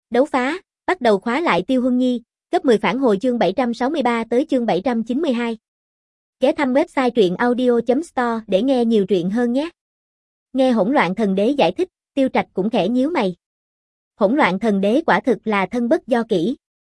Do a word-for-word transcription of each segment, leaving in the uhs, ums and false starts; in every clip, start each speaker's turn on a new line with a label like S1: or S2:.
S1: Đấu phá, bắt đầu khóa lại Tiêu Huân Nhi, gấp mười phản hồi chương bảy trăm sáu mươi ba tới chương bảy trăm chín mươi hai. Ghé thăm website truyện audio chấm store để nghe nhiều truyện hơn nhé. Nghe Hỗn Loạn Thần Đế giải thích, Tiêu Trạch cũng khẽ nhíu mày. Hỗn Loạn Thần Đế quả thực là thân bất do kỷ.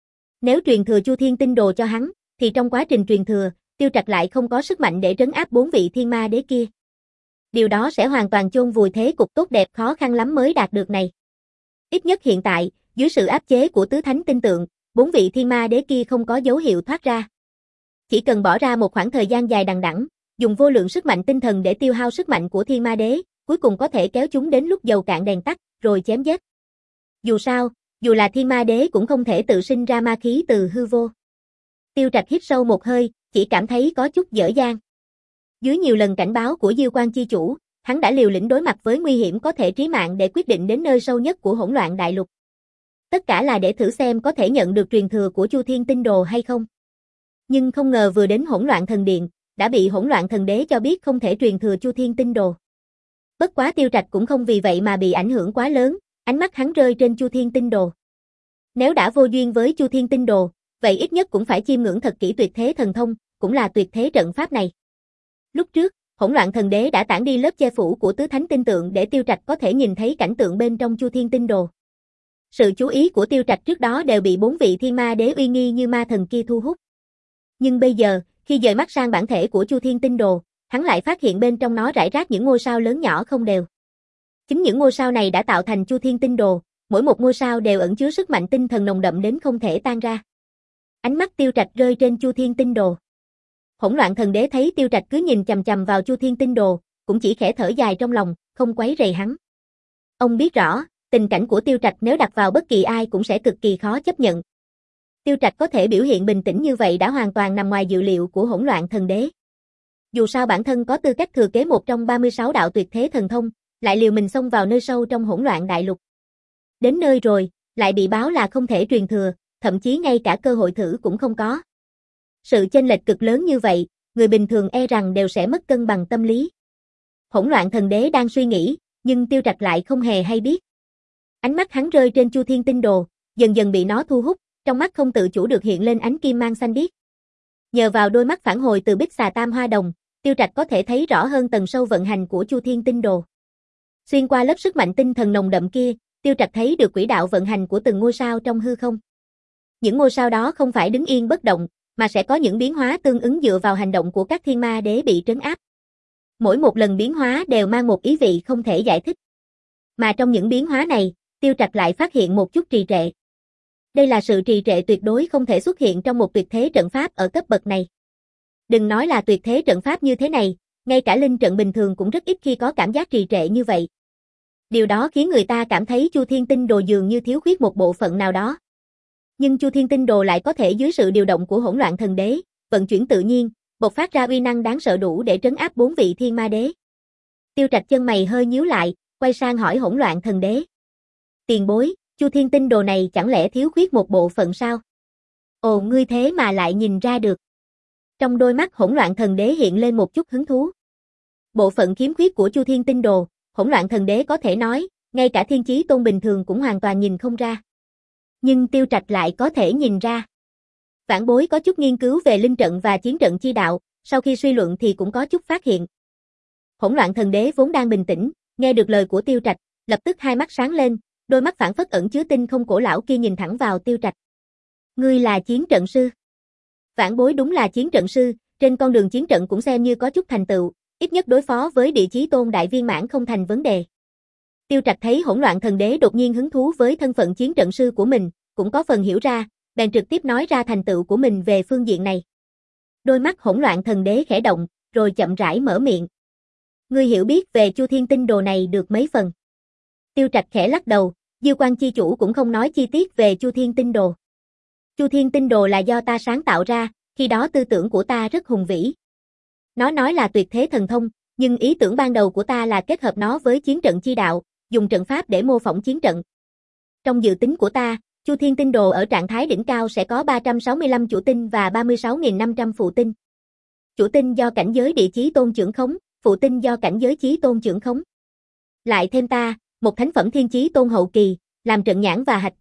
S1: Nếu truyền thừa Chu Thiên Tinh Đồ cho hắn, thì trong quá trình truyền thừa, Tiêu Trạch lại không có sức mạnh để trấn áp bốn vị thiên ma đế kia. Điều đó sẽ hoàn toàn chôn vùi thế cục tốt đẹp khó khăn lắm mới đạt được này. Ít nhất hiện tại, dưới sự áp chế của tứ thánh tinh tượng, bốn vị thiên ma đế kia không có dấu hiệu thoát ra. Chỉ cần bỏ ra một khoảng thời gian dài đằng đẵng, dùng vô lượng sức mạnh tinh thần để tiêu hao sức mạnh của thiên ma đế, cuối cùng có thể kéo chúng đến lúc dầu cạn đèn tắt, rồi chém giết. Dù sao, dù là thiên ma đế cũng không thể tự sinh ra ma khí từ hư vô. Tiêu Trạch hít sâu một hơi, chỉ cảm thấy có chút dở dang. Dưới nhiều lần cảnh báo của Diêu Quan chi chủ, hắn đã liều lĩnh đối mặt với nguy hiểm có thể trí mạng để quyết định đến nơi sâu nhất của hỗn loạn đại lục. Tất cả là để thử xem có thể nhận được truyền thừa của Chu Thiên Tinh Đồ hay không. Nhưng không ngờ vừa đến Hỗn Loạn Thần Điện, đã bị Hỗn Loạn Thần Đế cho biết không thể truyền thừa Chu Thiên Tinh Đồ. Bất quá Tiêu Trạch cũng không vì vậy mà bị ảnh hưởng quá lớn, ánh mắt hắn rơi trên Chu Thiên Tinh Đồ. Nếu đã vô duyên với Chu Thiên Tinh Đồ, vậy ít nhất cũng phải chiêm ngưỡng thật kỹ tuyệt thế thần thông, cũng là tuyệt thế trận pháp này. Lúc trước, Hỗn Loạn Thần Đế đã tản đi lớp che phủ của tứ thánh tinh tượng để Tiêu Trạch có thể nhìn thấy cảnh tượng bên trong Chu Thiên Tinh Đồ. Sự chú ý của Tiêu Trạch trước đó đều bị bốn vị thiên ma đế uy nghi như ma thần kia thu hút. Nhưng bây giờ, khi dời mắt sang bản thể của Chu Thiên Tinh Đồ, hắn lại phát hiện bên trong nó rải rác những ngôi sao lớn nhỏ không đều. Chính những ngôi sao này đã tạo thành Chu Thiên Tinh Đồ, mỗi một ngôi sao đều ẩn chứa sức mạnh tinh thần nồng đậm đến không thể tan ra. Ánh mắt Tiêu Trạch rơi trên Chu Thiên Tinh Đồ. Hỗn Loạn Thần Đế thấy Tiêu Trạch cứ nhìn chằm chằm vào Chu Thiên Tinh Đồ, cũng chỉ khẽ thở dài trong lòng, không quấy rầy hắn. Ông biết rõ, tình cảnh của Tiêu Trạch nếu đặt vào bất kỳ ai cũng sẽ cực kỳ khó chấp nhận. Tiêu Trạch có thể biểu hiện bình tĩnh như vậy đã hoàn toàn nằm ngoài dự liệu của Hỗn Loạn Thần Đế. Dù sao bản thân có tư cách thừa kế một trong ba mươi sáu đạo tuyệt thế thần thông, lại liều mình xông vào nơi sâu trong hỗn loạn đại lục. Đến nơi rồi, lại bị báo là không thể truyền thừa, thậm chí ngay cả cơ hội thử cũng không có. Sự chênh lệch cực lớn như vậy, người bình thường e rằng đều sẽ mất cân bằng tâm lý. Hỗn Loạn Thần Đế đang suy nghĩ, nhưng Tiêu Trạch lại không hề hay biết. Ánh mắt hắn rơi trên Chu Thiên Tinh Đồ, dần dần bị nó thu hút, trong mắt không tự chủ được hiện lên ánh kim mang xanh biếc. Nhờ vào đôi mắt phản hồi từ Bích Xà Tam Hoa Đồng, Tiêu Trạch có thể thấy rõ hơn tầng sâu vận hành của Chu Thiên Tinh Đồ. Xuyên qua lớp sức mạnh tinh thần nồng đậm kia, Tiêu Trạch thấy được quỹ đạo vận hành của từng ngôi sao trong hư không. Những ngôi sao đó không phải đứng yên bất động, mà sẽ có những biến hóa tương ứng dựa vào hành động của các thiên ma đế bị trấn áp. Mỗi một lần biến hóa đều mang một ý vị không thể giải thích. Mà trong những biến hóa này, Tiêu Trạch lại phát hiện một chút trì trệ. Đây là sự trì trệ tuyệt đối không thể xuất hiện trong một tuyệt thế trận pháp ở cấp bậc này. Đừng nói là tuyệt thế trận pháp như thế này, ngay cả linh trận bình thường cũng rất ít khi có cảm giác trì trệ như vậy. Điều đó khiến người ta cảm thấy Chu Thiên Tinh Đồ dường như thiếu khuyết một bộ phận nào đó. Nhưng Chu Thiên Tinh Đồ lại có thể dưới sự điều động của Hỗn Loạn Thần Đế, vận chuyển tự nhiên, bộc phát ra uy năng đáng sợ đủ để trấn áp bốn vị thiên ma đế. Tiêu Trạch chân mày hơi nhíu lại, quay sang hỏi Hỗn Loạn Thần Đế. Tiền bối, Chu Thiên Tinh Đồ này chẳng lẽ thiếu khuyết một bộ phận sao? Ồ, ngươi thế mà lại nhìn ra được. Trong đôi mắt Hỗn Loạn Thần Đế hiện lên một chút hứng thú. Bộ phận khiếm khuyết của Chu Thiên Tinh Đồ, Hỗn Loạn Thần Đế có thể nói, ngay cả Thiên Chí Tôn bình thường cũng hoàn toàn nhìn không ra. Nhưng Tiêu Trạch lại có thể nhìn ra. Vãn bối có chút nghiên cứu về linh trận và chiến trận chi đạo, sau khi suy luận thì cũng có chút phát hiện. Hỗn Loạn Thần Đế vốn đang bình tĩnh, nghe được lời của Tiêu Trạch, lập tức hai mắt sáng lên, đôi mắt phảng phất ẩn chứa tinh không cổ lão kia nhìn thẳng vào Tiêu Trạch. Ngươi là chiến trận sư. Vãn bối đúng là chiến trận sư, trên con đường chiến trận cũng xem như có chút thành tựu, ít nhất đối phó với Địa Chí Tôn đại viên mãn không thành vấn đề. Tiêu Trạch thấy Hỗn Loạn Thần Đế đột nhiên hứng thú với thân phận chiến trận sư của mình, cũng có phần hiểu ra, bèn trực tiếp nói ra thành tựu của mình về phương diện này. Đôi mắt Hỗn Loạn Thần Đế khẽ động, rồi chậm rãi mở miệng. Ngươi hiểu biết về Chu Thiên Tinh Đồ này được mấy phần? Tiêu Trạch khẽ lắc đầu, Diêu Quan chi chủ cũng không nói chi tiết về Chu Thiên Tinh Đồ. Chu Thiên Tinh Đồ là do ta sáng tạo ra, khi đó tư tưởng của ta rất hùng vĩ. Nó nói là tuyệt thế thần thông, nhưng ý tưởng ban đầu của ta là kết hợp nó với chiến trận chi đạo, dùng trận pháp để mô phỏng chiến trận. Trong dự tính của ta, Chu Thiên Tinh Đồ ở trạng thái đỉnh cao sẽ có ba trăm sáu mươi lăm chủ tinh và ba mươi sáu nghìn năm trăm phụ tinh. Chủ tinh do cảnh giới Địa Chí Tôn trưởng khống, phụ tinh do cảnh giới Chí Tôn trưởng khống. Lại thêm ta, một thánh phẩm Thiên Chí Tôn hậu kỳ, làm trận nhãn và hạch tâm,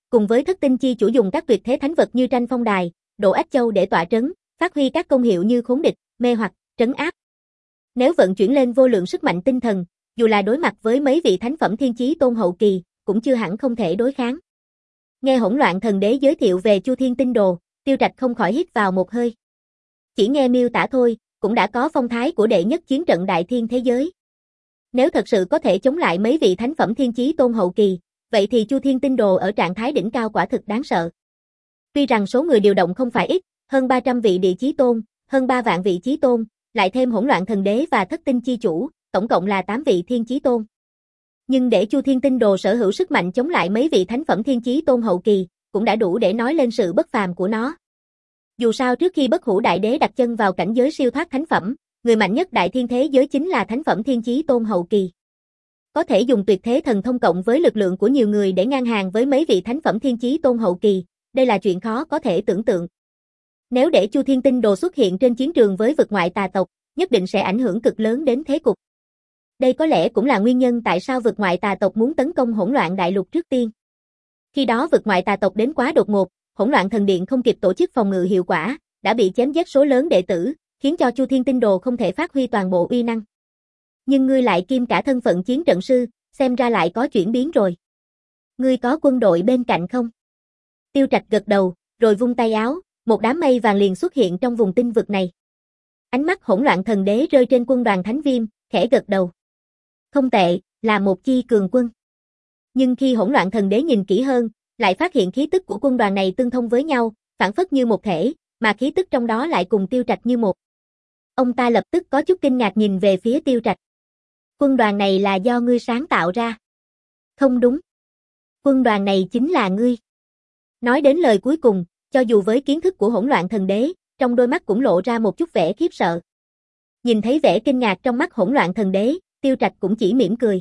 S1: cùng với thất tinh chi chủ dùng các tuyệt thế thánh vật như tranh phong đài, độ ách châu để tỏa trấn, phát huy các công hiệu như khốn địch, mê hoặc, trấn áp. Nếu vận chuyển lên vô lượng sức mạnh tinh thần, dù là đối mặt với mấy vị thánh phẩm thiên chí tôn hậu kỳ, cũng chưa hẳn không thể đối kháng. Nghe Hỗn Loạn Thần Đế giới thiệu về Chu Thiên Tinh Đồ, Tiêu Trạch không khỏi hít vào một hơi. Chỉ nghe miêu tả thôi, cũng đã có phong thái của đệ nhất chiến trận đại thiên thế giới. Nếu thật sự có thể chống lại mấy vị thánh phẩm thiên chí tôn hậu kỳ, vậy thì Chu Thiên Tinh Đồ ở trạng thái đỉnh cao quả thực đáng sợ. Tuy rằng số người điều động không phải ít, hơn ba trăm vị địa chí tôn, hơn ba vạn vị chí tôn, lại thêm Hỗn Loạn Thần Đế và Thất Tinh chi chủ, tổng cộng là tám vị thiên chí tôn. Nhưng để Chu Thiên Tinh Đồ sở hữu sức mạnh chống lại mấy vị thánh phẩm thiên chí tôn hậu kỳ, cũng đã đủ để nói lên sự bất phàm của nó. Dù sao trước khi Bất Hủ Đại Đế đặt chân vào cảnh giới siêu thoát thánh phẩm, người mạnh nhất đại thiên thế giới chính là thánh phẩm thiên chí tôn hậu kỳ. Có thể dùng tuyệt thế thần thông cộng với lực lượng của nhiều người để ngang hàng với mấy vị thánh phẩm thiên chí tôn hậu kỳ, đây là chuyện khó có thể tưởng tượng. Nếu để Chu Thiên Tinh Đồ xuất hiện trên chiến trường với vực ngoại tà tộc, nhất định sẽ ảnh hưởng cực lớn đến thế cục. Đây có lẽ cũng là nguyên nhân tại sao vực ngoại tà tộc muốn tấn công Hỗn Loạn Đại Lục trước tiên. Khi đó vực ngoại tà tộc đến quá đột ngột, Hỗn Loạn Thần Điện không kịp tổ chức phòng ngự hiệu quả, đã bị chém giết số lớn đệ tử, khiến cho Chu Thiên Tinh Đồ không thể phát huy toàn bộ uy năng. Nhưng ngươi lại kiêm cả thân phận chiến trận sư, xem ra lại có chuyển biến rồi. Ngươi có quân đội bên cạnh không? Tiêu Trạch gật đầu, rồi vung tay áo, một đám mây vàng liền xuất hiện trong vùng tinh vực này. Ánh mắt Hỗn Loạn Thần Đế rơi trên quân đoàn Thánh Viêm, khẽ gật đầu. Không tệ, là một chi cường quân. Nhưng khi Hỗn Loạn Thần Đế nhìn kỹ hơn, lại phát hiện khí tức của quân đoàn này tương thông với nhau, phản phất như một thể, mà khí tức trong đó lại cùng Tiêu Trạch như một. Ông ta lập tức có chút kinh ngạc nhìn về phía Tiêu Trạch. Quân đoàn này là do ngươi sáng tạo ra. Không đúng. Quân đoàn này chính là ngươi. Nói đến lời cuối cùng, cho dù với kiến thức của Hỗn Loạn Thần Đế, trong đôi mắt cũng lộ ra một chút vẻ khiếp sợ. Nhìn thấy vẻ kinh ngạc trong mắt Hỗn Loạn Thần Đế, Tiêu Trạch cũng chỉ mỉm cười.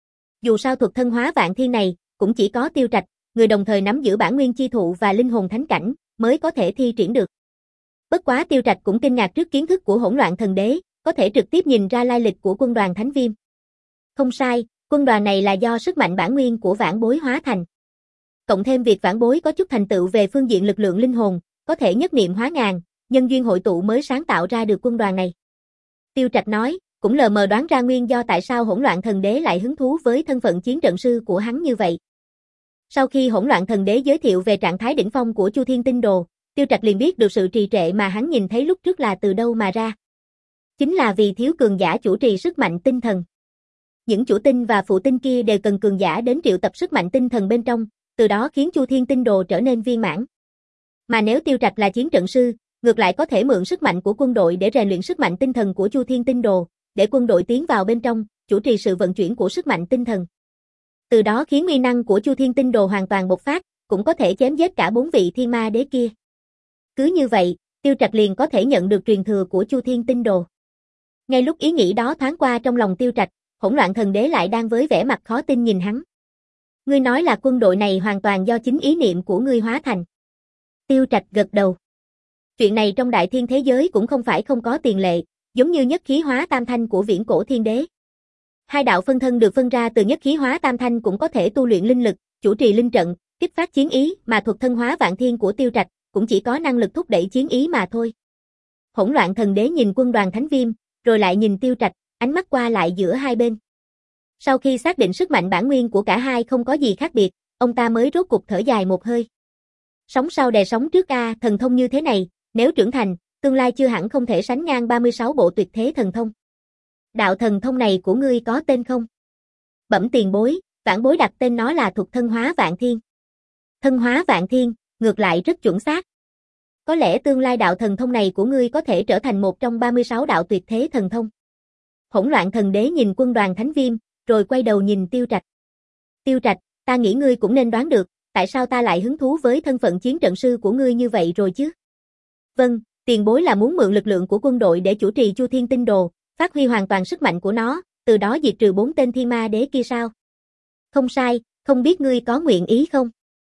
S1: Dù sao thuật thân hóa vạn thiên này, cũng chỉ có Tiêu Trạch, người đồng thời nắm giữ bản nguyên chi thụ và linh hồn thánh cảnh, mới có thể thi triển được. Bất quá Tiêu Trạch cũng kinh ngạc trước kiến thức của Hỗn Loạn Thần Đế, có thể trực tiếp nhìn ra lai lịch của quân đoàn Thánh Viêm. Không sai, quân đoàn này là do sức mạnh bản nguyên của Vãn Bối hóa thành. Cộng thêm việc Vãn Bối có chút thành tựu về phương diện lực lượng linh hồn, có thể nhất niệm hóa ngàn, nhân duyên hội tụ mới sáng tạo ra được quân đoàn này. Tiêu Trạch nói, cũng lờ mờ đoán ra nguyên do tại sao Hỗn Loạn Thần Đế lại hứng thú với thân phận chiến trận sư của hắn như vậy. Sau khi Hỗn Loạn Thần Đế giới thiệu về trạng thái đỉnh phong của Chu Thiên Tinh Đồ, Tiêu Trạch liền biết được sự trì trệ mà hắn nhìn thấy lúc trước là từ đâu mà ra. Chính là vì thiếu cường giả chủ trì sức mạnh tinh thần. Những chủ tinh và phụ tinh kia đều cần cường giả đến triệu tập sức mạnh tinh thần bên trong, từ đó khiến Chu Thiên Tinh Đồ trở nên viên mãn. Mà nếu Tiêu Trạch là chiến trận sư, ngược lại có thể mượn sức mạnh của quân đội để rèn luyện sức mạnh tinh thần của Chu Thiên Tinh Đồ, để quân đội tiến vào bên trong, chủ trì sự vận chuyển của sức mạnh tinh thần. Từ đó khiến uy năng của Chu Thiên Tinh Đồ hoàn toàn bộc phát, cũng có thể chém giết cả bốn vị thiên ma đế kia. Cứ như vậy, Tiêu Trạch liền có thể nhận được truyền thừa của Chu Thiên Tinh Đồ. Ngay lúc ý nghĩ đó thoáng qua trong lòng Tiêu Trạch, Hỗn Loạn Thần Đế lại đang với vẻ mặt khó tin nhìn hắn. Ngươi nói là quân đội này hoàn toàn do chính ý niệm của ngươi hóa thành. Tiêu Trạch gật đầu. Chuyện này trong đại thiên thế giới cũng không phải không có tiền lệ, giống như nhất khí hóa tam thanh của viễn cổ thiên đế. Hai đạo phân thân được phân ra từ nhất khí hóa tam thanh cũng có thể tu luyện linh lực, chủ trì linh trận, kích phát chiến ý, mà thuật thân hóa vạn thiên của Tiêu Trạch cũng chỉ có năng lực thúc đẩy chiến ý mà thôi. Hỗn Loạn Thần Đế nhìn quân đoàn Thánh Viêm, rồi lại nhìn Tiêu Trạch, ánh mắt qua lại giữa hai bên. Sau khi xác định sức mạnh bản nguyên của cả hai không có gì khác biệt, ông ta mới rốt cục thở dài một hơi. Sóng sau đè sóng trước a, thần thông như thế này, nếu trưởng thành, tương lai chưa hẳn không thể sánh ngang ba mươi sáu bộ tuyệt thế thần thông. Đạo thần thông này của ngươi có tên không? Bẩm tiền bối, Vãn Bối đặt tên nó là thuật thân hóa vạn thiên. Thân hóa vạn thiên, ngược lại rất chuẩn xác. Có lẽ tương lai đạo thần thông này của ngươi có thể trở thành một trong ba mươi sáu đạo tuyệt thế thần thông. Hỗn Loạn Thần Đế nhìn quân đoàn Thánh Viêm, rồi quay đầu nhìn Tiêu Trạch. Tiêu Trạch, ta nghĩ ngươi cũng nên đoán được, tại sao ta lại hứng thú với thân phận chiến trận sư của ngươi như vậy rồi chứ? Vâng, tiền bối là muốn mượn lực lượng của quân đội để chủ trì Chu Thiên Tinh Đồ, phát huy hoàn toàn sức mạnh của nó, từ đó diệt trừ bốn tên thiên ma đế kia sao? Không sai, không biết ngươi có nguyện ý không?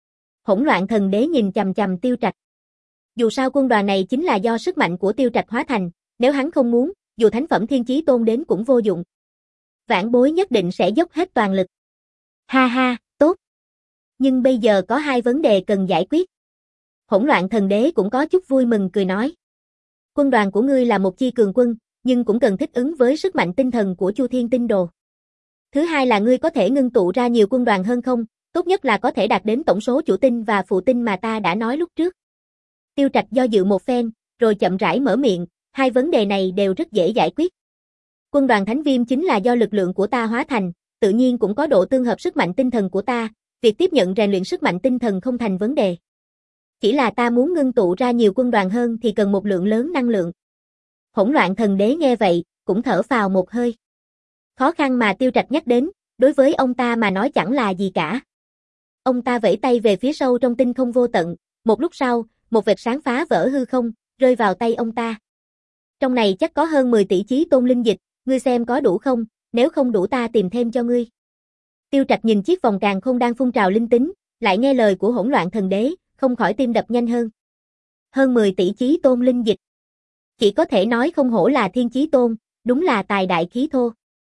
S1: Hỗn Loạn Thần Đế nhìn chằm chằm Tiêu Trạch. Dù sao quân đoàn này chính là do sức mạnh của Tiêu Trạch hóa thành, nếu hắn không muốn, dù thánh phẩm thiên chí tôn đến cũng vô dụng. Vãn Bối nhất định sẽ dốc hết toàn lực. Ha ha, tốt. Nhưng bây giờ có hai vấn đề cần giải quyết. Hỗn loạn thần đế cũng có chút vui mừng cười nói. Quân đoàn của ngươi là một chi cường quân, nhưng cũng cần thích ứng với sức mạnh tinh thần của Chu Thiên Tinh Đồ. Thứ hai là ngươi có thể ngưng tụ ra nhiều quân đoàn hơn không, tốt nhất là có thể đạt đến tổng số chủ tinh và phụ tinh mà ta đã nói lúc trước. Tiêu Trạch do dự một phen, rồi chậm rãi mở miệng, hai vấn đề này đều rất dễ giải quyết. Quân đoàn Thánh Viêm chính là do lực lượng của ta hóa thành, tự nhiên cũng có độ tương hợp sức mạnh tinh thần của ta, việc tiếp nhận rèn luyện sức mạnh tinh thần không thành vấn đề. Chỉ là ta muốn ngưng tụ ra nhiều quân đoàn hơn thì cần một lượng lớn năng lượng. Hỗn loạn thần đế nghe vậy, cũng thở phào một hơi. Khó khăn mà Tiêu Trạch nhắc đến, đối với ông ta mà nói chẳng là gì cả. Ông ta vẫy tay về phía sâu trong tinh không vô tận, một lúc sau, một vệt sáng phá vỡ hư không, rơi vào tay ông ta. Trong này chắc có hơn mười tỷ chí tôn linh dịch, ngươi xem có đủ không, nếu không đủ ta tìm thêm cho ngươi. Tiêu Trạch nhìn chiếc vòng càn khôn đang phun trào linh tính, lại nghe lời của hỗn loạn thần đế, không khỏi tim đập nhanh hơn. Hơn mười tỷ chí tôn linh dịch. Chỉ có thể nói không hổ là thiên chí tôn, đúng là tài đại khí thô.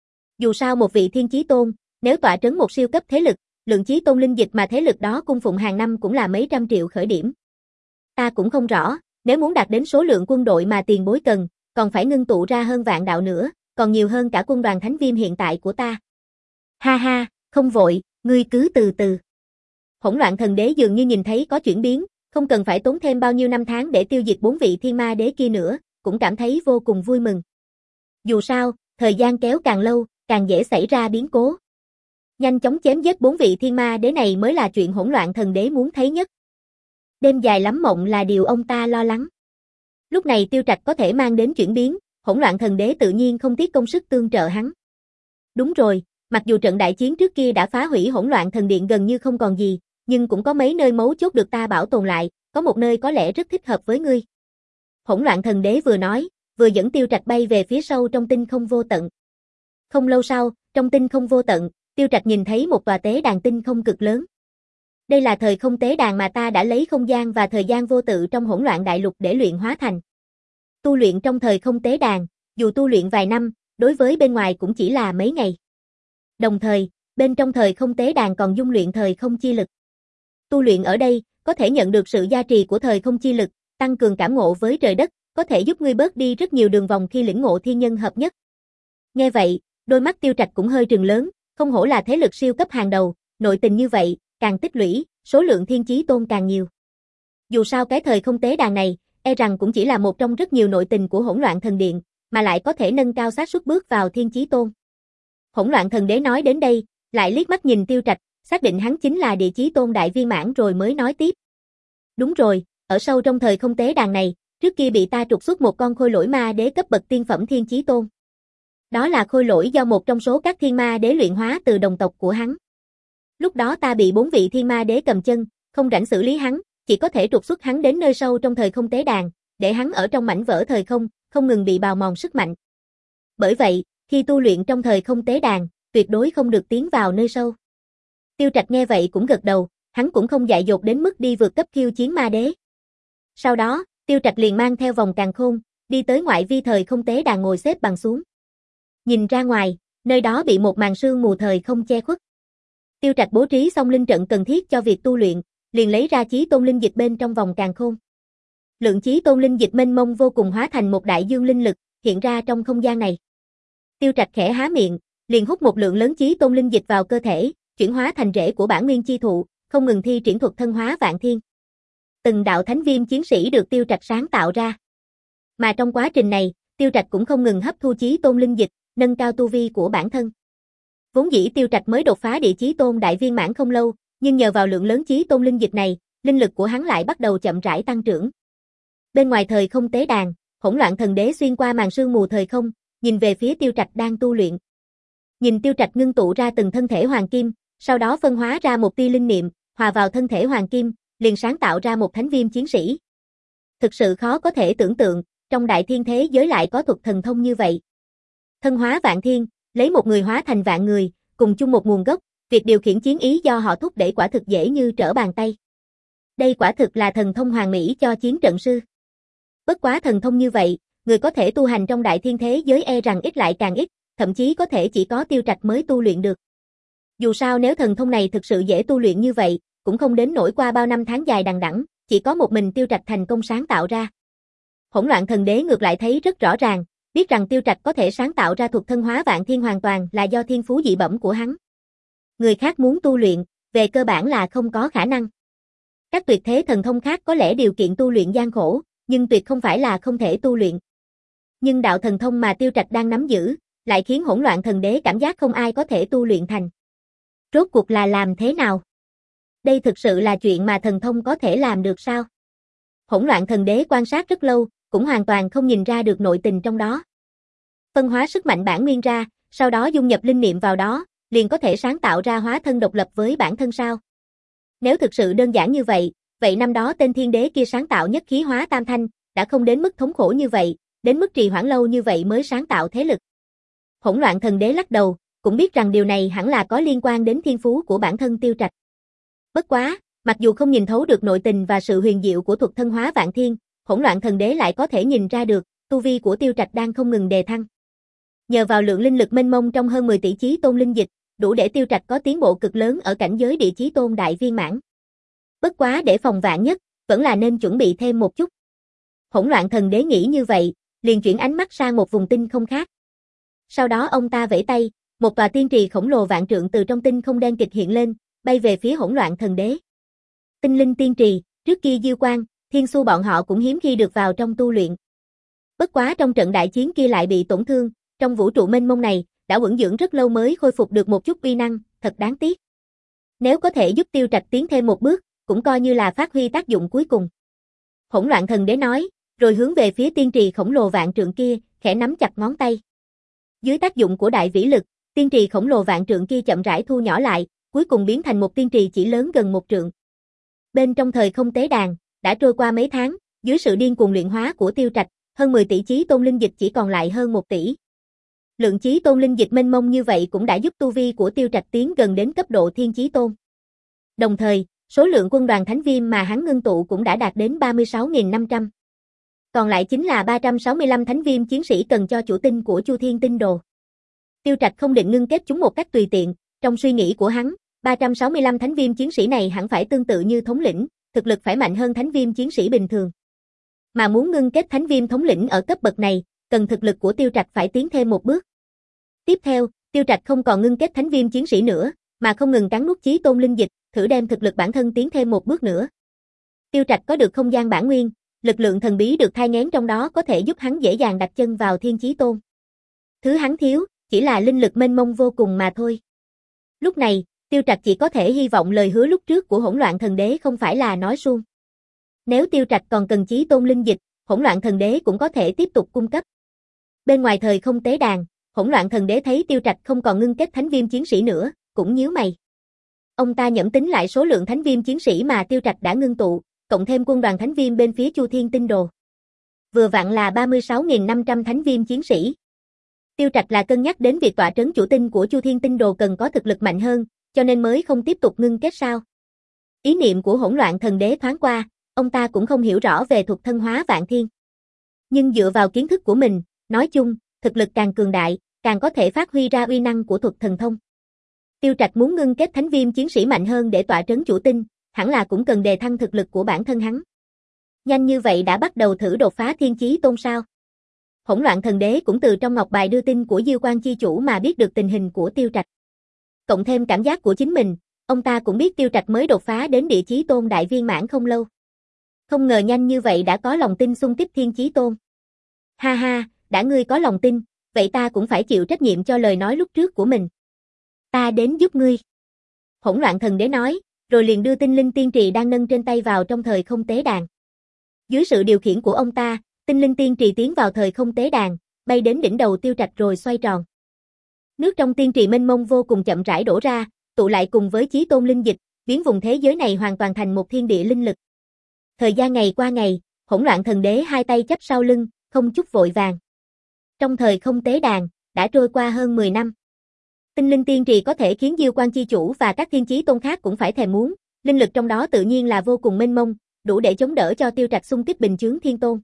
S1: Dù sao một vị thiên chí tôn, nếu tọa trấn một siêu cấp thế lực, lượng chí tôn linh dịch mà thế lực đó cung phụng hàng năm cũng là mấy trăm triệu khởi điểm. Ta cũng không rõ, nếu muốn đạt đến số lượng quân đội mà tiền bối cần, còn phải ngưng tụ ra hơn vạn đạo nữa, còn nhiều hơn cả quân đoàn Thánh Viêm hiện tại của ta. Ha ha, không vội, ngươi cứ từ từ. Hỗn loạn thần đế dường như nhìn thấy có chuyển biến, không cần phải tốn thêm bao nhiêu năm tháng để tiêu diệt bốn vị thiên ma đế kia nữa, cũng cảm thấy vô cùng vui mừng. Dù sao, thời gian kéo càng lâu, càng dễ xảy ra biến cố. Nhanh chóng chém giết bốn vị thiên ma đế này mới là chuyện hỗn loạn thần đế muốn thấy nhất. Đêm dài lắm mộng là điều ông ta lo lắng. Lúc này Tiêu Trạch có thể mang đến chuyển biến, hỗn loạn thần đế tự nhiên không tiếc công sức tương trợ hắn. Đúng rồi, mặc dù trận đại chiến trước kia đã phá hủy hỗn loạn thần điện gần như không còn gì, nhưng cũng có mấy nơi mấu chốt được ta bảo tồn lại, có một nơi có lẽ rất thích hợp với ngươi. Hỗn loạn thần đế vừa nói, vừa dẫn Tiêu Trạch bay về phía sâu trong tinh không vô tận. Không lâu sau, trong tinh không vô tận, Tiêu Trạch nhìn thấy một tòa tế đàn tinh không cực lớn. Đây là thời không tế đàn mà ta đã lấy không gian và thời gian vô tự trong hỗn loạn đại lục để luyện hóa thành. Tu luyện trong thời không tế đàn, dù tu luyện vài năm, đối với bên ngoài cũng chỉ là mấy ngày. Đồng thời, bên trong thời không tế đàn còn dung luyện thời không chi lực. Tu luyện ở đây, có thể nhận được sự gia trì của thời không chi lực, tăng cường cảm ngộ với trời đất, có thể giúp ngươi bớt đi rất nhiều đường vòng khi lĩnh ngộ thiên nhân hợp nhất. Nghe vậy, đôi mắt Tiêu Trạch cũng hơi trừng lớn, không hổ là thế lực siêu cấp hàng đầu, nội tình như vậy, càng tích lũy, số lượng thiên chí tôn càng nhiều. Dù sao cái thời không tế đàn này, e rằng cũng chỉ là một trong rất nhiều nội tình của hỗn loạn thần điện, mà lại có thể nâng cao xác suất bước vào thiên chí tôn. Hỗn loạn thần đế nói đến đây, lại liếc mắt nhìn Tiêu Trạch, xác định hắn chính là địa chí tôn đại viên mãn rồi mới nói tiếp. Đúng rồi, ở sâu trong thời không tế đàn này, trước kia bị ta trục xuất một con khôi lỗi ma đế cấp bậc tiên phẩm thiên chí tôn. Đó là khôi lỗi do một trong số các thiên ma đế luyện hóa từ đồng tộc của hắn. Lúc đó ta bị bốn vị thiên ma đế cầm chân, không rảnh xử lý hắn, chỉ có thể trục xuất hắn đến nơi sâu trong thời không tế đàn, để hắn ở trong mảnh vỡ thời không, không ngừng bị bào mòn sức mạnh. Bởi vậy, khi tu luyện trong thời không tế đàn, tuyệt đối không được tiến vào nơi sâu. Tiêu Trạch nghe vậy cũng gật đầu, hắn cũng không dại dột đến mức đi vượt cấp khiêu chiến ma đế. Sau đó, Tiêu Trạch liền mang theo vòng càn khôn, đi tới ngoại vi thời không tế đàn ngồi xếp bằng xuống. Nhìn ra ngoài, nơi đó bị một màn sương mù thời không che khuất. Tiêu Trạch bố trí xong linh trận cần thiết cho việc tu luyện, liền lấy ra chí tôn linh dịch bên trong vòng càn khôn. Lượng chí tôn linh dịch mênh mông vô cùng hóa thành một đại dương linh lực, hiện ra trong không gian này. Tiêu Trạch khẽ há miệng, liền hút một lượng lớn chí tôn linh dịch vào cơ thể, chuyển hóa thành rễ của bản nguyên chi thụ, không ngừng thi triển thuật thân hóa vạn thiên. Từng đạo thánh viêm chiến sĩ được Tiêu Trạch sáng tạo ra. Mà trong quá trình này, Tiêu Trạch cũng không ngừng hấp thu chí tôn linh dịch, nâng cao tu vi của bản thân. Vốn dĩ Tiêu Trạch mới đột phá địa chí tôn đại viên mãn không lâu, nhưng nhờ vào lượng lớn chí tôn linh dịch này, linh lực của hắn lại bắt đầu chậm rãi tăng trưởng. Bên ngoài thời không tế đàn, hỗn loạn thần đế xuyên qua màn sương mù thời không, nhìn về phía Tiêu Trạch đang tu luyện. Nhìn Tiêu Trạch ngưng tụ ra từng thân thể hoàng kim, sau đó phân hóa ra một tia linh niệm, hòa vào thân thể hoàng kim, liền sáng tạo ra một thánh viêm chiến sĩ. Thực sự khó có thể tưởng tượng, trong đại thiên thế giới lại có thuật thần thông như vậy. Thân hóa vạn thiên, lấy một người hóa thành vạn người, cùng chung một nguồn gốc, việc điều khiển chiến ý do họ thúc đẩy quả thực dễ như trở bàn tay. Đây quả thực là thần thông hoàn mỹ cho chiến trận sư. Bất quá thần thông như vậy, người có thể tu hành trong đại thiên thế giới e rằng ít lại càng ít, thậm chí có thể chỉ có Tiêu Trạch mới tu luyện được. Dù sao nếu thần thông này thực sự dễ tu luyện như vậy, cũng không đến nổi qua bao năm tháng dài đằng đẵng, chỉ có một mình Tiêu Trạch thành công sáng tạo ra. Hỗn Loạn Thần Đế ngược lại thấy rất rõ ràng, biết rằng Tiêu Trạch có thể sáng tạo ra thuật thân hóa vạn thiên hoàn toàn là do thiên phú dị bẩm của hắn. Người khác muốn tu luyện, về cơ bản là không có khả năng. Các tuyệt thế thần thông khác có lẽ điều kiện tu luyện gian khổ, nhưng tuyệt không phải là không thể tu luyện. Nhưng đạo thần thông mà Tiêu Trạch đang nắm giữ, lại khiến Hỗn Loạn Thần Đế cảm giác không ai có thể tu luyện thành. Rốt cuộc là làm thế nào? Đây thực sự là chuyện mà thần thông có thể làm được sao? Hỗn Loạn Thần Đế quan sát rất lâu, cũng hoàn toàn không nhìn ra được nội tình trong đó. Phân hóa sức mạnh bản nguyên ra, sau đó dung nhập linh niệm vào đó, liền có thể sáng tạo ra hóa thân độc lập với bản thân sao? Nếu thực sự đơn giản như vậy, vậy năm đó tên thiên đế kia sáng tạo nhất khí hóa tam thanh, đã không đến mức thống khổ như vậy, đến mức trì hoãn lâu như vậy mới sáng tạo thế lực. Hỗn Loạn Thần Đế lắc đầu, cũng biết rằng điều này hẳn là có liên quan đến thiên phú của bản thân Tiêu Trạch. Bất quá, mặc dù không nhìn thấu được nội tình và sự huyền diệu của thuật thân hóa vạn thiên, Hỗn Loạn Thần Đế lại có thể nhìn ra được, tu vi của Tiêu Trạch đang không ngừng đề thăng. Nhờ vào lượng linh lực mênh mông trong hơn mười tỷ chí tôn linh dịch, đủ để Tiêu Trạch có tiến bộ cực lớn ở cảnh giới địa chí tôn đại viên mãn. Bất quá để phòng vạn nhất, vẫn là nên chuẩn bị thêm một chút. Hỗn Loạn Thần Đế nghĩ như vậy, liền chuyển ánh mắt sang một vùng tinh không khác. Sau đó ông ta vẫy tay, một tòa tiên trì khổng lồ vạn trượng từ trong tinh không đen kịch hiện lên, bay về phía Hỗn Loạn Thần Đế. Tinh linh tiên trì, trước kia Diêu Quang, Thiên Xu bọn họ cũng hiếm khi được vào trong tu luyện. Bất quá trong trận đại chiến kia lại bị tổn thương, trong vũ trụ mênh mông này, đã quẩn dưỡng rất lâu mới khôi phục được một chút uy năng, thật đáng tiếc. Nếu có thể giúp Tiêu Trạch tiến thêm một bước, cũng coi như là phát huy tác dụng cuối cùng. Hỗn Loạn Thần Đế nói, rồi hướng về phía tiên trì khổng lồ vạn trượng kia, khẽ nắm chặt ngón tay. Dưới tác dụng của đại vĩ lực, tiên trì khổng lồ vạn trượng kia chậm rãi thu nhỏ lại, cuối cùng biến thành một tiên trì chỉ lớn gần một trượng. Bên trong thời không tế đàn, đã trôi qua mấy tháng, dưới sự điên cuồng luyện hóa của Tiêu Trạch, hơn mười tỷ chí tôn linh dịch chỉ còn lại hơn một tỷ. Lượng chí tôn linh dịch mênh mông như vậy cũng đã giúp tu vi của Tiêu Trạch tiến gần đến cấp độ thiên chí tôn. Đồng thời, số lượng quân đoàn thánh viêm mà hắn ngưng tụ cũng đã đạt đến ba mươi sáu nghìn năm trăm. Còn lại chính là ba trăm sáu mươi lăm thánh viêm chiến sĩ cần cho chủ tinh của Chu Thiên Tinh Đồ. Tiêu Trạch không định ngưng kết chúng một cách tùy tiện, trong suy nghĩ của hắn, ba trăm sáu mươi lăm thánh viêm chiến sĩ này hẳn phải tương tự như thống lĩnh, thực lực phải mạnh hơn thánh viêm chiến sĩ bình thường. Mà muốn ngưng kết thánh viêm thống lĩnh ở cấp bậc này, cần thực lực của Tiêu Trạch phải tiến thêm một bước. Tiếp theo, Tiêu Trạch không còn ngưng kết thánh viêm chiến sĩ nữa, mà không ngừng cắn nuốt chí tôn linh dịch, thử đem thực lực bản thân tiến thêm một bước nữa. Tiêu Trạch có được không gian bản nguyên, lực lượng thần bí được thai nghén trong đó có thể giúp hắn dễ dàng đặt chân vào thiên chí tôn. Thứ hắn thiếu, chỉ là linh lực mênh mông vô cùng mà thôi. Lúc này, Tiêu Trạch chỉ có thể hy vọng lời hứa lúc trước của Hỗn Loạn Thần Đế không phải là nói suông. Nếu Tiêu Trạch còn cần chí tôn linh dịch, Hỗn Loạn Thần Đế cũng có thể tiếp tục cung cấp. Bên ngoài thời không tế đàn, Hỗn Loạn Thần Đế thấy Tiêu Trạch không còn ngưng kết thánh viêm chiến sĩ nữa, cũng nhíu mày. Ông ta nhẩm tính lại số lượng thánh viêm chiến sĩ mà Tiêu Trạch đã ngưng tụ, cộng thêm quân đoàn thánh viêm bên phía Chu Thiên Tinh Đồ. Vừa vặn là ba mươi sáu nghìn năm trăm thánh viêm chiến sĩ. Tiêu Trạch là cân nhắc đến việc tọa trấn chủ tinh của Chu Thiên Tinh Đồ cần có thực lực mạnh hơn, cho nên mới không tiếp tục ngưng kết sao. Ý niệm của Hỗn Loạn Thần Đế thoáng qua, ông ta cũng không hiểu rõ về thuật thân hóa vạn thiên. Nhưng dựa vào kiến thức của mình, nói chung, thực lực càng cường đại, càng có thể phát huy ra uy năng của thuật thần thông. Tiêu Trạch muốn ngưng kết thánh viêm chiến sĩ mạnh hơn để tọa trấn chủ tinh, hẳn là cũng cần đề thăng thực lực của bản thân hắn. Nhanh như vậy đã bắt đầu thử đột phá thiên chí tôn sao? Hỗn Loạn Thần Đế cũng từ trong ngọc bài đưa tin của Diêu Quang chi chủ mà biết được tình hình của Tiêu Trạch. Cộng thêm cảm giác của chính mình, ông ta cũng biết Tiêu Trạch mới đột phá đến địa chí tôn đại viên mãn không lâu. Không ngờ nhanh như vậy đã có lòng tin xung kích thiên chí tôn. Ha ha, đã ngươi có lòng tin, vậy ta cũng phải chịu trách nhiệm cho lời nói lúc trước của mình. Ta đến giúp ngươi. Hỗn Loạn Thần Đế nói, rồi liền đưa tinh linh tiên trì đang nâng trên tay vào trong thời không tế đàn. Dưới sự điều khiển của ông ta, tinh linh tiên trì tiến vào thời không tế đàn, bay đến đỉnh đầu Tiêu Trạch rồi xoay tròn. Nước trong tiên trì mênh mông vô cùng chậm rãi đổ ra, tụ lại cùng với chí tôn linh dịch, biến vùng thế giới này hoàn toàn thành một thiên địa linh lực. Thời gian ngày qua ngày, Hỗn Loạn Thần Đế hai tay chắp sau lưng, không chút vội vàng. Trong thời không tế đàn, đã trôi qua hơn mười năm. Tinh linh tiên trì có thể khiến Diêu Quang chi chủ và các thiên chí tôn khác cũng phải thèm muốn, linh lực trong đó tự nhiên là vô cùng mênh mông, đủ để chống đỡ cho Tiêu Trạch xung kích bình chướng thiên tôn.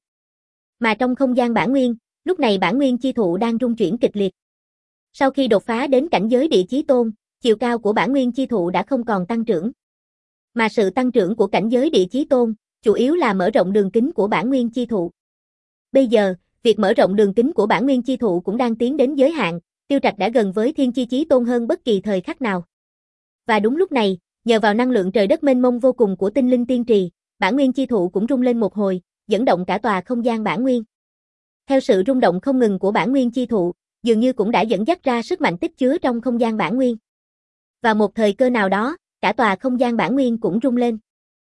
S1: Mà trong không gian bản nguyên, lúc này bản nguyên chi thụ đang rung chuyển kịch liệt. Sau khi đột phá đến cảnh giới địa chí tôn, chiều cao của bản nguyên chi thụ đã không còn tăng trưởng. Mà sự tăng trưởng của cảnh giới địa chí tôn, chủ yếu là mở rộng đường kính của bản nguyên chi thụ. Bây giờ, việc mở rộng đường kính của bản nguyên chi thụ cũng đang tiến đến giới hạn, Tiêu Trạch đã gần với thiên chi chí tôn hơn bất kỳ thời khắc nào. Và đúng lúc này, nhờ vào năng lượng trời đất mênh mông vô cùng của tinh linh tiên trì, bản nguyên chi thụ cũng rung lên một hồi, dẫn động cả tòa không gian bản nguyên. Theo sự rung động không ngừng của bản nguyên chi thụ, dường như cũng đã dẫn dắt ra sức mạnh tích chứa trong không gian bản nguyên. Vào một thời cơ nào đó, cả tòa không gian bản nguyên cũng rung lên.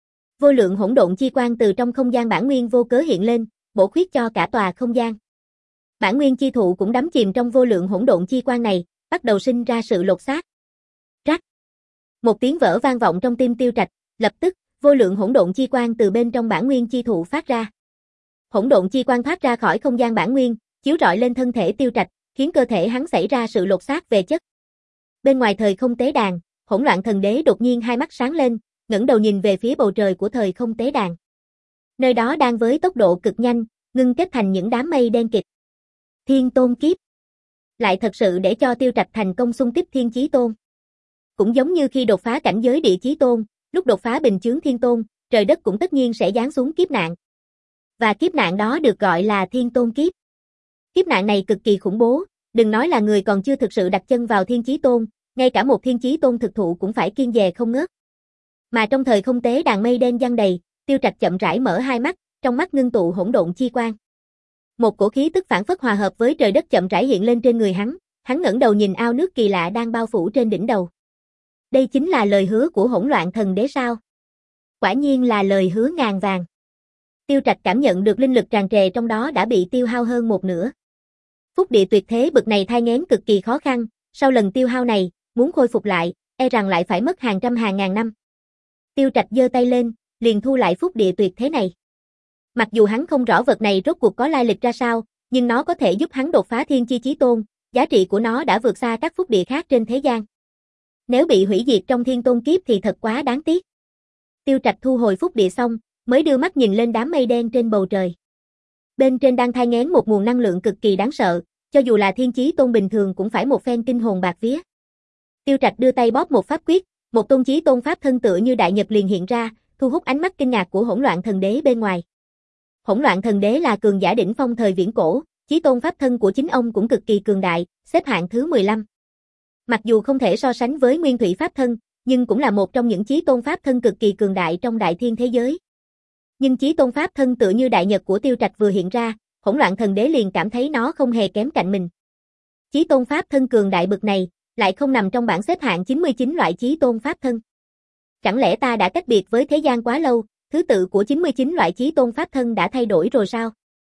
S1: Vô lượng hỗn độn chi quang từ trong không gian bản nguyên vô cớ hiện lên, bổ khuyết cho cả tòa không gian. Bản nguyên chi thụ cũng đắm chìm trong vô lượng hỗn độn chi quang này, bắt đầu sinh ra sự lột xác. Rắc. Một tiếng vỡ vang vọng trong tim Tiêu Trạch, lập tức, vô lượng hỗn độn chi quang từ bên trong bản nguyên chi thụ phát ra. Hỗn độn chi quang thoát ra khỏi không gian bản nguyên, chiếu rọi lên thân thể Tiêu Trạch, khiến cơ thể hắn xảy ra sự lột xác về chất. Bên ngoài thời không tế đàn, Hỗn Loạn Thần Đế đột nhiên hai mắt sáng lên, ngẩng đầu nhìn về phía bầu trời của thời không tế đàn. Nơi đó đang với tốc độ cực nhanh, ngưng kết thành những đám mây đen kịt. Thiên Tôn Kiếp. Lại thật sự để cho Tiêu Trạch thành công xung kích Thiên Chí Tôn. Cũng giống như khi đột phá cảnh giới Địa Chí Tôn, lúc đột phá bình chướng Thiên Tôn, trời đất cũng tất nhiên sẽ giáng xuống kiếp nạn. Và kiếp nạn đó được gọi là Thiên Tôn Kiếp. Kiếp nạn này cực kỳ khủng bố, đừng nói là người còn chưa thực sự đặt chân vào Thiên Chí Tôn, ngay cả một Thiên Chí Tôn thực thụ cũng phải kiêng dè không ngớt. Mà trong thời không tế đàn mây đen giăng đầy, Tiêu Trạch chậm rãi mở hai mắt, trong mắt ngưng tụ hỗn độn chi quang. Một cổ khí tức phản phất hòa hợp với trời đất chậm rãi hiện lên trên người hắn, hắn ngẩng đầu nhìn ao nước kỳ lạ đang bao phủ trên đỉnh đầu. Đây chính là lời hứa của Hỗn Loạn Thần Đế sao? Quả nhiên là lời hứa ngàn vàng. Tiêu Trạch cảm nhận được linh lực tràn trề trong đó đã bị tiêu hao hơn một nửa. Phúc địa tuyệt thế bực này thai nghén cực kỳ khó khăn, sau lần tiêu hao này, muốn khôi phục lại, e rằng lại phải mất hàng trăm hàng ngàn năm. Tiêu Trạch giơ tay lên, liền thu lại phúc địa tuyệt thế này. Mặc dù hắn không rõ vật này rốt cuộc có lai lịch ra sao, nhưng nó có thể giúp hắn đột phá thiên chi chí tôn, giá trị của nó đã vượt xa các phúc địa khác trên thế gian. Nếu bị hủy diệt trong thiên tôn kiếp thì thật quá đáng tiếc. Tiêu Trạch thu hồi phúc địa xong, mới đưa mắt nhìn lên đám mây đen trên bầu trời. Bên trên đang thai nghén một nguồn năng lượng cực kỳ đáng sợ, cho dù là thiên chí tôn bình thường cũng phải một phen kinh hồn bạc vía. Tiêu Trạch đưa tay bóp một pháp quyết, một tôn chí tôn pháp thân tựa như đại nhật liền hiện ra, thu hút ánh mắt kinh ngạc của Hỗn Loạn Thần Đế bên ngoài. Hỗn Loạn Thần Đế là cường giả đỉnh phong thời viễn cổ, chí tôn pháp thân của chính ông cũng cực kỳ cường đại, xếp hạng thứ mười lăm. Mặc dù không thể so sánh với Nguyên Thủy pháp thân, nhưng cũng là một trong những chí tôn pháp thân cực kỳ cường đại trong đại thiên thế giới. Nhưng chí tôn pháp thân tựa như đại nhật của Tiêu Trạch vừa hiện ra, Hỗn Loạn Thần Đế liền cảm thấy nó không hề kém cạnh mình. Chí tôn pháp thân cường đại bực này, lại không nằm trong bảng xếp hạng chín mươi chín loại chí tôn pháp thân. Chẳng lẽ ta đã cách biệt với thế gian quá lâu, thứ tự của chín mươi chín loại chí tôn pháp thân đã thay đổi rồi sao?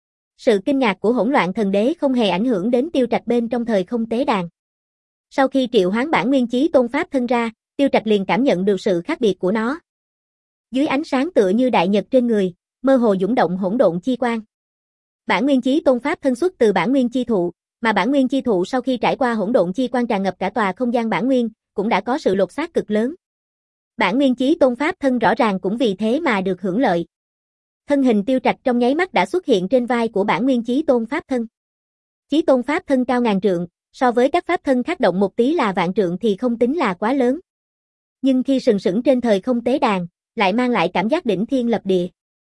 S1: Sự kinh ngạc của Hỗn Loạn Thần Đế không hề ảnh hưởng đến Tiêu Trạch bên trong thời không tế đàn. Sau khi triệu hoán bản nguyên chí tôn pháp thân ra, Tiêu Trạch liền cảm nhận được sự khác biệt của nó. Dưới ánh sáng tựa như đại nhật trên người, mơ hồ dũng động hỗn độn chi quang. Bản nguyên chí tôn pháp thân xuất từ bản nguyên chi thụ, mà bản nguyên chi thụ sau khi trải qua hỗn độn chi quang tràn ngập cả tòa không gian bản nguyên, cũng đã có sự lột xác cực lớn. Bản nguyên chí tôn pháp thân rõ ràng cũng vì thế mà được hưởng lợi. Thân hình Tiêu Trạch trong nháy mắt đã xuất hiện trên vai của bản nguyên chí tôn pháp thân. Chí tôn pháp thân cao ngàn trượng, so với các pháp thân khác động một tí là vạn trượng thì không tính là quá lớn. Nhưng khi sừng sững trên thời không tế đàn, lại mang lại cảm giác đỉnh thiên lập địa.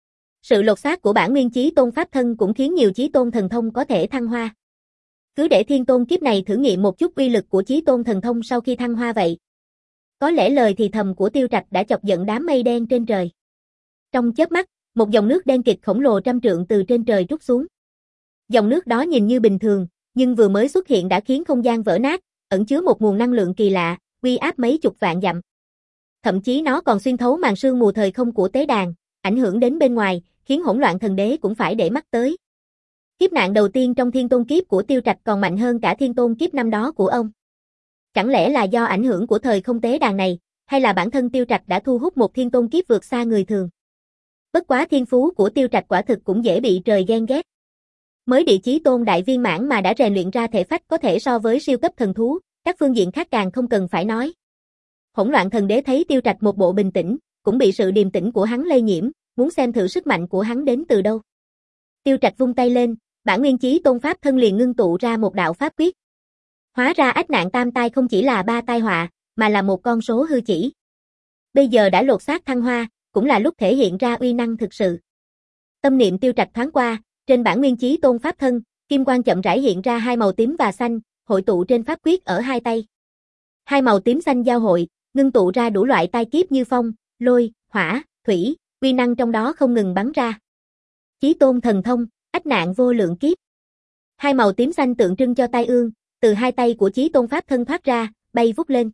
S1: Sự lột xác của bản nguyên chí tôn pháp thân cũng khiến nhiều chí tôn thần thông có thể thăng hoa. Cứ để thiên tôn kiếp này thử nghiệm một chút uy lực của chí tôn thần thông sau khi thăng hoa vậy. Có lẽ lời thì thầm của Tiêu Trạch đã chọc giận đám mây đen trên trời. Trong chớp mắt, một dòng nước đen kịt khổng lồ trăm trượng từ trên trời trút xuống. Dòng nước đó nhìn như bình thường, nhưng vừa mới xuất hiện đã khiến không gian vỡ nát, ẩn chứa một nguồn năng lượng kỳ lạ, uy áp mấy chục vạn dặm. Thậm chí nó còn xuyên thấu màn sương mù thời không của tế đàn, ảnh hưởng đến bên ngoài, khiến Hỗn Loạn Thần Đế cũng phải để mắt tới. Kiếp nạn đầu tiên trong thiên tôn kiếp của Tiêu Trạch còn mạnh hơn cả thiên tôn kiếp năm đó của ông. Chẳng lẽ là do ảnh hưởng của thời không tế đàn này, hay là bản thân Tiêu Trạch đã thu hút một thiên tôn kiếp vượt xa người thường? Bất quá thiên phú của Tiêu Trạch quả thực cũng dễ bị trời ghen ghét. Mới địa chí tôn đại viên mãn mà đã rèn luyện ra thể phách có thể so với siêu cấp thần thú, các phương diện khác càng không cần phải nói. Hỗn Loạn Thần Đế thấy Tiêu Trạch một bộ bình tĩnh, cũng bị sự điềm tĩnh của hắn lây nhiễm, muốn xem thử sức mạnh của hắn đến từ đâu. Tiêu Trạch vung tay lên, bản nguyên chí tôn pháp thân liền ngưng tụ ra một đạo pháp quyết. Hóa ra ách nạn tam tai không chỉ là ba tai họa, mà là một con số hư chỉ. Bây giờ đã lột xác thăng hoa, cũng là lúc thể hiện ra uy năng thực sự. Tâm niệm Tiêu Trạch thoáng qua, trên bản nguyên chí tôn pháp thân, kim quang chậm rãi hiện ra hai màu tím và xanh, hội tụ trên pháp quyết ở hai tay. Hai màu tím xanh giao hội, ngưng tụ ra đủ loại tai kiếp như phong, lôi, hỏa, thủy, uy năng trong đó không ngừng bắn ra. Chí tôn thần thông, ách nạn vô lượng kiếp. Hai màu tím xanh tượng trưng cho tai ương, từ hai tay của chí tôn pháp thân thoát ra, bay vút lên.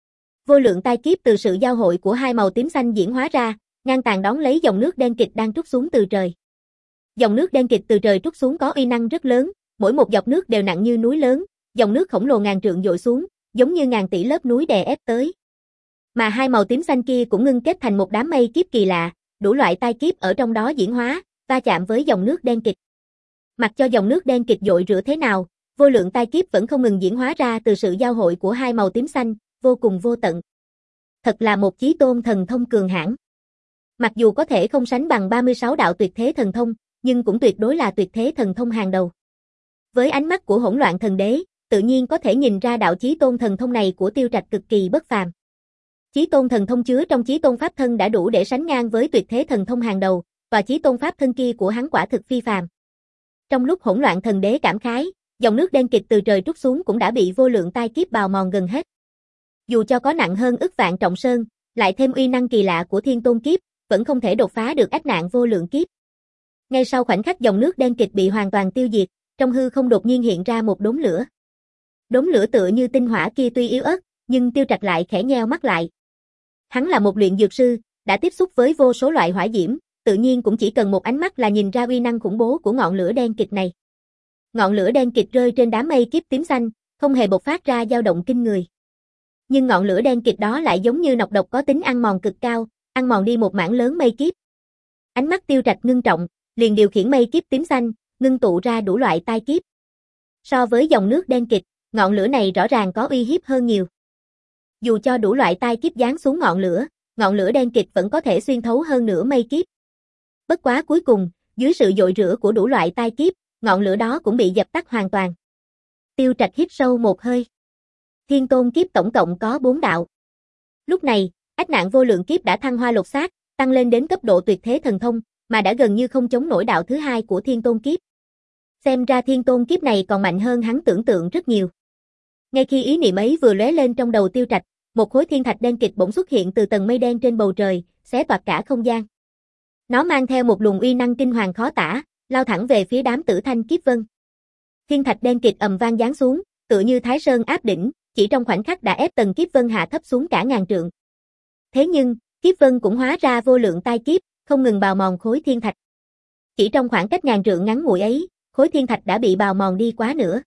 S1: Vô lượng tai kiếp từ sự giao hội của hai màu tím xanh diễn hóa ra, ngang tàn đón lấy dòng nước đen kịt đang trút xuống từ trời. Dòng nước đen kịt từ trời trút xuống có uy năng rất lớn, mỗi một giọt nước đều nặng như núi lớn, dòng nước khổng lồ ngàn trượng dội xuống, giống như ngàn tỷ lớp núi đè ép tới. Mà hai màu tím xanh kia cũng ngưng kết thành một đám mây kiếp kỳ lạ, đủ loại tai kiếp ở trong đó diễn hóa, va chạm với dòng nước đen kịt. Mặc cho dòng nước đen kịt dội rửa thế nào, vô lượng tai kiếp vẫn không ngừng diễn hóa ra từ sự giao hội của hai màu tím xanh, vô cùng vô tận. Thật là một chí tôn thần thông cường hãn. Mặc dù có thể không sánh bằng ba mươi sáu đạo tuyệt thế thần thông, nhưng cũng tuyệt đối là tuyệt thế thần thông hàng đầu. Với ánh mắt của Hỗn Loạn Thần Đế, tự nhiên có thể nhìn ra đạo chí tôn thần thông này của Tiêu Trạch cực kỳ bất phàm. Chí tôn thần thông chứa trong chí tôn pháp thân đã đủ để sánh ngang với tuyệt thế thần thông hàng đầu, và chí tôn pháp thân kia của hắn quả thực phi phàm. Trong lúc Hỗn Loạn Thần Đế cảm khái, dòng nước đen kịt từ trời trút xuống cũng đã bị vô lượng tai kiếp bào mòn gần hết. Dù cho có nặng hơn ức vạn trọng sơn, lại thêm uy năng kỳ lạ của thiên tôn kiếp, vẫn không thể đột phá được ách nạn vô lượng kiếp. Ngay sau khoảnh khắc dòng nước đen kịt bị hoàn toàn tiêu diệt, trong hư không đột nhiên hiện ra một đốm lửa. Đốm lửa tựa như tinh hỏa kia tuy yếu ớt, nhưng Tiêu Trạch lại khẽ nheo mắt lại. Hắn là một luyện dược sư, đã tiếp xúc với vô số loại hỏa diễm, tự nhiên cũng chỉ cần một ánh mắt là nhìn ra uy năng khủng bố của ngọn lửa đen kịt này. Ngọn lửa đen kịt rơi trên đám mây kiếp tím xanh, không hề bộc phát ra dao động kinh người. Nhưng ngọn lửa đen kịt đó lại giống như nọc độc có tính ăn mòn cực cao, ăn mòn đi một mảng lớn mây kiếp. Ánh mắt Tiêu Trạch ngưng trọng, liền điều khiển mây kiếp tím xanh, ngưng tụ ra đủ loại tai kiếp. So với dòng nước đen kịt, ngọn lửa này rõ ràng có uy hiếp hơn nhiều. Dù cho đủ loại tai kiếp giáng xuống ngọn lửa, ngọn lửa đen kịt vẫn có thể xuyên thấu hơn nửa mây kiếp. Bất quá cuối cùng, dưới sự dội rửa của đủ loại tai kiếp, ngọn lửa đó cũng bị dập tắt hoàn toàn. Tiêu Trạch hít sâu một hơi. Thiên tôn kiếp tổng cộng có bốn đạo. Lúc này, ách nạn vô lượng kiếp đã thăng hoa lột xác, tăng lên đến cấp độ tuyệt thế thần thông, mà đã gần như không chống nổi đạo thứ hai của thiên tôn kiếp. Xem ra thiên tôn kiếp này còn mạnh hơn hắn tưởng tượng rất nhiều. Ngay khi ý niệm ấy vừa lóe lên trong đầu Tiêu Trạch, một khối thiên thạch đen kịt bỗng xuất hiện từ tầng mây đen trên bầu trời, xé toạc cả không gian. Nó mang theo một luồng uy năng kinh hoàng khó tả, lao thẳng về phía đám Tử Thanh kiếp vân. Thiên thạch đen kịt ầm vang giáng xuống, tựa như Thái Sơn áp đỉnh, chỉ trong khoảnh khắc đã ép tầng kiếp vân hạ thấp xuống cả ngàn trượng. Thế nhưng, kiếp vân cũng hóa ra vô lượng tai kiếp, không ngừng bào mòn khối thiên thạch. Chỉ trong khoảng cách ngàn trượng ngắn ngủi ấy, khối thiên thạch đã bị bào mòn đi quá nửa.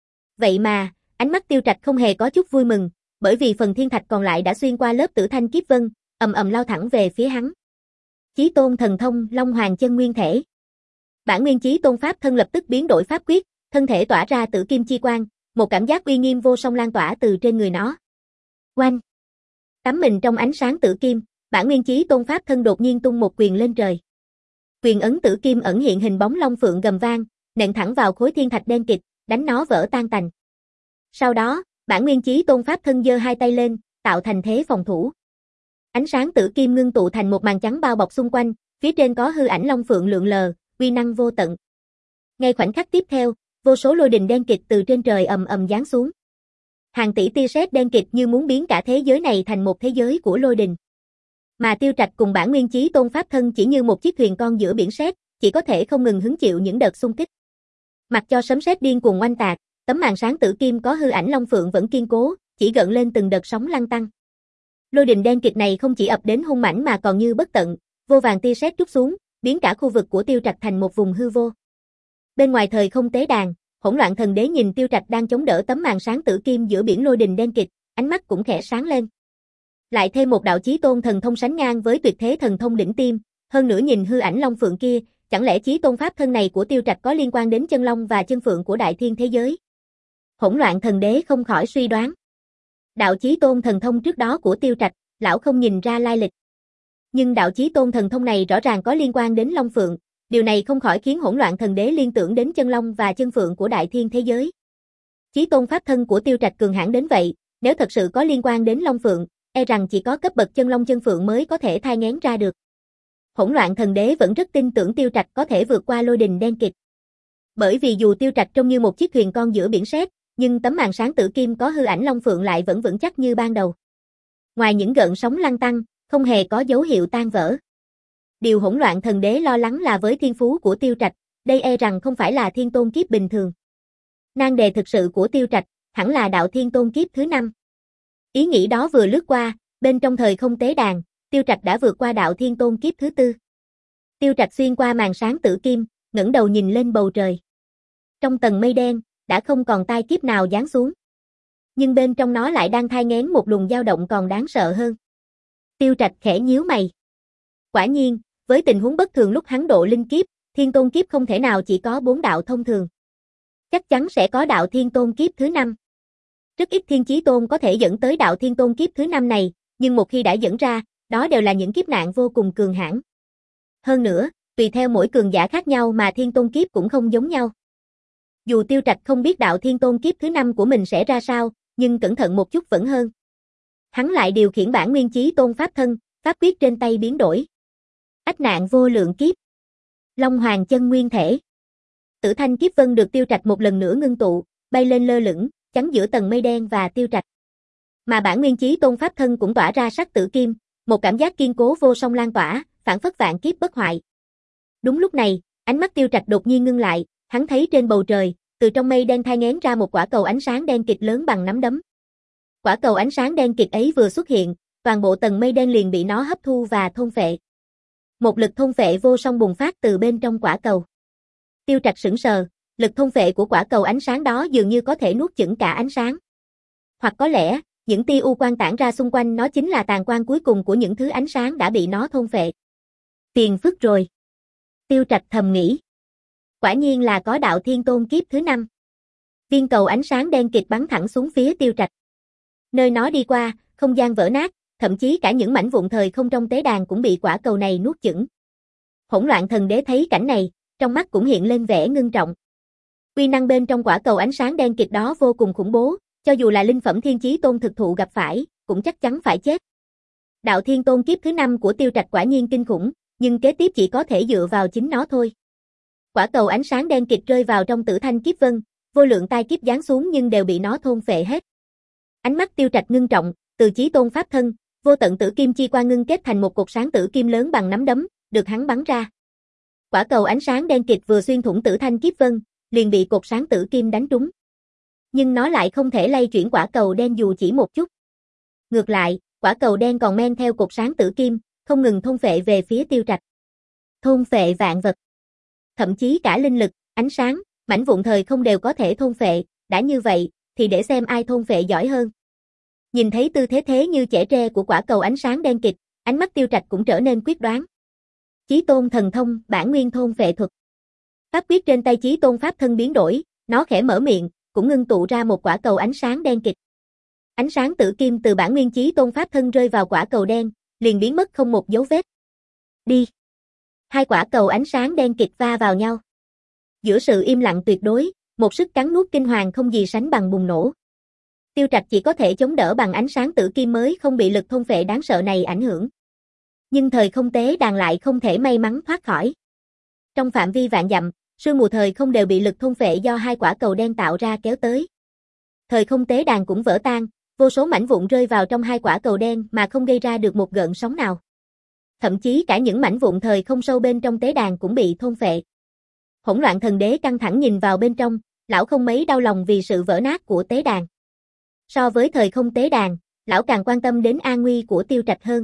S1: Vậy mà, ánh mắt Tiêu Trạch không hề có chút vui mừng, bởi vì phần thiên thạch còn lại đã xuyên qua lớp Tử Thanh kiếp vân, ầm ầm lao thẳng về phía hắn. Chí tôn thần thông Long Hoàng chân nguyên thể. Bản nguyên chí tôn pháp thân lập tức biến đổi pháp quyết, thân thể tỏa ra tử kim chi quang, một cảm giác uy nghiêm vô song lan tỏa từ trên người nó. Oanh! Tắm mình trong ánh sáng tử kim, bản nguyên chí tôn pháp thân đột nhiên tung một quyền lên trời. Quyền ấn tử kim ẩn hiện hình bóng long phượng gầm vang, nện thẳng vào khối thiên thạch đen kịt, đánh nó vỡ tan tành. Sau đó, bản nguyên chí tôn pháp thân giơ hai tay lên, tạo thành thế phòng thủ. Ánh sáng tử kim ngưng tụ thành một màn trắng bao bọc xung quanh, phía trên có hư ảnh long phượng lượn lờ, uy năng vô tận. Ngay khoảnh khắc tiếp theo, vô số lôi đình đen kịt từ trên trời ầm ầm giáng xuống. Hàng tỷ tia sét đen kịt như muốn biến cả thế giới này thành một thế giới của lôi đình. Mà Tiêu Trạch cùng bản nguyên chí tôn pháp thân chỉ như một chiếc thuyền con giữa biển sét, chỉ có thể không ngừng hứng chịu những đợt xung kích. Mặc cho sấm sét điên cuồng oanh tạc, tấm màn sáng tử kim có hư ảnh long phượng vẫn kiên cố, chỉ gợn lên từng đợt sóng lăn tăn. Lôi đình đen kịt này không chỉ ập đến hung mãnh mà còn như bất tận, vô vàn tia sét trút xuống, biến cả khu vực của Tiêu Trạch thành một vùng hư vô. Bên ngoài thời không tế đàn, Hỗn Loạn Thần Đế nhìn Tiêu Trạch đang chống đỡ tấm màn sáng tử kim giữa biển lôi đình đen kịt, ánh mắt cũng khẽ sáng lên. Lại thêm một đạo chí tôn thần thông sánh ngang với tuyệt thế thần thông đỉnh tiêm, hơn nữa nhìn hư ảnh long phượng kia, chẳng lẽ chí tôn pháp thân này của Tiêu Trạch có liên quan đến chân long và chân phượng của đại thiên thế giới? Hỗn Loạn Thần Đế không khỏi suy đoán. Đạo chí tôn thần thông trước đó của Tiêu Trạch, lão không nhìn ra lai lịch. Nhưng đạo chí tôn thần thông này rõ ràng có liên quan đến long phượng, điều này không khỏi khiến Hỗn Loạn Thần Đế liên tưởng đến chân long và chân phượng của đại thiên thế giới. Chí tôn pháp thân của Tiêu Trạch cường hãn đến vậy, nếu thật sự có liên quan đến long phượng, e rằng chỉ có cấp bậc chân long chân phượng mới có thể thai nghén ra được. Hỗn loạn thần đế vẫn rất tin tưởng Tiêu Trạch có thể vượt qua lôi đình đen kịt. Bởi vì dù Tiêu Trạch trông như một chiếc thuyền con giữa biển sét, nhưng tấm màn sáng tử kim có hư ảnh long phượng lại vẫn vững chắc như ban đầu. Ngoài những gợn sóng lăn tăn, không hề có dấu hiệu tan vỡ. Điều hỗn loạn thần đế lo lắng là với thiên phú của Tiêu Trạch, đây e rằng không phải là thiên tôn kiếp bình thường. Nan đề thực sự của Tiêu Trạch, hẳn là đạo thiên tôn kiếp thứ năm. Ý nghĩ đó vừa lướt qua, bên trong thời không tế đàn, Tiêu Trạch đã vượt qua đạo thiên tôn kiếp thứ tư. Tiêu Trạch xuyên qua màn sáng tử kim, ngẩng đầu nhìn lên bầu trời. Trong tầng mây đen, đã không còn tai kiếp nào giáng xuống. Nhưng bên trong nó lại đang thai nghén một luồng dao động còn đáng sợ hơn. Tiêu Trạch khẽ nhíu mày. Quả nhiên, với tình huống bất thường lúc hắn độ linh kiếp, thiên tôn kiếp không thể nào chỉ có bốn đạo thông thường. Chắc chắn sẽ có đạo thiên tôn kiếp thứ năm. Rất ít thiên chí tôn có thể dẫn tới đạo thiên tôn kiếp thứ năm này, nhưng một khi đã dẫn ra, đó đều là những kiếp nạn vô cùng cường hãn. Hơn nữa, tùy theo mỗi cường giả khác nhau mà thiên tôn kiếp cũng không giống nhau. Dù Tiêu Trạch không biết đạo thiên tôn kiếp thứ năm của mình sẽ ra sao, nhưng cẩn thận một chút vẫn hơn. Hắn lại điều khiển bản nguyên chí tôn pháp thân, pháp quyết trên tay biến đổi. Ách nạn vô lượng kiếp. Long hoàng chân nguyên thể. Tử thanh kiếp vân được Tiêu Trạch một lần nữa ngưng tụ, bay lên lơ lửng, chắn giữa tầng mây đen và Tiêu Trạch. Mà bản nguyên chí tôn pháp thân cũng tỏa ra sắc tử kim, một cảm giác kiên cố vô song lan tỏa, phản phất vạn kiếp bất hoại. Đúng lúc này, ánh mắt Tiêu Trạch đột nhiên ngưng lại, hắn thấy trên bầu trời, từ trong mây đen thai nghén ra một quả cầu ánh sáng đen kịt lớn bằng nắm đấm. Quả cầu ánh sáng đen kịt ấy vừa xuất hiện, toàn bộ tầng mây đen liền bị nó hấp thu và thôn phệ. Một lực thôn phệ vô song bùng phát từ bên trong quả cầu. Tiêu Trạch sững sờ, lực thôn phệ của quả cầu ánh sáng đó dường như có thể nuốt chửng cả ánh sáng. Hoặc có lẽ, những tia u quang tản ra xung quanh nó chính là tàn quang cuối cùng của những thứ ánh sáng đã bị nó thôn phệ. Tiền phức rồi. Tiêu Trạch thầm nghĩ. Quả nhiên là có đạo thiên tôn kiếp thứ năm. Viên cầu ánh sáng đen kịt bắn thẳng xuống phía Tiêu Trạch. Nơi nó đi qua, không gian vỡ nát, thậm chí cả những mảnh vụn thời không trong tế đàn cũng bị quả cầu này nuốt chửng. Hỗn loạn thần đế thấy cảnh này, trong mắt cũng hiện lên vẻ ngưng trọng. Uy năng bên trong quả cầu ánh sáng đen kịt đó vô cùng khủng bố, cho dù là linh phẩm thiên chí tôn thực thụ gặp phải, cũng chắc chắn phải chết. Đạo thiên tôn kiếp thứ năm của Tiêu Trạch quả nhiên kinh khủng, nhưng kế tiếp chỉ có thể dựa vào chính nó thôi. Quả cầu ánh sáng đen kịt rơi vào trong tử thanh kiếp vân, vô lượng tai kiếp giáng xuống nhưng đều bị nó thôn phệ hết. Ánh mắt Tiêu Trạch ngưng trọng, từ chí tôn pháp thân, vô tận tử kim chi qua ngưng kết thành một cột sáng tử kim lớn bằng nắm đấm, được hắn bắn ra. Quả cầu ánh sáng đen kịt vừa xuyên thủng tử thanh kiếp vân, liền bị cột sáng tử kim đánh trúng. Nhưng nó lại không thể lay chuyển quả cầu đen dù chỉ một chút. Ngược lại, quả cầu đen còn men theo cột sáng tử kim, không ngừng thôn phệ về phía Tiêu Trạch. Thôn phệ vạn vật. Thậm chí cả linh lực, ánh sáng, mảnh vụn thời không đều có thể thôn phệ, đã như vậy, thì để xem ai thôn phệ giỏi hơn. Nhìn thấy tư thế thế như chẻ tre của quả cầu ánh sáng đen kịt, ánh mắt Tiêu Trạch cũng trở nên quyết đoán. Chí tôn thần thông, bản nguyên thôn phệ thuật. Pháp quyết trên tay chí tôn pháp thân biến đổi, nó khẽ mở miệng, cũng ngưng tụ ra một quả cầu ánh sáng đen kịt. Ánh sáng tử kim từ bản nguyên chí tôn pháp thân rơi vào quả cầu đen, liền biến mất không một dấu vết. Đi. Hai quả cầu ánh sáng đen kịt va vào nhau. Giữa sự im lặng tuyệt đối, một sức cắn nuốt kinh hoàng không gì sánh bằng bùng nổ. Tiêu Trạch chỉ có thể chống đỡ bằng ánh sáng tử kim mới không bị lực thôn phệ đáng sợ này ảnh hưởng. Nhưng thời không tế đàn lại không thể may mắn thoát khỏi. Trong phạm vi vạn dặm, sương mù thời không đều bị lực thôn phệ do hai quả cầu đen tạo ra kéo tới. Thời không tế đàn cũng vỡ tan, vô số mảnh vụn rơi vào trong hai quả cầu đen mà không gây ra được một gợn sóng nào. Thậm chí cả những mảnh vụn thời không sâu bên trong tế đàn cũng bị thôn phệ. Hỗn loạn thần đế căng thẳng nhìn vào bên trong, lão không mấy đau lòng vì sự vỡ nát của tế đàn. So với thời không tế đàn, lão càng quan tâm đến an nguy của Tiêu Trạch hơn.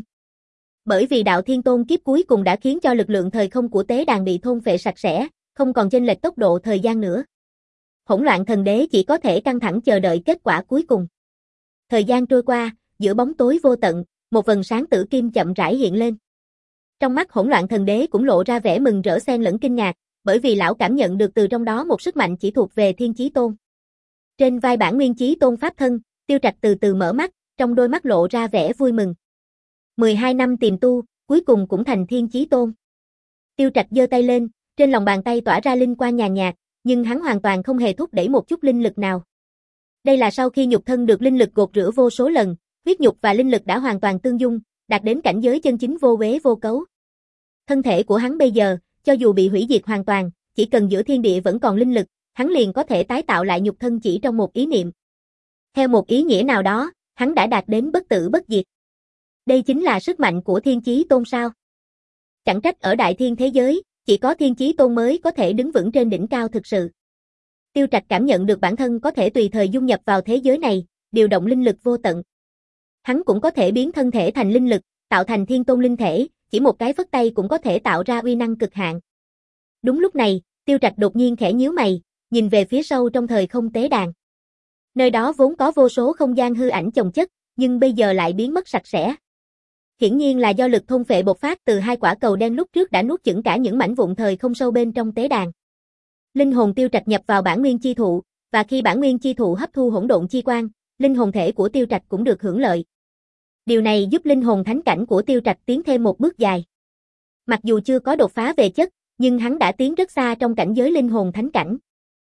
S1: Bởi vì đạo thiên tôn kiếp cuối cùng đã khiến cho lực lượng thời không của tế đàn bị thôn phệ sạch sẽ, không còn chênh lệch tốc độ thời gian nữa. Hỗn loạn thần đế chỉ có thể căng thẳng chờ đợi kết quả cuối cùng. Thời gian trôi qua, giữa bóng tối vô tận, một vầng sáng tử kim chậm rãi hiện lên. Trong mắt hỗn loạn thần đế cũng lộ ra vẻ mừng rỡ xen lẫn kinh ngạc, bởi vì lão cảm nhận được từ trong đó một sức mạnh chỉ thuộc về thiên chí tôn. Trên vai bản nguyên chí tôn pháp thân, Tiêu Trạch từ từ mở mắt, trong đôi mắt lộ ra vẻ vui mừng. mười hai năm tìm tu, cuối cùng cũng thành thiên chí tôn. Tiêu Trạch giơ tay lên, trên lòng bàn tay tỏa ra linh quang nhàn nhạt, nhưng hắn hoàn toàn không hề thúc đẩy một chút linh lực nào. Đây là sau khi nhục thân được linh lực gột rửa vô số lần, huyết nhục và linh lực đã hoàn toàn tương dung, đạt đến cảnh giới chân chính vô uế vô cấu. Thân thể của hắn bây giờ, cho dù bị hủy diệt hoàn toàn, chỉ cần giữa thiên địa vẫn còn linh lực, hắn liền có thể tái tạo lại nhục thân chỉ trong một ý niệm. Theo một ý nghĩa nào đó, hắn đã đạt đến bất tử bất diệt. Đây chính là sức mạnh của Thiên Chí Tôn sao? Chẳng trách ở đại thiên thế giới, chỉ có Thiên Chí Tôn mới có thể đứng vững trên đỉnh cao thực sự. Tiêu Trạch cảm nhận được bản thân có thể tùy thời dung nhập vào thế giới này, điều động linh lực vô tận. Hắn cũng có thể biến thân thể thành linh lực, tạo thành thiên tôn linh thể, chỉ một cái phất tay cũng có thể tạo ra uy năng cực hạn. Đúng lúc này, Tiêu Trạch đột nhiên khẽ nhíu mày, nhìn về phía sâu trong thời không tế đàn. Nơi đó vốn có vô số không gian hư ảnh chồng chất, nhưng bây giờ lại biến mất sạch sẽ. Hiển nhiên là do lực thôn phệ bộc phát từ hai quả cầu đen lúc trước đã nuốt chửng cả những mảnh vụn thời không sâu bên trong tế đàn. Linh hồn Tiêu Trạch nhập vào bản nguyên chi thụ, và khi bản nguyên chi thụ hấp thu hỗn độn chi quang, linh hồn thể của Tiêu Trạch cũng được hưởng lợi. Điều này giúp linh hồn thánh cảnh của Tiêu Trạch tiến thêm một bước dài. Mặc dù chưa có đột phá về chất, nhưng hắn đã tiến rất xa trong cảnh giới linh hồn thánh cảnh.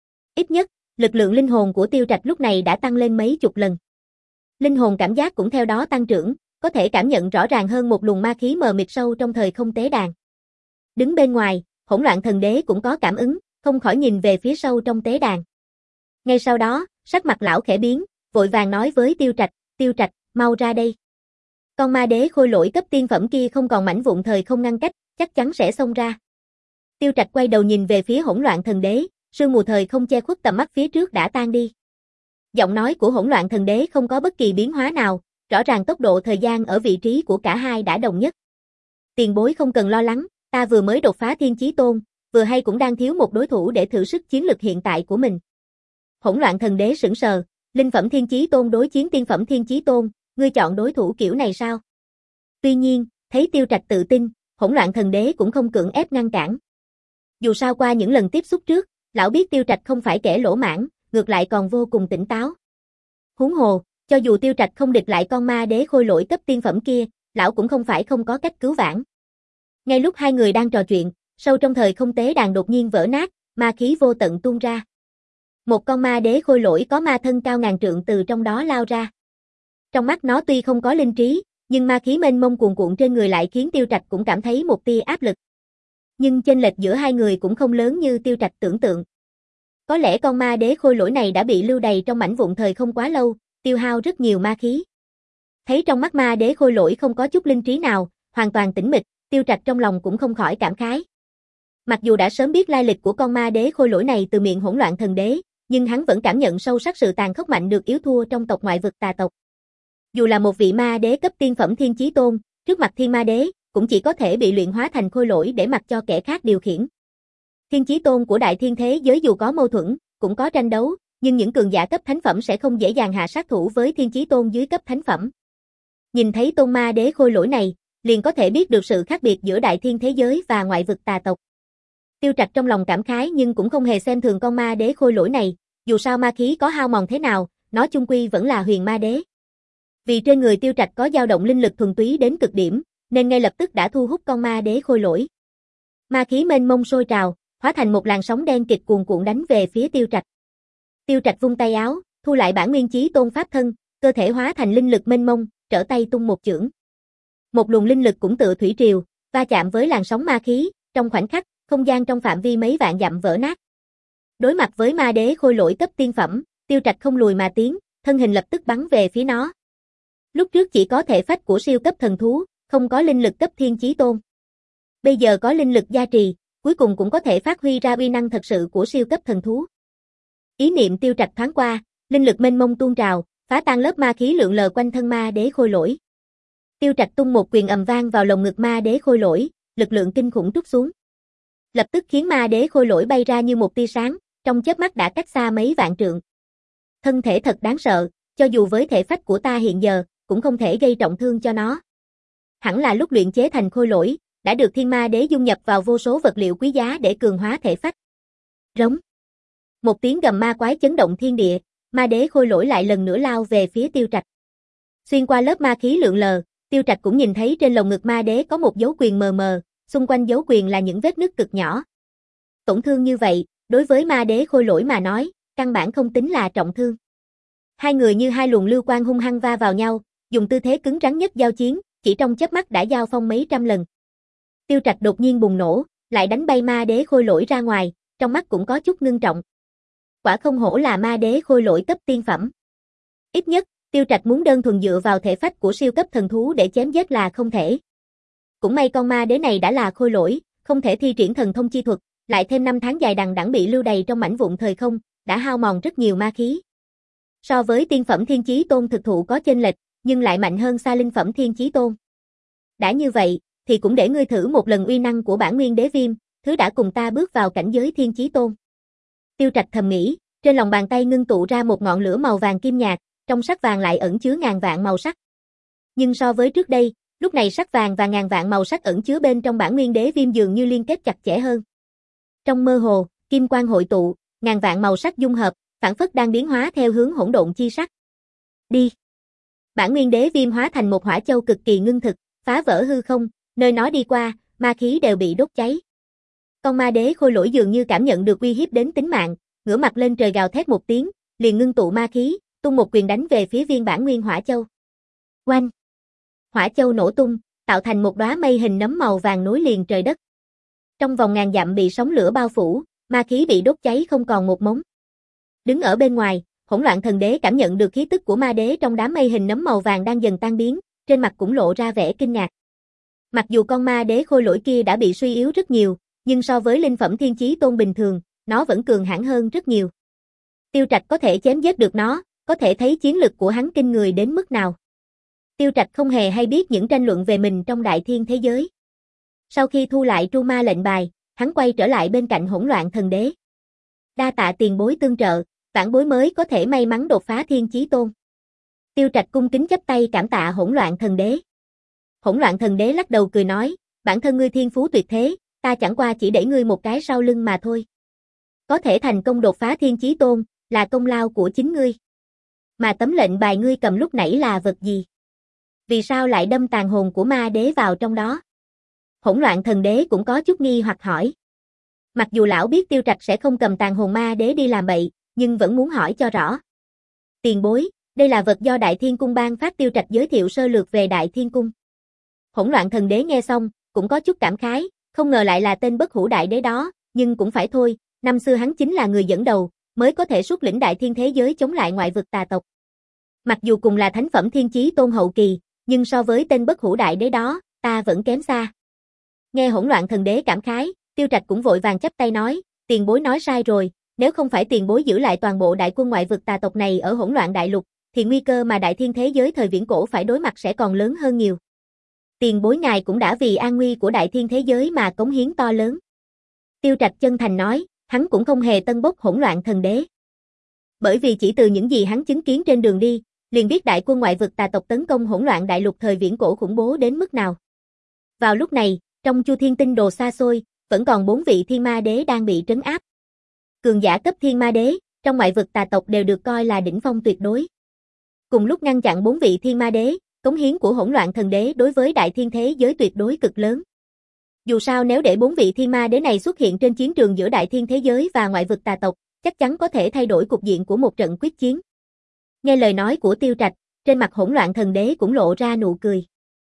S1: Ít nhất, lực lượng linh hồn của Tiêu Trạch lúc này đã tăng lên mấy chục lần. Linh hồn cảm giác cũng theo đó tăng trưởng, có thể cảm nhận rõ ràng hơn một luồng ma khí mờ mịt sâu trong thời không tế đàn. Đứng bên ngoài, Hỗn Loạn Thần Đế cũng có cảm ứng, không khỏi nhìn về phía sâu trong tế đàn. Ngay sau đó, sắc mặt lão khẽ biến, vội vàng nói với Tiêu Trạch, Tiêu Trạch, mau ra đây. Con ma đế khôi lỗi cấp tiên phẩm kia không còn mảnh vụn thời không ngăn cách, chắc chắn sẽ xông ra. Tiêu Trạch quay đầu nhìn về phía Hỗn Loạn Thần Đế, sương mù thời không che khuất tầm mắt phía trước đã tan đi. Giọng nói của Hỗn Loạn Thần Đế không có bất kỳ biến hóa nào, rõ ràng tốc độ thời gian ở vị trí của cả hai đã đồng nhất. Tiền bối không cần lo lắng, ta vừa mới đột phá Thiên Chí Tôn, vừa hay cũng đang thiếu một đối thủ để thử sức chiến lực hiện tại của mình. Hỗn Loạn Thần Đế sững sờ, linh phẩm Thiên Chí Tôn đối chiến tiên phẩm Thiên Chí Tôn, ngươi chọn đối thủ kiểu này sao? Tuy nhiên, thấy Tiêu Trạch tự tin, Hỗn Loạn Thần Đế cũng không cưỡng ép ngăn cản. Dù sao qua những lần tiếp xúc trước, lão biết Tiêu Trạch không phải kẻ lỗ mãng, ngược lại còn vô cùng tỉnh táo. Huống hồ, cho dù Tiêu Trạch không địch lại con ma đế khôi lỗi cấp tiên phẩm kia, lão cũng không phải không có cách cứu vãn. Ngay lúc hai người đang trò chuyện, sâu trong thời không tế đàn đột nhiên vỡ nát, ma khí vô tận tuôn ra. Một con ma đế khôi lỗi có ma thân cao ngàn trượng từ trong đó lao ra. Trong mắt nó tuy không có linh trí, nhưng ma khí mênh mông cuồn cuộn trên người lại khiến Tiêu Trạch cũng cảm thấy một tia áp lực. Nhưng chênh lệch giữa hai người cũng không lớn như Tiêu Trạch tưởng tượng. Có lẽ con ma đế khôi lỗi này đã bị lưu đày trong mảnh vụn thời không quá lâu, tiêu hao rất nhiều ma khí. Thấy trong mắt ma đế khôi lỗi không có chút linh trí nào, hoàn toàn tĩnh mịch, Tiêu Trạch trong lòng cũng không khỏi cảm khái. Mặc dù đã sớm biết lai lịch của con ma đế khôi lỗi này từ miệng Hỗn Loạn Thần Đế, nhưng hắn vẫn cảm nhận sâu sắc sự tàn khốc mạnh được yếu thua trong tộc ngoại vực tà tộc. Dù là một vị ma đế cấp tiên phẩm Thiên Chí Tôn, trước mặt Thiên Ma Đế, cũng chỉ có thể bị luyện hóa thành khôi lỗi để mặc cho kẻ khác điều khiển. Thiên Chí Tôn của đại thiên thế giới dù có mâu thuẫn, cũng có tranh đấu, nhưng những cường giả cấp thánh phẩm sẽ không dễ dàng hạ sát thủ với Thiên Chí Tôn dưới cấp thánh phẩm. Nhìn thấy tôn ma đế khôi lỗi này, liền có thể biết được sự khác biệt giữa đại thiên thế giới và ngoại vực tà tộc. Tiêu Trạch trong lòng cảm khái nhưng cũng không hề xem thường con ma đế khôi lỗi này, dù sao ma khí có hao mòn thế nào, nó chung quy vẫn là huyền ma đế. Vì trên người Tiêu Trạch có dao động linh lực thuần túy đến cực điểm, nên ngay lập tức đã thu hút con ma đế khôi lỗi. Ma khí mênh mông sôi trào, hóa thành một làn sóng đen kịch cuồn cuộn đánh về phía Tiêu Trạch. Tiêu Trạch vung tay áo, thu lại bản nguyên chí tôn pháp thân, cơ thể hóa thành linh lực mênh mông, trở tay tung một chưởng. Một luồng linh lực cũng tựa thủy triều, va chạm với làn sóng ma khí, trong khoảnh khắc, không gian trong phạm vi mấy vạn dặm vỡ nát. Đối mặt với ma đế khôi lỗi cấp tiên phẩm, Tiêu Trạch không lùi mà tiến, thân hình lập tức bắn về phía nó. Lúc trước chỉ có thể phách của siêu cấp thần thú, không có linh lực cấp thiên chí tôn. Bây giờ có linh lực gia trì, cuối cùng cũng có thể phát huy ra uy năng thật sự của siêu cấp thần thú. Ý niệm Tiêu Trạch thoáng qua, linh lực mênh mông tuôn trào, phá tan lớp ma khí lượn lờ quanh thân ma đế khôi lỗi. Tiêu Trạch tung một quyền ầm vang vào lồng ngực ma đế khôi lỗi, lực lượng kinh khủng trút xuống. Lập tức khiến ma đế khôi lỗi bay ra như một tia sáng, trong chớp mắt đã cách xa mấy vạn trượng. Thân thể thật đáng sợ, cho dù với thể phách của ta hiện giờ, cũng không thể gây trọng thương cho nó. Hẳn là lúc luyện chế thành khôi lỗi, đã được thiên ma đế dung nhập vào vô số vật liệu quý giá để cường hóa thể phách. Rống. Một tiếng gầm ma quái chấn động thiên địa, ma đế khôi lỗi lại lần nữa lao về phía Tiêu Trạch. Xuyên qua lớp ma khí lượn lờ, Tiêu Trạch cũng nhìn thấy trên lồng ngực ma đế có một dấu quyền mờ mờ, xung quanh dấu quyền là những vết nứt cực nhỏ. Tổn thương như vậy, đối với ma đế khôi lỗi mà nói, căn bản không tính là trọng thương. Hai người như hai luồng lưu quang hung hăng va vào nhau, dùng tư thế cứng rắn nhất giao chiến, chỉ trong chớp mắt đã giao phong mấy trăm lần. Tiêu Trạch đột nhiên bùng nổ, lại đánh bay ma đế khôi lỗi ra ngoài, trong mắt cũng có chút ngưng trọng. Quả không hổ là ma đế khôi lỗi cấp tiên phẩm. Ít nhất, Tiêu Trạch muốn đơn thuần dựa vào thể phách của siêu cấp thần thú để chém giết là không thể. Cũng may con ma đế này đã là khôi lỗi, không thể thi triển thần thông chi thuật, lại thêm năm tháng dài đằng đẵng bị lưu đày trong mảnh vụn thời không, đã hao mòn rất nhiều ma khí. So với tiên phẩm Thiên Chí Tôn thực thụ có chênh lệch, nhưng lại mạnh hơn xa linh phẩm Thiên Chí Tôn. Đã như vậy, thì cũng để ngươi thử một lần uy năng của bản nguyên đế viêm, thứ đã cùng ta bước vào cảnh giới Thiên Chí Tôn. Tiêu Trạch thầm nghĩ, trên lòng bàn tay ngưng tụ ra một ngọn lửa màu vàng kim nhạt, trong sắc vàng lại ẩn chứa ngàn vạn màu sắc. Nhưng so với trước đây, lúc này sắc vàng và ngàn vạn màu sắc ẩn chứa bên trong bản nguyên đế viêm dường như liên kết chặt chẽ hơn. Trong mơ hồ, kim quang hội tụ, ngàn vạn màu sắc dung hợp, phản phất đang biến hóa theo hướng hỗn độn chi sắc. Đi. Bản nguyên đế viêm hóa thành một hỏa châu cực kỳ ngưng thực, phá vỡ hư không, nơi nó đi qua, ma khí đều bị đốt cháy. Con ma đế khôi lỗi dường như cảm nhận được uy hiếp đến tính mạng, ngửa mặt lên trời gào thét một tiếng, liền ngưng tụ ma khí, tung một quyền đánh về phía viên bản nguyên hỏa châu. Oanh! Hỏa châu nổ tung, tạo thành một đóa mây hình nấm màu vàng nối liền trời đất. Trong vòng ngàn dặm bị sóng lửa bao phủ, ma khí bị đốt cháy không còn một mống. Đứng ở bên ngoài, Hỗn Loạn Thần Đế cảm nhận được khí tức của ma đế trong đám mây hình nấm màu vàng đang dần tan biến, trên mặt cũng lộ ra vẻ kinh ngạc. Mặc dù con ma đế khôi lỗi kia đã bị suy yếu rất nhiều, nhưng so với linh phẩm Thiên Chí Tôn bình thường, nó vẫn cường hãn hơn rất nhiều. Tiêu Trạch có thể chém giết được nó, có thể thấy chiến lực của hắn kinh người đến mức nào. Tiêu Trạch không hề hay biết những tranh luận về mình trong đại thiên thế giới. Sau khi thu lại tru ma lệnh bài, hắn quay trở lại bên cạnh Hỗn Loạn Thần Đế. Đa tạ tiền bối tương trợ, vãn bối mới có thể may mắn đột phá Thiên Chí Tôn. Tiêu Trạch cung kính chắp tay cảm tạ Hỗn Loạn Thần Đế. Hỗn Loạn Thần Đế lắc đầu cười nói, bản thân ngươi thiên phú tuyệt thế, ta chẳng qua chỉ để ngươi một cái sau lưng mà thôi. Có thể thành công đột phá Thiên Chí Tôn, là công lao của chính ngươi. Mà tấm lệnh bài ngươi cầm lúc nãy là vật gì? Vì sao lại đâm tàn hồn của ma đế vào trong đó? Hỗn Loạn Thần Đế cũng có chút nghi hoặc hỏi. Mặc dù lão biết Tiêu Trạch sẽ không cầm tàn hồn ma đế đi làm bậy, nhưng vẫn muốn hỏi cho rõ. Tiền bối, đây là vật do Đại Thiên Cung ban phát. Tiêu Trạch giới thiệu sơ lược về Đại Thiên Cung. Hỗn Loạn Thần Đế nghe xong, cũng có chút cảm khái, không ngờ lại là tên bất hủ đại đế đó, nhưng cũng phải thôi, năm xưa hắn chính là người dẫn đầu, mới có thể xuất lĩnh đại thiên thế giới chống lại ngoại vực tà tộc. Mặc dù cùng là thánh phẩm Thiên Chí Tôn hậu kỳ, nhưng so với tên bất hủ đại đế đó, ta vẫn kém xa. Nghe Hỗn Loạn Thần Đế cảm khái, Tiêu Trạch cũng vội vàng chắp tay nói, tiền bối nói sai rồi, nếu không phải tiền bối giữ lại toàn bộ đại quân ngoại vực tà tộc này ở Hỗn Loạn Đại Lục, thì nguy cơ mà đại thiên thế giới thời viễn cổ phải đối mặt sẽ còn lớn hơn nhiều. Tiền bối ngài cũng đã vì an nguy của đại thiên thế giới mà cống hiến to lớn. Tiêu Trạch chân thành nói, hắn cũng không hề tân bốc Hỗn Loạn Thần Đế. Bởi vì chỉ từ những gì hắn chứng kiến trên đường đi, liền biết đại quân ngoại vực tà tộc tấn công Hỗn Loạn Đại Lục thời viễn cổ khủng bố đến mức nào. Vào lúc này, trong Chu Thiên Tinh Đồ xa xôi, vẫn còn bốn vị thiên ma đế đang bị trấn áp. Cường giả cấp thiên ma đế, trong ngoại vực tà tộc đều được coi là đỉnh phong tuyệt đối. Cùng lúc ngăn chặn bốn vị thiên ma đế, cống hiến của Hỗn Loạn Thần Đế đối với đại thiên thế giới tuyệt đối cực lớn. Dù sao nếu để bốn vị thiên ma đế này xuất hiện trên chiến trường giữa đại thiên thế giới và ngoại vực tà tộc, chắc chắn có thể thay đổi cục diện của một trận quyết chiến. Nghe lời nói của Tiêu Trạch, trên mặt Hỗn Loạn Thần Đế cũng lộ ra nụ cười.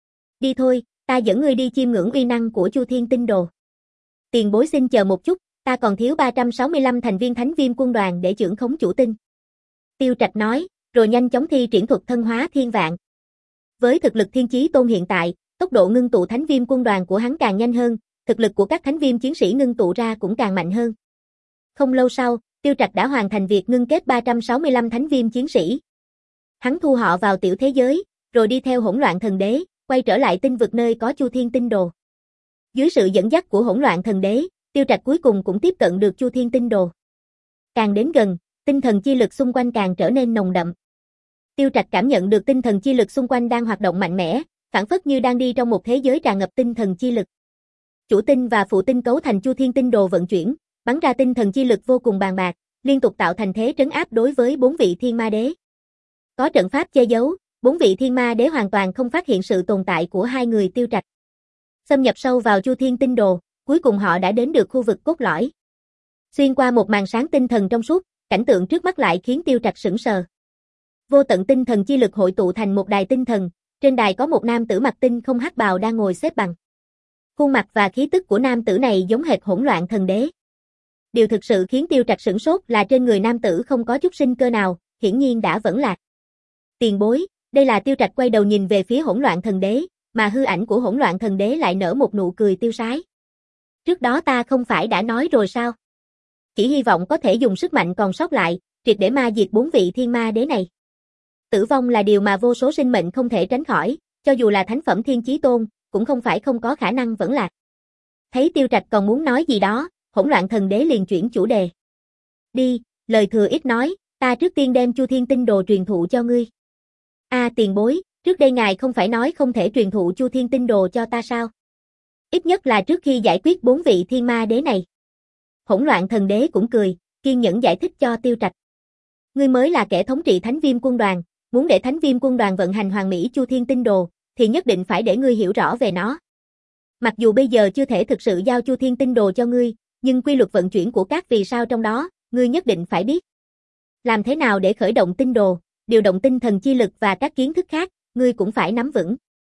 S1: Đi thôi, ta dẫn ngươi đi chiêm ngưỡng uy năng của Chu Thiên Tinh Đồ. Tiền bối xin chờ một chút, ta còn thiếu ba trăm sáu mươi lăm thành viên Thánh Viêm quân đoàn để trưởng khống chủ tinh. Tiêu Trạch nói, rồi nhanh chóng thi triển thuật thân hóa thiên vạn. Với thực lực Thiên Chí Tôn hiện tại, tốc độ ngưng tụ Thánh Viêm quân đoàn của hắn càng nhanh hơn, thực lực của các Thánh Viêm chiến sĩ ngưng tụ ra cũng càng mạnh hơn. Không lâu sau, Tiêu Trạch đã hoàn thành việc ngưng kết ba trăm sáu mươi lăm Thánh Viêm chiến sĩ. Hắn thu họ vào tiểu thế giới, rồi đi theo Hỗn Loạn Thần Đế, quay trở lại tinh vực nơi có Chu Thiên Tinh Đồ. Dưới sự dẫn dắt của Hỗn Loạn Thần Đế, Tiêu Trạch cuối cùng cũng tiếp cận được Chu Thiên Tinh Đồ. Càng đến gần, tinh thần chi lực xung quanh càng trở nên nồng đậm. Tiêu Trạch cảm nhận được tinh thần chi lực xung quanh đang hoạt động mạnh mẽ, phản phất như đang đi trong một thế giới tràn ngập tinh thần chi lực. Chủ tinh và phụ tinh cấu thành Chu Thiên Tinh Đồ vận chuyển, bắn ra tinh thần chi lực vô cùng bàn bạc, liên tục tạo thành thế trấn áp đối với bốn vị thiên ma đế. Có trận pháp che giấu, bốn vị thiên ma đế hoàn toàn không phát hiện sự tồn tại của hai người Tiêu Trạch. Xâm nhập sâu vào Chu Thiên Tinh Đồ, cuối cùng họ đã đến được khu vực cốt lõi. Xuyên qua một màn sáng tinh thần trong suốt, cảnh tượng trước mắt lại khiến Tiêu Trạch sững sờ. Vô tận tinh thần chi lực hội tụ thành một đài tinh thần, trên đài có một nam tử mặc tinh không hắc bào đang ngồi xếp bằng. Khuôn mặt và khí tức của nam tử này giống hệt Hỗn Loạn Thần Đế. Điều thực sự khiến Tiêu Trạch sửng sốt là trên người nam tử không có chút sinh cơ nào, hiển nhiên đã vẫn lạc. Tiền bối, đây là Tiêu Trạch quay đầu nhìn về phía Hỗn Loạn Thần Đế, mà hư ảnh của Hỗn Loạn Thần Đế lại nở một nụ cười tiêu sái. Trước đó ta không phải đã nói rồi sao? Chỉ hy vọng có thể dùng sức mạnh còn sót lại, triệt để ma diệt bốn vị thiên ma đế này. Tử vong là điều mà vô số sinh mệnh không thể tránh khỏi, cho dù là thánh phẩm thiên chí tôn, cũng không phải không có khả năng vẫn lạc. Thấy Tiêu Trạch còn muốn nói gì đó, Hỗn Loạn Thần Đế liền chuyển chủ đề. Đi, lời thừa ít nói, ta trước tiên đem Chu Thiên Tinh Đồ truyền thụ cho ngươi. A à, tiền bối, trước đây ngài không phải nói không thể truyền thụ Chu Thiên Tinh Đồ cho ta sao? Ít nhất là trước khi giải quyết bốn vị thiên ma đế này. Hỗn Loạn Thần Đế cũng cười, kiên nhẫn giải thích cho Tiêu Trạch. Ngươi mới là kẻ thống trị Thánh Viêm Quân Đoàn, muốn để Thánh Viêm Quân Đoàn vận hành hoàn mỹ Chu Thiên Tinh Đồ, thì nhất định phải để ngươi hiểu rõ về nó. Mặc dù bây giờ chưa thể thực sự giao Chu Thiên Tinh Đồ cho ngươi, nhưng quy luật vận chuyển của các vì sao trong đó, ngươi nhất định phải biết. Làm thế nào để khởi động tinh đồ, điều động tinh thần chi lực và các kiến thức khác, ngươi cũng phải nắm vững.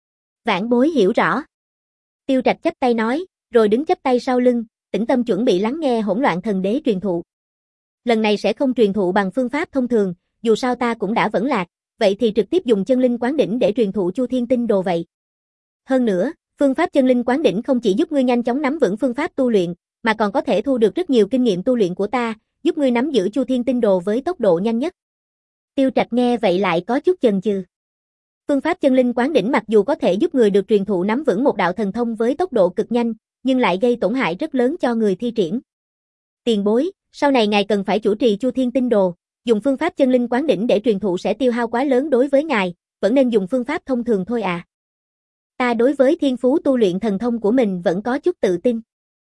S1: Vãn bối hiểu rõ. Tiêu Trạch chắp tay nói, rồi đứng chắp tay sau lưng, tĩnh tâm chuẩn bị lắng nghe Hỗn Loạn Thần Đế truyền thụ. Lần này sẽ không truyền thụ bằng phương pháp thông thường, dù sao ta cũng đã vẫn lạc, vậy thì trực tiếp dùng chân linh quán đỉnh để truyền thụ Chu Thiên Tinh Đồ vậy. Hơn nữa, phương pháp chân linh quán đỉnh không chỉ giúp ngươi nhanh chóng nắm vững phương pháp tu luyện, mà còn có thể thu được rất nhiều kinh nghiệm tu luyện của ta, giúp ngươi nắm giữ Chu Thiên Tinh Đồ với tốc độ nhanh nhất. Tiêu Trạch nghe vậy lại có chút chần chừ. Phương pháp chân linh quán đỉnh mặc dù có thể giúp người được truyền thụ nắm vững một đạo thần thông với tốc độ cực nhanh, nhưng lại gây tổn hại rất lớn cho người thi triển. Tiền bối, sau này ngài cần phải chủ trì Chu Thiên Tinh Đồ, dùng phương pháp chân linh quán đỉnh để truyền thụ sẽ tiêu hao quá lớn đối với ngài, vẫn nên dùng phương pháp thông thường thôi à. Ta đối với thiên phú tu luyện thần thông của mình vẫn có chút tự tin.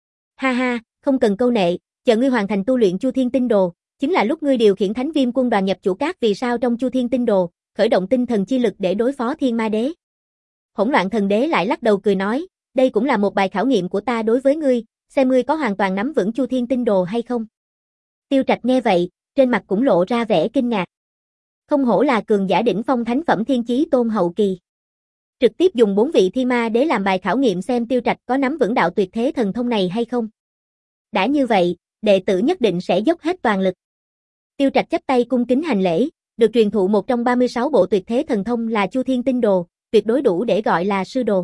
S1: Ha ha, không cần câu nệ, chờ ngươi hoàn thành tu luyện Chu Thiên Tinh Đồ, chính là lúc ngươi điều khiển Thánh Viêm Quân Đoàn nhập chủ các vì sao trong Chu Thiên Tinh Đồ, khởi động tinh thần chi lực để đối phó Thiên Ma Đế. Hỗn Loạn Thần Đế lại lắc đầu cười nói, đây cũng là một bài khảo nghiệm của ta đối với ngươi, xem ngươi có hoàn toàn nắm vững Chu Thiên Tinh Đồ hay không. Tiêu Trạch nghe vậy, trên mặt cũng lộ ra vẻ kinh ngạc. Không hổ là cường giả đỉnh phong thánh phẩm thiên chí tôn hậu kỳ. Trực tiếp dùng bốn vị Thiên Ma Đế làm bài khảo nghiệm xem Tiêu Trạch có nắm vững đạo tuyệt thế thần thông này hay không. Đã như vậy, đệ tử nhất định sẽ dốc hết toàn lực. Tiêu Trạch chắp tay cung kính hành lễ, được truyền thụ một trong ba mươi sáu bộ tuyệt thế thần thông là Chu Thiên Tinh Đồ, tuyệt đối đủ để gọi là sư đồ.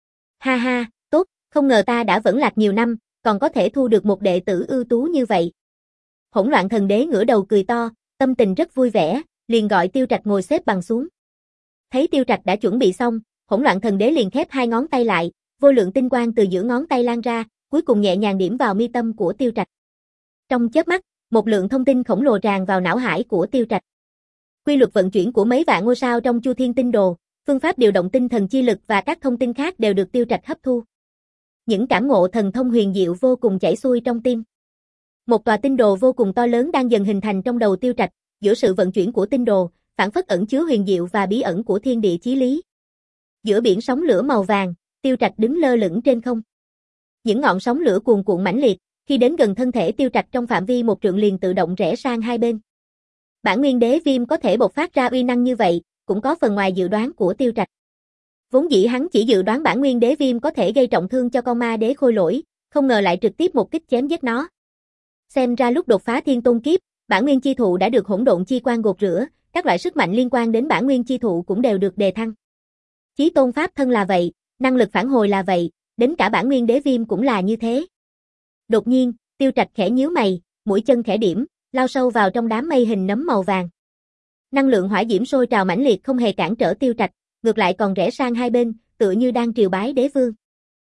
S1: Ha ha, tốt, không ngờ ta đã vẫn lạc nhiều năm, còn có thể thu được một đệ tử ưu tú như vậy. Hỗn Loạn Thần Đế ngửa đầu cười to, tâm tình rất vui vẻ, liền gọi Tiêu Trạch ngồi xếp bằng xuống. Thấy Tiêu Trạch đã chuẩn bị xong, Hỗn Loạn Thần Đế liền khép hai ngón tay lại, vô lượng tinh quang từ giữa ngón tay lan ra, cuối cùng nhẹ nhàng điểm vào mi tâm của Tiêu Trạch. Trong chớp mắt, một lượng thông tin khổng lồ tràn vào não hải của Tiêu Trạch. Quy luật vận chuyển của mấy vạn ngôi sao trong Chu Thiên Tinh Đồ, phương pháp điều động tinh thần chi lực và các thông tin khác đều được Tiêu Trạch hấp thu. Những cảm ngộ thần thông huyền diệu vô cùng chảy xuôi trong tim. Một tòa tinh đồ vô cùng to lớn đang dần hình thành trong đầu Tiêu Trạch, giữa sự vận chuyển của tinh đồ, phảng phất ẩn chứa huyền diệu và bí ẩn của thiên địa chí lý. Giữa biển sóng lửa màu vàng, Tiêu Trạch đứng lơ lửng trên không. Những ngọn sóng lửa cuồn cuộn mãnh liệt, khi đến gần thân thể Tiêu Trạch trong phạm vi một trượng liền tự động rẽ sang hai bên. Bản nguyên đế viêm có thể bộc phát ra uy năng như vậy, cũng có phần ngoài dự đoán của Tiêu Trạch. Vốn dĩ hắn chỉ dự đoán bản nguyên đế viêm có thể gây trọng thương cho con ma đế khôi lỗi, không ngờ lại trực tiếp một kích chém giết nó. Xem ra lúc đột phá thiên tôn kiếp, bản nguyên chi thụ đã được hỗn độn chi quan gột rửa, các loại sức mạnh liên quan đến bản nguyên chi thụ cũng đều được đề thăng. Chí tôn pháp thân là vậy, năng lực phản hồi là vậy, đến cả bản nguyên đế viêm cũng là như thế. Đột nhiên, Tiêu Trạch khẽ nhíu mày, mũi chân khẽ điểm, lao sâu vào trong đám mây hình nấm màu vàng. Năng lượng hỏa diễm sôi trào mãnh liệt không hề cản trở Tiêu Trạch, ngược lại còn rẽ sang hai bên, tựa như đang triều bái đế vương.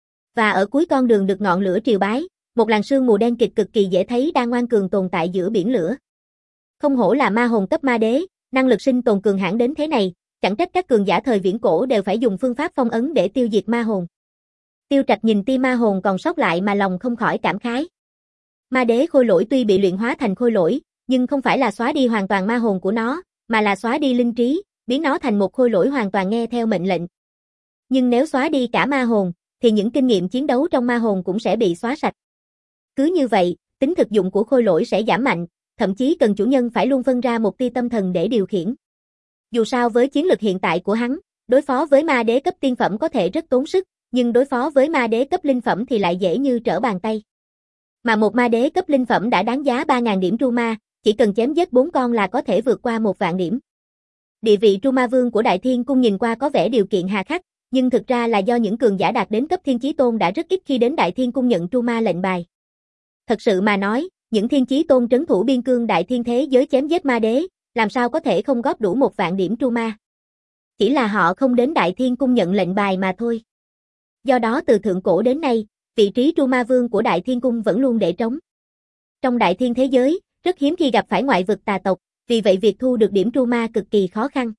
S1: Và ở cuối con đường được ngọn lửa triều bái, một làn sương mù đen kịt cực kỳ dễ thấy đang ngoan cường tồn tại giữa biển lửa. Không hổ là ma hồn cấp ma đế, năng lực sinh tồn cường hãn đến thế này, chẳng trách các cường giả thời viễn cổ đều phải dùng phương pháp phong ấn để tiêu diệt ma hồn. Tiêu Trạch nhìn tia ma hồn còn sót lại mà lòng không khỏi cảm khái. Ma đế khôi lỗi tuy bị luyện hóa thành khôi lỗi, nhưng không phải là xóa đi hoàn toàn ma hồn của nó, mà là xóa đi linh trí, biến nó thành một khôi lỗi hoàn toàn nghe theo mệnh lệnh. Nhưng nếu xóa đi cả ma hồn, thì những kinh nghiệm chiến đấu trong ma hồn cũng sẽ bị xóa sạch. Cứ như vậy, tính thực dụng của khôi lỗi sẽ giảm mạnh, thậm chí cần chủ nhân phải luôn phân ra một tia tâm thần để điều khiển. Dù sao với chiến lực hiện tại của hắn, đối phó với ma đế cấp tiên phẩm có thể rất tốn sức, nhưng đối phó với ma đế cấp linh phẩm thì lại dễ như trở bàn tay. Mà một ma đế cấp linh phẩm đã đáng giá ba nghìn điểm Truma, chỉ cần chém giết bốn con là có thể vượt qua một vạn điểm. Địa vị Truma Vương của Đại Thiên Cung nhìn qua có vẻ điều kiện hà khắc, nhưng thực ra là do những cường giả đạt đến cấp Thiên Chí Tôn đã rất ít khi đến Đại Thiên Cung nhận Truma lệnh bài. Thật sự mà nói, những Thiên Chí Tôn trấn thủ biên cương Đại Thiên thế giới chém giết ma đế, làm sao có thể không góp đủ một vạn điểm Truma. Chỉ là họ không đến Đại Thiên Cung nhận lệnh bài mà thôi. Do đó từ thượng cổ đến nay, vị trí Truma Vương của Đại Thiên Cung vẫn luôn để trống. Trong Đại Thiên thế giới, rất hiếm khi gặp phải ngoại vực tà tộc, vì vậy việc thu được điểm Truma cực kỳ khó khăn.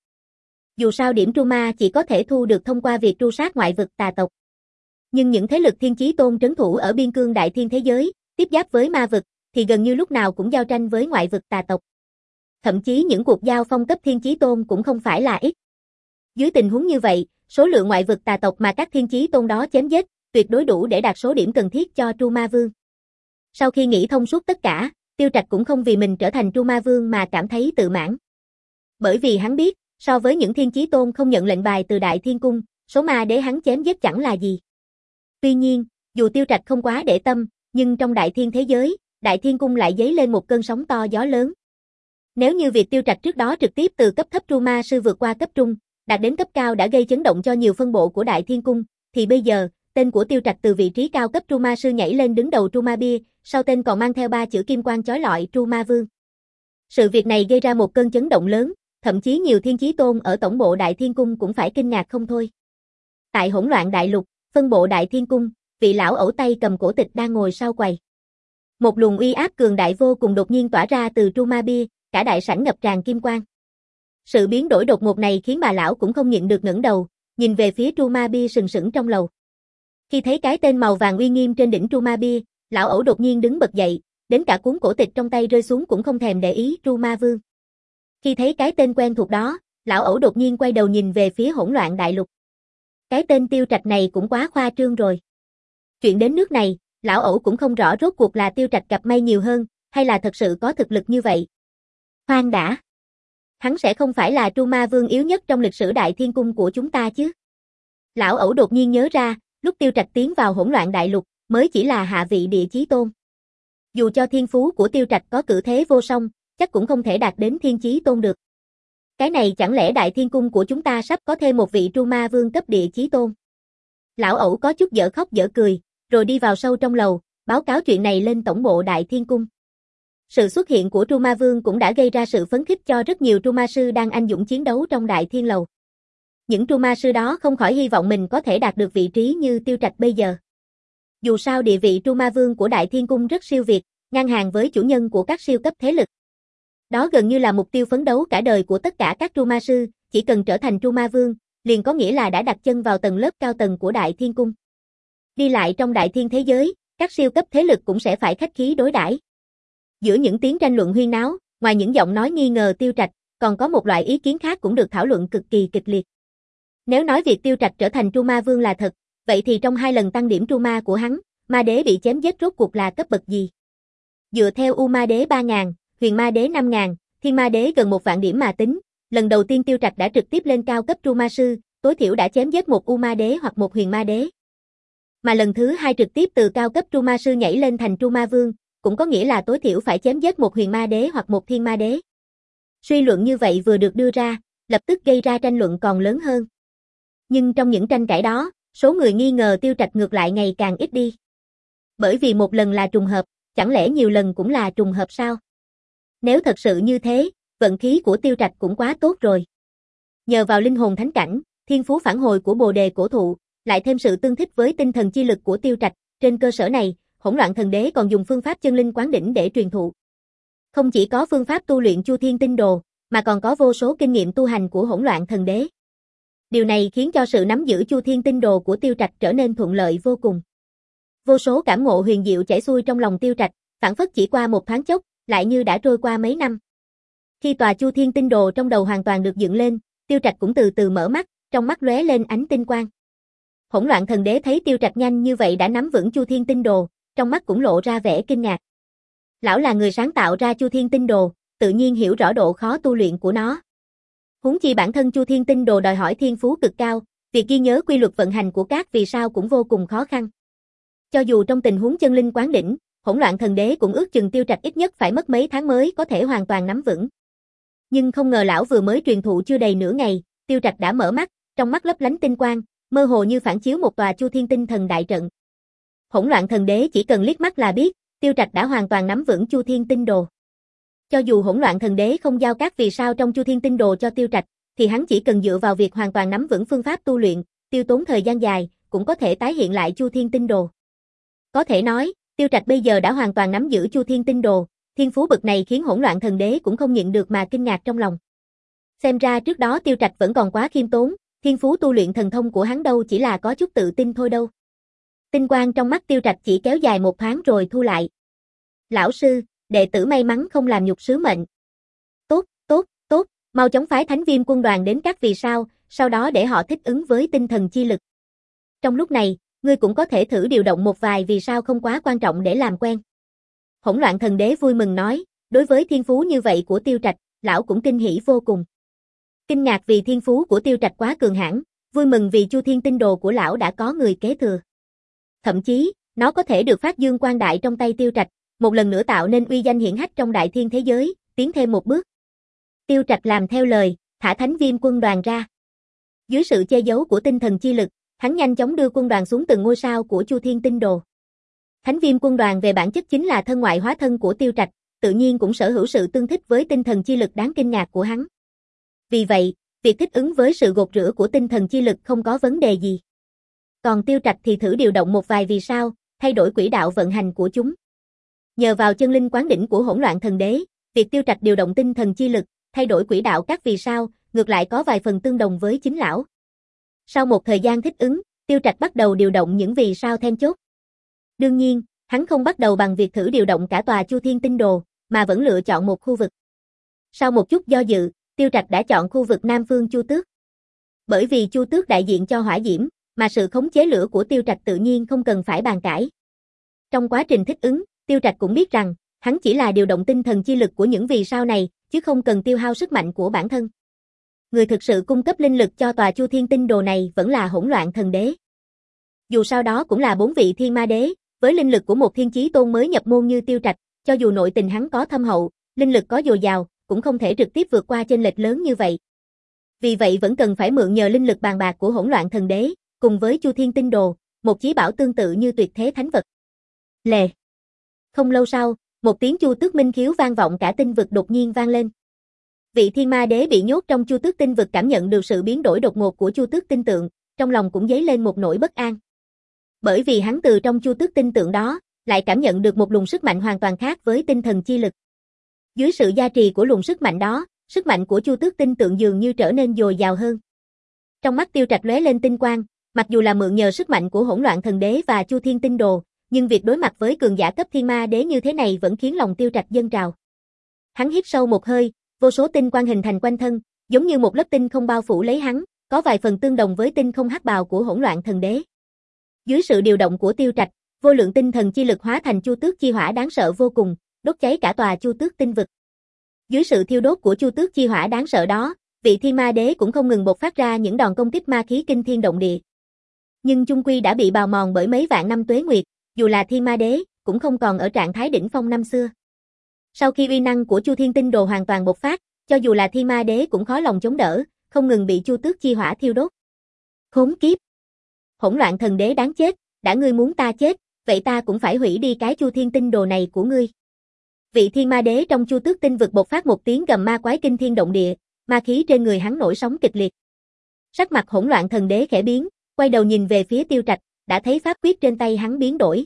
S1: Dù sao điểm Truma chỉ có thể thu được thông qua việc tru sát ngoại vực tà tộc. Nhưng những thế lực Thiên Chí Tôn trấn thủ ở biên cương Đại Thiên thế giới, tiếp giáp với ma vực, thì gần như lúc nào cũng giao tranh với ngoại vực tà tộc. Thậm chí những cuộc giao phong cấp Thiên Chí Tôn cũng không phải là ít. Dưới tình huống như vậy, số lượng ngoại vực tà tộc mà các Thiên Chí Tôn đó chém giết, tuyệt đối đủ để đạt số điểm cần thiết cho Truma Vương. Sau khi nghĩ thông suốt tất cả, Tiêu Trạch cũng không vì mình trở thành Truma Vương mà cảm thấy tự mãn. Bởi vì hắn biết, so với những Thiên Chí Tôn không nhận lệnh bài từ Đại Thiên Cung, số ma đế hắn chém giết chẳng là gì. Tuy nhiên, dù Tiêu Trạch không quá để tâm, nhưng trong Đại Thiên thế giới, Đại Thiên Cung lại dấy lên một cơn sóng to gió lớn. Nếu như việc Tiêu Trạch trước đó trực tiếp từ cấp thấp Truma sư vượt qua cấp trung, đạt đến cấp cao đã gây chấn động cho nhiều phân bộ của Đại Thiên Cung, thì bây giờ, tên của Tiêu Trạch từ vị trí cao cấp Truma sư nhảy lên đứng đầu Truma bia, sau tên còn mang theo ba chữ kim quang chói lọi Truma Vương. Sự việc này gây ra một cơn chấn động lớn, thậm chí nhiều Thiên Chí Tôn ở tổng bộ Đại Thiên Cung cũng phải kinh ngạc không thôi. Tại hỗn loạn đại lục, phân bộ Đại Thiên Cung, vị lão ẩu tay cầm cổ tịch đang ngồi sau quầy. Một luồng uy áp cường đại vô cùng đột nhiên tỏa ra từ Truma bia, cả đại sảnh ngập tràn kim quang. Sự biến đổi đột ngột này khiến bà lão cũng không nhịn được ngẩng đầu, nhìn về phía Truma bia sừng sững trong lầu. Khi thấy cái tên màu vàng uy nghiêm trên đỉnh Truma bia, lão ẩu đột nhiên đứng bật dậy, đến cả cuốn cổ tịch trong tay rơi xuống cũng không thèm để ý Truma Vương. Khi thấy cái tên quen thuộc đó, lão ẩu đột nhiên quay đầu nhìn về phía hỗn loạn đại lục. Cái tên Tiêu Trạch này cũng quá khoa trương rồi. Chuyện đến nước này, lão ẩu cũng không rõ rốt cuộc là Tiêu Trạch gặp may nhiều hơn, hay là thật sự có thực lực như vậy. Khoan đã. Hắn sẽ không phải là Truma Vương yếu nhất trong lịch sử Đại Thiên Cung của chúng ta chứ. Lão ẩu đột nhiên nhớ ra, lúc Tiêu Trạch tiến vào hỗn loạn đại lục, mới chỉ là hạ vị địa chí tôn. Dù cho thiên phú của Tiêu Trạch có cử thế vô song, chắc cũng không thể đạt đến thiên chí tôn được. Cái này chẳng lẽ Đại Thiên Cung của chúng ta sắp có thêm một vị Truma Vương cấp địa chí tôn? Lão ẩu có chút dở khóc dở cười, rồi đi vào sâu trong lầu, báo cáo chuyện này lên tổng bộ Đại Thiên Cung. Sự xuất hiện của Truma Vương cũng đã gây ra sự phấn khích cho rất nhiều Truma sư đang anh dũng chiến đấu trong Đại Thiên Lầu. Những Truma sư đó không khỏi hy vọng mình có thể đạt được vị trí như Tiêu Trạch bây giờ. Dù sao địa vị Truma Vương của Đại Thiên Cung rất siêu việt, ngang hàng với chủ nhân của các siêu cấp thế lực. Đó gần như là mục tiêu phấn đấu cả đời của tất cả các Truma sư, chỉ cần trở thành Truma Vương, liền có nghĩa là đã đặt chân vào tầng lớp cao tầng của Đại Thiên Cung. Đi lại trong Đại Thiên thế giới, các siêu cấp thế lực cũng sẽ phải khách khí đối đãi. Giữa những tiếng tranh luận huyên náo, ngoài những giọng nói nghi ngờ Tiêu Trạch, còn có một loại ý kiến khác cũng được thảo luận cực kỳ kịch liệt. Nếu nói việc Tiêu Trạch trở thành Truma Vương là thật, vậy thì trong hai lần tăng điểm Truma của hắn, ma đế bị chém giết rốt cuộc là cấp bậc gì? Dựa theo U ma đế ba nghìn, huyền ma đế năm nghìn, thiên ma đế gần một vạn điểm mà tính, lần đầu tiên Tiêu Trạch đã trực tiếp lên cao cấp Truma sư, tối thiểu đã chém giết một U ma đế hoặc một huyền ma đế. Mà lần thứ hai trực tiếp từ cao cấp Truma sư nhảy lên thành Truma Vương, cũng có nghĩa là tối thiểu phải chém giết một huyền ma đế hoặc một thiên ma đế. Suy luận như vậy vừa được đưa ra, lập tức gây ra tranh luận còn lớn hơn. Nhưng trong những tranh cãi đó, số người nghi ngờ Tiêu Trạch ngược lại ngày càng ít đi. Bởi vì một lần là trùng hợp, chẳng lẽ nhiều lần cũng là trùng hợp sao? Nếu thật sự như thế, vận khí của Tiêu Trạch cũng quá tốt rồi. Nhờ vào linh hồn thánh cảnh, thiên phú phản hồi của Bồ đề cổ thụ, lại thêm sự tương thích với tinh thần chi lực của Tiêu Trạch, trên cơ sở này, hỗn loạn thần đế còn dùng phương pháp chân linh quán đỉnh để truyền thụ. Không chỉ có phương pháp tu luyện Chu Thiên Tinh Đồ, mà còn có vô số kinh nghiệm tu hành của hỗn loạn thần đế. Điều này khiến cho sự nắm giữ Chu Thiên Tinh Đồ của Tiêu Trạch trở nên thuận lợi vô cùng. Vô số cảm ngộ huyền diệu chảy xuôi trong lòng Tiêu Trạch, phảng phất chỉ qua một thoáng chốc, lại như đã trôi qua mấy năm. Khi tòa Chu Thiên Tinh Đồ trong đầu hoàn toàn được dựng lên, Tiêu Trạch cũng từ từ mở mắt, trong mắt lóe lên ánh tinh quang. Hỗn loạn thần đế thấy Tiêu Trạch nhanh như vậy đã nắm vững Chu Thiên Tinh Đồ, trong mắt cũng lộ ra vẻ kinh ngạc. Lão là người sáng tạo ra Chu Thiên Tinh Đồ, tự nhiên hiểu rõ độ khó tu luyện của nó. Huống chi bản thân Chu Thiên Tinh Đồ đòi hỏi thiên phú cực cao, việc ghi nhớ quy luật vận hành của các vì sao cũng vô cùng khó khăn. Cho dù trong tình huống chân linh quán đỉnh, Hỗn Loạn Thần Đế cũng ước chừng Tiêu Trạch ít nhất phải mất mấy tháng mới có thể hoàn toàn nắm vững. Nhưng không ngờ lão vừa mới truyền thụ chưa đầy nửa ngày, Tiêu Trạch đã mở mắt, trong mắt lấp lánh tinh quang, mơ hồ như phản chiếu một tòa Chu Thiên Tinh Thần đại trận. Hỗn Loạn Thần Đế chỉ cần liếc mắt là biết, Tiêu Trạch đã hoàn toàn nắm vững Chu Thiên Tinh Đồ. Cho dù Hỗn Loạn Thần Đế không giao các vì sao trong Chu Thiên Tinh Đồ cho Tiêu Trạch, thì hắn chỉ cần dựa vào việc hoàn toàn nắm vững phương pháp tu luyện, tiêu tốn thời gian dài, cũng có thể tái hiện lại Chu Thiên Tinh Đồ. Có thể nói, Tiêu Trạch bây giờ đã hoàn toàn nắm giữ Chu Thiên Tinh Đồ, thiên phú bậc này khiến Hỗn Loạn Thần Đế cũng không nhịn được mà kinh ngạc trong lòng. Xem ra trước đó Tiêu Trạch vẫn còn quá khiêm tốn, thiên phú tu luyện thần thông của hắn đâu chỉ là có chút tự tin thôi đâu. Tinh quang trong mắt Tiêu Trạch chỉ kéo dài một thoáng rồi thu lại. Lão sư, đệ tử may mắn không làm nhục sứ mệnh. Tốt, tốt, tốt, mau chóng phái Thánh Viêm quân đoàn đến các vì sao, sau đó để họ thích ứng với tinh thần chi lực. Trong lúc này, ngươi cũng có thể thử điều động một vài vì sao không quá quan trọng để làm quen. Hỗn Loạn Thần Đế vui mừng nói, đối với thiên phú như vậy của Tiêu Trạch, lão cũng kinh hỉ vô cùng. Kinh ngạc vì thiên phú của Tiêu Trạch quá cường hãn, vui mừng vì Chu Thiên Tinh Đồ của lão đã có người kế thừa. Thậm chí, nó có thể được phát dương quang đại trong tay Tiêu Trạch, một lần nữa tạo nên uy danh hiển hách trong đại thiên thế giới, tiến thêm một bước. Tiêu Trạch làm theo lời, thả Thánh Viêm quân đoàn ra. Dưới sự che giấu của tinh thần chi lực, hắn nhanh chóng đưa quân đoàn xuống từng ngôi sao của Chu Thiên Tinh Đồ. Thánh Viêm quân đoàn về bản chất chính là thân ngoại hóa thân của Tiêu Trạch, tự nhiên cũng sở hữu sự tương thích với tinh thần chi lực đáng kinh ngạc của hắn. Vì vậy, việc thích ứng với sự gột rửa của tinh thần chi lực không có vấn đề gì. Còn Tiêu Trạch thì thử điều động một vài vì sao, thay đổi quỹ đạo vận hành của chúng. Nhờ vào chân linh quán đỉnh của Hỗn Loạn Thần Đế, việc Tiêu Trạch điều động tinh thần chi lực, thay đổi quỹ đạo các vì sao, ngược lại có vài phần tương đồng với chính lão. Sau một thời gian thích ứng, Tiêu Trạch bắt đầu điều động những vì sao then chốt. Đương nhiên, hắn không bắt đầu bằng việc thử điều động cả tòa Chu Thiên Tinh Đồ, mà vẫn lựa chọn một khu vực. Sau một chút do dự, Tiêu Trạch đã chọn khu vực Nam Phương Chu Tước. Bởi vì Chu Tước đại diện cho hỏa diễm, mà sự khống chế lửa của Tiêu Trạch tự nhiên không cần phải bàn cãi. Trong quá trình thích ứng, Tiêu Trạch cũng biết rằng, hắn chỉ là điều động tinh thần chi lực của những vì sao này, chứ không cần tiêu hao sức mạnh của bản thân. Người thực sự cung cấp linh lực cho tòa Chu Thiên Tinh Đồ này vẫn là Hỗn Loạn Thần Đế. Dù sao đó cũng là bốn vị thiên ma đế, với linh lực của một thiên chí tôn mới nhập môn như Tiêu Trạch, cho dù nội tình hắn có thâm hậu, linh lực có dồi dào, cũng không thể trực tiếp vượt qua chênh lệch lớn như vậy. Vì vậy vẫn cần phải mượn nhờ linh lực bàn bạc của Hỗn Loạn Thần Đế, cùng với Chu Thiên Tinh Đồ, một chí bảo tương tự như tuyệt thế thánh vật. Lề. Không lâu sau, một tiếng Chu Tước minh khiếu vang vọng cả tinh vực đột nhiên vang lên. Vị thiên ma đế bị nhốt trong Chu Tước tinh vực cảm nhận được sự biến đổi đột ngột của Chu Tước tinh tượng, trong lòng cũng dấy lên một nỗi bất an. Bởi vì hắn từ trong Chu Tước tinh tượng đó, lại cảm nhận được một luồng sức mạnh hoàn toàn khác với tinh thần chi lực. Dưới sự gia trì của luồng sức mạnh đó, sức mạnh của Chu Tước tinh tượng dường như trở nên dồi dào hơn. Trong mắt Tiêu Trạch lóe lên tinh quang, mặc dù là mượn nhờ sức mạnh của Hỗn Loạn Thần Đế và Chu Thiên Tinh Đồ, nhưng việc đối mặt với cường giả cấp thiên ma đế như thế này vẫn khiến lòng Tiêu Trạch dâng trào. Hắn hít sâu một hơi, vô số tinh quang hình thành quanh thân, giống như một lớp tinh không bao phủ lấy hắn, có vài phần tương đồng với tinh không hắc bào của Hỗn Loạn Thần Đế. Dưới sự điều động của Tiêu Trạch, vô lượng tinh thần chi lực hóa thành Chu Tước chi hỏa đáng sợ vô cùng, đốt cháy cả tòa Chu Tước tinh vực. Dưới sự thiêu đốt của Chu Tước chi hỏa đáng sợ đó, vị thiên ma đế cũng không ngừng bộc phát ra những đòn công kích ma khí kinh thiên động địa. Nhưng chung quy đã bị bào mòn bởi mấy vạn năm tuế nguyệt, dù là thiên ma đế, cũng không còn ở trạng thái đỉnh phong năm xưa. Sau khi uy năng của Chu Thiên Tinh Đồ hoàn toàn bộc phát, cho dù là thiên ma đế cũng khó lòng chống đỡ, không ngừng bị Chu Tước chi hỏa thiêu đốt. Khốn kiếp! Hỗn Loạn Thần Đế đáng chết, đã ngươi muốn ta chết, vậy ta cũng phải hủy đi cái Chu Thiên Tinh Đồ này của ngươi. Vị thiên ma đế trong Chu Tước tinh vực bộc phát một tiếng gầm ma quái kinh thiên động địa, ma khí trên người hắn nổi sóng kịch liệt. Sắc mặt Hỗn Loạn Thần Đế khẽ biến, quay đầu nhìn về phía Tiêu Trạch, đã thấy pháp quyết trên tay hắn biến đổi.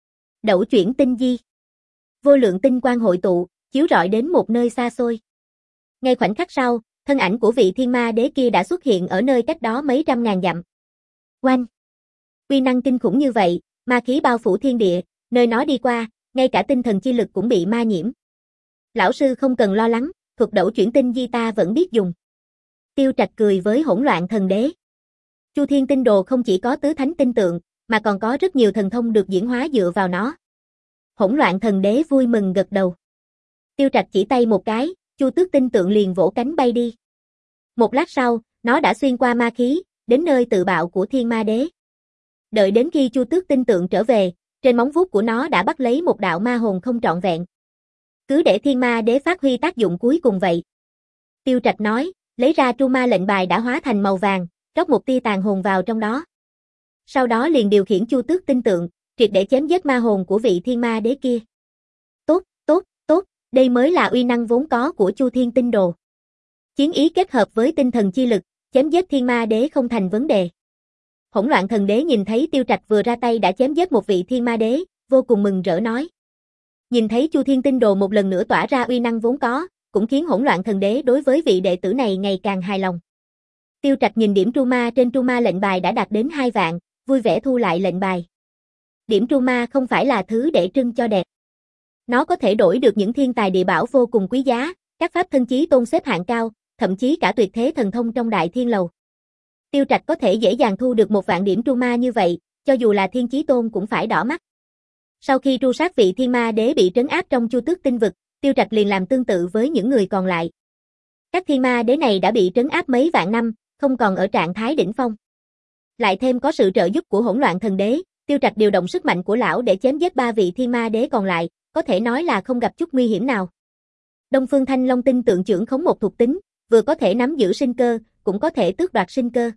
S1: Đẩu chuyển tinh di. Vô lượng tinh quang hội tụ, chiếu rọi đến một nơi xa xôi. Ngay khoảnh khắc sau, thân ảnh của vị thiên ma đế kia đã xuất hiện ở nơi cách đó mấy trăm ngàn dặm. Oanh! Uy năng kinh khủng như vậy, ma khí bao phủ thiên địa, nơi nó đi qua, ngay cả tinh thần chi lực cũng bị ma nhiễm. Lão sư không cần lo lắng, thuật đẩu chuyển tinh di ta vẫn biết dùng. Tiêu Trạch cười với Hỗn Loạn Thần Đế. Chu Thiên Tinh Đồ không chỉ có tứ thánh tinh tượng, mà còn có rất nhiều thần thông được diễn hóa dựa vào nó. Hỗn Loạn Thần Đế vui mừng gật đầu. Tiêu Trạch chỉ tay một cái, Chu Tước tinh tượng liền vỗ cánh bay đi. Một lát sau, nó đã xuyên qua ma khí, đến nơi tự bạo của Thiên Ma Đế. Đợi đến khi Chu Tước tinh tượng trở về, trên móng vuốt của nó đã bắt lấy một đạo ma hồn không trọn vẹn. Cứ để Thiên Ma Đế phát huy tác dụng cuối cùng vậy. Tiêu Trạch nói, lấy ra tru ma lệnh bài đã hóa thành màu vàng, rót một tia tàn hồn vào trong đó. Sau đó liền điều khiển Chu Tước tinh tượng, triệt để chém giết ma hồn của vị Thiên Ma Đế kia. Tốt, tốt, tốt, đây mới là uy năng vốn có của Chu Thiên Tinh Đồ. Chiến ý kết hợp với tinh thần chi lực, chém giết Thiên Ma Đế không thành vấn đề. Hỗn Loạn Thần Đế nhìn thấy Tiêu Trạch vừa ra tay đã chém giết một vị Thiên Ma Đế, vô cùng mừng rỡ nói. Nhìn thấy Chu Thiên Tinh Đồ một lần nữa tỏa ra uy năng vốn có, cũng khiến Hỗn Loạn Thần Đế đối với vị đệ tử này ngày càng hài lòng. Tiêu Trạch nhìn điểm tru ma trên tru ma lệnh bài đã đạt đến hai vạn, vui vẻ thu lại lệnh bài. Điểm tru ma không phải là thứ để trưng cho đẹp. Nó có thể đổi được những thiên tài địa bảo vô cùng quý giá, các pháp thân chí tôn xếp hạng cao, thậm chí cả tuyệt thế thần thông trong Đại Thiên Lầu. Tiêu Trạch có thể dễ dàng thu được một vạn điểm tru ma như vậy, cho dù là thiên chí tôn cũng phải đỏ mắt. Sau khi tru sát vị Thiên Ma Đế bị trấn áp trong Chu Tước tinh vực, Tiêu Trạch liền làm tương tự với những người còn lại. Các Thiên Ma Đế này đã bị trấn áp mấy vạn năm, không còn ở trạng thái đỉnh phong. Lại thêm có sự trợ giúp của Hỗn Loạn Thần Đế, Tiêu Trạch điều động sức mạnh của lão để chém giết ba vị Thiên Ma Đế còn lại, có thể nói là không gặp chút nguy hiểm nào. Đông Phương Thanh Long tinh tượng trưởng khống một thuộc tính, vừa có thể nắm giữ sinh cơ, cũng có thể tước đoạt sinh cơ.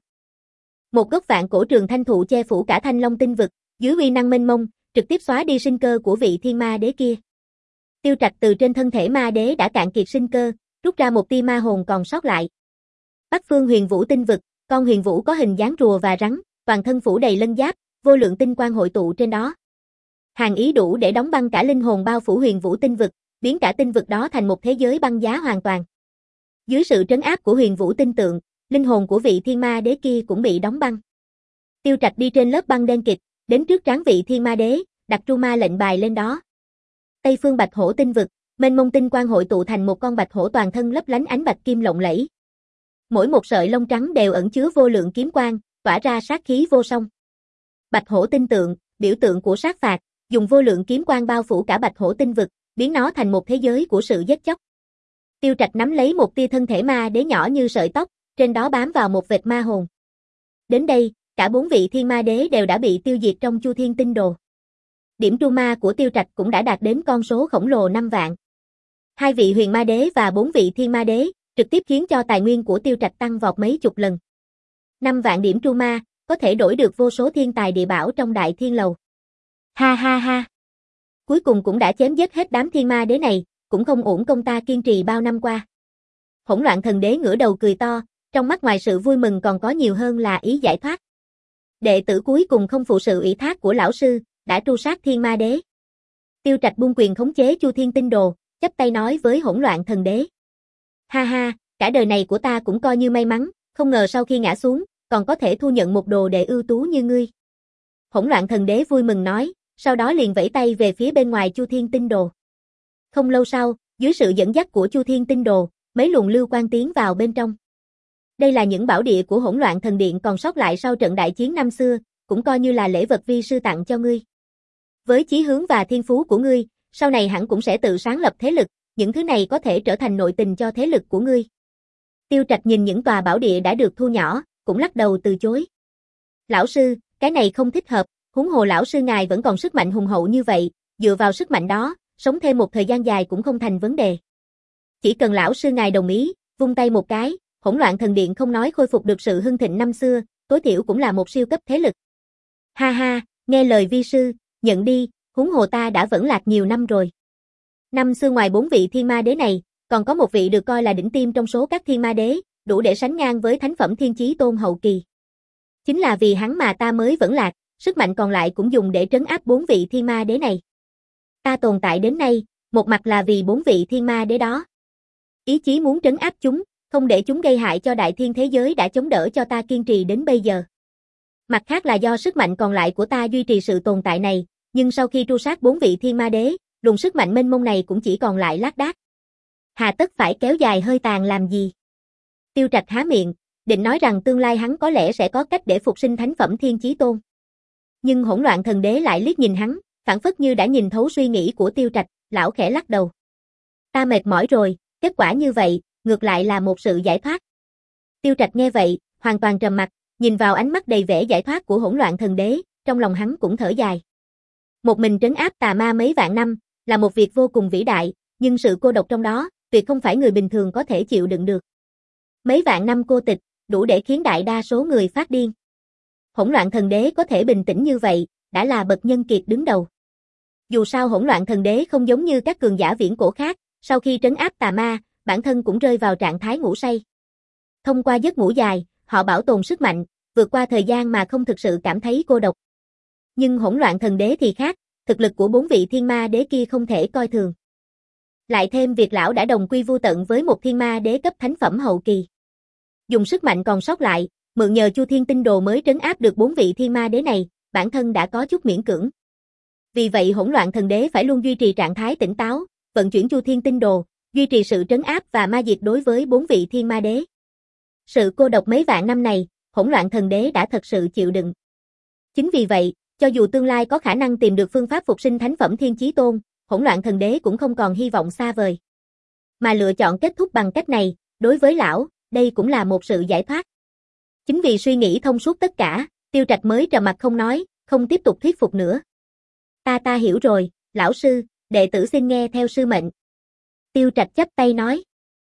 S1: Một gốc vạn cổ trường thanh thụ che phủ cả Thanh Long tinh vực, dưới uy năng mênh mông, trực tiếp xóa đi sinh cơ của vị Thiên Ma Đế kia. Tiêu Trạch từ trên thân thể ma đế đã cạn kiệt sinh cơ, rút ra một tia ma hồn còn sót lại. Bắc phương Huyền Vũ tinh vực, con huyền vũ có hình dáng rùa và rắn, toàn thân phủ đầy lân giáp, vô lượng tinh quang hội tụ trên đó. Hàn ý đủ để đóng băng cả linh hồn bao phủ Huyền Vũ tinh vực, biến cả tinh vực đó thành một thế giới băng giá hoàn toàn. Dưới sự trấn áp của Huyền Vũ tinh tượng, linh hồn của vị Thiên Ma Đế kia cũng bị đóng băng. Tiêu Trạch đi trên lớp băng đen kịt, đến trước trán vị Thiên Ma Đế, đặt tru ma lệnh bài lên đó. Tây phương Bạch Hổ tinh vực, mênh mông tinh quang hội tụ thành một con bạch hổ toàn thân lấp lánh ánh bạch kim lộng lẫy. Mỗi một sợi lông trắng đều ẩn chứa vô lượng kiếm quang, tỏa ra sát khí vô song. Bạch hổ tinh tượng, biểu tượng của sát phạt, dùng vô lượng kiếm quang bao phủ cả bạch hổ tinh vực, biến nó thành một thế giới của sự giết chóc. Tiêu Trạch nắm lấy một tia thân thể ma đế nhỏ như sợi tóc, trên đó bám vào một vệt ma hồn. Đến đây, cả bốn vị Thiên Ma Đế đều đã bị tiêu diệt trong Chu Thiên Tinh Đồ. Điểm tru ma của Tiêu Trạch cũng đã đạt đến con số khổng lồ năm vạn. Hai vị Huyền Ma Đế và bốn vị Thiên Ma Đế, trực tiếp khiến cho tài nguyên của Tiêu Trạch tăng vọt mấy chục lần. Năm vạn điểm tru ma, có thể đổi được vô số thiên tài địa bảo trong Đại Thiên Lầu. Ha ha ha. Cuối cùng cũng đã chém giết hết đám Thiên Ma Đế này, cũng không uổng công ta kiên trì bao năm qua. Hỗn Loạn Thần Đế ngửa đầu cười to, trong mắt ngoài sự vui mừng còn có nhiều hơn là ý giải thoát. Đệ tử cuối cùng không phụ sự ủy thác của lão sư, đã tru sát Thiên Ma Đế. Tiêu Trạch buông quyền khống chế Chu Thiên Tinh Đồ, chắp tay nói với Hỗn Loạn Thần Đế. Ha ha, cả đời này của ta cũng coi như may mắn, không ngờ sau khi ngã xuống, còn có thể thu nhận một đồ đệ ưu tú như ngươi. Hỗn Loạn Thần Đế vui mừng nói, sau đó liền vẫy tay về phía bên ngoài Chu Thiên Tinh Đồ. Không lâu sau, dưới sự dẫn dắt của Chu Thiên Tinh Đồ, mấy luồng lưu quang tiến vào bên trong. Đây là những bảo địa của Hỗn Loạn Thần Điện còn sót lại sau trận đại chiến năm xưa, cũng coi như là lễ vật vi sư tặng cho ngươi. Với chí hướng và thiên phú của ngươi, sau này hẳn cũng sẽ tự sáng lập thế lực, những thứ này có thể trở thành nội tình cho thế lực của ngươi. Tiêu Trạch nhìn những tòa bảo địa đã được thu nhỏ, cũng lắc đầu từ chối. Lão sư, cái này không thích hợp, huống hồ lão sư ngài vẫn còn sức mạnh hùng hậu như vậy, dựa vào sức mạnh đó, sống thêm một thời gian dài cũng không thành vấn đề. Chỉ cần lão sư ngài đồng ý, vung tay một cái, Hỗn Loạn Thần Điện không nói khôi phục được sự hưng thịnh năm xưa, tối thiểu cũng là một siêu cấp thế lực. Ha ha, nghe lời vi sư, nhận đi, huống hồ ta đã vẫn lạc nhiều năm rồi. Năm xưa ngoài bốn vị Thiên Ma Đế này, còn có một vị được coi là đỉnh tiêm trong số các Thiên Ma Đế, đủ để sánh ngang với thánh phẩm Thiên Chí Tôn hậu kỳ. Chính là vì hắn mà ta mới vẫn lạc, sức mạnh còn lại cũng dùng để trấn áp bốn vị Thiên Ma Đế này. Ta tồn tại đến nay, một mặt là vì bốn vị Thiên Ma Đế đó. Ý chí muốn trấn áp chúng, không để chúng gây hại cho đại thiên thế giới đã chống đỡ cho ta kiên trì đến bây giờ. Mặt khác là do sức mạnh còn lại của ta duy trì sự tồn tại này, nhưng sau khi tru sát bốn vị Thiên Ma Đế, luồng sức mạnh mênh mông này cũng chỉ còn lại lác đác. Hà tất phải kéo dài hơi tàn làm gì? Tiêu Trạch há miệng, định nói rằng tương lai hắn có lẽ sẽ có cách để phục sinh thánh phẩm Thiên Chí Tôn. Nhưng Hỗn Loạn Thần Đế lại liếc nhìn hắn, phảng phất như đã nhìn thấu suy nghĩ của Tiêu Trạch, lão khẽ lắc đầu. Ta mệt mỏi rồi, kết quả như vậy, ngược lại là một sự giải thoát. Tiêu Trạch nghe vậy, hoàn toàn trầm mặc, nhìn vào ánh mắt đầy vẻ giải thoát của hỗn loạn thần đế, trong lòng hắn cũng thở dài. Một mình trấn áp tà ma mấy vạn năm, là một việc vô cùng vĩ đại, nhưng sự cô độc trong đó, tuyệt không phải người bình thường có thể chịu đựng được. Mấy vạn năm cô tịch, đủ để khiến đại đa số người phát điên. Hỗn loạn thần đế có thể bình tĩnh như vậy, đã là bậc nhân kiệt đứng đầu. Dù sao hỗn loạn thần đế không giống như các cường giả viễn cổ khác, sau khi trấn áp tà ma, bản thân cũng rơi vào trạng thái ngủ say. Thông qua giấc ngủ dài, họ bảo tồn sức mạnh, vượt qua thời gian mà không thực sự cảm thấy cô độc. Nhưng hỗn loạn thần đế thì khác, thực lực của bốn vị thiên ma đế kia không thể coi thường. Lại thêm việc lão đã đồng quy vu tận với một thiên ma đế cấp thánh phẩm hậu kỳ. Dùng sức mạnh còn sót lại, mượn nhờ Chu Thiên Tinh Đồ mới trấn áp được bốn vị thiên ma đế này, bản thân đã có chút miễn cưỡng. Vì vậy hỗn loạn thần đế phải luôn duy trì trạng thái tỉnh táo, vận chuyển Chu Thiên Tinh Đồ, duy trì sự trấn áp và ma diệt đối với bốn vị thiên ma đế. Sự cô độc mấy vạn năm này, hỗn loạn thần đế đã thật sự chịu đựng. Chính vì vậy, cho dù tương lai có khả năng tìm được phương pháp phục sinh thánh phẩm Thiên Chí Tôn, hỗn loạn thần đế cũng không còn hy vọng xa vời. Mà lựa chọn kết thúc bằng cách này, đối với lão, đây cũng là một sự giải thoát. Chính vì suy nghĩ thông suốt tất cả, Tiêu Trạch mới trầm mặt không nói, không tiếp tục thuyết phục nữa. Ta ta hiểu rồi, lão sư, đệ tử xin nghe theo sư mệnh. Tiêu Trạch chắp tay nói.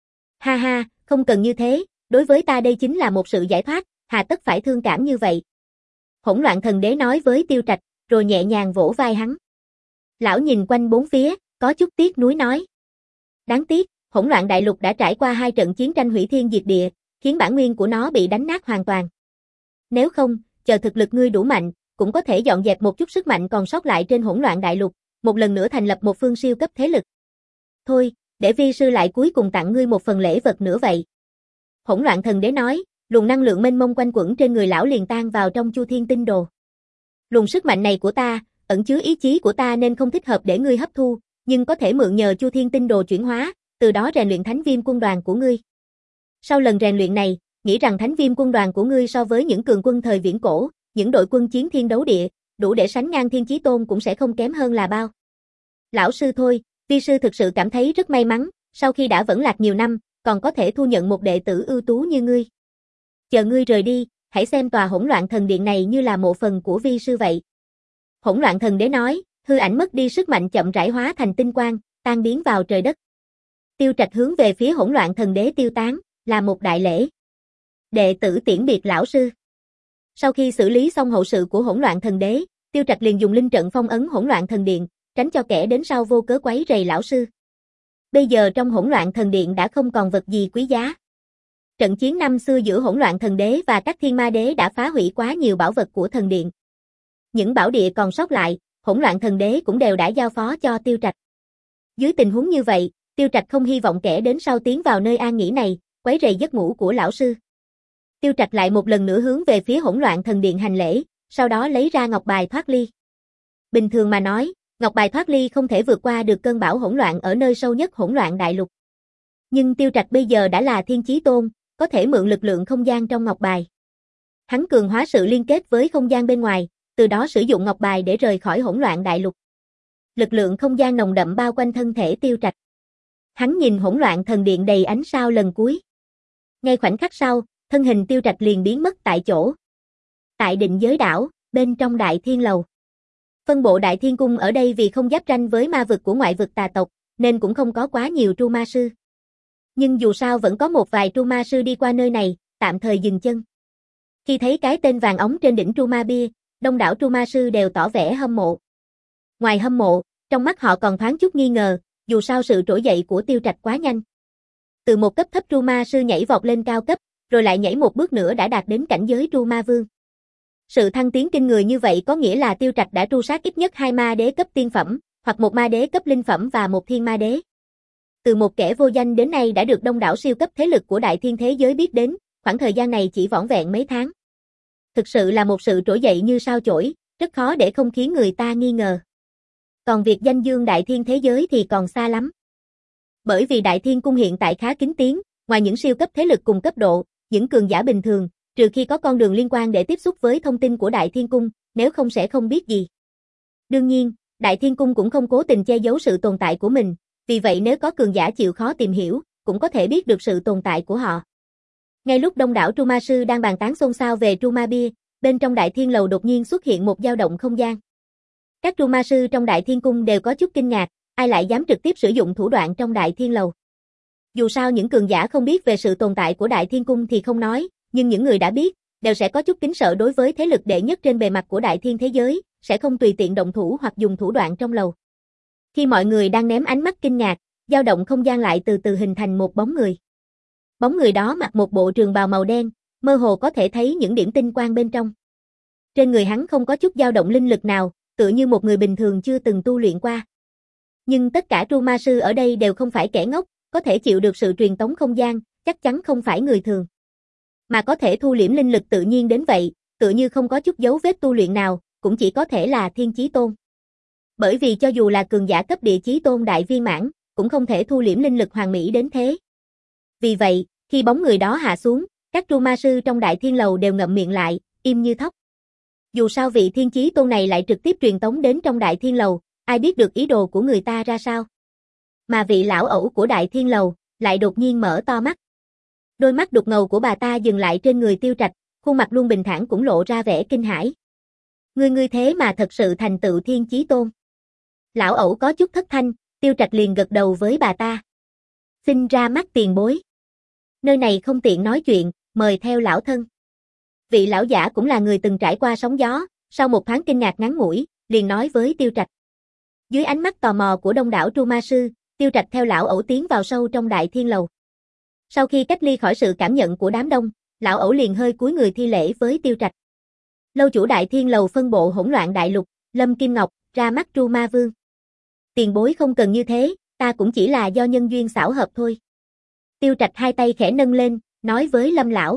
S1: Ha ha, không cần như thế, đối với ta đây chính là một sự giải thoát, hà tất phải thương cảm như vậy. Hỗn loạn thần đế nói với Tiêu Trạch, rồi nhẹ nhàng vỗ vai hắn. Lão nhìn quanh bốn phía, có chút tiếc nuối nói. Đáng tiếc, hỗn loạn đại lục đã trải qua hai trận chiến tranh hủy thiên diệt địa, khiến bản nguyên của nó bị đánh nát hoàn toàn. Nếu không, chờ thực lực ngươi đủ mạnh, cũng có thể dọn dẹp một chút sức mạnh còn sót lại trên hỗn loạn đại lục, một lần nữa thành lập một phương siêu cấp thế lực. Thôi, để vi sư lại cuối cùng tặng ngươi một phần lễ vật nữa vậy. Hỗn loạn thần đế nói, luồng năng lượng mênh mông quanh quẩn trên người lão liền tan vào trong Chu Thiên Tinh Đồ. Luồng sức mạnh này của ta, ẩn chứa ý chí của ta nên không thích hợp để ngươi hấp thu, nhưng có thể mượn nhờ Chu Thiên Tinh Đồ chuyển hóa, từ đó rèn luyện Thánh Viêm quân đoàn của ngươi. Sau lần rèn luyện này, nghĩ rằng Thánh Viêm quân đoàn của ngươi so với những cường quân thời viễn cổ, những đội quân chiến thiên đấu địa, đủ để sánh ngang Thiên Chí Tôn cũng sẽ không kém hơn là bao. Lão sư thôi, vi sư thực sự cảm thấy rất may mắn, sau khi đã vẫn lạc nhiều năm, còn có thể thu nhận một đệ tử ưu tú như ngươi. Chờ ngươi rời đi, hãy xem tòa hỗn loạn thần điện này như là một phần của vi sư vậy. Hỗn loạn thần đế nói, hư ảnh mất đi sức mạnh chậm rãi hóa thành tinh quang, tan biến vào trời đất. Tiêu Trạch hướng về phía hỗn loạn thần đế tiêu tán, là một đại lễ. Đệ tử tiễn biệt lão sư. Sau khi xử lý xong hậu sự của hỗn loạn thần đế, Tiêu Trạch liền dùng linh trận phong ấn hỗn loạn thần điện, tránh cho kẻ đến sau vô cớ quấy rầy lão sư. Bây giờ trong hỗn loạn thần điện đã không còn vật gì quý giá. Trận chiến năm xưa giữa hỗn loạn thần đế và các thiên ma đế đã phá hủy quá nhiều bảo vật của thần điện. Những bảo địa còn sót lại, hỗn loạn thần đế cũng đều đã giao phó cho Tiêu Trạch. Dưới tình huống như vậy, Tiêu Trạch không hy vọng kẻ đến sau tiến vào nơi an nghỉ này, quấy rầy giấc ngủ của lão sư. Tiêu Trạch lại một lần nữa hướng về phía hỗn loạn thần điện hành lễ, sau đó lấy ra ngọc bài thoát ly. Bình thường mà nói, ngọc bài thoát ly không thể vượt qua được cơn bão hỗn loạn ở nơi sâu nhất hỗn loạn đại lục. Nhưng Tiêu Trạch bây giờ đã là Thiên Chí Tôn, có thể mượn lực lượng không gian trong ngọc bài. Hắn cường hóa sự liên kết với không gian bên ngoài, từ đó sử dụng ngọc bài để rời khỏi hỗn loạn đại lục. Lực lượng không gian nồng đậm bao quanh thân thể Tiêu Trạch. Hắn nhìn hỗn loạn thần điện đầy ánh sao lần cuối. Ngay khoảnh khắc sau, thân hình Tiêu Trạch liền biến mất tại chỗ. Tại định giới đảo, bên trong đại thiên lầu. Phân bộ đại thiên cung ở đây vì không giáp ranh với ma vực của ngoại vực tà tộc, nên cũng không có quá nhiều tru ma sư. Nhưng dù sao vẫn có một vài tru ma sư đi qua nơi này, tạm thời dừng chân. Khi thấy cái tên vàng óng trên đỉnh tru ma bia, đông đảo tru ma sư đều tỏ vẻ hâm mộ. Ngoài hâm mộ, trong mắt họ còn thoáng chút nghi ngờ, dù sao sự trỗi dậy của Tiêu Trạch quá nhanh. Từ một cấp thấp tru ma sư nhảy vọt lên cao cấp, rồi lại nhảy một bước nữa đã đạt đến cảnh giới tru ma vương. Sự thăng tiến kinh người như vậy có nghĩa là Tiêu Trạch đã tru sát ít nhất hai ma đế cấp tiên phẩm, hoặc một ma đế cấp linh phẩm và một thiên ma đế. Từ một kẻ vô danh đến nay đã được đông đảo siêu cấp thế lực của đại thiên thế giới biết đến, khoảng thời gian này chỉ vỏn vẹn mấy tháng. Thực sự là một sự trỗi dậy như sao chổi, rất khó để không khiến người ta nghi ngờ. Còn việc danh dương đại thiên thế giới thì còn xa lắm. Bởi vì đại thiên cung hiện tại khá kín tiếng, ngoài những siêu cấp thế lực cùng cấp độ, những cường giả bình thường, trừ khi có con đường liên quan để tiếp xúc với thông tin của đại thiên cung, nếu không sẽ không biết gì. Đương nhiên, đại thiên cung cũng không cố tình che giấu sự tồn tại của mình, vì vậy nếu có cường giả chịu khó tìm hiểu, cũng có thể biết được sự tồn tại của họ. Ngay lúc đông đảo Tru Ma sư đang bàn tán xôn xao về Tru Ma bia, bên trong Đại Thiên Lầu đột nhiên xuất hiện một dao động không gian. Các Tru Ma sư trong Đại Thiên Cung đều có chút kinh ngạc, ai lại dám trực tiếp sử dụng thủ đoạn trong Đại Thiên Lầu. Dù sao những cường giả không biết về sự tồn tại của Đại Thiên Cung thì không nói, nhưng những người đã biết, đều sẽ có chút kính sợ đối với thế lực đệ nhất trên bề mặt của Đại Thiên thế giới, sẽ không tùy tiện động thủ hoặc dùng thủ đoạn trong lầu. Khi mọi người đang ném ánh mắt kinh ngạc, dao động không gian lại từ từ hình thành một bóng người. Bóng người đó mặc một bộ trường bào màu đen, mơ hồ có thể thấy những điểm tinh quang bên trong. Trên người hắn không có chút dao động linh lực nào, tựa như một người bình thường chưa từng tu luyện qua. Nhưng tất cả Tru Ma sư ở đây đều không phải kẻ ngốc, có thể chịu được sự truyền tống không gian, chắc chắn không phải người thường. Mà có thể thu liễm linh lực tự nhiên đến vậy, tựa như không có chút dấu vết tu luyện nào, cũng chỉ có thể là Thiên Chí Tôn. Bởi vì cho dù là cường giả cấp địa Chí Tôn đại viên mãn, cũng không thể thu liễm linh lực hoàn mỹ đến thế. Vì vậy, khi bóng người đó hạ xuống, các Tru Ma sư trong Đại Thiên Lầu đều ngậm miệng lại, im như thóc. Dù sao vị Thiên Chí Tôn này lại trực tiếp truyền tống đến trong Đại Thiên Lầu, ai biết được ý đồ của người ta ra sao. Mà vị lão ẩu của Đại Thiên Lầu, lại đột nhiên mở to mắt. Đôi mắt đục ngầu của bà ta dừng lại trên người Tiêu Trạch, khuôn mặt luôn bình thản cũng lộ ra vẻ kinh hãi. Ngươi ngươi thế mà thật sự thành tựu Thiên Chí Tôn. Lão ẩu có chút thất thanh, Tiêu Trạch liền gật đầu với bà ta. Xin ra mắt tiền bối. Nơi này không tiện nói chuyện, mời theo lão thân. Vị lão giả cũng là người từng trải qua sóng gió, sau một thoáng kinh ngạc ngắn ngủi, liền nói với Tiêu Trạch. Dưới ánh mắt tò mò của đông đảo Tru Ma sư, Tiêu Trạch theo lão ẩu tiến vào sâu trong Đại Thiên Lầu. Sau khi cách ly khỏi sự cảm nhận của đám đông, lão ẩu liền hơi cúi người thi lễ với Tiêu Trạch. Lâu chủ Đại Thiên Lầu phân bộ hỗn loạn đại lục, Lâm Kim Ngọc, ra mắt Tru Ma Vương. Tiền bối không cần như thế, ta cũng chỉ là do nhân duyên xảo hợp thôi. Tiêu Trạch hai tay khẽ nâng lên, nói với Lâm lão.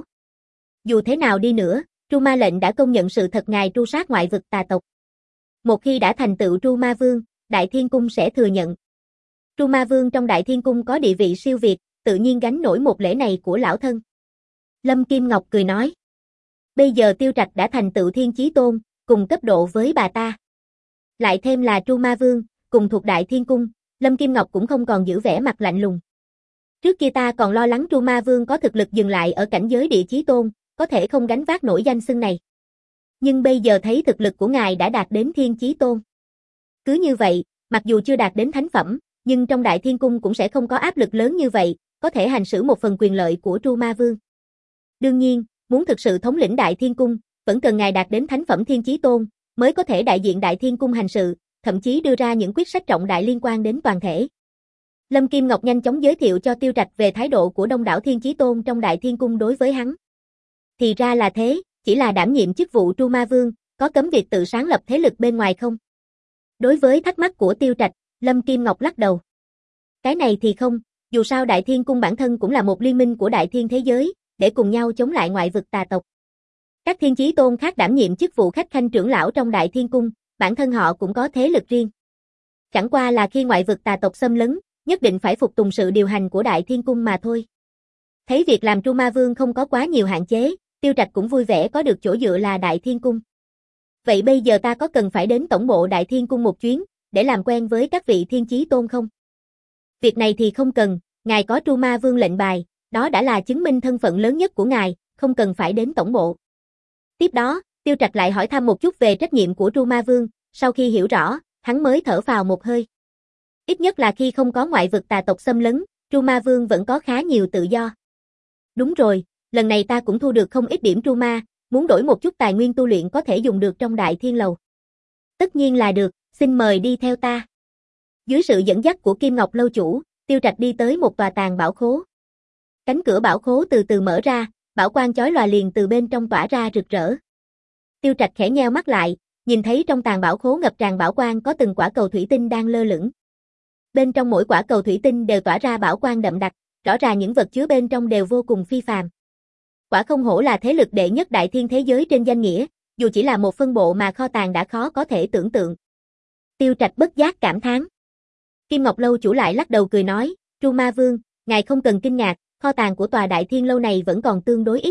S1: Dù thế nào đi nữa, Tru Ma lệnh đã công nhận sự thật ngài tru sát ngoại vực tà tộc. Một khi đã thành tựu Tru Ma Vương, Đại Thiên Cung sẽ thừa nhận. Tru Ma Vương trong Đại Thiên Cung có địa vị siêu việt, tự nhiên gánh nổi một lễ này của lão thân. Lâm Kim Ngọc cười nói. Bây giờ Tiêu Trạch đã thành tựu Thiên Chí Tôn, cùng cấp độ với bà ta. Lại thêm là Tru Ma Vương, cùng thuộc Đại Thiên Cung, Lâm Kim Ngọc cũng không còn giữ vẻ mặt lạnh lùng. Trước kia ta còn lo lắng Tru Ma Vương có thực lực dừng lại ở cảnh giới địa Chí Tôn, có thể không gánh vác nổi danh xưng này. Nhưng bây giờ thấy thực lực của ngài đã đạt đến Thiên Chí Tôn. Cứ như vậy, mặc dù chưa đạt đến thánh phẩm, nhưng trong Đại Thiên Cung cũng sẽ không có áp lực lớn như vậy, có thể hành xử một phần quyền lợi của Tru Ma Vương. Đương nhiên, muốn thực sự thống lĩnh Đại Thiên Cung, vẫn cần ngài đạt đến thánh phẩm Thiên Chí Tôn, mới có thể đại diện Đại Thiên Cung hành sự, thậm chí đưa ra những quyết sách trọng đại liên quan đến toàn thể. Lâm Kim Ngọc nhanh chóng giới thiệu cho Tiêu Trạch về thái độ của đông đảo Thiên Chí Tôn trong Đại Thiên Cung đối với hắn. Thì ra là thế, chỉ là đảm nhiệm chức vụ Tru Ma Vương, có cấm việc tự sáng lập thế lực bên ngoài không? Đối với thắc mắc của Tiêu Trạch, Lâm Kim Ngọc lắc đầu. Cái này thì không, dù sao Đại Thiên Cung bản thân cũng là một liên minh của Đại Thiên thế giới, để cùng nhau chống lại ngoại vực tà tộc. Các Thiên Chí Tôn khác đảm nhiệm chức vụ khách khanh trưởng lão trong Đại Thiên Cung, bản thân họ cũng có thế lực riêng. Chẳng qua là khi ngoại vực tà tộc xâm lấn, nhất định phải phục tùng sự điều hành của Đại Thiên Cung mà thôi. Thấy việc làm Tru Ma Vương không có quá nhiều hạn chế, Tiêu Trạch cũng vui vẻ có được chỗ dựa là Đại Thiên Cung. Vậy bây giờ ta có cần phải đến tổng bộ Đại Thiên Cung một chuyến, để làm quen với các vị Thiên Chí Tôn không? Việc này thì không cần, ngài có Tru Ma Vương lệnh bài, đó đã là chứng minh thân phận lớn nhất của ngài, không cần phải đến tổng bộ. Tiếp đó, Tiêu Trạch lại hỏi thăm một chút về trách nhiệm của Tru Ma Vương, sau khi hiểu rõ, hắn mới thở phào một hơi. Ít nhất là khi không có ngoại vực tà tộc xâm lấn, Tru Ma Vương vẫn có khá nhiều tự do. Đúng rồi, lần này ta cũng thu được không ít điểm Tru Ma, muốn đổi một chút tài nguyên tu luyện có thể dùng được trong Đại Thiên Lầu. Tất nhiên là được, xin mời đi theo ta. Dưới sự dẫn dắt của Kim Ngọc lâu chủ, Tiêu Trạch đi tới một tòa tàng bảo khố. Cánh cửa bảo khố từ từ mở ra, bảo quang chói lòa liền từ bên trong tỏa ra rực rỡ. Tiêu Trạch khẽ nheo mắt lại, nhìn thấy trong tàng bảo khố ngập tràn bảo quang có từng quả cầu thủy tinh đang lơ lửng. Bên trong mỗi quả cầu thủy tinh đều tỏa ra bảo quang đậm đặc, rõ ràng những vật chứa bên trong đều vô cùng phi phàm. Quả không hổ là thế lực đệ nhất Đại Thiên thế giới trên danh nghĩa, dù chỉ là một phân bộ mà kho tàng đã khó có thể tưởng tượng. Tiêu Trạch bất giác cảm thán. Kim Ngọc lâu chủ lại lắc đầu cười nói, Tru Ma Vương, ngài không cần kinh ngạc, kho tàng của tòa Đại Thiên lâu này vẫn còn tương đối ít.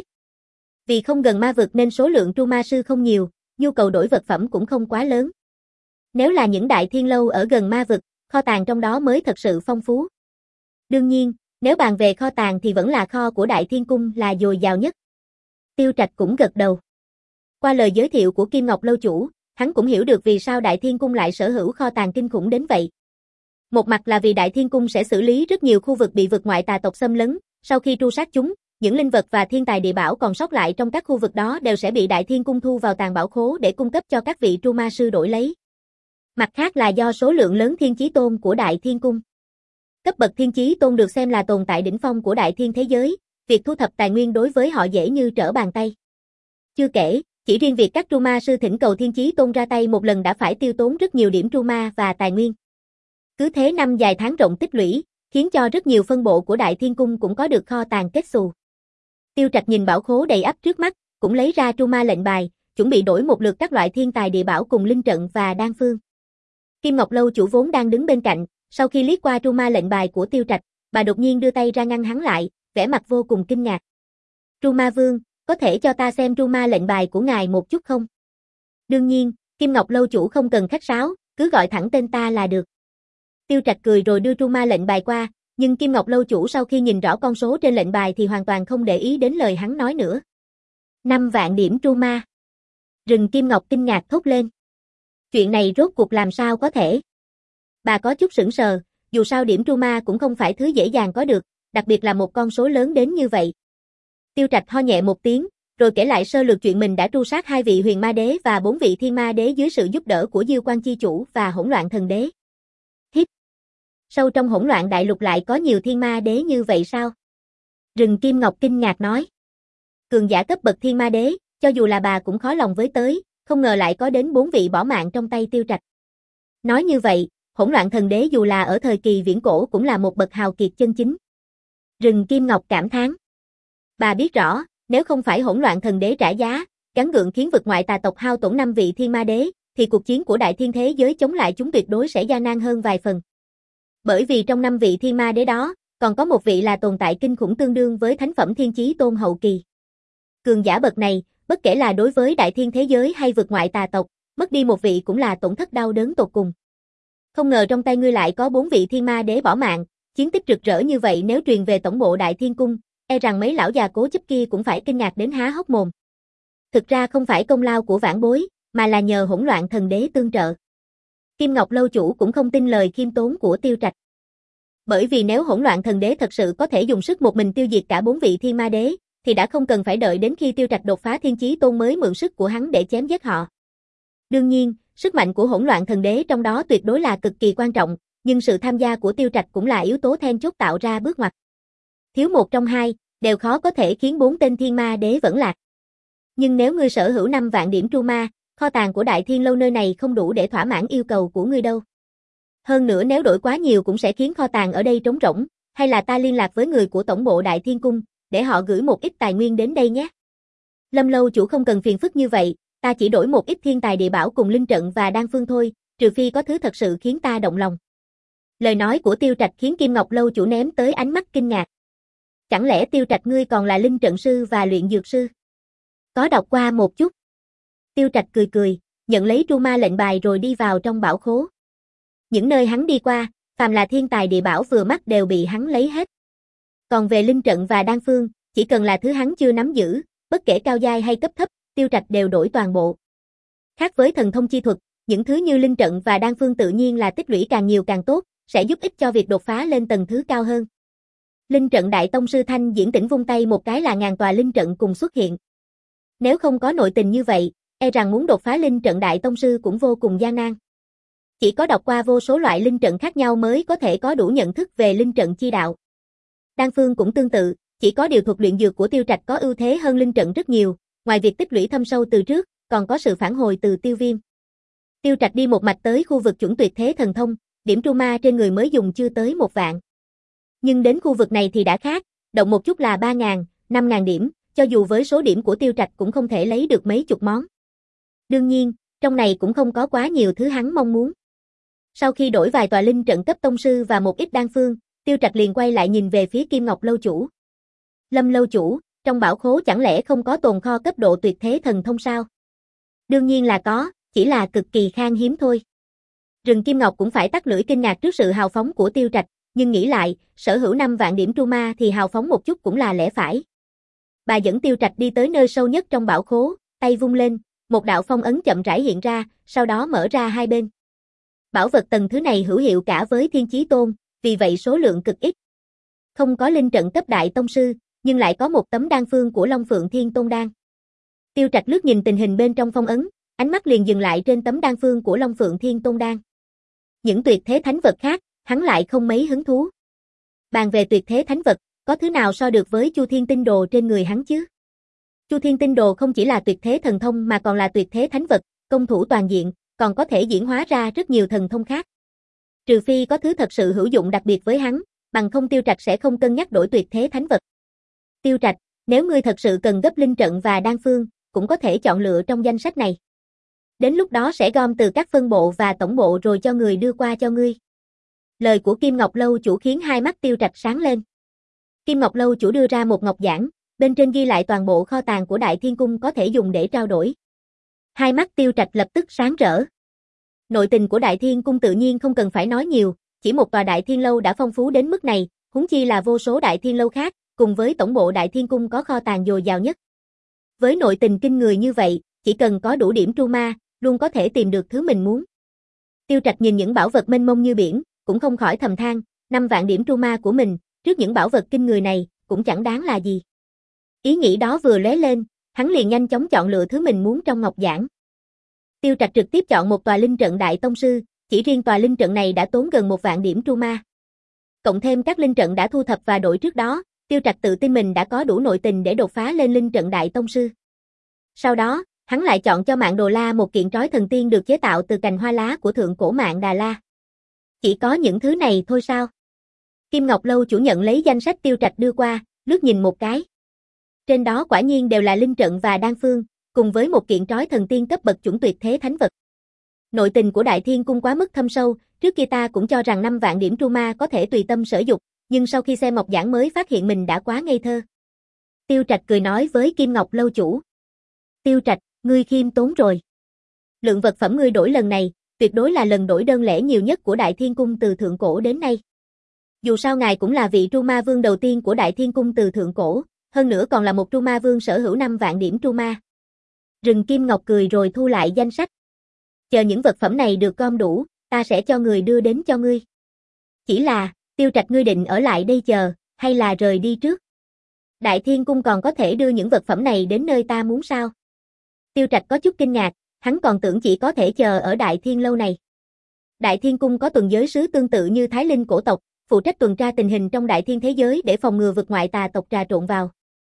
S1: Vì không gần ma vực nên số lượng Tru Ma sư không nhiều, nhu cầu đổi vật phẩm cũng không quá lớn. Nếu là những Đại Thiên lâu ở gần ma vực, kho tàng trong đó mới thật sự phong phú. Đương nhiên, Nếu bàn về kho tàng thì vẫn là kho của Đại Thiên Cung là dồi dào nhất. Tiêu Trạch cũng gật đầu. Qua lời giới thiệu của Kim Ngọc lâu chủ, hắn cũng hiểu được vì sao Đại Thiên Cung lại sở hữu kho tàng kinh khủng đến vậy. Một mặt là vì Đại Thiên Cung sẽ xử lý rất nhiều khu vực bị vực ngoại tà tộc xâm lấn, sau khi tru sát chúng, những linh vật và thiên tài địa bảo còn sót lại trong các khu vực đó đều sẽ bị Đại Thiên Cung thu vào tàng bảo khố để cung cấp cho các vị tru ma sư đổi lấy. Mặt khác là do số lượng lớn thiên chí tôn của Đại Thiên Cung. Cấp bậc thiên chí tôn được xem là tồn tại đỉnh phong của đại thiên thế giới, việc thu thập tài nguyên đối với họ dễ như trở bàn tay. Chưa kể, chỉ riêng việc các tru ma sư thỉnh cầu thiên chí tôn ra tay một lần đã phải tiêu tốn rất nhiều điểm tru ma và tài nguyên. Cứ thế năm dài tháng rộng tích lũy, khiến cho rất nhiều phân bộ của Đại Thiên Cung cũng có được kho tàng kết xù. Tiêu Trạch nhìn bảo khố đầy ắp trước mắt, cũng lấy ra tru ma lệnh bài, chuẩn bị đổi một lượt các loại thiên tài địa bảo cùng linh trận và đan phương. Kim Ngọc lâu chủ vốn đang đứng bên cạnh, sau khi liếc qua tru ma lệnh bài của Tiêu Trạch, bà đột nhiên đưa tay ra ngăn hắn lại, vẻ mặt vô cùng kinh ngạc. Tru ma vương, có thể cho ta xem tru ma lệnh bài của ngài một chút không? Đương nhiên, Kim Ngọc lâu chủ không cần khách sáo, cứ gọi thẳng tên ta là được. Tiêu Trạch cười rồi đưa tru ma lệnh bài qua, nhưng Kim Ngọc lâu chủ sau khi nhìn rõ con số trên lệnh bài thì hoàn toàn không để ý đến lời hắn nói nữa. Năm vạn điểm tru ma. Rừng Kim Ngọc kinh ngạc thốt lên. Chuyện này rốt cuộc làm sao có thể? Bà có chút sững sờ, dù sao điểm tru ma cũng không phải thứ dễ dàng có được, đặc biệt là một con số lớn đến như vậy. Tiêu Trạch ho nhẹ một tiếng, rồi kể lại sơ lược chuyện mình đã tru sát hai vị huyền ma đế và bốn vị thiên ma đế dưới sự giúp đỡ của Diêu Quan chi chủ và hỗn loạn thần đế. Hít. Sâu trong hỗn loạn đại lục lại có nhiều thiên ma đế như vậy sao? Rừng Kim Ngọc kinh ngạc nói. Cường giả cấp bậc thiên ma đế, cho dù là bà cũng khó lòng với tới, không ngờ lại có đến bốn vị bỏ mạng trong tay Tiêu Trạch. Nói như vậy, hỗn loạn thần đế dù là ở thời kỳ viễn cổ cũng là một bậc hào kiệt chân chính. Rừng Kim Ngọc cảm thán. Bà biết rõ, nếu không phải hỗn loạn thần đế trả giá, gắng gượng khiến vực ngoại tà tộc hao tổn năm vị thiên ma đế, thì cuộc chiến của đại thiên thế giới chống lại chúng tuyệt đối sẽ gian nan hơn vài phần. Bởi vì trong năm vị thiên ma đế đó, còn có một vị là tồn tại kinh khủng tương đương với thánh phẩm thiên chí tôn hậu kỳ. Cường giả bậc này, bất kể là đối với đại thiên thế giới hay vực ngoại tà tộc, mất đi một vị cũng là tổn thất đau đớn tột cùng. Không ngờ trong tay ngươi lại có bốn vị thiên ma đế bỏ mạng, chiến tích rực rỡ như vậy nếu truyền về tổng bộ Đại Thiên Cung, e rằng mấy lão già cố chấp kia cũng phải kinh ngạc đến há hốc mồm. Thực ra không phải công lao của vãn bối, mà là nhờ hỗn loạn thần đế tương trợ. Kim Ngọc lâu chủ cũng không tin lời khiêm tốn của Tiêu Trạch. Bởi vì nếu hỗn loạn thần đế thật sự có thể dùng sức một mình tiêu diệt cả bốn vị thiên ma đế, thì đã không cần phải đợi đến khi Tiêu Trạch đột phá thiên chí tôn mới mượn sức của hắn để chém giết họ. Đương nhiên, sức mạnh của hỗn loạn thần đế trong đó tuyệt đối là cực kỳ quan trọng, nhưng sự tham gia của Tiêu Trạch cũng là yếu tố then chốt tạo ra bước ngoặt. Thiếu một trong hai, đều khó có thể khiến bốn tên thiên ma đế vẫn lạc. Nhưng nếu ngươi sở hữu năm vạn điểm tru ma, kho tàng của Đại Thiên lâu nơi này không đủ để thỏa mãn yêu cầu của ngươi đâu. Hơn nữa nếu đổi quá nhiều cũng sẽ khiến kho tàng ở đây trống rỗng, hay là ta liên lạc với người của tổng bộ Đại Thiên Cung, để họ gửi một ít tài nguyên đến đây nhé. Lâm lâu chủ không cần phiền phức như vậy, ta chỉ đổi một ít thiên tài địa bảo cùng linh trận và đan phương thôi, trừ phi có thứ thật sự khiến ta động lòng. Lời nói của Tiêu Trạch khiến Kim Ngọc lâu chủ ném tới ánh mắt kinh ngạc. Chẳng lẽ Tiêu Trạch ngươi còn là linh trận sư và luyện dược sư? Có đọc qua một chút. Tiêu Trạch cười cười, nhận lấy tru ma lệnh bài rồi đi vào trong bảo khố. Những nơi hắn đi qua, phàm là thiên tài địa bảo vừa mắt đều bị hắn lấy hết. Còn về linh trận và đan phương, chỉ cần là thứ hắn chưa nắm giữ, bất kể cao giai hay cấp thấp, Tiêu Trạch đều đổi toàn bộ. Khác với thần thông chi thuật, những thứ như linh trận và đan phương tự nhiên là tích lũy càng nhiều càng tốt, sẽ giúp ích cho việc đột phá lên tầng thứ cao hơn. Linh trận đại tông sư Thanh Diễn Tĩnh vung tay một cái là ngàn tòa linh trận cùng xuất hiện. Nếu không có nội tình như vậy, e rằng muốn đột phá linh trận đại tông sư cũng vô cùng gian nan. Chỉ có đọc qua vô số loại linh trận khác nhau mới có thể có đủ nhận thức về linh trận chi đạo. Đan phương cũng tương tự, chỉ có điều thuật luyện dược của Tiêu Trạch có ưu thế hơn linh trận rất nhiều, ngoài việc tích lũy thâm sâu từ trước, còn có sự phản hồi từ Tiêu Viêm. Tiêu Trạch đi một mạch tới khu vực chuẩn tuyệt thế thần thông, điểm tru ma trên người mới dùng chưa tới một vạn. Nhưng đến khu vực này thì đã khác, động một chút là ba ngàn, năm ngàn điểm, cho dù với số điểm của Tiêu Trạch cũng không thể lấy được mấy chục món. Đương nhiên, trong này cũng không có quá nhiều thứ hắn mong muốn. Sau khi đổi vài tòa linh trận cấp tông sư và một ít đan phương, Tiêu Trạch liền quay lại nhìn về phía Kim Ngọc lâu chủ. Lâm lâu chủ, trong bảo khố chẳng lẽ không có tồn kho cấp độ tuyệt thế thần thông sao? Đương nhiên là có, chỉ là cực kỳ khan hiếm thôi. Rừng Kim Ngọc cũng phải tắt lưỡi kinh ngạc trước sự hào phóng của Tiêu Trạch, nhưng nghĩ lại, sở hữu năm vạn điểm tru ma thì hào phóng một chút cũng là lẽ phải. Bà dẫn Tiêu Trạch đi tới nơi sâu nhất trong bảo khố, tay vung lên, một đạo phong ấn chậm rãi hiện ra, sau đó mở ra hai bên. Bảo vật tầng thứ này hữu hiệu cả với Thiên Chí Tôn, vì vậy số lượng cực ít. Không có linh trận cấp đại tông sư, nhưng lại có một tấm đan phương của Long Phượng Thiên Tôn đan. Tiêu Trạch lướt nhìn tình hình bên trong phong ấn, ánh mắt liền dừng lại trên tấm đan phương của Long Phượng Thiên Tôn đan. Những tuyệt thế thánh vật khác, hắn lại không mấy hứng thú. Bàn về tuyệt thế thánh vật, có thứ nào so được với Chu Thiên Tinh Đồ trên người hắn chứ? Chu Thiên Tinh Đồ không chỉ là tuyệt thế thần thông mà còn là tuyệt thế thánh vật, công thủ toàn diện, còn có thể diễn hóa ra rất nhiều thần thông khác. Trừ phi có thứ thật sự hữu dụng đặc biệt với hắn, bằng không Tiêu Trạch sẽ không cân nhắc đổi tuyệt thế thánh vật. Tiêu Trạch, nếu ngươi thật sự cần gấp linh trận và đan phương, cũng có thể chọn lựa trong danh sách này. Đến lúc đó sẽ gom từ các phân bộ và tổng bộ rồi cho người đưa qua cho ngươi. Lời của Kim Ngọc Lâu chủ khiến hai mắt Tiêu Trạch sáng lên. Kim Ngọc Lâu chủ đưa ra một ngọc giản, bên trên ghi lại toàn bộ kho tàng của Đại Thiên Cung có thể dùng để trao đổi. Hai mắt Tiêu Trạch lập tức sáng rỡ. Nội tình của Đại Thiên Cung tự nhiên không cần phải nói nhiều, chỉ một tòa Đại Thiên Lâu đã phong phú đến mức này, huống chi là vô số Đại Thiên Lâu khác, cùng với tổng bộ Đại Thiên Cung có kho tàng dồi dào nhất. Với nội tình kinh người như vậy, chỉ cần có đủ điểm tru ma, luôn có thể tìm được thứ mình muốn. Tiêu Trạch nhìn những bảo vật mênh mông như biển, cũng không khỏi thầm than, năm vạn điểm tru ma của mình, trước những bảo vật kinh người này, cũng chẳng đáng là gì. Ý nghĩ đó vừa lóe lên, hắn liền nhanh chóng chọn lựa thứ mình muốn trong ngọc giản. Tiêu Trạch trực tiếp chọn một tòa linh trận đại tông sư, chỉ riêng tòa linh trận này đã tốn gần một vạn điểm tru ma. Cộng thêm các linh trận đã thu thập và đổi trước đó, Tiêu Trạch tự tin mình đã có đủ nội tình để đột phá lên linh trận đại tông sư. Sau đó, hắn lại chọn cho Mạn Đồ La một kiện trói thần tiên được chế tạo từ cành hoa lá của thượng cổ Mạn Đà La. Chỉ có những thứ này thôi sao? Kim Ngọc Lâu chủ nhận lấy danh sách Tiêu Trạch đưa qua, lướt nhìn một cái. Trên đó quả nhiên đều là linh trận và đan phương, cùng với một kiện trói thần tiên cấp bậc chuẩn tuyệt thế thánh vật. Nội tình của Đại Thiên Cung quá mức thâm sâu, trước kia ta cũng cho rằng năm vạn điểm tru ma có thể tùy tâm sở dục, nhưng sau khi xem ngọc giản mới phát hiện mình đã quá ngây thơ. Tiêu Trạch cười nói với Kim Ngọc Lâu chủ. Tiêu Trạch, ngươi khiêm tốn rồi. Lượng vật phẩm ngươi đổi lần này, tuyệt đối là lần đổi đơn lẻ nhiều nhất của Đại Thiên Cung từ thượng cổ đến nay. Dù sao ngài cũng là vị tru ma vương đầu tiên của Đại Thiên Cung từ thượng cổ, hơn nữa còn là một tru ma vương sở hữu năm vạn điểm tru ma. Rừng Kim Ngọc cười rồi thu lại danh sách. Chờ những vật phẩm này được gom đủ, ta sẽ cho người đưa đến cho ngươi. Chỉ là, Tiêu Trạch ngươi định ở lại đây chờ, hay là rời đi trước? Đại Thiên Cung còn có thể đưa những vật phẩm này đến nơi ta muốn sao? Tiêu Trạch có chút kinh ngạc, hắn còn tưởng chỉ có thể chờ ở Đại Thiên Lâu này. Đại Thiên Cung có tuần giới sứ tương tự như Thái Linh cổ tộc, phụ trách tuần tra tình hình trong Đại Thiên thế giới để phòng ngừa vực ngoại tà tộc trà trộn vào.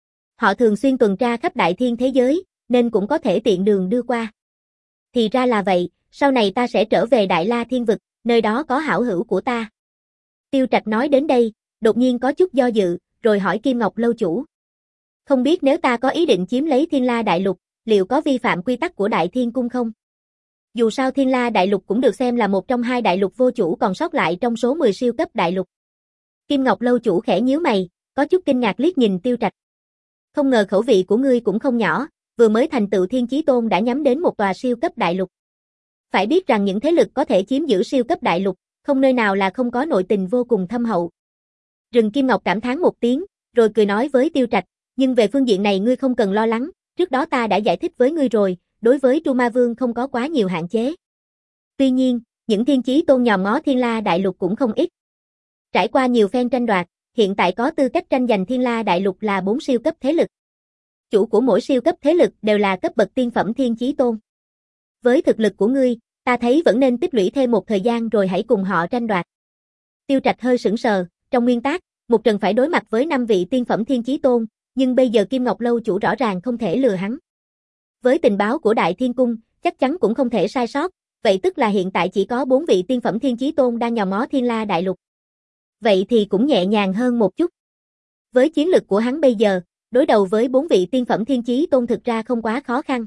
S1: Họ thường xuyên tuần tra khắp Đại Thiên thế giới, nên cũng có thể tiện đường đưa qua. Thì ra là vậy, sau này ta sẽ trở về Đại La Thiên Vực, nơi đó có hảo hữu của ta. Tiêu Trạch nói đến đây, đột nhiên có chút do dự, rồi hỏi Kim Ngọc Lâu chủ. Không biết nếu ta có ý định chiếm lấy Thiên La Đại Lục, liệu có vi phạm quy tắc của Đại Thiên Cung không? Dù sao Thiên La Đại Lục cũng được xem là một trong hai đại lục vô chủ còn sót lại trong số mười siêu cấp đại lục. Kim Ngọc Lâu chủ khẽ nhíu mày, có chút kinh ngạc liếc nhìn Tiêu Trạch. Không ngờ khẩu vị của ngươi cũng không nhỏ, vừa mới thành tựu Thiên Chí Tôn đã nhắm đến một tòa siêu cấp đại lục. Phải biết rằng những thế lực có thể chiếm giữ siêu cấp đại lục, không nơi nào là không có nội tình vô cùng thâm hậu. Rừng Kim Ngọc cảm thán một tiếng, rồi cười nói với Tiêu Trạch, nhưng về phương diện này ngươi không cần lo lắng, trước đó ta đã giải thích với ngươi rồi, đối với Tru Ma Vương không có quá nhiều hạn chế. Tuy nhiên, những Thiên Chí Tôn nhòm ngó Thiên La Đại Lục cũng không ít. Trải qua nhiều phen tranh đoạt, hiện tại có tư cách tranh giành Thiên La Đại Lục là bốn siêu cấp thế lực. Chủ của mỗi siêu cấp thế lực đều là cấp bậc tiên phẩm Thiên Chí Tôn. Với thực lực của ngươi, ta thấy vẫn nên tích lũy thêm một thời gian rồi hãy cùng họ tranh đoạt. Tiêu Trạch hơi sững sờ, trong nguyên tắc, Mục Trần phải đối mặt với năm vị tiên phẩm Thiên Chí Tôn, nhưng bây giờ Kim Ngọc Lâu chủ rõ ràng không thể lừa hắn. Với tình báo của Đại Thiên Cung, chắc chắn cũng không thể sai sót, vậy tức là hiện tại chỉ có bốn vị tiên phẩm Thiên Chí Tôn đang nhòm ngó Thiên La Đại Lục. Vậy thì cũng nhẹ nhàng hơn một chút. Với chiến lực của hắn bây giờ, đối đầu với bốn vị tiên phẩm Thiên Chí Tôn thực ra không quá khó khăn.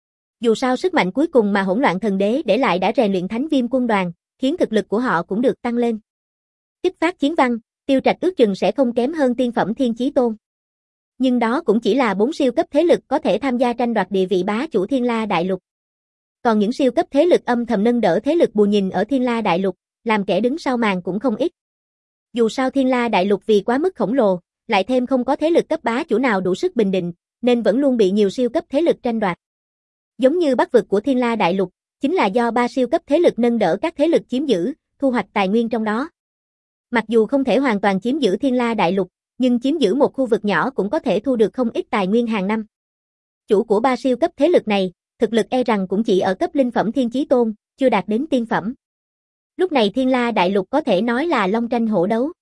S1: Dù sao sức mạnh cuối cùng mà Hỗn Loạn Thần Đế để lại đã rèn luyện Thánh Viêm quân đoàn, khiến thực lực của họ cũng được tăng lên. Kích phát chiến văn, Tiêu Trạch ước chừng sẽ không kém hơn tiên phẩm Thiên Chí Tôn. Nhưng đó cũng chỉ là bốn siêu cấp thế lực có thể tham gia tranh đoạt địa vị bá chủ Thiên La Đại Lục. Còn những siêu cấp thế lực âm thầm nâng đỡ thế lực bù nhìn ở Thiên La Đại Lục, làm kẻ đứng sau màn cũng không ít. Dù sao Thiên La Đại Lục vì quá mức khổng lồ, lại thêm không có thế lực cấp bá chủ nào đủ sức bình định, nên vẫn luôn bị nhiều siêu cấp thế lực tranh đoạt. Giống như Bắc vực của Thiên La Đại Lục, chính là do ba siêu cấp thế lực nâng đỡ các thế lực chiếm giữ, thu hoạch tài nguyên trong đó. Mặc dù không thể hoàn toàn chiếm giữ Thiên La Đại Lục, nhưng chiếm giữ một khu vực nhỏ cũng có thể thu được không ít tài nguyên hàng năm. Chủ của ba siêu cấp thế lực này, thực lực e rằng cũng chỉ ở cấp linh phẩm Thiên Chí Tôn, chưa đạt đến tiên phẩm. Lúc này Thiên La Đại Lục có thể nói là long tranh hổ đấu.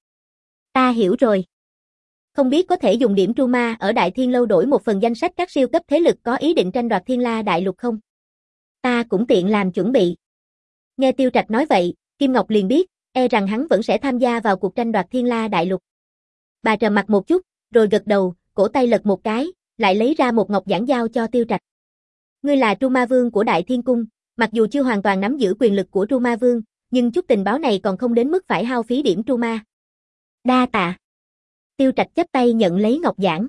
S1: Ta hiểu rồi. Không biết có thể dùng điểm tru ma ở Đại Thiên Lâu đổi một phần danh sách các siêu cấp thế lực có ý định tranh đoạt Thiên La Đại Lục không? Ta cũng tiện làm chuẩn bị. Nghe Tiêu Trạch nói vậy, Kim Ngọc liền biết, e rằng hắn vẫn sẽ tham gia vào cuộc tranh đoạt Thiên La Đại Lục. Bà trầm mặt một chút, rồi gật đầu, cổ tay lật một cái, lại lấy ra một ngọc giản giao cho Tiêu Trạch. Ngươi là Tru Ma Vương của Đại Thiên Cung, mặc dù chưa hoàn toàn nắm giữ quyền lực của Tru Ma Vương, nhưng chút tình báo này còn không đến mức phải hao phí điểm tru ma. Đa tạ. Tiêu Trạch chắp tay nhận lấy ngọc giản.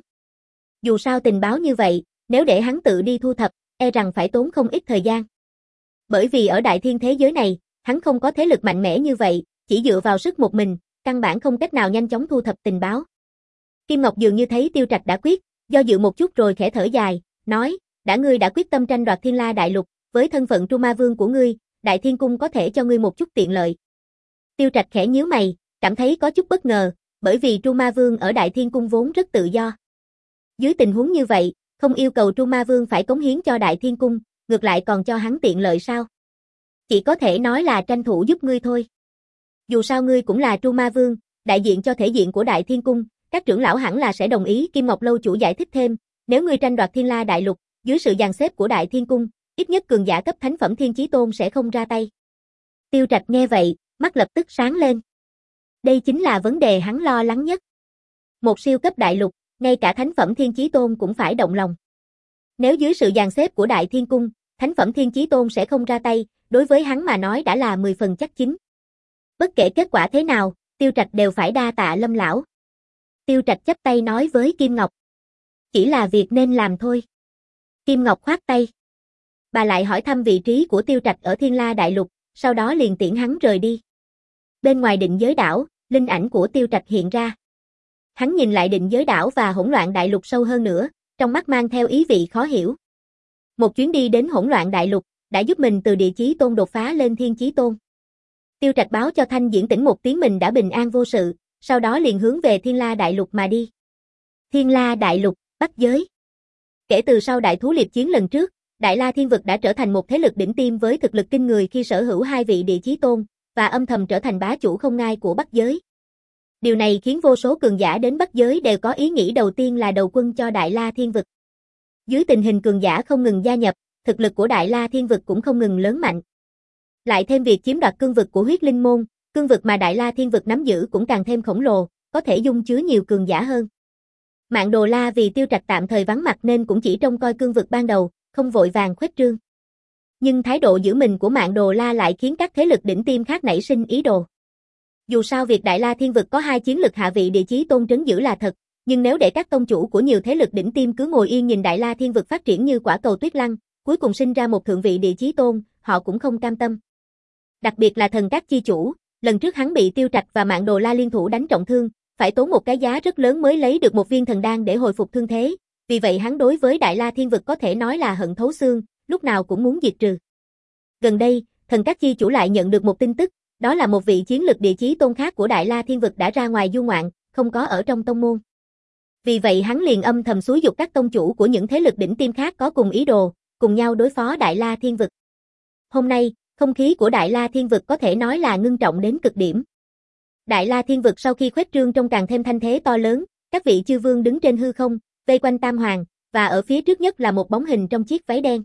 S1: Dù sao tình báo như vậy, nếu để hắn tự đi thu thập, e rằng phải tốn không ít thời gian. Bởi vì ở đại thiên thế giới này, hắn không có thế lực mạnh mẽ như vậy, chỉ dựa vào sức một mình, căn bản không cách nào nhanh chóng thu thập tình báo. Kim Ngọc dường như thấy Tiêu Trạch đã quyết, do dự một chút rồi khẽ thở dài, nói, đã ngươi đã quyết tâm tranh đoạt Thiên La Đại Lục, với thân phận Tru Ma Vương của ngươi, Đại Thiên Cung có thể cho ngươi một chút tiện lợi. Tiêu Trạch khẽ nhíu mày, cảm thấy có chút bất ngờ, bởi vì Tru Ma Vương ở Đại Thiên Cung vốn rất tự do. Dưới tình huống như vậy, không yêu cầu Tru Ma Vương phải cống hiến cho Đại Thiên Cung, ngược lại còn cho hắn tiện lợi sao? Chỉ có thể nói là tranh thủ giúp ngươi thôi. Dù sao ngươi cũng là Tru Ma Vương, đại diện cho thể diện của Đại Thiên Cung, các trưởng lão hẳn là sẽ đồng ý. Kim Ngọc lâu chủ giải thích thêm, nếu ngươi tranh đoạt Thiên La Đại Lục, dưới sự dàn xếp của Đại Thiên Cung, ít nhất cường giả cấp thánh phẩm Thiên Chí Tôn sẽ không ra tay. Tiêu Trạch nghe vậy, mắt lập tức sáng lên. Đây chính là vấn đề hắn lo lắng nhất. Một siêu cấp đại lục, ngay cả thánh phẩm Thiên Chí Tôn cũng phải động lòng. Nếu dưới sự dàn xếp của Đại Thiên Cung, thánh phẩm Thiên Chí Tôn sẽ không ra tay, đối với hắn mà nói đã là mười phần chắc chín. Bất kể kết quả thế nào, Tiêu Trạch đều phải đa tạ Lâm lão. Tiêu Trạch chắp tay nói với Kim Ngọc. Chỉ là việc nên làm thôi. Kim Ngọc khoát tay. Bà lại hỏi thăm vị trí của Tiêu Trạch ở Thiên La Đại Lục, sau đó liền tiễn hắn rời đi. Bên ngoài Định Giới Đảo, linh ảnh của Tiêu Trạch hiện ra. Hắn nhìn lại Định Giới Đảo và Hỗn Loạn Đại Lục sâu hơn nữa, trong mắt mang theo ý vị khó hiểu. Một chuyến đi đến Hỗn Loạn Đại Lục, đã giúp mình từ Địa Chí Tôn đột phá lên Thiên Chí Tôn. Tiêu Trạch báo cho Thanh Diễn Tĩnh một tiếng mình đã bình an vô sự, sau đó liền hướng về Thiên La Đại Lục mà đi. Thiên La Đại Lục, Bắc Giới. Kể từ sau đại thú liệp chiến lần trước, Đại La Thiên Vực đã trở thành một thế lực đỉnh tiêm với thực lực kinh người khi sở hữu hai vị Địa Chí Tôn, và âm thầm trở thành bá chủ không ngai của Bắc Giới. Điều này khiến vô số cường giả đến Bắc Giới đều có ý nghĩ đầu tiên là đầu quân cho Đại La Thiên Vực. Dưới tình hình cường giả không ngừng gia nhập, thực lực của Đại La Thiên Vực cũng không ngừng lớn mạnh. Lại thêm việc chiếm đoạt cương vực của Huyết Linh Môn, cương vực mà Đại La Thiên Vực nắm giữ cũng càng thêm khổng lồ, có thể dung chứa nhiều cường giả hơn. Mạn Đồ La vì Tiêu Trạch tạm thời vắng mặt nên cũng chỉ trông coi cương vực ban đầu, không vội vàng khuếch trương. Nhưng thái độ giữ mình của Mạn Đồ La lại khiến các thế lực đỉnh tiêm khác nảy sinh ý đồ. Dù sao việc Đại La Thiên Vực có hai chiến lực hạ vị Địa Chí Tôn trấn giữ là thật, nhưng nếu để các tông chủ của nhiều thế lực đỉnh tiêm cứ ngồi yên nhìn Đại La Thiên Vực phát triển như quả cầu tuyết lăng, cuối cùng sinh ra một thượng vị Địa Chí Tôn, họ cũng không cam tâm. Đặc biệt là Thần Các chi chủ, lần trước hắn bị Tiêu Trạch và Mạn Đồ La liên thủ đánh trọng thương, phải tốn một cái giá rất lớn mới lấy được một viên thần đan để hồi phục thương thế, vì vậy hắn đối với Đại La Thiên Vực có thể nói là hận thấu xương, lúc nào cũng muốn diệt trừ. Gần đây, Thần Các chi chủ lại nhận được một tin tức, đó là một vị chiến lực Địa Chí Tôn khác của Đại La Thiên Vực đã ra ngoài du ngoạn, không có ở trong tông môn. Vì vậy hắn liền âm thầm xúi giục các tông chủ của những thế lực đỉnh tiêm khác có cùng ý đồ, cùng nhau đối phó Đại La Thiên Vực. Hôm nay, không khí của Đại La Thiên Vực có thể nói là ngưng trọng đến cực điểm. Đại La Thiên Vực sau khi khuếch trương trông càng thêm thanh thế to lớn, các vị chư vương đứng trên hư không, vây quanh Tam Hoàng, và ở phía trước nhất là một bóng hình trong chiếc váy đen.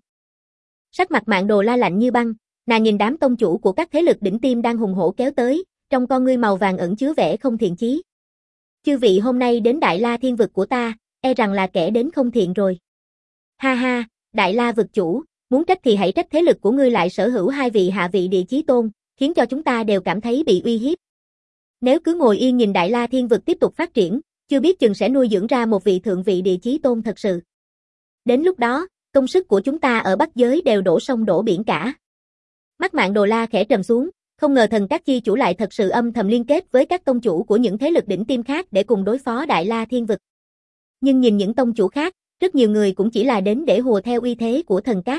S1: Sắc mặt Mạn Đồ La lạnh như băng, nàng nhìn đám tông chủ của các thế lực đỉnh tiêm đang hùng hổ kéo tới, trong con ngươi màu vàng ẩn chứa vẻ không thiện chí. Chư vị hôm nay đến Đại La Thiên Vực của ta, e rằng là kẻ đến không thiện rồi. Ha ha, Đại La vực chủ, muốn trách thì hãy trách thế lực của ngươi lại sở hữu hai vị hạ vị Địa Chí Tôn, khiến cho chúng ta đều cảm thấy bị uy hiếp. Nếu cứ ngồi yên nhìn Đại La Thiên Vực tiếp tục phát triển, chưa biết chừng sẽ nuôi dưỡng ra một vị thượng vị Địa Chí Tôn thật sự. Đến lúc đó, công sức của chúng ta ở Bắc Giới đều đổ sông đổ biển cả. Mắt Mạn Đồ La khẽ trầm xuống, Không ngờ thần các chi chủ lại thật sự âm thầm liên kết với các tông chủ của những thế lực đỉnh tiêm khác để cùng đối phó Đại La Thiên Vực. Nhưng nhìn những tông chủ khác, rất nhiều người cũng chỉ là đến để hùa theo uy thế của thần các.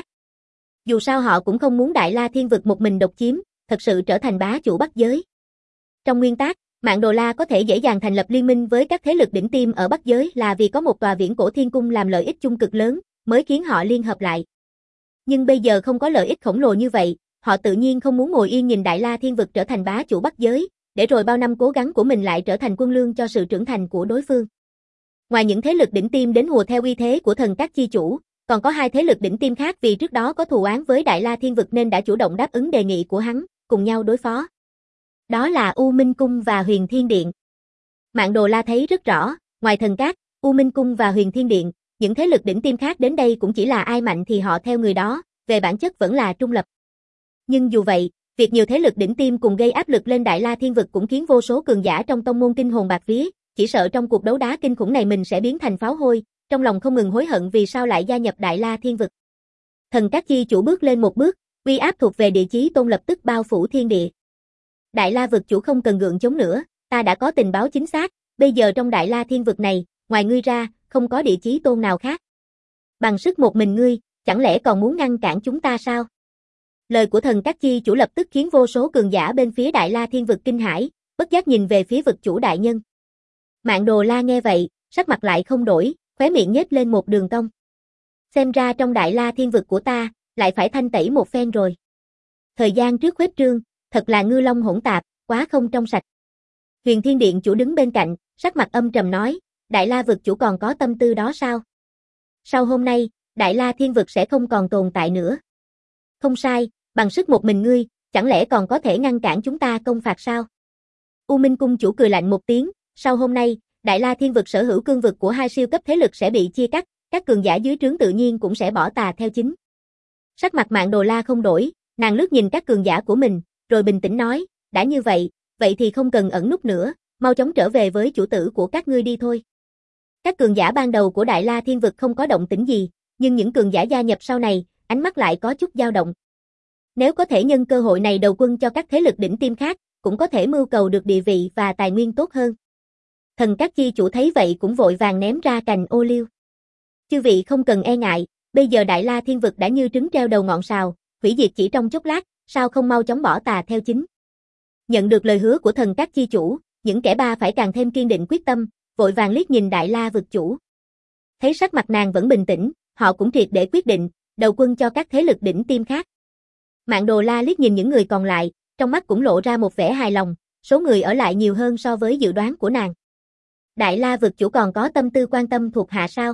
S1: Dù sao họ cũng không muốn Đại La Thiên Vực một mình độc chiếm, thật sự trở thành bá chủ Bắc giới. Trong nguyên tắc, Mạn Đồ La có thể dễ dàng thành lập liên minh với các thế lực đỉnh tiêm ở Bắc giới là vì có một tòa viễn cổ thiên cung làm lợi ích chung cực lớn, mới khiến họ liên hợp lại. Nhưng bây giờ không có lợi ích khổng lồ như vậy, họ tự nhiên không muốn ngồi yên nhìn Đại La Thiên Vực trở thành bá chủ Bắc giới, để rồi bao năm cố gắng của mình lại trở thành quân lương cho sự trưởng thành của đối phương. Ngoài những thế lực đỉnh tiêm đến hùa theo uy thế của thần các chi chủ, còn có hai thế lực đỉnh tiêm khác vì trước đó có thù oán với Đại La Thiên Vực nên đã chủ động đáp ứng đề nghị của hắn, cùng nhau đối phó. Đó là U Minh Cung và Huyền Thiên Điện. Mạn Đồ La thấy rất rõ, ngoài thần các, U Minh Cung và Huyền Thiên Điện, những thế lực đỉnh tiêm khác đến đây cũng chỉ là ai mạnh thì họ theo người đó, về bản chất vẫn là trung lập. Nhưng dù vậy, việc nhiều thế lực đỉnh tiêm cùng gây áp lực lên Đại La Thiên Vực cũng khiến vô số cường giả trong tông môn kinh hồn bạt vía, chỉ sợ trong cuộc đấu đá kinh khủng này mình sẽ biến thành pháo hôi, trong lòng không ngừng hối hận vì sao lại gia nhập Đại La Thiên Vực. Thần các chi chủ bước lên một bước, uy áp thuộc về Địa Chí Tôn lập tức bao phủ thiên địa. Đại La Vực chủ không cần gượng chống nữa, ta đã có tình báo chính xác, bây giờ trong Đại La Thiên Vực này, ngoài ngươi ra, không có Địa Chí Tôn nào khác. Bằng sức một mình ngươi, chẳng lẽ còn muốn ngăn cản chúng ta sao? Lời của thần các chi chủ lập tức khiến vô số cường giả bên phía Đại La Thiên Vực kinh hãi, bất giác nhìn về phía vực chủ đại nhân. Mạn Đồ La nghe vậy, sắc mặt lại không đổi, khóe miệng nhếch lên một đường cong. Xem ra trong Đại La Thiên Vực của ta, lại phải thanh tẩy một phen rồi. Thời gian trước khuếch trương, thật là ngư long hỗn tạp, quá không trong sạch. Huyền Thiên Điện chủ đứng bên cạnh, sắc mặt âm trầm nói, Đại La Vực chủ còn có tâm tư đó sao? Sau hôm nay, Đại La Thiên Vực sẽ không còn tồn tại nữa. Không sai, bằng sức một mình ngươi, chẳng lẽ còn có thể ngăn cản chúng ta công phạt sao? U Minh Cung chủ cười lạnh một tiếng, sau hôm nay, Đại La Thiên Vực sở hữu cương vực của hai siêu cấp thế lực sẽ bị chia cắt, các cường giả dưới trướng tự nhiên cũng sẽ bỏ tà theo chính. Sắc mặt Mạn Đồ La không đổi, nàng lướt nhìn các cường giả của mình, rồi bình tĩnh nói, đã như vậy, vậy thì không cần ẩn núp nữa, mau chóng trở về với chủ tử của các ngươi đi thôi. Các cường giả ban đầu của Đại La Thiên Vực không có động tĩnh gì, nhưng những cường giả gia nhập sau này, ánh mắt lại có chút dao động. Nếu có thể nhân cơ hội này đầu quân cho các thế lực đỉnh tiêm khác, cũng có thể mưu cầu được địa vị và tài nguyên tốt hơn. Thần các chi chủ thấy vậy cũng vội vàng ném ra cành ô liu. Chư vị không cần e ngại, bây giờ Đại La Thiên Vực đã như trứng treo đầu ngọn sào, hủy diệt chỉ trong chốc lát, sao không mau chóng bỏ tà theo chính. Nhận được lời hứa của thần các chi chủ, những kẻ ba phải càng thêm kiên định quyết tâm, vội vàng liếc nhìn Đại La Vực chủ. Thấy sắc mặt nàng vẫn bình tĩnh, họ cũng triệt để quyết định, đầu quân cho các thế lực đỉnh tiêm khác. Mạn Đồ La liếc nhìn những người còn lại, trong mắt cũng lộ ra một vẻ hài lòng, số người ở lại nhiều hơn so với dự đoán của nàng. Đại La Vực chủ còn có tâm tư quan tâm thuộc hạ sao?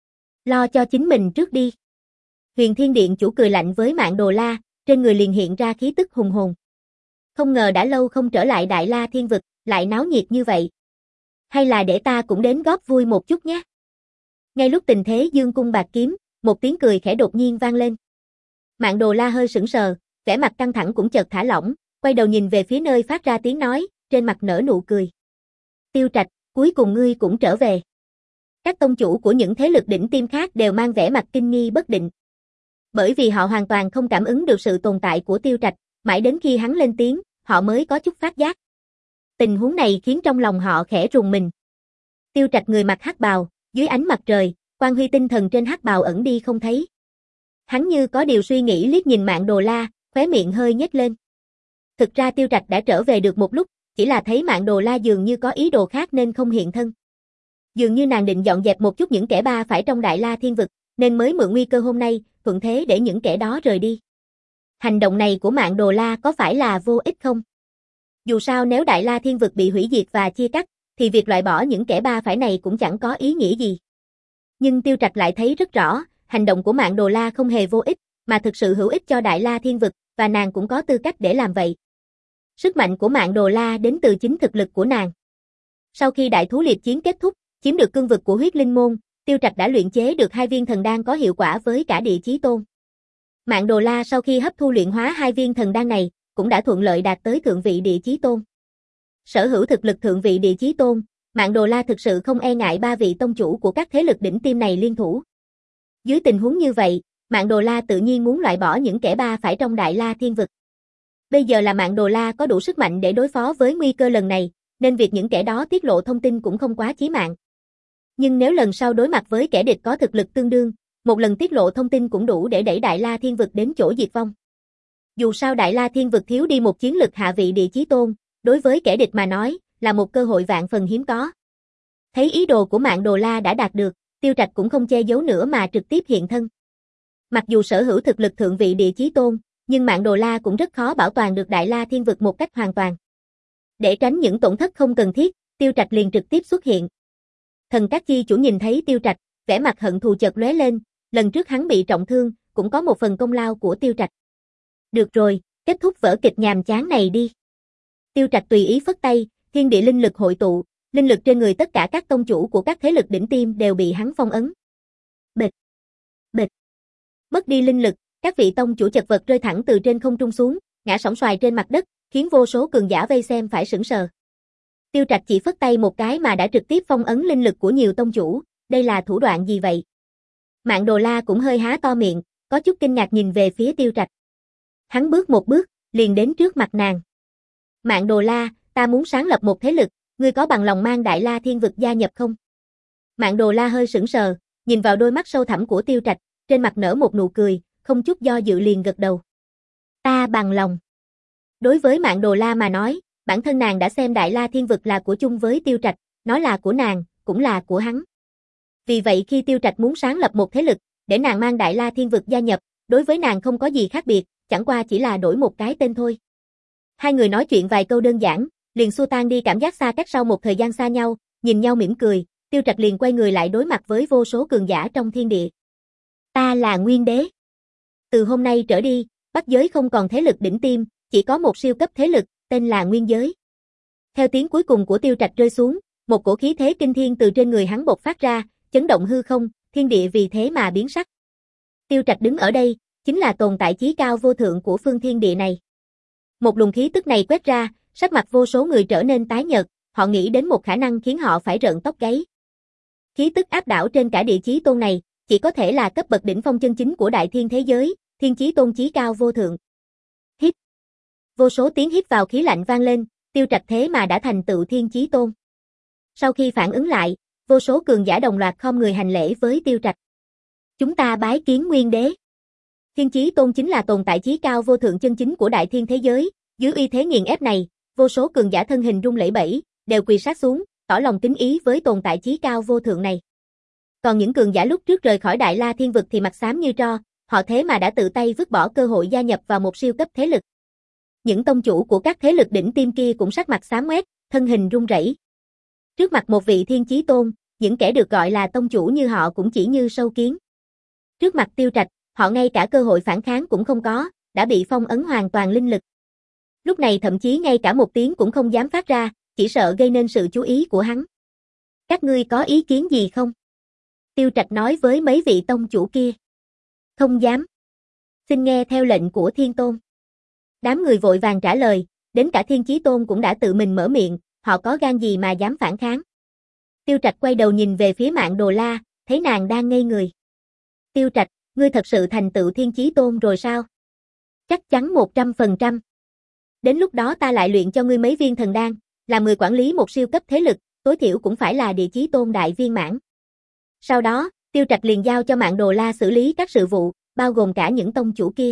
S1: Lo cho chính mình trước đi. Huyền Thiên Điện chủ cười lạnh với Mạn Đồ La, trên người liền hiện ra khí tức hùng hồn. Không ngờ đã lâu không trở lại Đại La Thiên Vực, lại náo nhiệt như vậy. Hay là để ta cũng đến góp vui một chút nhé. Ngay lúc tình thế dương cung bạc kiếm, một tiếng cười khẽ đột nhiên vang lên. Mạn Đồ La hơi sững sờ, vẻ mặt căng thẳng cũng chợt thả lỏng, quay đầu nhìn về phía nơi phát ra tiếng nói, trên mặt nở nụ cười. Tiêu Trạch, cuối cùng ngươi cũng trở về. Các tông chủ của những thế lực đỉnh tiêm khác đều mang vẻ mặt kinh nghi bất định. Bởi vì họ hoàn toàn không cảm ứng được sự tồn tại của Tiêu Trạch, mãi đến khi hắn lên tiếng, họ mới có chút phát giác. Tình huống này khiến trong lòng họ khẽ rùng mình. Tiêu Trạch người mặc hắc bào, dưới ánh mặt trời, quang huy tinh thần trên hắc bào ẩn đi không thấy. Hắn như có điều suy nghĩ liếc nhìn Mạn Đồ La, khóe miệng hơi nhếch lên. Thực ra Tiêu Trạch đã trở về được một lúc, chỉ là thấy Mạn Đồ La dường như có ý đồ khác nên không hiện thân. Dường như nàng định dọn dẹp một chút những kẻ ba phải trong Đại La Thiên Vực, nên mới mượn nguy cơ hôm nay, thuận thế để những kẻ đó rời đi. Hành động này của Mạn Đồ La có phải là vô ích không? Dù sao nếu Đại La Thiên Vực bị hủy diệt và chia cắt, thì việc loại bỏ những kẻ ba phải này cũng chẳng có ý nghĩa gì. Nhưng Tiêu Trạch lại thấy rất rõ, hành động của Mạn Đồ La không hề vô ích, mà thực sự hữu ích cho Đại La Thiên Vực, và nàng cũng có tư cách để làm vậy. Sức mạnh của Mạn Đồ La đến từ chính thực lực của nàng. Sau khi đại thú liệp chiến kết thúc, chiếm được cương vực của huyết linh môn, Tiêu Trạch đã luyện chế được hai viên thần đan có hiệu quả với cả Địa Chí Tôn. Mạn Đồ La sau khi hấp thu luyện hóa hai viên thần đan này, cũng đã thuận lợi đạt tới thượng vị Địa Chí Tôn. Sở hữu thực lực thượng vị Địa Chí Tôn, Mạn Đồ La thực sự không e ngại ba vị tông chủ của các thế lực đỉnh tiêm này liên thủ. Dưới tình huống như vậy, Mạn Đồ La tự nhiên muốn loại bỏ những kẻ ba phải trong Đại La Thiên Vực. Bây giờ là Mạng Đồ La có đủ sức mạnh để đối phó với nguy cơ lần này, nên việc những kẻ đó tiết lộ thông tin cũng không quá chí mạng. Nhưng nếu lần sau đối mặt với kẻ địch có thực lực tương đương, một lần tiết lộ thông tin cũng đủ để đẩy Đại La Thiên Vực đến chỗ diệt vong. Dù sao Đại La Thiên Vực thiếu đi một chiến lực hạ vị địa chí tôn, đối với kẻ địch mà nói, là một cơ hội vạn phần hiếm có. Thấy ý đồ của Mạng Đồ La đã đạt được, Tiêu Trạch cũng không che giấu nữa mà trực tiếp hiện thân. Mặc dù sở hữu thực lực thượng vị địa chí tôn, nhưng Mạng Đồ La cũng rất khó bảo toàn được Đại La Thiên Vực một cách hoàn toàn. Để tránh những tổn thất không cần thiết, Tiêu Trạch liền trực tiếp xuất hiện. Thần Các Chi Chủ nhìn thấy Tiêu Trạch, vẻ mặt hận thù chợt lóe lên, lần trước hắn bị trọng thương, cũng có một phần công lao của Tiêu Trạch. Được rồi, kết thúc vở kịch nhàm chán này đi. Tiêu Trạch tùy ý phất tay, thiên địa linh lực hội tụ, linh lực trên người tất cả các tông chủ của các thế lực đỉnh tiêm đều bị hắn phong ấn. Bịch, bịch. Mất đi linh lực, các vị tông chủ chật vật rơi thẳng từ trên không trung xuống, ngã sóng xoài trên mặt đất, khiến vô số cường giả vây xem phải sững sờ. Tiêu Trạch chỉ phất tay một cái mà đã trực tiếp phong ấn linh lực của nhiều tông chủ, đây là thủ đoạn gì vậy? Mạng Đồ La cũng hơi há to miệng, có chút kinh ngạc nhìn về phía Tiêu Trạch. Hắn bước một bước, liền đến trước mặt nàng. Mạng Đồ La, ta muốn sáng lập một thế lực, ngươi có bằng lòng mang Đại La Thiên Vực gia nhập không? Mạng Đồ La hơi sững sờ, nhìn vào đôi mắt sâu thẳm của Tiêu Trạch, trên mặt nở một nụ cười, không chút do dự liền gật đầu. Ta bằng lòng. Đối với Mạng Đồ La mà nói, bản thân nàng đã xem Đại La Thiên Vực là của chung với Tiêu Trạch, nó là của nàng, cũng là của hắn. Vì vậy khi Tiêu Trạch muốn sáng lập một thế lực, để nàng mang Đại La Thiên Vực gia nhập, đối với nàng không có gì khác biệt, chẳng qua chỉ là đổi một cái tên thôi. Hai người nói chuyện vài câu đơn giản, liền xua tan đi cảm giác xa cách sau một thời gian xa nhau, nhìn nhau mỉm cười, Tiêu Trạch liền quay người lại đối mặt với vô số cường giả trong thiên địa. Ta là Nguyên Đế. Từ hôm nay trở đi, Bắc giới không còn thế lực đỉnh tiêm, chỉ có một siêu cấp thế lực, tên là Nguyên Giới. Theo tiếng cuối cùng của Tiêu Trạch rơi xuống, một cổ khí thế kinh thiên từ trên người hắn bộc phát ra, chấn động hư không, thiên địa vì thế mà biến sắc. Tiêu Trạch đứng ở đây, chính là tồn tại chí cao vô thượng của phương thiên địa này. Một luồng khí tức này quét ra, sắc mặt vô số người trở nên tái nhợt, họ nghĩ đến một khả năng khiến họ phải rợn tóc gáy. Khí tức áp đảo trên cả địa chí tôn này, chỉ có thể là cấp bậc đỉnh phong chân chính của đại thiên thế giới, thiên chí tôn chí cao vô thượng. Hít. Vô số tiếng hít vào khí lạnh vang lên, Tiêu Trạch thế mà đã thành tựu thiên chí tôn. Sau khi phản ứng lại, vô số cường giả đồng loạt khom người hành lễ với Tiêu Trạch. Chúng ta bái kiến Nguyên Đế. Thiên chí tôn chính là tồn tại chí cao vô thượng chân chính của đại thiên thế giới, dưới uy thế nghiền ép này, vô số cường giả thân hình rung lẩy bẩy, đều quỳ sát xuống, tỏ lòng kính ý với tồn tại chí cao vô thượng này. Còn những cường giả lúc trước rời khỏi Đại La Thiên Vực thì mặt xám như tro, họ thế mà đã tự tay vứt bỏ cơ hội gia nhập vào một siêu cấp thế lực. Những tông chủ của các thế lực đỉnh tiêm kia cũng sắc mặt xám ngoét, thân hình run rẩy. Trước mặt một vị thiên chí tôn, những kẻ được gọi là tông chủ như họ cũng chỉ như sâu kiến. Trước mặt Tiêu Trạch, họ ngay cả cơ hội phản kháng cũng không có, đã bị phong ấn hoàn toàn linh lực. Lúc này thậm chí ngay cả một tiếng cũng không dám phát ra, chỉ sợ gây nên sự chú ý của hắn. Các ngươi có ý kiến gì không? Tiêu Trạch nói với mấy vị tông chủ kia. Không dám. Xin nghe theo lệnh của Thiên Tôn. Đám người vội vàng trả lời, đến cả Thiên Chí Tôn cũng đã tự mình mở miệng, họ có gan gì mà dám phản kháng. Tiêu Trạch quay đầu nhìn về phía Mạng Đồ La, thấy nàng đang ngây người. Tiêu Trạch, ngươi thật sự thành tựu Thiên Chí Tôn rồi sao? Chắc chắn một trăm phần trăm. Đến lúc đó ta lại luyện cho ngươi mấy viên thần đan, làm người quản lý một siêu cấp thế lực, tối thiểu cũng phải là địa chí tôn đại viên mãn. Sau đó, Tiêu Trạch liền giao cho Mạng Đồ La xử lý các sự vụ, bao gồm cả những tông chủ kia.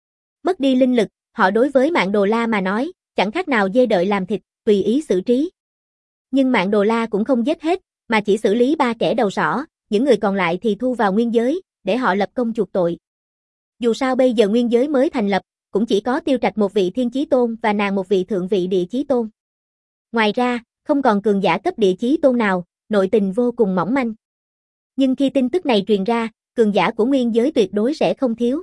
S1: Mất đi linh lực, họ đối với Mạng Đồ La mà nói, chẳng khác nào dê đợi làm thịt, tùy ý xử trí. Nhưng Mạng Đồ La cũng không giết hết, mà chỉ xử lý ba kẻ đầu sỏ, những người còn lại thì thu vào nguyên giới, để họ lập công chuộc tội. Dù sao bây giờ nguyên giới mới thành lập, cũng chỉ có Tiêu Trạch một vị thiên chí tôn và nàng một vị thượng vị địa chí tôn. Ngoài ra, không còn cường giả cấp địa chí tôn nào, nội tình vô cùng mỏng manh. Nhưng khi tin tức này truyền ra, cường giả của nguyên giới tuyệt đối sẽ không thiếu.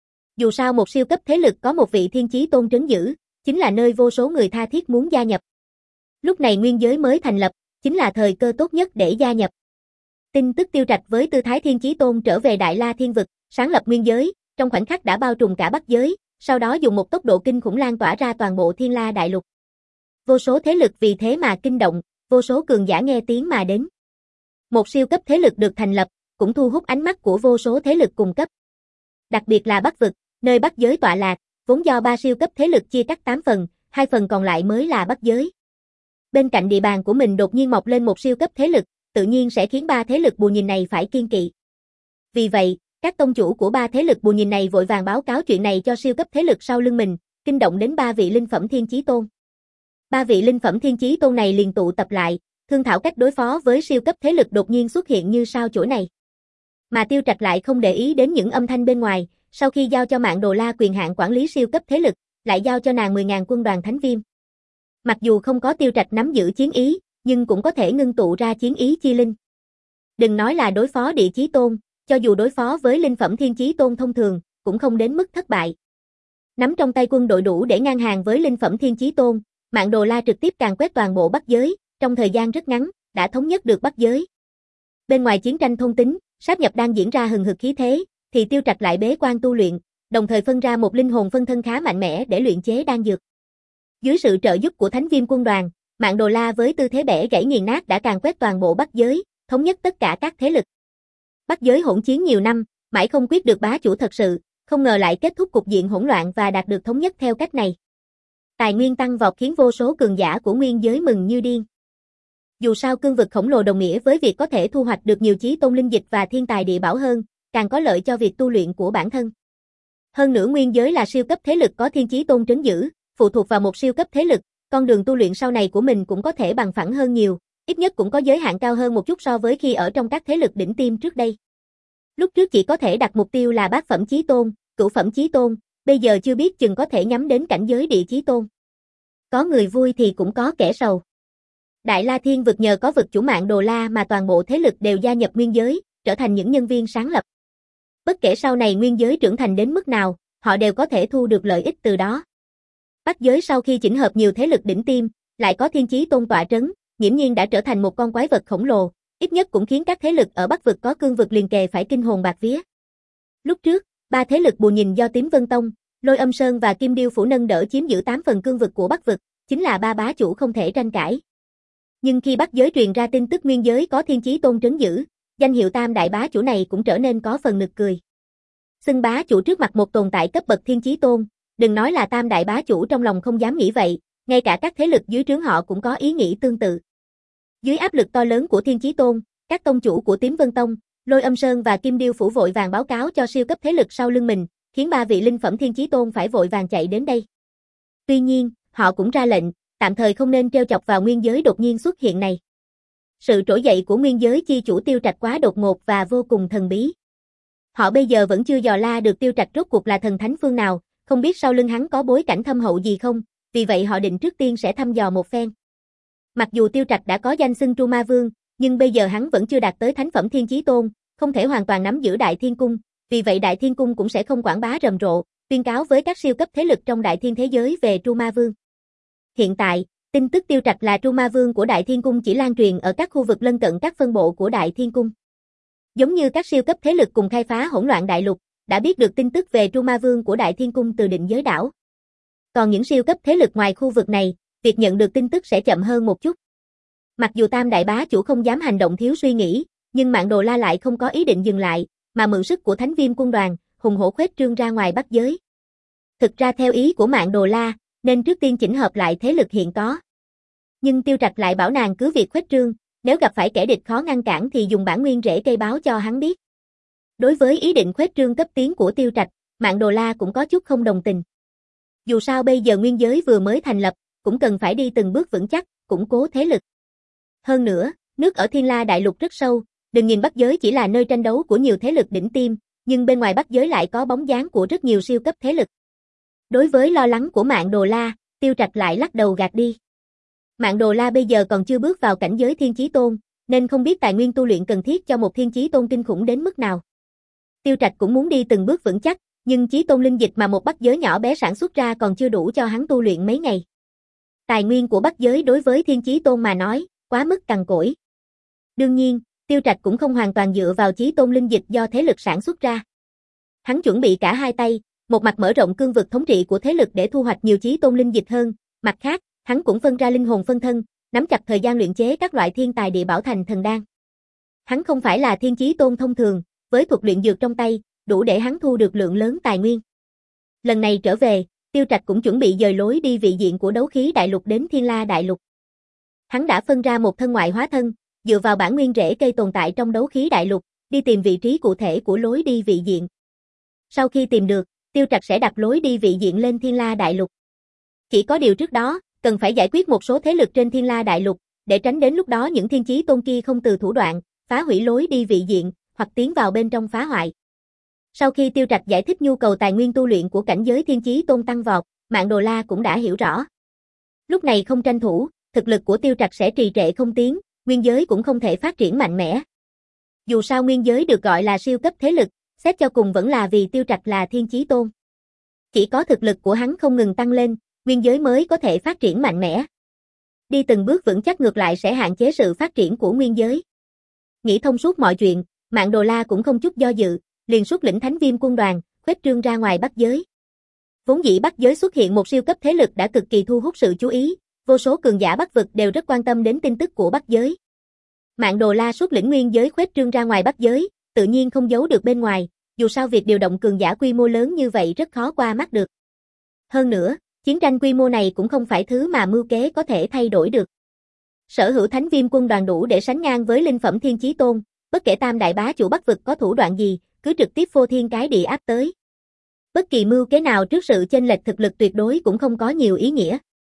S1: Dù sao một siêu cấp thế lực có một vị thiên chí tôn trấn giữ, chính là nơi vô số người tha thiết muốn gia nhập. Lúc này nguyên giới mới thành lập, chính là thời cơ tốt nhất để gia nhập. Tin tức Tiêu Trạch với tư thái thiên chí tôn trở về Đại La Thiên Vực, sáng lập nguyên giới, trong khoảnh khắc đã bao trùm cả Bắc giới, sau đó dùng một tốc độ kinh khủng lan tỏa ra toàn bộ Thiên La đại lục. Vô số thế lực vì thế mà kinh động, vô số cường giả nghe tiếng mà đến. Một siêu cấp thế lực được thành lập, cũng thu hút ánh mắt của vô số thế lực cùng cấp. Đặc biệt là Bắc vực, nơi Bắc giới tọa lạc, vốn do ba siêu cấp thế lực chia cắt tám phần, hai phần còn lại mới là Bắc giới. Bên cạnh địa bàn của mình đột nhiên mọc lên một siêu cấp thế lực, tự nhiên sẽ khiến ba thế lực bù nhìn này phải kiêng kỵ. Vì vậy, các tông chủ của ba thế lực bù nhìn này vội vàng báo cáo chuyện này cho siêu cấp thế lực sau lưng mình, kinh động đến ba vị linh phẩm thiên chí tôn. Ba vị linh phẩm thiên chí tôn này liền tụ tập lại, thương thảo cách đối phó với siêu cấp thế lực đột nhiên xuất hiện như sao chổi này. Mà Tiêu Trạch lại không để ý đến những âm thanh bên ngoài, sau khi giao cho Mạn Đồ La quyền hạn quản lý siêu cấp thế lực, lại giao cho nàng mười nghìn quân đoàn thánh viêm. Mặc dù không có Tiêu Trạch nắm giữ chiến ý, nhưng cũng có thể ngưng tụ ra chiến ý chi linh. Đừng nói là đối phó địa chí tôn, cho dù đối phó với linh phẩm thiên chí tôn thông thường, cũng không đến mức thất bại. Nắm trong tay quân đội đủ để ngang hàng với linh phẩm thiên chí tôn, Mạn Đồ La trực tiếp càn quét toàn bộ Bắc giới, trong thời gian rất ngắn, đã thống nhất được Bắc giới. Bên ngoài chiến tranh thôn tính, sáp nhập đang diễn ra hừng hực khí thế, thì Tiêu Trạch lại bế quan tu luyện, đồng thời phân ra một linh hồn phân thân khá mạnh mẽ để luyện chế đan dược. Dưới sự trợ giúp của Thánh Viêm quân đoàn, Mạn Đồ La với tư thế bẻ gãy nghiền nát đã càn quét toàn bộ Bắc giới, thống nhất tất cả các thế lực. Bắc giới hỗn chiến nhiều năm, mãi không quyết được bá chủ thật sự, không ngờ lại kết thúc cục diện hỗn loạn và đạt được thống nhất theo cách này. Tài nguyên tăng vọt khiến vô số cường giả của nguyên giới mừng như điên. Dù sao cương vực khổng lồ đồng nghĩa với việc có thể thu hoạch được nhiều chí tôn linh dịch và thiên tài địa bảo hơn, càng có lợi cho việc tu luyện của bản thân. Hơn nữa nguyên giới là siêu cấp thế lực có thiên chí tôn trấn giữ, phụ thuộc vào một siêu cấp thế lực, con đường tu luyện sau này của mình cũng có thể bằng phẳng hơn nhiều, ít nhất cũng có giới hạn cao hơn một chút so với khi ở trong các thế lực đỉnh tiêm trước đây. Lúc trước chỉ có thể đặt mục tiêu là bát phẩm chí tôn, cửu phẩm chí tôn, bây giờ chưa biết chừng có thể nhắm đến cảnh giới địa chí tôn. Có người vui thì cũng có kẻ sầu. Đại La Thiên vực nhờ có vực chủ Mạn Đồ La mà toàn bộ thế lực đều gia nhập nguyên giới, trở thành những nhân viên sáng lập. Bất kể sau này nguyên giới trưởng thành đến mức nào, họ đều có thể thu được lợi ích từ đó. Bắc giới sau khi chỉnh hợp nhiều thế lực đỉnh tiêm, lại có thiên chí tôn tọa trấn, nghiễm nhiên đã trở thành một con quái vật khổng lồ, ít nhất cũng khiến các thế lực ở Bắc vực có cương vực liền kề phải kinh hồn bạc vía. Lúc trước, ba thế lực bù nhìn do Tím Vân Tông, Lôi Âm Sơn và Kim Điêu Phủ nâng đỡ chiếm giữ tám phần cương vực của Bắc vực, chính là ba bá chủ không thể tranh cãi. Nhưng khi Bắc giới truyền ra tin tức nguyên giới có thiên chí tôn trấn giữ, danh hiệu tam đại bá chủ này cũng trở nên có phần nực cười. Xưng bá chủ trước mặt một tồn tại cấp bậc thiên chí tôn, đừng nói là tam đại bá chủ trong lòng không dám nghĩ vậy, ngay cả các thế lực dưới trướng họ cũng có ý nghĩ tương tự. Dưới áp lực to lớn của thiên chí tôn, các tông chủ của Tím Vân Tông, Lôi Âm Sơn và Kim Điêu Phủ vội vàng báo cáo cho siêu cấp thế lực sau lưng mình, khiến ba vị linh phẩm thiên chí tôn phải vội vàng chạy đến đây. Tuy nhiên, họ cũng ra lệnh, tạm thời không nên trêu chọc vào nguyên giới đột nhiên xuất hiện này. Sự trỗi dậy của nguyên giới chi chủ Tiêu Trạch quá đột ngột và vô cùng thần bí. Họ bây giờ vẫn chưa dò la được Tiêu Trạch rốt cuộc là thần thánh phương nào, không biết sau lưng hắn có bối cảnh thâm hậu gì không, vì vậy họ định trước tiên sẽ thăm dò một phen. Mặc dù Tiêu Trạch đã có danh xưng Tru Ma Vương, nhưng bây giờ hắn vẫn chưa đạt tới thánh phẩm thiên chí tôn, không thể hoàn toàn nắm giữ Đại Thiên Cung, vì vậy Đại Thiên Cung cũng sẽ không quảng bá rầm rộ, tuyên cáo với các siêu cấp thế lực trong Đại Thiên thế giới về Tru Ma Vương. Hiện tại, tin tức Tiêu Trạch là Tru Ma Vương của Đại Thiên Cung chỉ lan truyền ở các khu vực lân cận các phân bộ của Đại Thiên Cung. Giống như các siêu cấp thế lực cùng khai phá hỗn loạn đại lục, đã biết được tin tức về Tru Ma Vương của Đại Thiên Cung từ Định Giới đảo. Còn những siêu cấp thế lực ngoài khu vực này, việc nhận được tin tức sẽ chậm hơn một chút. Mặc dù tam đại bá chủ không dám hành động thiếu suy nghĩ, nhưng Mạn Đồ La lại không có ý định dừng lại, mà mượn sức của Thánh Viêm quân đoàn, hùng hổ khuếch trương ra ngoài Bắc giới. Thực ra theo ý của Mạn Đồ La, nên trước tiên chỉnh hợp lại thế lực hiện có. Nhưng Tiêu Trạch lại bảo nàng cứ việc khuếch trương, nếu gặp phải kẻ địch khó ngăn cản thì dùng bản nguyên rễ cây báo cho hắn biết. Đối với ý định khuếch trương cấp tiến của Tiêu Trạch, Mạn Đồ La cũng có chút không đồng tình. Dù sao bây giờ nguyên giới vừa mới thành lập, cũng cần phải đi từng bước vững chắc, củng cố thế lực. Hơn nữa, nước ở Thiên La Đại Lục rất sâu, đừng nhìn Bắc giới chỉ là nơi tranh đấu của nhiều thế lực đỉnh tiêm, nhưng bên ngoài Bắc giới lại có bóng dáng của rất nhiều siêu cấp thế lực. Đối với lo lắng của Mạn Đồ La, Tiêu Trạch lại lắc đầu gạt đi. Mạn Đồ La bây giờ còn chưa bước vào cảnh giới thiên chí tôn, nên không biết tài nguyên tu luyện cần thiết cho một thiên chí tôn kinh khủng đến mức nào. Tiêu Trạch cũng muốn đi từng bước vững chắc, nhưng chí tôn linh dịch mà một Bắc giới nhỏ bé sản xuất ra còn chưa đủ cho hắn tu luyện mấy ngày. Tài nguyên của Bắc giới đối với thiên chí tôn mà nói, quá mức cằn cỗi. Đương nhiên, Tiêu Trạch cũng không hoàn toàn dựa vào chí tôn linh dịch do thế lực sản xuất ra. Hắn chuẩn bị cả hai tay, một mặt mở rộng cương vực thống trị của thế lực để thu hoạch nhiều chí tôn linh dịch hơn, mặt khác, hắn cũng phân ra linh hồn phân thân, nắm chặt thời gian luyện chế các loại thiên tài địa bảo thành thần đan. Hắn không phải là thiên chí tôn thông thường, với thuật luyện dược trong tay, đủ để hắn thu được lượng lớn tài nguyên. Lần này trở về, Tiêu Trạch cũng chuẩn bị dời lối đi vị diện của đấu khí đại lục đến Thiên La đại lục. Hắn đã phân ra một thân ngoại hóa thân, dựa vào bản nguyên rễ cây tồn tại trong đấu khí đại lục, đi tìm vị trí cụ thể của lối đi vị diện. Sau khi tìm được, Tiêu Trạch sẽ đặt lối đi vị diện lên Thiên La đại lục. Chỉ có điều trước đó, cần phải giải quyết một số thế lực trên Thiên La đại lục, để tránh đến lúc đó những thiên chí tôn kia không từ thủ đoạn, phá hủy lối đi vị diện, hoặc tiến vào bên trong phá hoại. Sau khi Tiêu Trạch giải thích nhu cầu tài nguyên tu luyện của cảnh giới thiên chí tôn tăng vọt, Mạn Đồ La cũng đã hiểu rõ. Lúc này không tranh thủ, thực lực của Tiêu Trạch sẽ trì trệ không tiến, nguyên giới cũng không thể phát triển mạnh mẽ. Dù sao nguyên giới được gọi là siêu cấp thế lực, xét cho cùng vẫn là vì Tiêu Trạch là thiên chí tôn. Chỉ có thực lực của hắn không ngừng tăng lên, nguyên giới mới có thể phát triển mạnh mẽ. Đi từng bước vững chắc ngược lại sẽ hạn chế sự phát triển của nguyên giới. Nghĩ thông suốt mọi chuyện, Mạn Đồ La cũng không chút do dự, liền xuất lĩnh Thánh Viêm quân đoàn, khuếch trương ra ngoài Bắc giới. Vốn dĩ Bắc giới xuất hiện một siêu cấp thế lực đã cực kỳ thu hút sự chú ý, vô số cường giả Bắc vực đều rất quan tâm đến tin tức của Bắc giới. Mạn Đồ La xuất lĩnh nguyên giới khuếch trương ra ngoài Bắc giới, tự nhiên không giấu được bên ngoài, dù sao việc điều động cường giả quy mô lớn như vậy rất khó qua mắt được. Hơn nữa, chiến tranh quy mô này cũng không phải thứ mà mưu kế có thể thay đổi được. Sở hữu Thánh Viêm quân đoàn đủ để sánh ngang với linh phẩm thiên chí tôn, bất kể tam đại bá chủ Bắc vực có thủ đoạn gì, cứ trực tiếp phô thiên cái địa áp tới. Bất kỳ mưu kế nào trước sự chênh lệch thực lực tuyệt đối cũng không có nhiều ý nghĩa.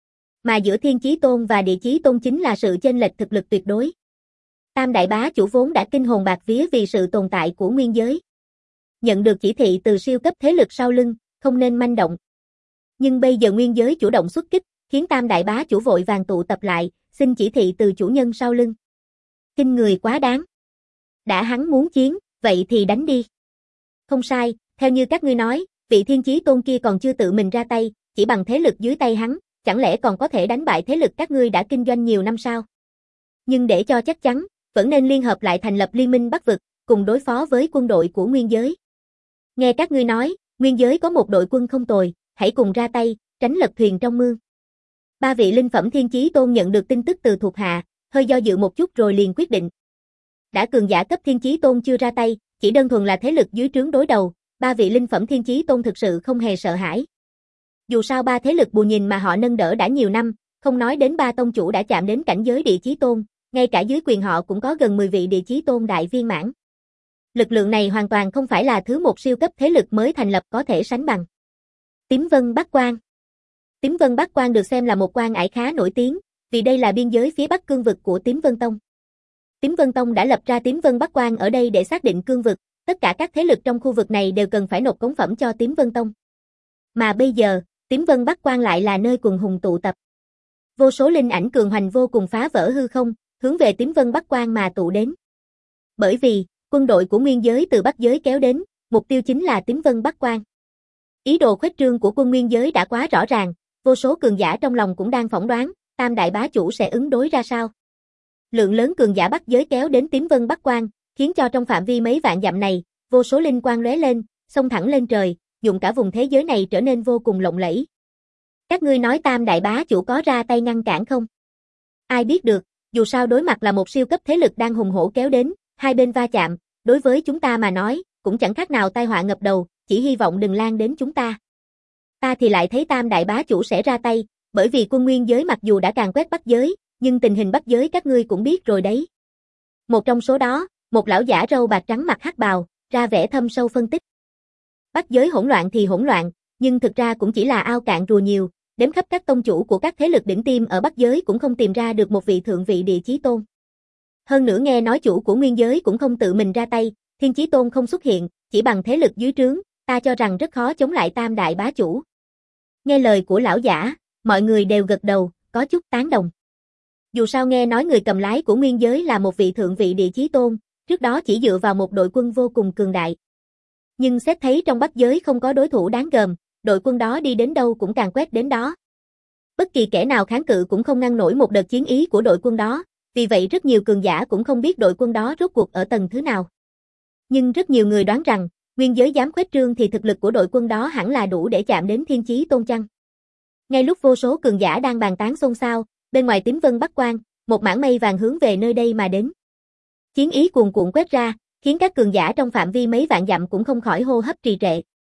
S1: Mà giữa thiên chí tôn và địa chí tôn chính là sự chênh lệch thực lực tuyệt đối. Tam đại bá chủ vốn đã kinh hồn bạt vía vì sự tồn tại của nguyên giới. Nhận được chỉ thị từ siêu cấp thế lực sau lưng, không nên manh động. Nhưng bây giờ nguyên giới chủ động xuất kích, khiến tam đại bá chủ vội vàng tụ tập lại, xin chỉ thị từ chủ nhân sau lưng. Kinh người quá đáng. Đã hắn muốn chiến, vậy thì đánh đi. Không sai, theo như các ngươi nói, vị thiên chí tôn kia còn chưa tự mình ra tay, chỉ bằng thế lực dưới tay hắn, chẳng lẽ còn có thể đánh bại thế lực các ngươi đã kinh doanh nhiều năm sao? Nhưng để cho chắc chắn, vẫn nên liên hợp lại thành lập liên minh Bắc vực, cùng đối phó với quân đội của nguyên giới. Nghe các ngươi nói, nguyên giới có một đội quân không tồi, hãy cùng ra tay, tránh lật thuyền trong mương. Ba vị linh phẩm thiên chí tôn nhận được tin tức từ thuộc hạ, hơi do dự một chút rồi liền quyết định. Đã cường giả cấp thiên chí tôn chưa ra tay, chỉ đơn thuần là thế lực dưới trướng đối đầu, ba vị linh phẩm thiên chí tôn thực sự không hề sợ hãi. Dù sao ba thế lực bù nhìn mà họ nâng đỡ đã nhiều năm, không nói đến ba tông chủ đã chạm đến cảnh giới địa chí tôn, ngay cả dưới quyền họ cũng có gần mười vị địa chí tôn đại viên mãn. Lực lượng này hoàn toàn không phải là thứ một siêu cấp thế lực mới thành lập có thể sánh bằng. Tím Vân Bắc Quan. Tím Vân Bắc Quan được xem là một quan ải khá nổi tiếng, vì đây là biên giới phía bắc cương vực của Tím Vân Tông. Tím Vân Tông đã lập ra Tím Vân Bắc Quan ở đây để xác định cương vực, tất cả các thế lực trong khu vực này đều cần phải nộp cống phẩm cho Tím Vân Tông. Mà bây giờ, Tím Vân Bắc Quan lại là nơi quần hùng tụ tập. Vô số linh ảnh cường hoành vô cùng phá vỡ hư không, hướng về Tím Vân Bắc Quan mà tụ đến. Bởi vì, quân đội của nguyên giới từ Bắc giới kéo đến, mục tiêu chính là Tím Vân Bắc Quan. Ý đồ khuếch trương của quân nguyên giới đã quá rõ ràng, vô số cường giả trong lòng cũng đang phỏng đoán, tam đại bá chủ sẽ ứng đối ra sao. Lượng lớn cường giả Bắc giới kéo đến Tím Vân Bắc Quan, khiến cho trong phạm vi mấy vạn dặm này, vô số linh quang lóe lên, xông thẳng lên trời, dùng cả vùng thế giới này trở nên vô cùng lộng lẫy. Các ngươi nói tam đại bá chủ có ra tay ngăn cản không? Ai biết được, dù sao đối mặt là một siêu cấp thế lực đang hùng hổ kéo đến, hai bên va chạm, đối với chúng ta mà nói, cũng chẳng khác nào tai họa ngập đầu, chỉ hy vọng đừng lan đến chúng ta. Ta thì lại thấy tam đại bá chủ sẽ ra tay, bởi vì quân nguyên giới mặc dù đã càn quét Bắc giới, nhưng tình hình Bắc giới các ngươi cũng biết rồi đấy. Một trong số đó, một lão giả râu bạc trắng mặc hắc bào, ra vẻ thâm sâu phân tích. Bắc giới hỗn loạn thì hỗn loạn, nhưng thực ra cũng chỉ là ao cạn rùa nhiều, đếm khắp các tông chủ của các thế lực đỉnh tiêm ở Bắc giới cũng không tìm ra được một vị thượng vị địa chí tôn. Hơn nữa nghe nói chủ của nguyên giới cũng không tự mình ra tay, thiên chí tôn không xuất hiện, chỉ bằng thế lực dưới trướng, ta cho rằng rất khó chống lại tam đại bá chủ. Nghe lời của lão giả, mọi người đều gật đầu, có chút tán đồng. Dù sao nghe nói người cầm lái của nguyên giới là một vị thượng vị địa chí tôn, trước đó chỉ dựa vào một đội quân vô cùng cường đại. Nhưng xét thấy trong Bắc giới không có đối thủ đáng gờm, đội quân đó đi đến đâu cũng càng quét đến đó. Bất kỳ kẻ nào kháng cự cũng không ngăn nổi một đợt chiến ý của đội quân đó, vì vậy rất nhiều cường giả cũng không biết đội quân đó rốt cuộc ở tầng thứ nào. Nhưng rất nhiều người đoán rằng, nguyên giới dám khuếch trương thì thực lực của đội quân đó hẳn là đủ để chạm đến thiên chí tôn chăng. Ngay lúc vô số cường giả đang bàn tán xôn xao, bên ngoài Tím Vân Bắc Quan, một mảng mây vàng hướng về nơi đây mà đến. Chiến ý cuồn cuộn quét ra, khiến các cường giả trong phạm vi mấy vạn dặm cũng không khỏi hô hấp trì trệ.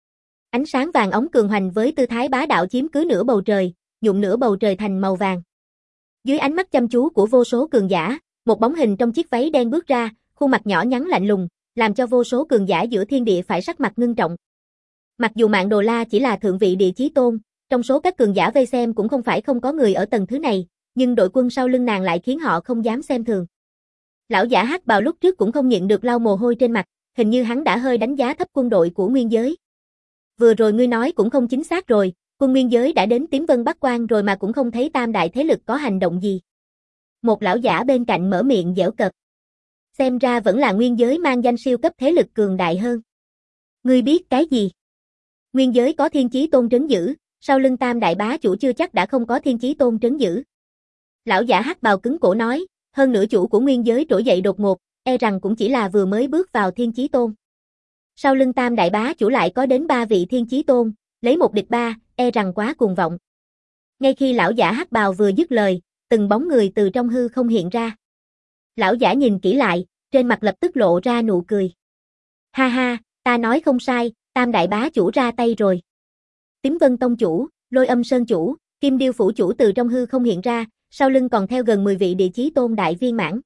S1: Ánh sáng vàng óng cường hoành với tư thái bá đạo chiếm cứ nửa bầu trời, nhuộm nửa bầu trời thành màu vàng. Dưới ánh mắt chăm chú của vô số cường giả, một bóng hình trong chiếc váy đen bước ra, khuôn mặt nhỏ nhắn lạnh lùng, làm cho vô số cường giả giữa thiên địa phải sắc mặt ngưng trọng. Mặc dù Mạn Đồ La chỉ là thượng vị địa chí tôn, trong số các cường giả vây xem cũng không phải không có người ở tầng thứ này, nhưng đội quân sau lưng nàng lại khiến họ không dám xem thường. Lão giả hắc bào lúc trước cũng không nhịn được lau mồ hôi trên mặt, hình như hắn đã hơi đánh giá thấp quân đội của nguyên giới. Vừa rồi ngươi nói cũng không chính xác rồi, quân nguyên giới đã đến Tím Vân Bắc Quan rồi mà cũng không thấy tam đại thế lực có hành động gì. Một lão giả bên cạnh mở miệng giễu cợt. Xem ra vẫn là nguyên giới mang danh siêu cấp thế lực cường đại hơn. Ngươi biết cái gì? Nguyên giới có thiên chí tôn trấn giữ, sau lưng tam đại bá chủ chưa chắc đã không có thiên chí tôn trấn giữ. Lão giả hắc bào cứng cổ nói, hơn nữa chủ của nguyên giới trỗi dậy đột ngột, e rằng cũng chỉ là vừa mới bước vào thiên chí tôn. Sau lưng tam đại bá chủ lại có đến ba vị thiên chí tôn, lấy một địch ba, e rằng quá cuồng vọng. Ngay khi lão giả hắc bào vừa dứt lời, từng bóng người từ trong hư không hiện ra. Lão giả nhìn kỹ lại, trên mặt lập tức lộ ra nụ cười. Ha ha, ta nói không sai, tam đại bá chủ ra tay rồi. Tím Vân Tông chủ, Lôi Âm Sơn chủ, Kim Điêu phủ chủ từ trong hư không hiện ra, sau lưng còn theo gần mười vị địa chí tôn đại viên mãn.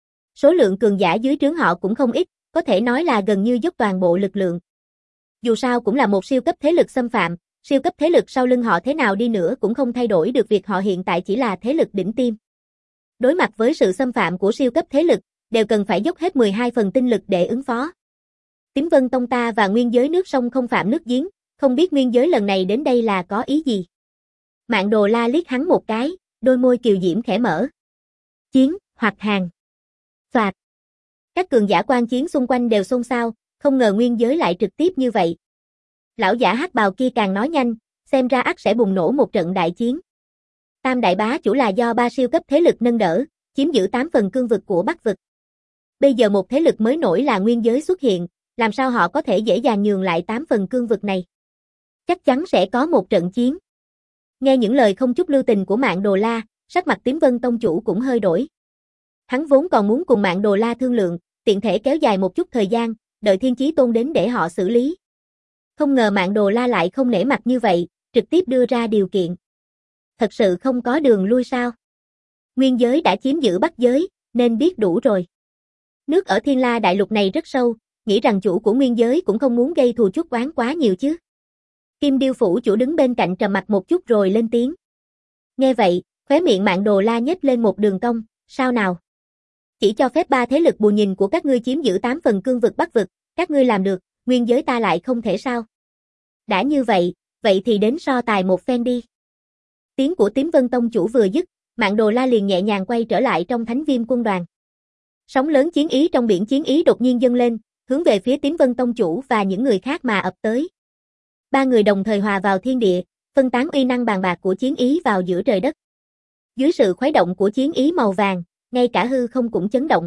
S1: Số lượng cường giả dưới trướng họ cũng không ít, có thể nói là gần như dốc toàn bộ lực lượng. Dù sao cũng là một siêu cấp thế lực xâm phạm, siêu cấp thế lực sau lưng họ thế nào đi nữa cũng không thay đổi được việc họ hiện tại chỉ là thế lực đỉnh tiêm. Đối mặt với sự xâm phạm của siêu cấp thế lực, đều cần phải dốc hết mười hai phần tinh lực để ứng phó. Tím Vân Tông ta và nguyên giới nước sông không phạm nước giếng, không biết nguyên giới lần này đến đây là có ý gì. Mạn Đồ La liếc hắn một cái, đôi môi kiều diễm khẽ mở. Chiến, hoặc hàng. Phạt. Các cường giả quan chiến xung quanh đều xôn xao, không ngờ nguyên giới lại trực tiếp như vậy. Lão giả hắc bào kia càng nói nhanh, xem ra ắt sẽ bùng nổ một trận đại chiến. Tam đại bá chủ là do ba siêu cấp thế lực nâng đỡ, chiếm giữ tám phần cương vực của Bắc vực. Bây giờ một thế lực mới nổi là nguyên giới xuất hiện, làm sao họ có thể dễ dàng nhường lại tám phần cương vực này? Chắc chắn sẽ có một trận chiến. Nghe những lời không chút lưu tình của Mạn Đồ La, sắc mặt Tím Vân Tông chủ cũng hơi đổi. Hắn vốn còn muốn cùng Mạn Đồ La thương lượng, tiện thể kéo dài một chút thời gian, đợi Thiên Chí Tôn đến để họ xử lý. Không ngờ Mạn Đồ La lại không nể mặt như vậy, trực tiếp đưa ra điều kiện. Thật sự không có đường lui sao? Nguyên giới đã chiếm giữ Bắc giới, nên biết đủ rồi. Nước ở Thiên La đại lục này rất sâu, nghĩ rằng chủ của nguyên giới cũng không muốn gây thù chuốc oán quá nhiều chứ. Kim Điêu phủ chủ đứng bên cạnh trầm mặt một chút rồi lên tiếng. Nghe vậy, khóe miệng Mạn Đồ La nhếch lên một đường cong, sao nào? Chỉ cho phép ba thế lực bù nhìn của các ngươi chiếm giữ tám phần cương vực Bắc vực, các ngươi làm được, nguyên giới ta lại không thể sao? Đã như vậy, vậy thì đến so tài một phen đi. Tiếng của Tím Vân Tông chủ vừa dứt, Mạn Đồ La liền nhẹ nhàng quay trở lại trong Thánh Viêm quân đoàn. Sóng lớn chiến ý trong biển chiến ý đột nhiên dâng lên, hướng về phía Tím Vân Tông chủ và những người khác mà ập tới. Ba người đồng thời hòa vào thiên địa, phân tán uy năng bàn bạc của chiến ý vào giữa trời đất. Dưới sự khuấy động của chiến ý màu vàng, ngay cả hư không cũng chấn động.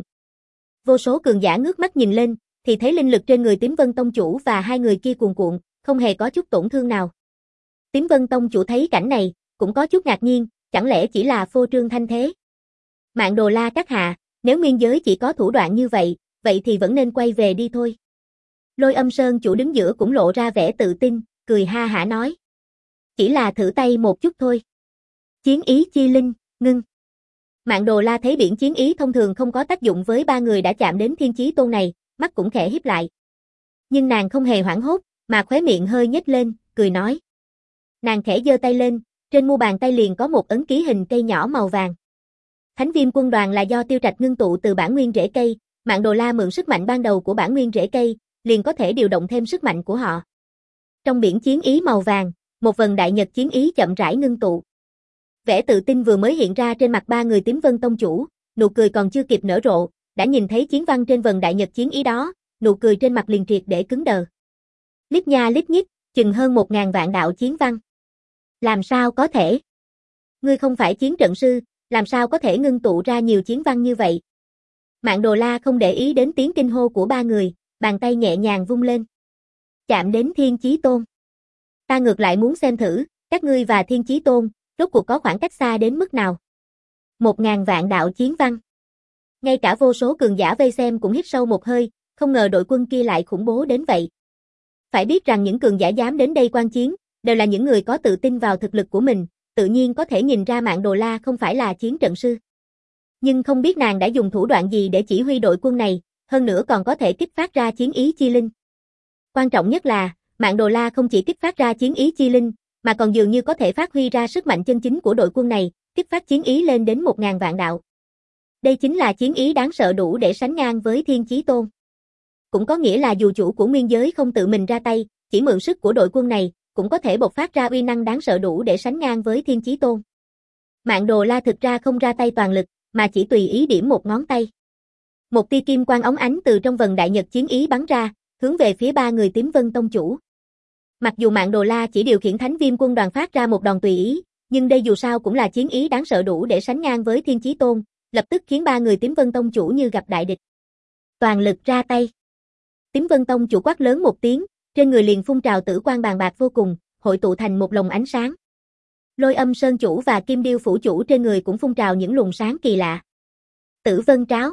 S1: Vô số cường giả ngước mắt nhìn lên, thì thấy linh lực trên người Tím Vân Tông chủ và hai người kia cuồn cuộn, không hề có chút tổn thương nào. Tím Vân Tông chủ thấy cảnh này, cũng có chút ngạc nhiên, chẳng lẽ chỉ là phô trương thanh thế? Mạn Đồ La các hạ, nếu nguyên giới chỉ có thủ đoạn như vậy, vậy thì vẫn nên quay về đi thôi. Lôi Âm Sơn chủ đứng giữa cũng lộ ra vẻ tự tin, cười ha hả nói. Chỉ là thử tay một chút thôi. Chiến ý chi linh, ngưng. Mạn Đồ La thấy biển chiến ý thông thường không có tác dụng với ba người đã chạm đến Thiên Chí Tôn này, mắt cũng khẽ híp lại. Nhưng nàng không hề hoảng hốt, mà khóe miệng hơi nhếch lên, cười nói. Nàng khẽ giơ tay lên, trên mu bàn tay liền có một ấn ký hình cây nhỏ màu vàng. Thánh Viêm quân đoàn là do Tiêu Trạch ngưng tụ từ bản nguyên rễ cây, Mạn Đồ La mượn sức mạnh ban đầu của bản nguyên rễ cây, liền có thể điều động thêm sức mạnh của họ. Trong biển chiến ý màu vàng, một vần đại nhật chiến ý chậm rãi ngưng tụ. Vẻ tự tin vừa mới hiện ra trên mặt ba người Tím Vân Tông chủ, nụ cười còn chưa kịp nở rộ, đã nhìn thấy chiến văn trên vần đại nhật chiến ý đó, nụ cười trên mặt liền triệt để cứng đờ. Lít nha lít nhít, chừng hơn một ngàn vạn đạo chiến văn. Làm sao có thể? Ngươi không phải chiến trận sư, làm sao có thể ngưng tụ ra nhiều chiến văn như vậy? Mạn Đồ La không để ý đến tiếng kinh hô của ba người, bàn tay nhẹ nhàng vung lên. Chạm đến Thiên Chí Tôn. Ta ngược lại muốn xem thử, các ngươi và Thiên Chí Tôn, rốt cuộc có khoảng cách xa đến mức nào? Một ngàn vạn đạo chiến văn. Ngay cả vô số cường giả vây xem cũng hít sâu một hơi, không ngờ đội quân kia lại khủng bố đến vậy. Phải biết rằng những cường giả dám đến đây quan chiến, đều là những người có tự tin vào thực lực của mình, tự nhiên có thể nhìn ra Mạn Đồ La không phải là chiến trận sư. Nhưng không biết nàng đã dùng thủ đoạn gì để chỉ huy đội quân này, hơn nữa còn có thể kích phát ra chiến ý chi linh. Quan trọng nhất là, Mạn Đồ La không chỉ kích phát ra chiến ý chi linh, mà còn dường như có thể phát huy ra sức mạnh chân chính của đội quân này, kích phát chiến ý lên đến một ngàn vạn đạo. Đây chính là chiến ý đáng sợ đủ để sánh ngang với Thiên Chí Tôn. Cũng có nghĩa là dù chủ của nguyên giới không tự mình ra tay, chỉ mượn sức của đội quân này, cũng có thể bộc phát ra uy năng đáng sợ đủ để sánh ngang với Thiên Chí Tôn. Mạn Đồ La thực ra không ra tay toàn lực, mà chỉ tùy ý điểm một ngón tay. Một tia kim quang óng ánh từ trong vần đại nhật chiến ý bắn ra, hướng về phía ba người Tím Vân Tông chủ. Mặc dù Mạn Đồ La chỉ điều khiển Thánh Viêm quân đoàn phát ra một đòn tùy ý, nhưng đây dù sao cũng là chiến ý đáng sợ đủ để sánh ngang với Thiên Chí Tôn, lập tức khiến ba người Tím Vân Tông chủ như gặp đại địch. Toàn lực ra tay. Tím Vân Tông chủ quát lớn một tiếng, trên người liền phun trào tử quang bàn bạc vô cùng, hội tụ thành một lồng ánh sáng. Lôi Âm Sơn chủ và Kim Điêu phủ chủ trên người cũng phun trào những luồng sáng kỳ lạ. Tử Vân Tráo,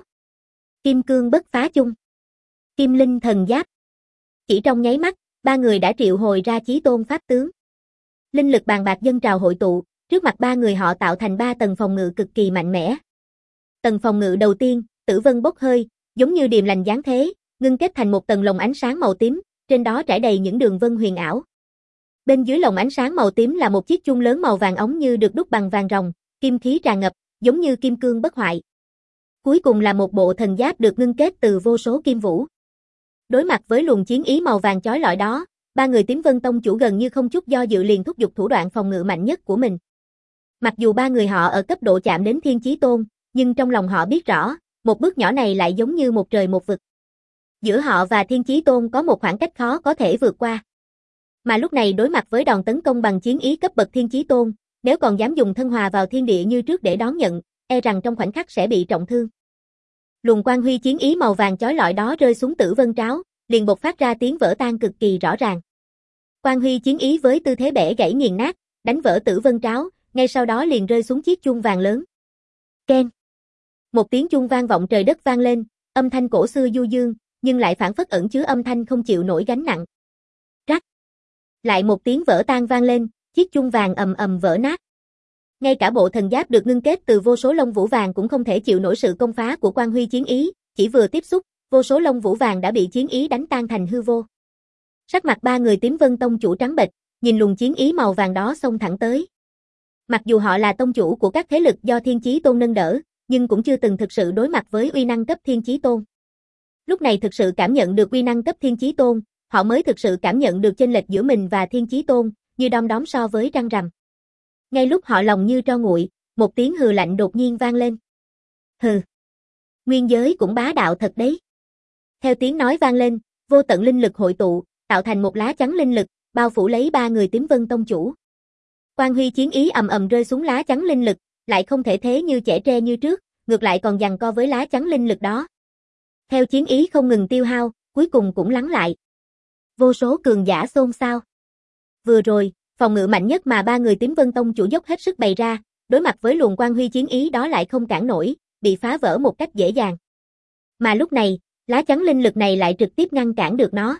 S1: Kim Cương Bất Phá Chung, Kim Linh Thần Giáp. Chỉ trong nháy mắt, ba người đã triệu hồi ra Chí Tôn pháp tướng. Linh lực bàn bạc dâng trào hội tụ, trước mặt ba người họ tạo thành ba tầng phòng ngự cực kỳ mạnh mẽ. Tầng phòng ngự đầu tiên, Tử Vân bốc hơi, giống như điềm lành dáng thế, ngưng kết thành một tầng lồng ánh sáng màu tím, trên đó trải đầy những đường vân huyền ảo. Bên dưới lồng ánh sáng màu tím là một chiếc chuông lớn màu vàng óng như được đúc bằng vàng ròng, kim khí tràn ngập, giống như kim cương bất hoại. Cuối cùng là một bộ thần giáp được ngưng kết từ vô số kim vũ. Đối mặt với luồng chiến ý màu vàng chói lọi đó, ba người Tím Vân Tông chủ gần như không chút do dự liền thúc giục thủ đoạn phòng ngự mạnh nhất của mình. Mặc dù ba người họ ở cấp độ chạm đến Thiên Chí Tôn, nhưng trong lòng họ biết rõ, một bước nhỏ này lại giống như một trời một vực. Giữa họ và Thiên Chí Tôn có một khoảng cách khó có thể vượt qua. Mà lúc này đối mặt với đòn tấn công bằng chiến ý cấp bậc Thiên Chí Tôn, nếu còn dám dùng thân hòa vào thiên địa như trước để đón nhận, e rằng trong khoảnh khắc sẽ bị trọng thương. Luồng quang huy chiến ý màu vàng chói lọi đó rơi xuống Tử Vân Tráo, liền bộc phát ra tiếng vỡ tan cực kỳ rõ ràng. Quang huy chiến ý với tư thế bẻ gãy nghiền nát, đánh vỡ Tử Vân Tráo, ngay sau đó liền rơi xuống chiếc chuông vàng lớn. Keng. Một tiếng chuông vang vọng trời đất vang lên, âm thanh cổ xưa du dương, nhưng lại phảng phất ẩn chứa âm thanh không chịu nổi gánh nặng. Rắc. Lại một tiếng vỡ tan vang lên, chiếc chuông vàng ầm ầm vỡ nát. Ngay cả bộ thần giáp được ngưng kết từ vô số lông vũ vàng cũng không thể chịu nổi sự công phá của quang huy chiến ý, chỉ vừa tiếp xúc, vô số lông vũ vàng đã bị chiến ý đánh tan thành hư vô. Sắc mặt ba người Tím Vân Tông chủ trắng bệch, nhìn luồng chiến ý màu vàng đó xông thẳng tới. Mặc dù họ là tông chủ của các thế lực do Thiên Chí Tôn nâng đỡ, nhưng cũng chưa từng thực sự đối mặt với uy năng cấp Thiên Chí Tôn. Lúc này thực sự cảm nhận được uy năng cấp Thiên Chí Tôn, họ mới thực sự cảm nhận được chênh lệch giữa mình và Thiên Chí Tôn, như đom đóm so với trăng rằm. Ngay lúc họ lòng như tro nguội, một tiếng hừ lạnh đột nhiên vang lên. Hừ. Nguyên giới cũng bá đạo thật đấy. Theo tiếng nói vang lên, vô tận linh lực hội tụ, tạo thành một lá chắn linh lực, bao phủ lấy ba người Tím Vân Tông chủ. Quang huy chiến ý ầm ầm rơi xuống lá chắn linh lực, lại không thể thế như chẻ tre như trước, ngược lại còn giằng co với lá chắn linh lực đó. Theo chiến ý không ngừng tiêu hao, cuối cùng cũng lắng lại. Vô số cường giả xôn xao. Vừa rồi, phòng ngự mạnh nhất mà ba người Tím Vân Tông chủ dốc hết sức bày ra, đối mặt với luồng quang huy chiến ý đó lại không cản nổi, bị phá vỡ một cách dễ dàng. Mà lúc này, lá chắn linh lực này lại trực tiếp ngăn cản được nó.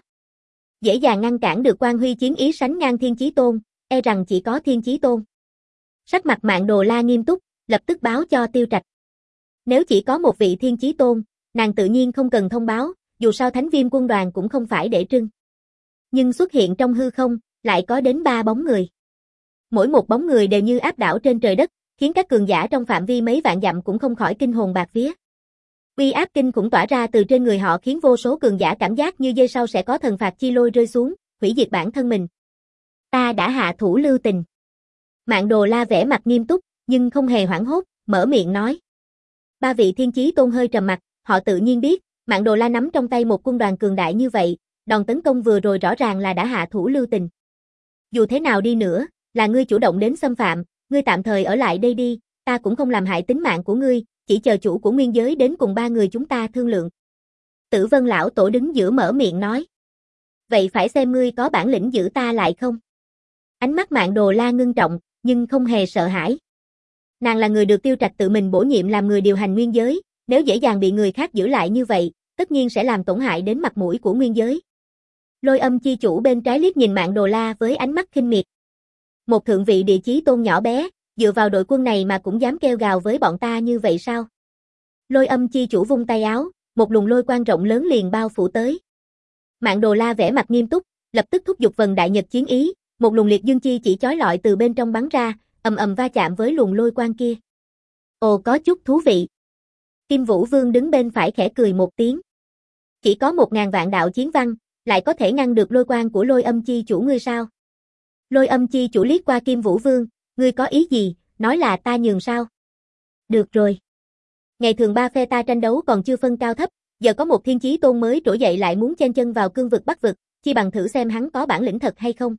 S1: Dễ dàng ngăn cản được quang huy chiến ý sánh ngang Thiên Chí Tôn, e rằng chỉ có Thiên Chí Tôn. Sắc mặt Mạn Đồ La nghiêm túc, lập tức báo cho Tiêu Trạch. Nếu chỉ có một vị Thiên Chí Tôn, nàng tự nhiên không cần thông báo, dù sao Thánh Viêm quân đoàn cũng không phải để trưng. Nhưng xuất hiện trong hư không, lại có đến ba bóng người. Mỗi một bóng người đều như áp đảo trên trời đất, khiến các cường giả trong phạm vi mấy vạn dặm cũng không khỏi kinh hồn bạt vía. Uy áp kinh khủng tỏa ra từ trên người họ khiến vô số cường giả cảm giác như giây sau sẽ có thần phạt chi lôi rơi xuống, hủy diệt bản thân mình. Ta đã hạ thủ lưu tình. Mạn Đồ La vẻ mặt nghiêm túc, nhưng không hề hoảng hốt, mở miệng nói. Ba vị Thiên Chí Tôn hơi trầm mặt, họ tự nhiên biết, Mạn Đồ La nắm trong tay một quân đoàn cường đại như vậy, đòn tấn công vừa rồi rõ ràng là đã hạ thủ lưu tình. Dù thế nào đi nữa, là ngươi chủ động đến xâm phạm, ngươi tạm thời ở lại đây đi, ta cũng không làm hại tính mạng của ngươi, chỉ chờ chủ của nguyên giới đến cùng ba người chúng ta thương lượng. Tử Vân lão tổ đứng giữa mở miệng nói. Vậy phải xem ngươi có bản lĩnh giữ ta lại không? Ánh mắt Mạn Đồ La ngưng trọng, nhưng không hề sợ hãi. Nàng là người được Tiêu Trạch tự mình bổ nhiệm làm người điều hành nguyên giới, nếu dễ dàng bị người khác giữ lại như vậy, tất nhiên sẽ làm tổn hại đến mặt mũi của nguyên giới. Lôi Âm chi chủ bên trái liếc nhìn Mạn Đồ La với ánh mắt khinh miệt. Một thượng vị địa chí tôn nhỏ bé, dựa vào đội quân này mà cũng dám kêu gào với bọn ta như vậy sao? Lôi Âm chi chủ vung tay áo, một luồng lôi quang rộng lớn liền bao phủ tới. Mạn Đồ La vẻ mặt nghiêm túc, lập tức thúc giục Vân Đại Nhật chiến ý, một luồng liệt dương chi chỉ chói lọi từ bên trong bắn ra, ầm ầm va chạm với luồng lôi quang kia. Ồ, có chút thú vị. Kim Vũ Vương đứng bên phải khẽ cười một tiếng. Chỉ có một ngàn vạn đạo chiến văn, lại có thể ngăn được lôi quang của Lôi Âm chi chủ ngươi sao? Lôi Âm chi chủ liếc qua Kim Vũ Vương, ngươi có ý gì, nói là ta nhường sao? Được rồi. Ngày thường ba phe ta tranh đấu còn chưa phân cao thấp, giờ có một thiên chí tôn mới trỗi dậy lại muốn chen chân vào cương vực Bắc vực, chi bằng thử xem hắn có bản lĩnh thật hay không.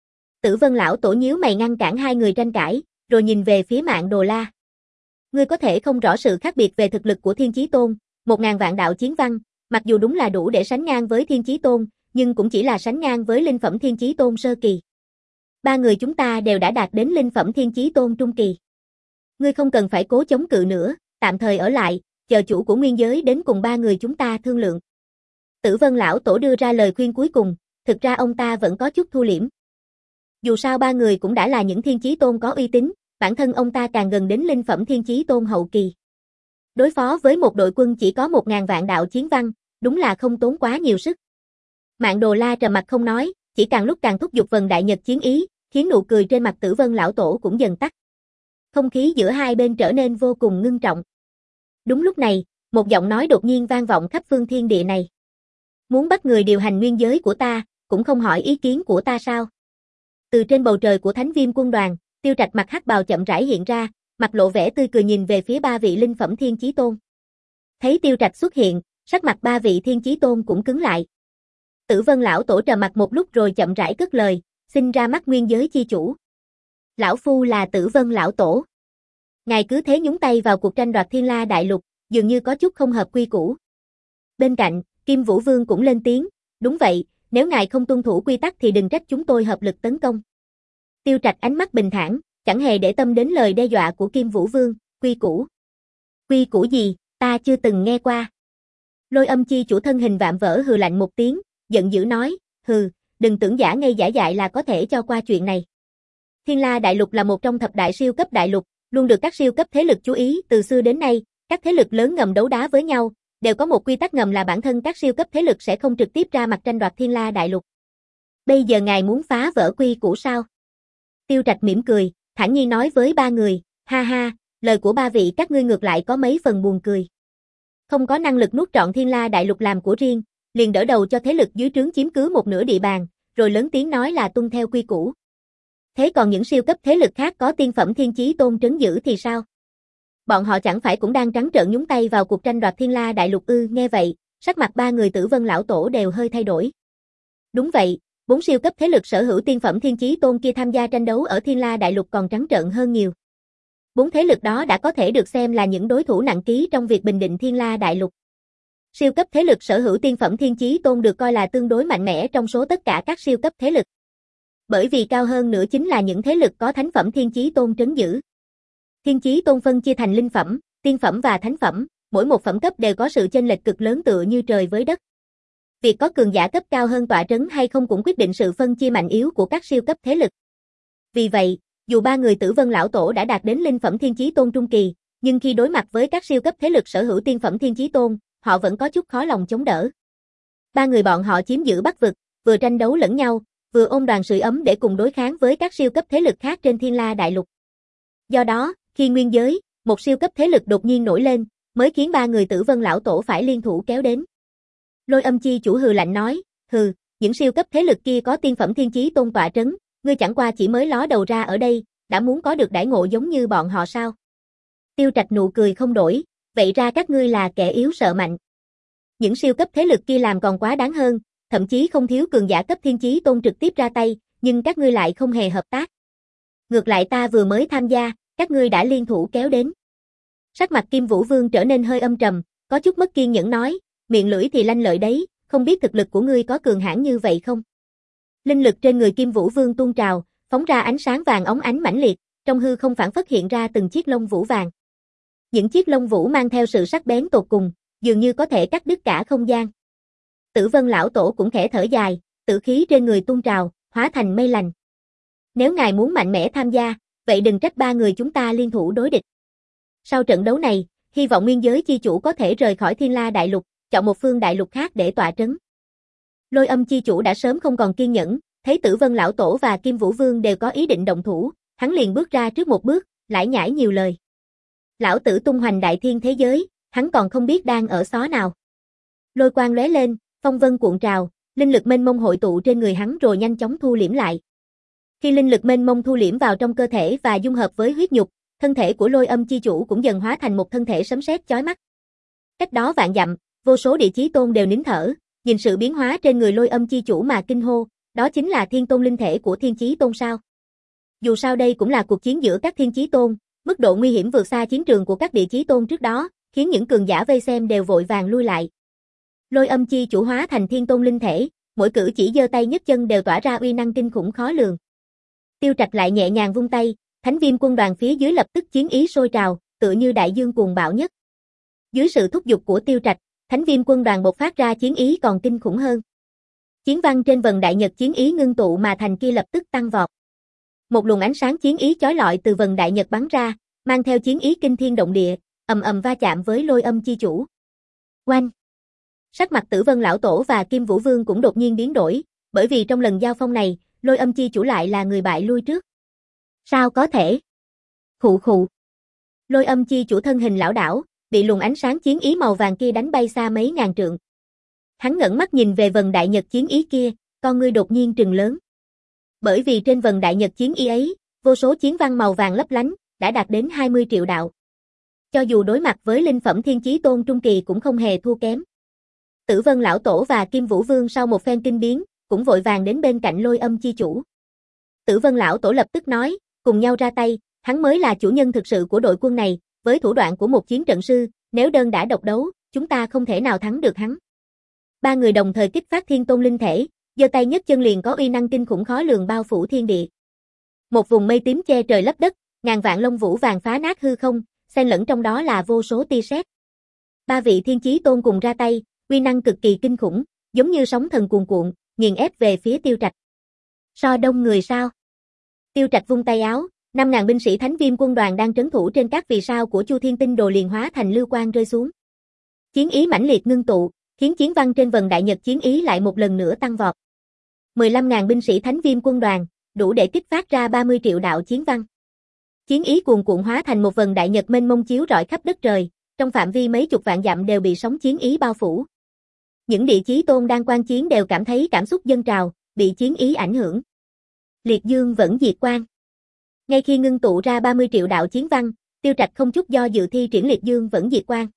S1: Tử Vân lão tổ nhíu mày ngăn cản hai người tranh cãi, rồi nhìn về phía Mạn Đồ La. Ngươi có thể không rõ sự khác biệt về thực lực của thiên chí tôn, một ngàn vạn đạo chiến văn, mặc dù đúng là đủ để sánh ngang với thiên chí tôn, nhưng cũng chỉ là sánh ngang với linh phẩm thiên chí tôn sơ kỳ. Ba người chúng ta đều đã đạt đến linh phẩm thiên chí tôn trung kỳ. Ngươi không cần phải cố chống cự nữa, tạm thời ở lại, chờ chủ của nguyên giới đến cùng ba người chúng ta thương lượng. Tử Vân lão tổ đưa ra lời khuyên cuối cùng, thực ra ông ta vẫn có chút thu liễm. Dù sao ba người cũng đã là những thiên chí tôn có uy tín, bản thân ông ta càng gần đến linh phẩm thiên chí tôn hậu kỳ. Đối phó với một đội quân chỉ có một ngàn vạn đạo chiến văn, đúng là không tốn quá nhiều sức. Mạn Đồ La trầm mặt không nói, chỉ càng lúc càng thúc giục Vân Đại Nhật chiến ý, khiến nụ cười trên mặt Tử Vân lão tổ cũng dần tắt. Không khí giữa hai bên trở nên vô cùng ngưng trọng. Đúng lúc này, một giọng nói đột nhiên vang vọng khắp phương thiên địa này. Muốn bắt người điều hành nguyên giới của ta, cũng không hỏi ý kiến của ta sao? Từ trên bầu trời của Thánh Viêm quân đoàn, Tiêu Trạch mặt hắc bào chậm rãi hiện ra, mặt lộ vẻ tươi cười nhìn về phía ba vị linh phẩm thiên chí tôn. Thấy Tiêu Trạch xuất hiện, sắc mặt ba vị thiên chí tôn cũng cứng lại. Tử Vân lão tổ trầm mặt một lúc rồi chậm rãi cất lời, xin ra mắt nguyên giới chi chủ. Lão phu là Tử Vân lão tổ. Ngài cứ thế nhúng tay vào cuộc tranh đoạt Thiên La đại lục, dường như có chút không hợp quy củ. Bên cạnh, Kim Vũ Vương cũng lên tiếng, đúng vậy, nếu ngài không tuân thủ quy tắc thì đừng trách chúng tôi hợp lực tấn công. Tiêu Trạch ánh mắt bình thản, chẳng hề để tâm đến lời đe dọa của Kim Vũ Vương, quy củ. Quy củ gì, ta chưa từng nghe qua. Lôi Âm chi chủ thân hình vạm vỡ hừ lạnh một tiếng, giận dữ nói, hừ, đừng tưởng giả ngây giả dại là có thể cho qua chuyện này. Thiên La đại lục là một trong thập đại siêu cấp đại lục, luôn được các siêu cấp thế lực chú ý từ xưa đến nay, các thế lực lớn ngầm đấu đá với nhau, đều có một quy tắc ngầm là bản thân các siêu cấp thế lực sẽ không trực tiếp ra mặt tranh đoạt Thiên La đại lục. Bây giờ ngài muốn phá vỡ quy củ sao? Tiêu Trạch mỉm cười, thản nhiên nói với ba người, ha ha, lời của ba vị các ngươi ngược lại có mấy phần buồn cười. Không có năng lực nuốt trọn Thiên La đại lục làm của riêng, liền đỡ đầu cho thế lực dưới trướng chiếm cứ một nửa địa bàn, rồi lớn tiếng nói là tuân theo quy củ. Thế còn những siêu cấp thế lực khác có tiên phẩm thiên chí tôn trấn giữ thì sao? Bọn họ chẳng phải cũng đang trắng trợn nhúng tay vào cuộc tranh đoạt Thiên La đại lục ư? Nghe vậy, sắc mặt ba người Tử Vân lão tổ đều hơi thay đổi. Đúng vậy, bốn siêu cấp thế lực sở hữu tiên phẩm thiên chí tôn kia tham gia tranh đấu ở Thiên La đại lục còn trắng trợn hơn nhiều. Bốn thế lực đó đã có thể được xem là những đối thủ nặng ký trong việc bình định Thiên La đại lục. Siêu cấp thế lực sở hữu tiên phẩm thiên chí tôn được coi là tương đối mạnh mẽ trong số tất cả các siêu cấp thế lực. Bởi vì cao hơn nữa chính là những thế lực có thánh phẩm thiên chí tôn trấn giữ. Thiên chí tôn phân chia thành linh phẩm, tiên phẩm và thánh phẩm, mỗi một phẩm cấp đều có sự chênh lệch cực lớn tựa như trời với đất. Việc có cường giả cấp cao hơn tọa trấn hay không cũng quyết định sự phân chia mạnh yếu của các siêu cấp thế lực. Vì vậy, dù ba người Tử Vân lão tổ đã đạt đến linh phẩm thiên chí tôn trung kỳ, nhưng khi đối mặt với các siêu cấp thế lực sở hữu tiên phẩm thiên chí tôn, họ vẫn có chút khó lòng chống đỡ. Ba người bọn họ chiếm giữ Bắc vực, vừa tranh đấu lẫn nhau, vừa ôm đoàn sưởi ấm để cùng đối kháng với các siêu cấp thế lực khác trên Thiên La đại lục. Do đó, khi nguyên giới, một siêu cấp thế lực đột nhiên nổi lên, mới khiến ba người Tử Vân lão tổ phải liên thủ kéo đến. Lôi Âm chi chủ hừ lạnh nói, hừ, những siêu cấp thế lực kia có tiên phẩm thiên chí tôn tọa trấn, ngươi chẳng qua chỉ mới ló đầu ra ở đây, đã muốn có được đãi ngộ giống như bọn họ sao? Tiêu Trạch nụ cười không đổi, vậy ra các ngươi là kẻ yếu sợ mạnh. Những siêu cấp thế lực kia làm còn quá đáng hơn, thậm chí không thiếu cường giả cấp thiên chí tôn trực tiếp ra tay, nhưng các ngươi lại không hề hợp tác. Ngược lại ta vừa mới tham gia, các ngươi đã liên thủ kéo đến. Sắc mặt Kim Vũ Vương trở nên hơi âm trầm, có chút mất kiên nhẫn nói, miệng lưỡi thì lanh lợi đấy, không biết thực lực của ngươi có cường hãn như vậy không? Linh lực trên người Kim Vũ Vương tuôn trào, phóng ra ánh sáng vàng óng ánh mãnh liệt, trong hư không phản phất hiện ra từng chiếc lông vũ vàng. Những chiếc lông vũ mang theo sự sắc bén tột cùng, dường như có thể cắt đứt cả không gian. Tử Vân lão tổ cũng khẽ thở dài, tử khí trên người tuôn trào, hóa thành mây lành. Nếu ngài muốn mạnh mẽ tham gia, vậy đừng trách ba người chúng ta liên thủ đối địch. Sau trận đấu này, hy vọng nguyên giới chi chủ có thể rời khỏi Thiên La Đại Lục, chọn một phương đại lục khác để tọa trấn. Lôi Âm chi chủ đã sớm không còn kiên nhẫn, thấy Tử Vân lão tổ và Kim Vũ Vương đều có ý định động thủ, hắn liền bước ra trước một bước, lải nhải nhiều lời. Lão tử tung hoành đại thiên thế giới, hắn còn không biết đang ở xó nào. Lôi quang lóe lên, phong vân cuộn trào, linh lực mênh mông hội tụ trên người hắn rồi nhanh chóng thu liễm lại. Khi linh lực mênh mông thu liễm vào trong cơ thể và dung hợp với huyết nhục, thân thể của Lôi Âm chi chủ cũng dần hóa thành một thân thể sấm sét chói mắt. Cách đó vạn dặm, vô số địa chí tôn đều nín thở, nhìn sự biến hóa trên người Lôi Âm chi chủ mà kinh hô, đó chính là thiên tôn linh thể của thiên chí tôn sao? Dù sao đây cũng là cuộc chiến giữa các thiên chí tôn, mức độ nguy hiểm vượt xa chiến trường của các địa chí tôn trước đó, khiến những cường giả vây xem đều vội vàng lui lại. Lôi Âm chi chủ hóa thành thiên tôn linh thể, mỗi cử chỉ giơ tay nhấc chân đều tỏa ra uy năng kinh khủng khó lường. Tiêu Trạch lại nhẹ nhàng vung tay, Thánh Viêm quân đoàn phía dưới lập tức chiến ý sôi trào, tựa như đại dương cuồng bạo nhất. Dưới sự thúc giục của Tiêu Trạch, Thánh Viêm quân đoàn bộc phát ra chiến ý còn kinh khủng hơn. Chiến văn trên vần đại nhật chiến ý ngưng tụ mà thành kia lập tức tăng vọt. Một luồng ánh sáng chiến ý chói lọi từ vần đại nhật bắn ra, mang theo chiến ý kinh thiên động địa, ầm ầm va chạm với Lôi Âm chi chủ. Oanh! Sắc mặt Tử Vân lão tổ và Kim Vũ Vương cũng đột nhiên biến đổi, bởi vì trong lần giao phong này, Lôi Âm chi chủ lại là người bại lui trước. Sao có thể? Khụ khụ. Lôi Âm chi chủ thân hình lão đảo, bị luồng ánh sáng chiến ý màu vàng kia đánh bay xa mấy ngàn trượng. Hắn ngẩng mắt nhìn về vần đại nhật chiến ý kia, con ngươi đột nhiên trừng lớn. Bởi vì trên vần đại nhật chiến ý ấy, vô số chiến văn màu vàng lấp lánh, đã đạt đến hai mươi triệu đạo. Cho dù đối mặt với linh phẩm thiên chí tôn trung kỳ cũng không hề thua kém. Tử Vân lão tổ và Kim Vũ Vương sau một phen kinh biến, cũng vội vàng đến bên cạnh Lôi Âm chi chủ. Tử Vân lão tổ lập tức nói, cùng nhau ra tay, hắn mới là chủ nhân thực sự của đội quân này, với thủ đoạn của một chiến trận sư, nếu đơn đã độc đấu, chúng ta không thể nào thắng được hắn. Ba người đồng thời kích phát thiên tôn linh thể, giơ tay nhấc chân liền có uy năng kinh khủng khó lường bao phủ thiên địa. Một vùng mây tím che trời lấp đất, ngàn vạn lông vũ vàng phá nát hư không, xen lẫn trong đó là vô số tia sét. Ba vị thiên chí tôn cùng ra tay, uy năng cực kỳ kinh khủng, giống như sóng thần cuồn cuộn, nghiền ép về phía Tiêu Trạch. So đông người sao? Tiêu Trạch vung tay áo, năm ngàn binh sĩ Thánh Viêm quân đoàn đang trấn thủ trên các vì sao của Chu Thiên Tinh Đồ liền hóa thành lưu quang rơi xuống. Chiến ý mãnh liệt ngưng tụ, khiến chiến văn trên vần đại nhật chiến ý lại một lần nữa tăng vọt. mười lăm ngàn binh sĩ Thánh Viêm quân đoàn, đủ để kích phát ra ba mươi triệu đạo chiến văn. Chiến ý cuồn cuộn hóa thành một vần đại nhật mênh mông chiếu rọi khắp đất trời, trong phạm vi mấy chục vạn dặm đều bị sóng chiến ý bao phủ. Những địa chí tôn đang quan chiến đều cảm thấy cảm xúc dâng trào, bị chiến ý ảnh hưởng. Liệt dương vẫn diệt quang. Ngay khi ngưng tụ ra ba mươi triệu đạo chiến văn, Tiêu Trạch không chút do dự thi triển liệt dương vẫn diệt quang.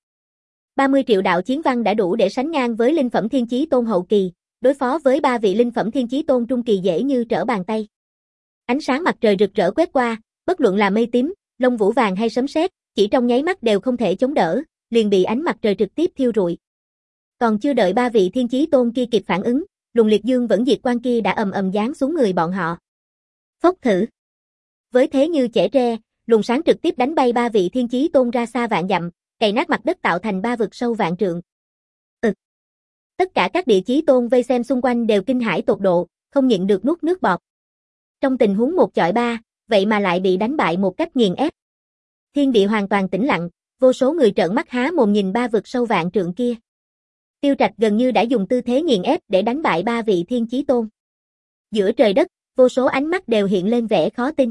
S1: ba mươi triệu đạo chiến văn đã đủ để sánh ngang với linh phẩm thiên chí tôn hậu kỳ, đối phó với ba vị linh phẩm thiên chí tôn trung kỳ dễ như trở bàn tay. Ánh sáng mặt trời rực rỡ quét qua, bất luận là mây tím, lông vũ vàng hay sấm sét, chỉ trong nháy mắt đều không thể chống đỡ, liền bị ánh mặt trời trực tiếp thiêu rụi. Còn chưa đợi ba vị thiên chí tôn kia kịp phản ứng, luồng liệt dương vẫn diệt quang kia đã ầm ầm giáng xuống người bọn họ. Phốc thử. Với thế như chẻ tre, luồng sáng trực tiếp đánh bay ba vị thiên chí tôn ra xa vạn dặm, cày nát mặt đất tạo thành ba vực sâu vạn trượng. Ừ. Tất cả các địa chí tôn vây xem xung quanh đều kinh hãi tột độ, không nhịn được nuốt nước bọt. Trong tình huống một chọi ba, vậy mà lại bị đánh bại một cách nghiền ép. Thiên địa hoàn toàn tĩnh lặng, vô số người trợn mắt há mồm nhìn ba vực sâu vạn trượng kia. Tiêu Trạch gần như đã dùng tư thế nghiền ép để đánh bại ba vị thiên chí tôn. Giữa trời đất, vô số ánh mắt đều hiện lên vẻ khó tin.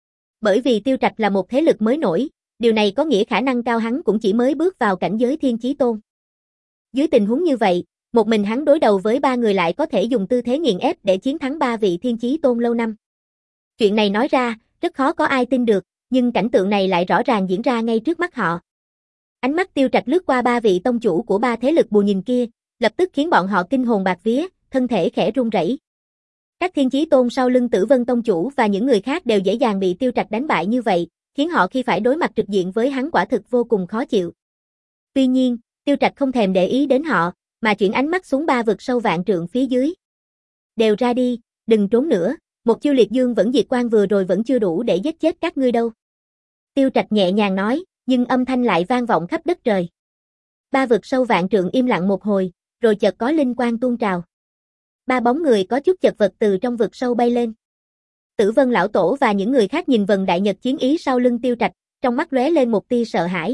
S1: Bởi vì Tiêu Trạch là một thế lực mới nổi, điều này có nghĩa khả năng cao hắn cũng chỉ mới bước vào cảnh giới thiên chí tôn. Dưới tình huống như vậy, một mình hắn đối đầu với ba người lại có thể dùng tư thế nghiền ép để chiến thắng ba vị thiên chí tôn lâu năm. Chuyện này nói ra, rất khó có ai tin được, nhưng cảnh tượng này lại rõ ràng diễn ra ngay trước mắt họ. Ánh mắt Tiêu Trạch lướt qua ba vị tông chủ của ba thế lực bù nhìn kia, lập tức khiến bọn họ kinh hồn bạt vía, thân thể khẽ run rẩy. Các thiên chí tôn sau lưng Tử Vân tông chủ và những người khác đều dễ dàng bị Tiêu Trạch đánh bại như vậy, khiến họ khi phải đối mặt trực diện với hắn quả thực vô cùng khó chịu. Tuy nhiên, Tiêu Trạch không thèm để ý đến họ, mà chuyển ánh mắt xuống ba vực sâu vạn trượng phía dưới. Đều ra đi, đừng trốn nữa, một chiêu liệt dương vẫn diệt quang vừa rồi vẫn chưa đủ để giết chết các ngươi đâu. Tiêu Trạch nhẹ nhàng nói, nhưng âm thanh lại vang vọng khắp đất trời. Ba vực sâu vạn trượng im lặng một hồi, rồi chợt có linh quang tuôn trào. Ba bóng người có chút chật vật từ trong vực sâu bay lên. Tử Vân lão tổ và những người khác nhìn Vân Đại Nhật chiến ý sau lưng Tiêu Trạch, trong mắt lóe lên một tia sợ hãi.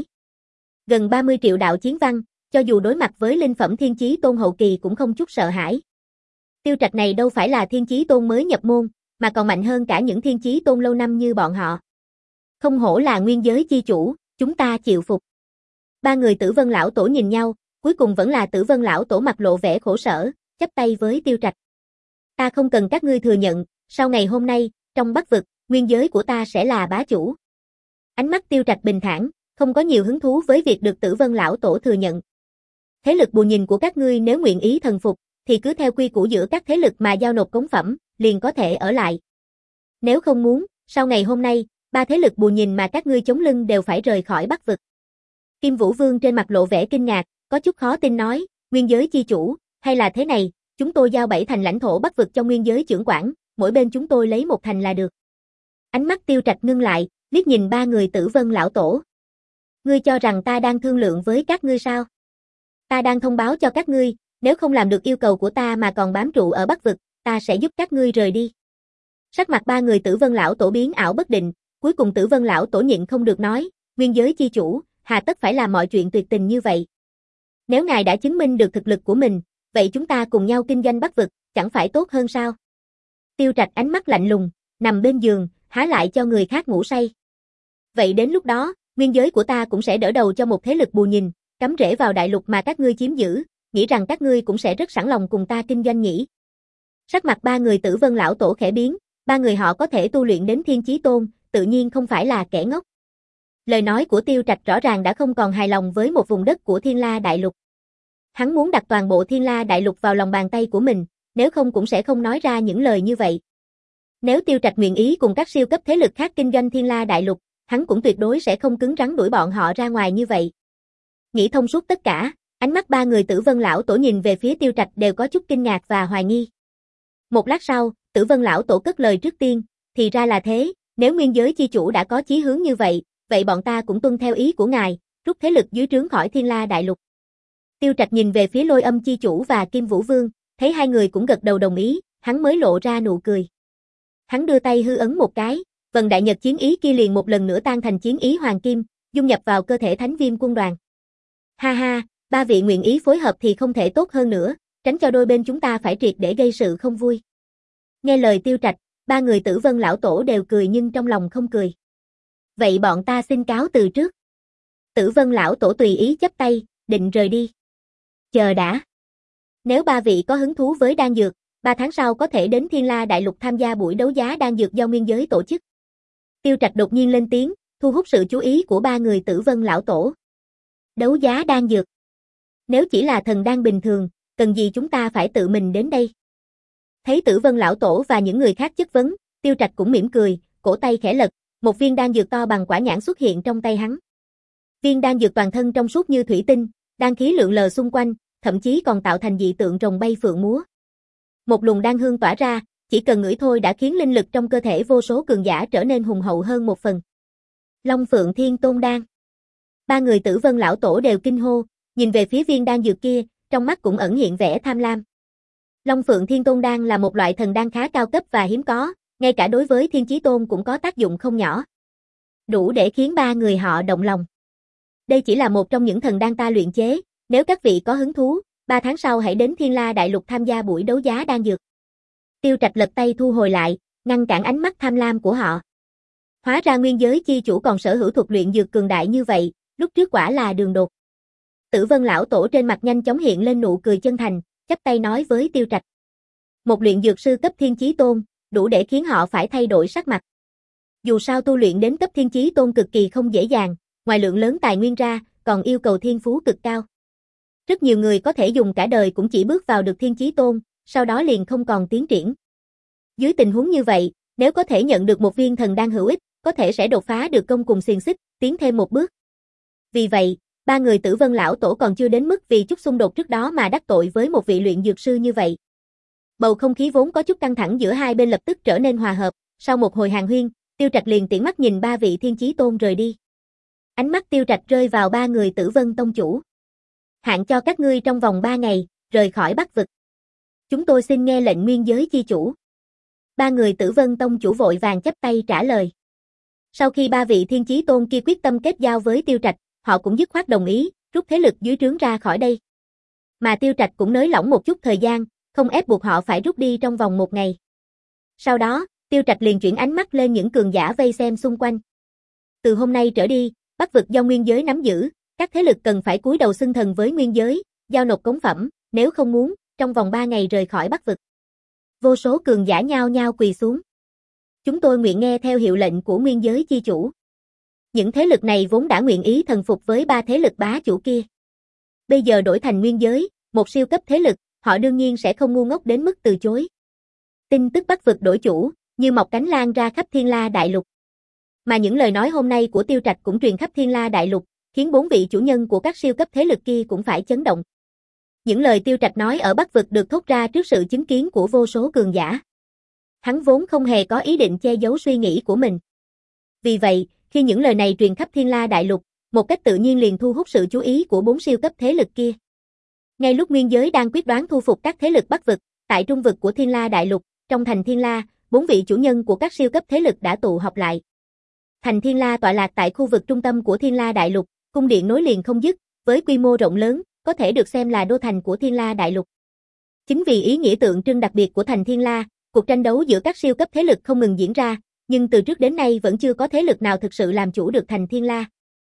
S1: Gần ba mươi triệu đạo chiến văn, cho dù đối mặt với linh phẩm thiên chí tôn hậu kỳ cũng không chút sợ hãi. Tiêu Trạch này đâu phải là thiên chí tôn mới nhập môn, mà còn mạnh hơn cả những thiên chí tôn lâu năm như bọn họ. Không hổ là nguyên giới chi chủ, chúng ta chịu phục. Ba người Tử Vân lão tổ nhìn nhau, cuối cùng vẫn là Tử Vân lão tổ mặt lộ vẻ khổ sở, chắp tay với Tiêu Trạch. Ta không cần các ngươi thừa nhận, sau ngày hôm nay, trong Bắc vực, nguyên giới của ta sẽ là bá chủ. Ánh mắt Tiêu Trạch bình thản, không có nhiều hứng thú với việc được Tử Vân lão tổ thừa nhận. Thế lực bù nhìn của các ngươi nếu nguyện ý thần phục, thì cứ theo quy củ giữa các thế lực mà giao nộp cống phẩm, liền có thể ở lại. Nếu không muốn, sau ngày hôm nay, ba thế lực bù nhìn mà các ngươi chống lưng đều phải rời khỏi Bắc vực. Kim Vũ Vương trên mặt lộ vẻ kinh ngạc, có chút khó tin nói, nguyên giới chi chủ, hay là thế này, chúng tôi giao bảy thành lãnh thổ Bắc vực cho nguyên giới trưởng quản, mỗi bên chúng tôi lấy một thành là được. Ánh mắt Tiêu Trạch ngưng lại, liếc nhìn ba người Tử Vân lão tổ. Ngươi cho rằng ta đang thương lượng với các ngươi sao? Ta đang thông báo cho các ngươi, nếu không làm được yêu cầu của ta mà còn bám trụ ở Bắc vực, ta sẽ giúp các ngươi rời đi. Sắc mặt ba người Tử Vân lão tổ biến ảo bất định, cuối cùng Tử Vân lão tổ nhịn không được nói, nguyên giới chi chủ, hà tất phải làm mọi chuyện tuyệt tình như vậy. Nếu ngài đã chứng minh được thực lực của mình, vậy chúng ta cùng nhau kinh doanh Bắc vực, chẳng phải tốt hơn sao? Tiêu Trạch ánh mắt lạnh lùng, nằm bên giường, há lại cho người khác ngủ say. Vậy đến lúc đó, nguyên giới của ta cũng sẽ đỡ đầu cho một thế lực bù nhìn, cắm rễ vào đại lục mà các ngươi chiếm giữ, nghĩ rằng các ngươi cũng sẽ rất sẵn lòng cùng ta kinh doanh nhỉ? Sắc mặt ba người Tử Vân lão tổ khẽ biến, ba người họ có thể tu luyện đến thiên chí tôn, tự nhiên không phải là kẻ ngốc. Lời nói của Tiêu Trạch rõ ràng đã không còn hài lòng với một vùng đất của Thiên La đại lục. Hắn muốn đặt toàn bộ Thiên La đại lục vào lòng bàn tay của mình, nếu không cũng sẽ không nói ra những lời như vậy. Nếu Tiêu Trạch nguyện ý cùng các siêu cấp thế lực khác kinh doanh Thiên La đại lục, hắn cũng tuyệt đối sẽ không cứng rắn đuổi bọn họ ra ngoài như vậy. Nghĩ thông suốt tất cả, ánh mắt ba người Tử Vân lão tổ nhìn về phía Tiêu Trạch đều có chút kinh ngạc và hoài nghi. Một lát sau, Tử Vân lão tổ cất lời trước tiên, thì ra là thế, nếu nguyên giới chi chủ đã có chí hướng như vậy, vậy bọn ta cũng tuân theo ý của ngài, rút thế lực dưới trướng khỏi Thiên La đại lục. Tiêu Trạch nhìn về phía Lôi Âm chi chủ và Kim Vũ Vương, thấy hai người cũng gật đầu đồng ý, hắn mới lộ ra nụ cười. Hắn đưa tay hư ấn một cái, Vân Đại Nhật chiến ý kia liền một lần nữa tan thành chiến ý hoàng kim, dung nhập vào cơ thể Thánh Viêm quân đoàn. Ha ha, ba vị nguyện ý phối hợp thì không thể tốt hơn nữa, tránh cho đôi bên chúng ta phải triệt để gây sự không vui. Nghe lời Tiêu Trạch, ba người Tử Vân lão tổ đều cười nhưng trong lòng không cười. Vậy bọn ta xin cáo từ trước. Tử Vân lão tổ tùy ý chắp tay, định rời đi. Chờ đã. Nếu ba vị có hứng thú với đan dược, ba tháng sau có thể đến Thiên La đại lục tham gia buổi đấu giá đan dược do nguyên giới tổ chức. Tiêu Trạch đột nhiên lên tiếng, thu hút sự chú ý của ba người Tử Vân lão tổ. Đấu giá đan dược. Nếu chỉ là thần đan bình thường, cần gì chúng ta phải tự mình đến đây? Thấy Tử Vân lão tổ và những người khác chất vấn, Tiêu Trạch cũng mỉm cười, cổ tay khẽ lật, một viên đan dược to bằng quả nhãn xuất hiện trong tay hắn. Viên đan dược toàn thân trong suốt như thủy tinh, đan khí lượn lờ xung quanh, thậm chí còn tạo thành dị tượng rồng bay phượng múa. Một luồng đan hương tỏa ra, chỉ cần ngửi thôi đã khiến linh lực trong cơ thể vô số cường giả trở nên hùng hậu hơn một phần. Long Phượng Thiên Tôn đan. Ba người Tử Vân lão tổ đều kinh hô, nhìn về phía viên đan dược kia, trong mắt cũng ẩn hiện vẻ tham lam. Long Phượng Thiên Tôn đan là một loại thần đan khá cao cấp và hiếm có, ngay cả đối với Thiên Chí Tôn cũng có tác dụng không nhỏ. Đủ để khiến ba người họ động lòng. Đây chỉ là một trong những thần đan ta luyện chế, nếu các vị có hứng thú, ba tháng sau hãy đến Thiên La đại lục tham gia buổi đấu giá đan dược. Tiêu Trạch lật tay thu hồi lại, ngăn cản ánh mắt tham lam của họ. Hóa ra nguyên giới chi chủ còn sở hữu thuật luyện dược cường đại như vậy, lúc trước quả là đường đột. Tử Vân lão tổ trên mặt nhanh chóng hiện lên nụ cười chân thành, chắp tay nói với Tiêu Trạch. Một luyện dược sư cấp Thiên Chí Tôn, đủ để khiến họ phải thay đổi sắc mặt. Dù sao tu luyện đến cấp Thiên Chí Tôn cực kỳ không dễ dàng, ngoài lượng lớn tài nguyên ra, còn yêu cầu thiên phú cực cao. Rất nhiều người có thể dùng cả đời cũng chỉ bước vào được Thiên Chí Tôn, sau đó liền không còn tiến triển. Dưới tình huống như vậy, nếu có thể nhận được một viên thần đan hữu ích, có thể sẽ đột phá được công cùng xiềng xích, tiến thêm một bước. Vì vậy, ba người Tử Vân lão tổ còn chưa đến mức vì chút xung đột trước đó mà đắc tội với một vị luyện dược sư như vậy. Bầu không khí vốn có chút căng thẳng giữa hai bên lập tức trở nên hòa hợp, sau một hồi hàn huyên, Tiêu Trạch liền tiễn mắt nhìn ba vị Thiên Chí Tôn rời đi. Ánh mắt Tiêu Trạch rơi vào ba người Tử Vân tông chủ. Hạn cho các ngươi trong vòng ba ngày, rời khỏi Bắc vực. Chúng tôi xin nghe lệnh nguyên giới chi chủ. Ba người Tử Vân Tông chủ vội vàng chắp tay trả lời. Sau khi ba vị thiên chí tôn kia quyết tâm kết giao với Tiêu Trạch, họ cũng dứt khoát đồng ý, rút thế lực dưới trướng ra khỏi đây. Mà Tiêu Trạch cũng nới lỏng một chút thời gian, không ép buộc họ phải rút đi trong vòng một ngày. Sau đó, Tiêu Trạch liền chuyển ánh mắt lên những cường giả vây xem xung quanh. Từ hôm nay trở đi, Bắc vực do nguyên giới nắm giữ, các thế lực cần phải cúi đầu xưng thần với nguyên giới, giao nộp cống phẩm, nếu không muốn, trong vòng ba ngày rời khỏi Bắc vực. Vô số cường giả nhao nhao quỳ xuống. Chúng tôi nguyện nghe theo hiệu lệnh của nguyên giới chi chủ. Những thế lực này vốn đã nguyện ý thần phục với ba thế lực bá chủ kia. Bây giờ đổi thành nguyên giới, một siêu cấp thế lực, họ đương nhiên sẽ không ngu ngốc đến mức từ chối. Tin tức Bắc vực đổi chủ, như mọc cánh lan ra khắp Thiên La Đại Lục. Mà những lời nói hôm nay của Tiêu Trạch cũng truyền khắp Thiên La Đại Lục, khiến bốn vị chủ nhân của các siêu cấp thế lực kia cũng phải chấn động. Những lời Tiêu Trạch nói ở Bắc vực được thốt ra trước sự chứng kiến của vô số cường giả. Hắn vốn không hề có ý định che giấu suy nghĩ của mình. Vì vậy, khi những lời này truyền khắp Thiên La Đại Lục, một cách tự nhiên liền thu hút sự chú ý của bốn siêu cấp thế lực kia. Ngay lúc nguyên giới đang quyết đoán thu phục các thế lực Bắc vực, tại trung vực của Thiên La Đại Lục, trong thành Thiên La, bốn vị chủ nhân của các siêu cấp thế lực đã tụ họp lại. Thành Thiên La tọa lạc tại khu vực trung tâm của Thiên La Đại Lục, cung điện nối liền không dứt, với quy mô rộng lớn, có thể được xem là đô thành của Thiên La Đại Lục. Chính vì ý nghĩa tượng trưng đặc biệt của thành Thiên La, cuộc tranh đấu giữa các siêu cấp thế lực không ngừng diễn ra, nhưng từ trước đến nay vẫn chưa có thế lực nào thực sự làm chủ được thành Thiên La.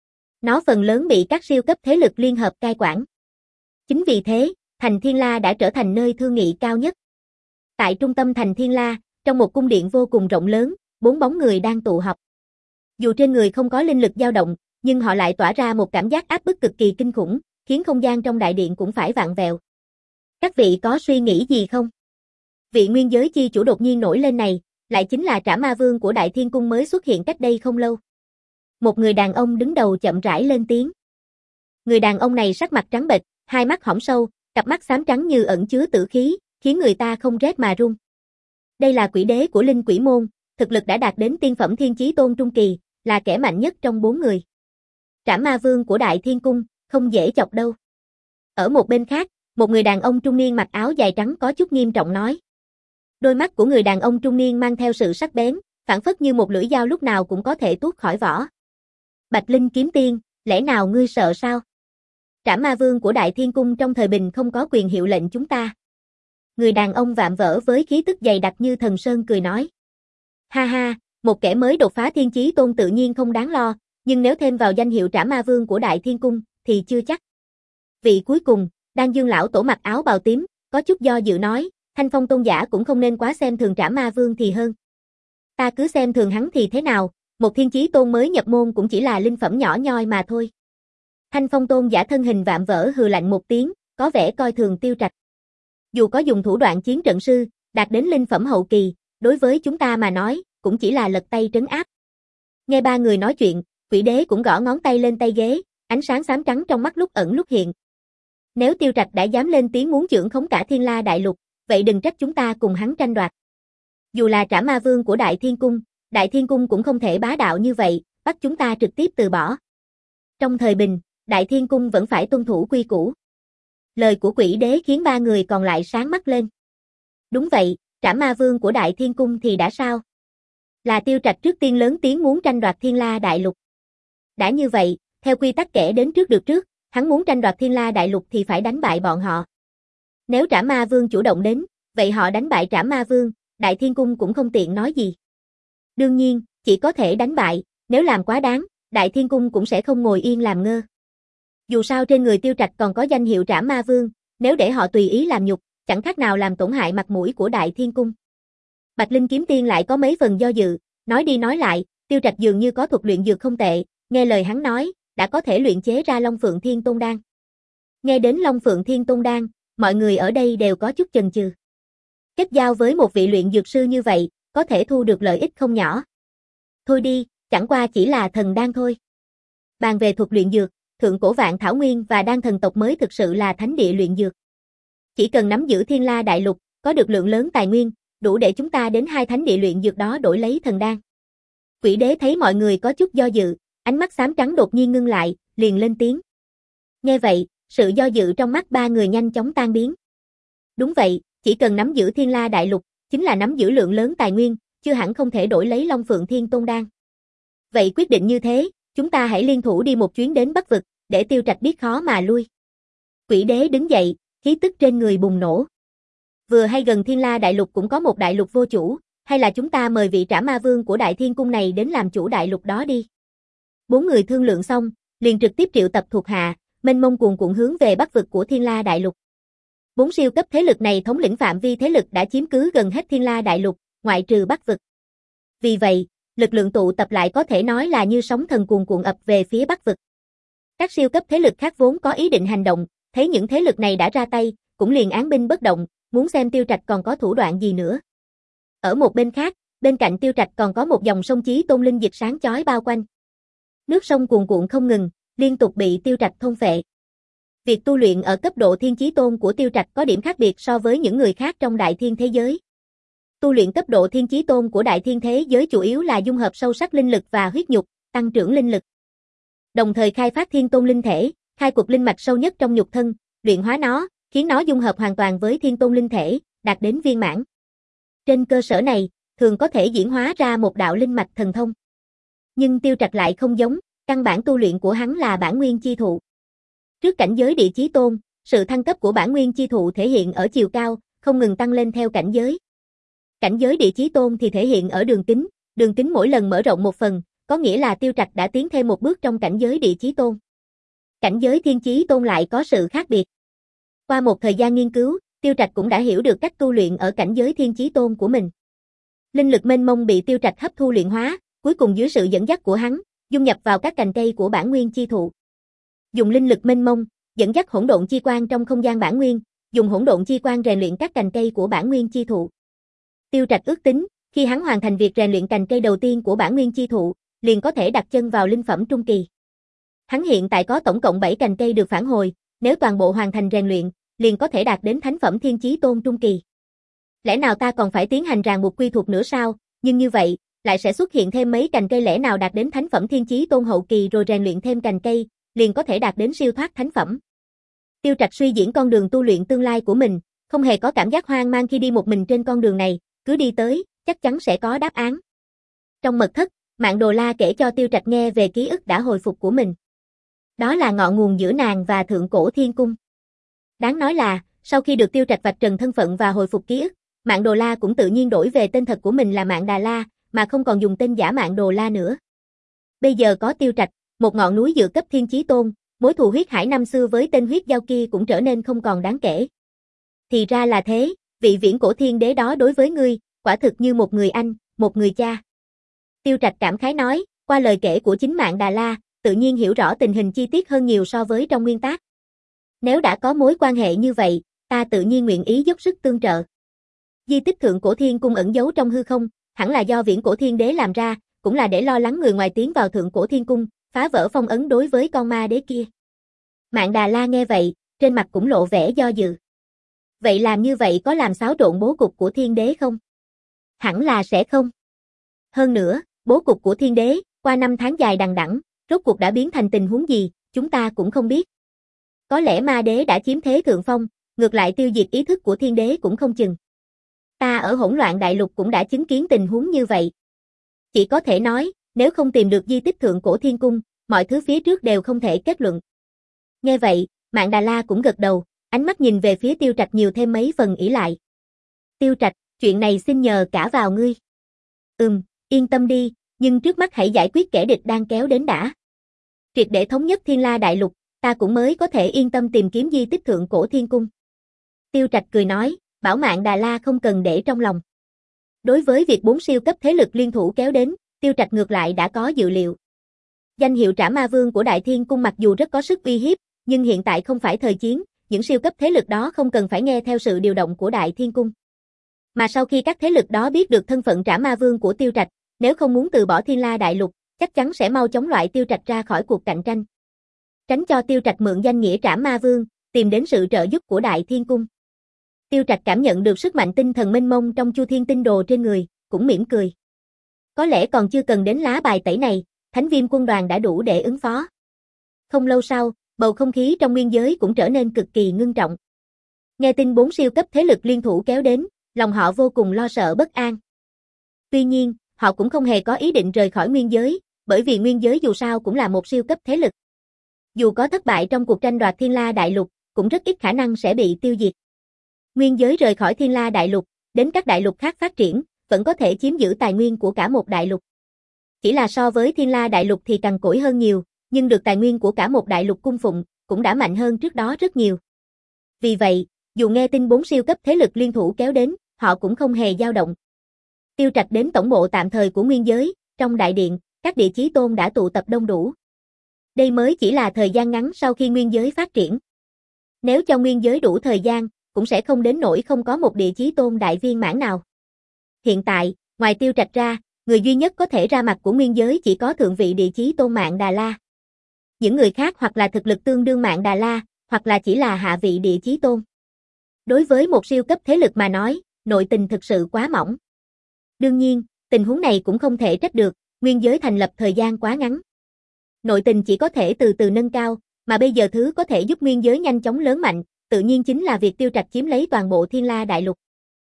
S1: Nó phần lớn bị các siêu cấp thế lực liên hợp cai quản. Chính vì thế, thành Thiên La đã trở thành nơi thương nghị cao nhất. Tại trung tâm thành Thiên La, trong một cung điện vô cùng rộng lớn, bốn bóng người đang tụ họp. Dù trên người không có linh lực dao động, nhưng họ lại tỏa ra một cảm giác áp bức cực kỳ kinh khủng, khiến không gian trong đại điện cũng phải vặn vẹo. Các vị có suy nghĩ gì không? Vị nguyên giới chi chủ đột nhiên nổi lên này, lại chính là Trảm Ma Vương của Đại Thiên Cung mới xuất hiện cách đây không lâu. Một người đàn ông đứng đầu chậm rãi lên tiếng. Người đàn ông này sắc mặt trắng bệch, hai mắt hõm sâu, cặp mắt xám trắng như ẩn chứa tử khí, khiến người ta không rét mà run. Đây là quỷ đế của Linh Quỷ Môn, thực lực đã đạt đến tiên phẩm thiên chí tôn trung kỳ, là kẻ mạnh nhất trong bốn người. Trảm Ma Vương của Đại Thiên Cung, không dễ chọc đâu. Ở một bên khác, một người đàn ông trung niên mặc áo dài trắng có chút nghiêm trọng nói. Đôi mắt của người đàn ông trung niên mang theo sự sắc bén, phảng phất như một lưỡi dao lúc nào cũng có thể tuốt khỏi vỏ. Bạch Linh kiếm tiên, lẽ nào ngươi sợ sao? Trảm Ma Vương của Đại Thiên Cung trong thời bình không có quyền hiệu lệnh chúng ta. Người đàn ông vạm vỡ với khí tức dày đặc như thần sơn cười nói. Ha ha, một kẻ mới đột phá thiên chí tôn tự nhiên không đáng lo, nhưng nếu thêm vào danh hiệu Trảm Ma Vương của Đại Thiên Cung, thì chưa chắc. Vị cuối cùng, Đan Dương lão tổ mặc áo bào tím, có chút do dự nói, Thanh Phong tôn giả cũng không nên quá xem thường Trảm Ma Vương thì hơn. Ta cứ xem thường hắn thì thế nào, một thiên chí tôn mới nhập môn cũng chỉ là linh phẩm nhỏ nhoi mà thôi. Thanh Phong tôn giả thân hình vạm vỡ hừ lạnh một tiếng, có vẻ coi thường Tiêu Trạch. Dù có dùng thủ đoạn chiến trận sư, đạt đến linh phẩm hậu kỳ, đối với chúng ta mà nói, cũng chỉ là lật tay trấn áp. Nghe ba người nói chuyện, quỷ đế cũng gõ ngón tay lên tay ghế, ánh sáng xám trắng trong mắt lúc ẩn lúc hiện. Nếu Tiêu Trạch đã dám lên tiếng muốn chưởng khống cả Thiên La Đại Lục, vậy đừng trách chúng ta cùng hắn tranh đoạt. Dù là Trảm Ma Vương của Đại Thiên Cung, Đại Thiên Cung cũng không thể bá đạo như vậy, bắt chúng ta trực tiếp từ bỏ. Trong thời bình, Đại Thiên Cung vẫn phải tuân thủ quy củ. Lời của quỷ đế khiến ba người còn lại sáng mắt lên. Đúng vậy, Trảm Ma Vương của Đại Thiên Cung thì đã sao? Là Tiêu Trạch trước tiên lớn tiếng muốn tranh đoạt Thiên La Đại Lục. Đã như vậy, theo quy tắc kẻ đến trước được trước, hắn muốn tranh đoạt Thiên La Đại Lục thì phải đánh bại bọn họ. Nếu Trảm Ma Vương chủ động đến, vậy họ đánh bại Trảm Ma Vương, Đại Thiên Cung cũng không tiện nói gì. Đương nhiên, chỉ có thể đánh bại, nếu làm quá đáng, Đại Thiên Cung cũng sẽ không ngồi yên làm ngơ. Dù sao trên người Tiêu Trạch còn có danh hiệu Trảm Ma Vương, nếu để họ tùy ý làm nhục, chẳng khác nào làm tổn hại mặt mũi của Đại Thiên Cung. Bạch Linh kiếm tiên lại có mấy phần do dự, nói đi nói lại, Tiêu Trạch dường như có thuật luyện dược không tệ, nghe lời hắn nói, đã có thể luyện chế ra Long Phượng Thiên Tôn Đan. Nghe đến Long Phượng Thiên Tôn Đan, mọi người ở đây đều có chút chần chừ. Kết giao với một vị luyện dược sư như vậy, có thể thu được lợi ích không nhỏ. Thôi đi, chẳng qua chỉ là thần đan thôi. Bàn về thuật luyện dược, Thượng Cổ Vạn Thảo Nguyên và Đan Thần tộc mới thực sự là thánh địa luyện dược. Chỉ cần nắm giữ Thiên La Đại Lục, có được lượng lớn tài nguyên, đủ để chúng ta đến hai thánh địa luyện dược đó đổi lấy thần đan. Quỷ đế thấy mọi người có chút do dự, ánh mắt xám trắng đột nhiên ngưng lại, liền lên tiếng. Nghe vậy, sự do dự trong mắt ba người nhanh chóng tan biến. Đúng vậy, chỉ cần nắm giữ Thiên La Đại Lục, chính là nắm giữ lượng lớn tài nguyên, chưa hẳn không thể đổi lấy Long Phượng Thiên Tôn Đan. Vậy quyết định như thế, chúng ta hãy liên thủ đi một chuyến đến Bắc Vực, để Tiêu Trạch biết khó mà lui. Quỷ đế đứng dậy, khí tức trên người bùng nổ. Vừa hay gần Thiên La Đại Lục cũng có một đại lục vô chủ, hay là chúng ta mời vị Trảm Ma Vương của Đại Thiên Cung này đến làm chủ đại lục đó đi. Bốn người thương lượng xong, liền trực tiếp triệu tập thuộc hạ, mênh mông cuồn cuộn hướng về Bắc Vực của Thiên La Đại Lục. Bốn siêu cấp thế lực này thống lĩnh phạm vi thế lực đã chiếm cứ gần hết Thiên La Đại Lục, ngoại trừ Bắc Vực. Vì vậy, lực lượng tụ tập lại có thể nói là như sóng thần cuồn cuộn ập về phía Bắc Vực. Các siêu cấp thế lực khác vốn có ý định hành động, thấy những thế lực này đã ra tay, cũng liền án binh bất động, muốn xem Tiêu Trạch còn có thủ đoạn gì nữa. Ở một bên khác, bên cạnh Tiêu Trạch còn có một dòng sông Chí Tôn linh dịch sáng chói bao quanh. Nước sông cuồn cuộn không ngừng, liên tục bị Tiêu Trạch thôn phệ. Việc tu luyện ở cấp độ Thiên Chí Tôn của Tiêu Trạch có điểm khác biệt so với những người khác trong Đại Thiên thế giới. Tu luyện cấp độ Thiên Chí Tôn của Đại Thiên thế giới chủ yếu là dung hợp sâu sắc linh lực và huyết nhục, tăng trưởng linh lực. Đồng thời khai phát Thiên Tôn linh thể, khai quật linh mạch sâu nhất trong nhục thân, luyện hóa nó, khiến nó dung hợp hoàn toàn với Thiên Tôn linh thể, đạt đến viên mãn. Trên cơ sở này, thường có thể diễn hóa ra một đạo linh mạch thần thông. Nhưng Tiêu Trạch lại không giống, căn bản tu luyện của hắn là bản nguyên chi thụ. Trước cảnh giới địa chí tôn, sự thăng cấp của bản nguyên chi thụ thể hiện ở chiều cao, không ngừng tăng lên theo cảnh giới. Cảnh giới địa chí tôn thì thể hiện ở đường kính, đường kính mỗi lần mở rộng một phần, có nghĩa là Tiêu Trạch đã tiến thêm một bước trong cảnh giới địa chí tôn. Cảnh giới thiên chí tôn lại có sự khác biệt. Qua một thời gian nghiên cứu, Tiêu Trạch cũng đã hiểu được cách tu luyện ở cảnh giới thiên chí tôn của mình. Linh lực mênh mông bị Tiêu Trạch hấp thu luyện hóa, cuối cùng dưới sự dẫn dắt của hắn, dung nhập vào các cành cây của bản nguyên chi thụ. Dùng linh lực mênh mông, dẫn dắt hỗn độn chi quang trong không gian bản nguyên, dùng hỗn độn chi quang rèn luyện các cành cây của bản nguyên chi thụ. Tiêu Trạch ước tính, khi hắn hoàn thành việc rèn luyện cành cây đầu tiên của bản nguyên chi thụ, liền có thể đặt chân vào linh phẩm trung kỳ. Hắn hiện tại có tổng cộng bảy cành cây được phản hồi, nếu toàn bộ hoàn thành rèn luyện, liền có thể đạt đến thánh phẩm thiên chí tôn trung kỳ. Lẽ nào ta còn phải tiến hành ràng buộc quy thuộc nữa sao? Nhưng như vậy, lại sẽ xuất hiện thêm mấy cành cây lẽ nào đạt đến thánh phẩm thiên chí tôn hậu kỳ rồi rèn luyện thêm cành cây, liền có thể đạt đến siêu thoát thánh phẩm. Tiêu Trạch suy diễn con đường tu luyện tương lai của mình, không hề có cảm giác hoang mang khi đi một mình trên con đường này, cứ đi tới, chắc chắn sẽ có đáp án. Trong mật thất, Mạn Đồ La kể cho Tiêu Trạch nghe về ký ức đã hồi phục của mình. Đó là ngọn nguồn giữa nàng và Thượng Cổ Thiên Cung. Đáng nói là, sau khi được Tiêu Trạch vạch trần thân phận và hồi phục ký ức, Mạn Đồ La cũng tự nhiên đổi về tên thật của mình là Mạn Đà La, mà không còn dùng tên giả Mạn Đồ La nữa. Bây giờ có Tiêu Trạch, một ngọn núi dự cấp thiên chí tôn, mối thù huyết hải năm xưa với tên huyết giao kia cũng trở nên không còn đáng kể. Thì ra là thế, vị viễn cổ thiên đế đó đối với ngươi, quả thực như một người anh, một người cha. Tiêu Trạch cảm khái nói, qua lời kể của chính Mạn Đà La, tự nhiên hiểu rõ tình hình chi tiết hơn nhiều so với trong nguyên tác. Nếu đã có mối quan hệ như vậy, ta tự nhiên nguyện ý dốc sức tương trợ. Di tích Thượng Cổ Thiên Cung ẩn giấu trong hư không, hẳn là do viễn cổ thiên đế làm ra, cũng là để lo lắng người ngoài tiến vào Thượng Cổ Thiên Cung, phá vỡ phong ấn đối với con ma đế kia. Mạn Đà La nghe vậy, trên mặt cũng lộ vẻ do dự. Vậy làm như vậy có làm xáo trộn bố cục của thiên đế không? Hẳn là sẽ không. Hơn nữa, bố cục của thiên đế, qua năm tháng dài đằng đẵng, rốt cuộc đã biến thành tình huống gì, chúng ta cũng không biết. Có lẽ ma đế đã chiếm thế thượng phong, ngược lại tiêu diệt ý thức của thiên đế cũng không chừng. Ta ở hỗn loạn đại lục cũng đã chứng kiến tình huống như vậy. Chỉ có thể nói, nếu không tìm được di tích Thượng Cổ Thiên Cung, mọi thứ phía trước đều không thể kết luận. Nghe vậy, Mạn Đà La cũng gật đầu, ánh mắt nhìn về phía Tiêu Trạch nhiều thêm mấy phần ỷ lại. Tiêu Trạch, chuyện này xin nhờ cả vào ngươi. Ừm, yên tâm đi, nhưng trước mắt hãy giải quyết kẻ địch đang kéo đến đã. Triệt để thống nhất Thiên La Đại Lục, ta cũng mới có thể yên tâm tìm kiếm di tích Thượng Cổ Thiên Cung. Tiêu Trạch cười nói, bảo Mạn Đà La không cần để trong lòng. Đối với việc bốn siêu cấp thế lực liên thủ kéo đến, Tiêu Trạch ngược lại đã có dự liệu. Danh hiệu Trảm Ma Vương của Đại Thiên Cung mặc dù rất có sức uy hiếp, nhưng hiện tại không phải thời chiến, những siêu cấp thế lực đó không cần phải nghe theo sự điều động của Đại Thiên Cung. Mà sau khi các thế lực đó biết được thân phận Trảm Ma Vương của Tiêu Trạch, nếu không muốn từ bỏ Thiên La Đại Lục, chắc chắn sẽ mau chóng loại Tiêu Trạch ra khỏi cuộc cạnh tranh. Tránh cho Tiêu Trạch mượn danh nghĩa Trảm Ma Vương, tìm đến sự trợ giúp của Đại Thiên Cung. Tiêu Trạch cảm nhận được sức mạnh tinh thần mênh mông trong Chu Thiên Tinh Đồ trên người, cũng mỉm cười. Có lẽ còn chưa cần đến lá bài tẩy này, Thánh Viêm quân đoàn đã đủ để ứng phó. Không lâu sau, bầu không khí trong nguyên giới cũng trở nên cực kỳ ngưng trọng. Nghe tin bốn siêu cấp thế lực liên thủ kéo đến, lòng họ vô cùng lo sợ bất an. Tuy nhiên, họ cũng không hề có ý định rời khỏi nguyên giới, bởi vì nguyên giới dù sao cũng là một siêu cấp thế lực. Dù có thất bại trong cuộc tranh đoạt Thiên La Đại Lục, cũng rất ít khả năng sẽ bị tiêu diệt. Nguyên giới rời khỏi Thiên La Đại Lục, đến các đại lục khác phát triển, vẫn có thể chiếm giữ tài nguyên của cả một đại lục. Chỉ là so với Thiên La Đại Lục thì cằn cỗi hơn nhiều, nhưng được tài nguyên của cả một đại lục cung phụng, cũng đã mạnh hơn trước đó rất nhiều. Vì vậy, dù nghe tin bốn siêu cấp thế lực liên thủ kéo đến, họ cũng không hề dao động. Tiêu Trạch đến tổng bộ tạm thời của nguyên giới, trong đại điện, các địa chí tôn đã tụ tập đông đủ. Đây mới chỉ là thời gian ngắn sau khi nguyên giới phát triển. Nếu cho nguyên giới đủ thời gian, cũng sẽ không đến nỗi không có một địa chí tôn đại viên mãn nào. Hiện tại, ngoài Tiêu Trạch ra, người duy nhất có thể ra mặt của nguyên giới chỉ có thượng vị địa chí tôn Mạn Đà La. Những người khác hoặc là thực lực tương đương Mạn Đà La, hoặc là chỉ là hạ vị địa chí tôn. Đối với một siêu cấp thế lực mà nói, nội tình thực sự quá mỏng. Đương nhiên, tình huống này cũng không thể trách được, nguyên giới thành lập thời gian quá ngắn. Nội tình chỉ có thể từ từ nâng cao, mà bây giờ thứ có thể giúp nguyên giới nhanh chóng lớn mạnh, tự nhiên chính là việc Tiêu Trạch chiếm lấy toàn bộ Thiên La Đại Lục.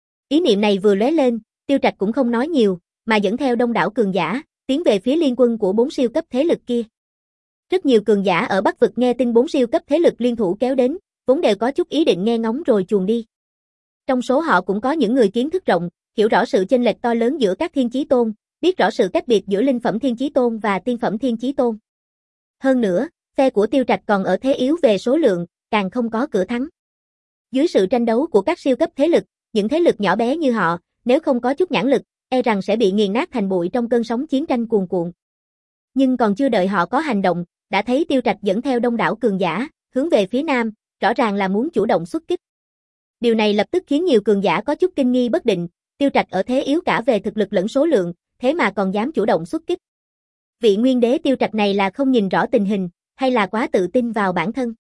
S1: Ý niệm này vừa lóe lên, Tiêu Trạch cũng không nói nhiều, mà dẫn theo đông đảo cường giả, tiến về phía liên quân của bốn siêu cấp thế lực kia. Rất nhiều cường giả ở Bắc vực nghe tin bốn siêu cấp thế lực liên thủ kéo đến, vốn đều có chút ý định nghe ngóng rồi chuồn đi. Trong số họ cũng có những người kiến thức rộng, hiểu rõ sự chênh lệch to lớn giữa các thiên chí tôn, biết rõ sự cách biệt giữa linh phẩm thiên chí tôn và tiên phẩm thiên chí tôn. Hơn nữa, phe của Tiêu Trạch còn ở thế yếu về số lượng, càng không có cửa thắng. Dưới sự tranh đấu của các siêu cấp thế lực, những thế lực nhỏ bé như họ, nếu không có chút nhãn lực, e rằng sẽ bị nghiền nát thành bụi trong cơn sóng chiến tranh cuồn cuộn. Nhưng còn chưa đợi họ có hành động, đã thấy Tiêu Trạch dẫn theo đông đảo cường giả, hướng về phía nam, rõ ràng là muốn chủ động xuất kích. Điều này lập tức khiến nhiều cường giả có chút kinh nghi bất định, Tiêu Trạch ở thế yếu cả về thực lực lẫn số lượng, thế mà còn dám chủ động xuất kích. Vị nguyên đế Tiêu Trạch này là không nhìn rõ tình hình, hay là quá tự tin vào bản thân?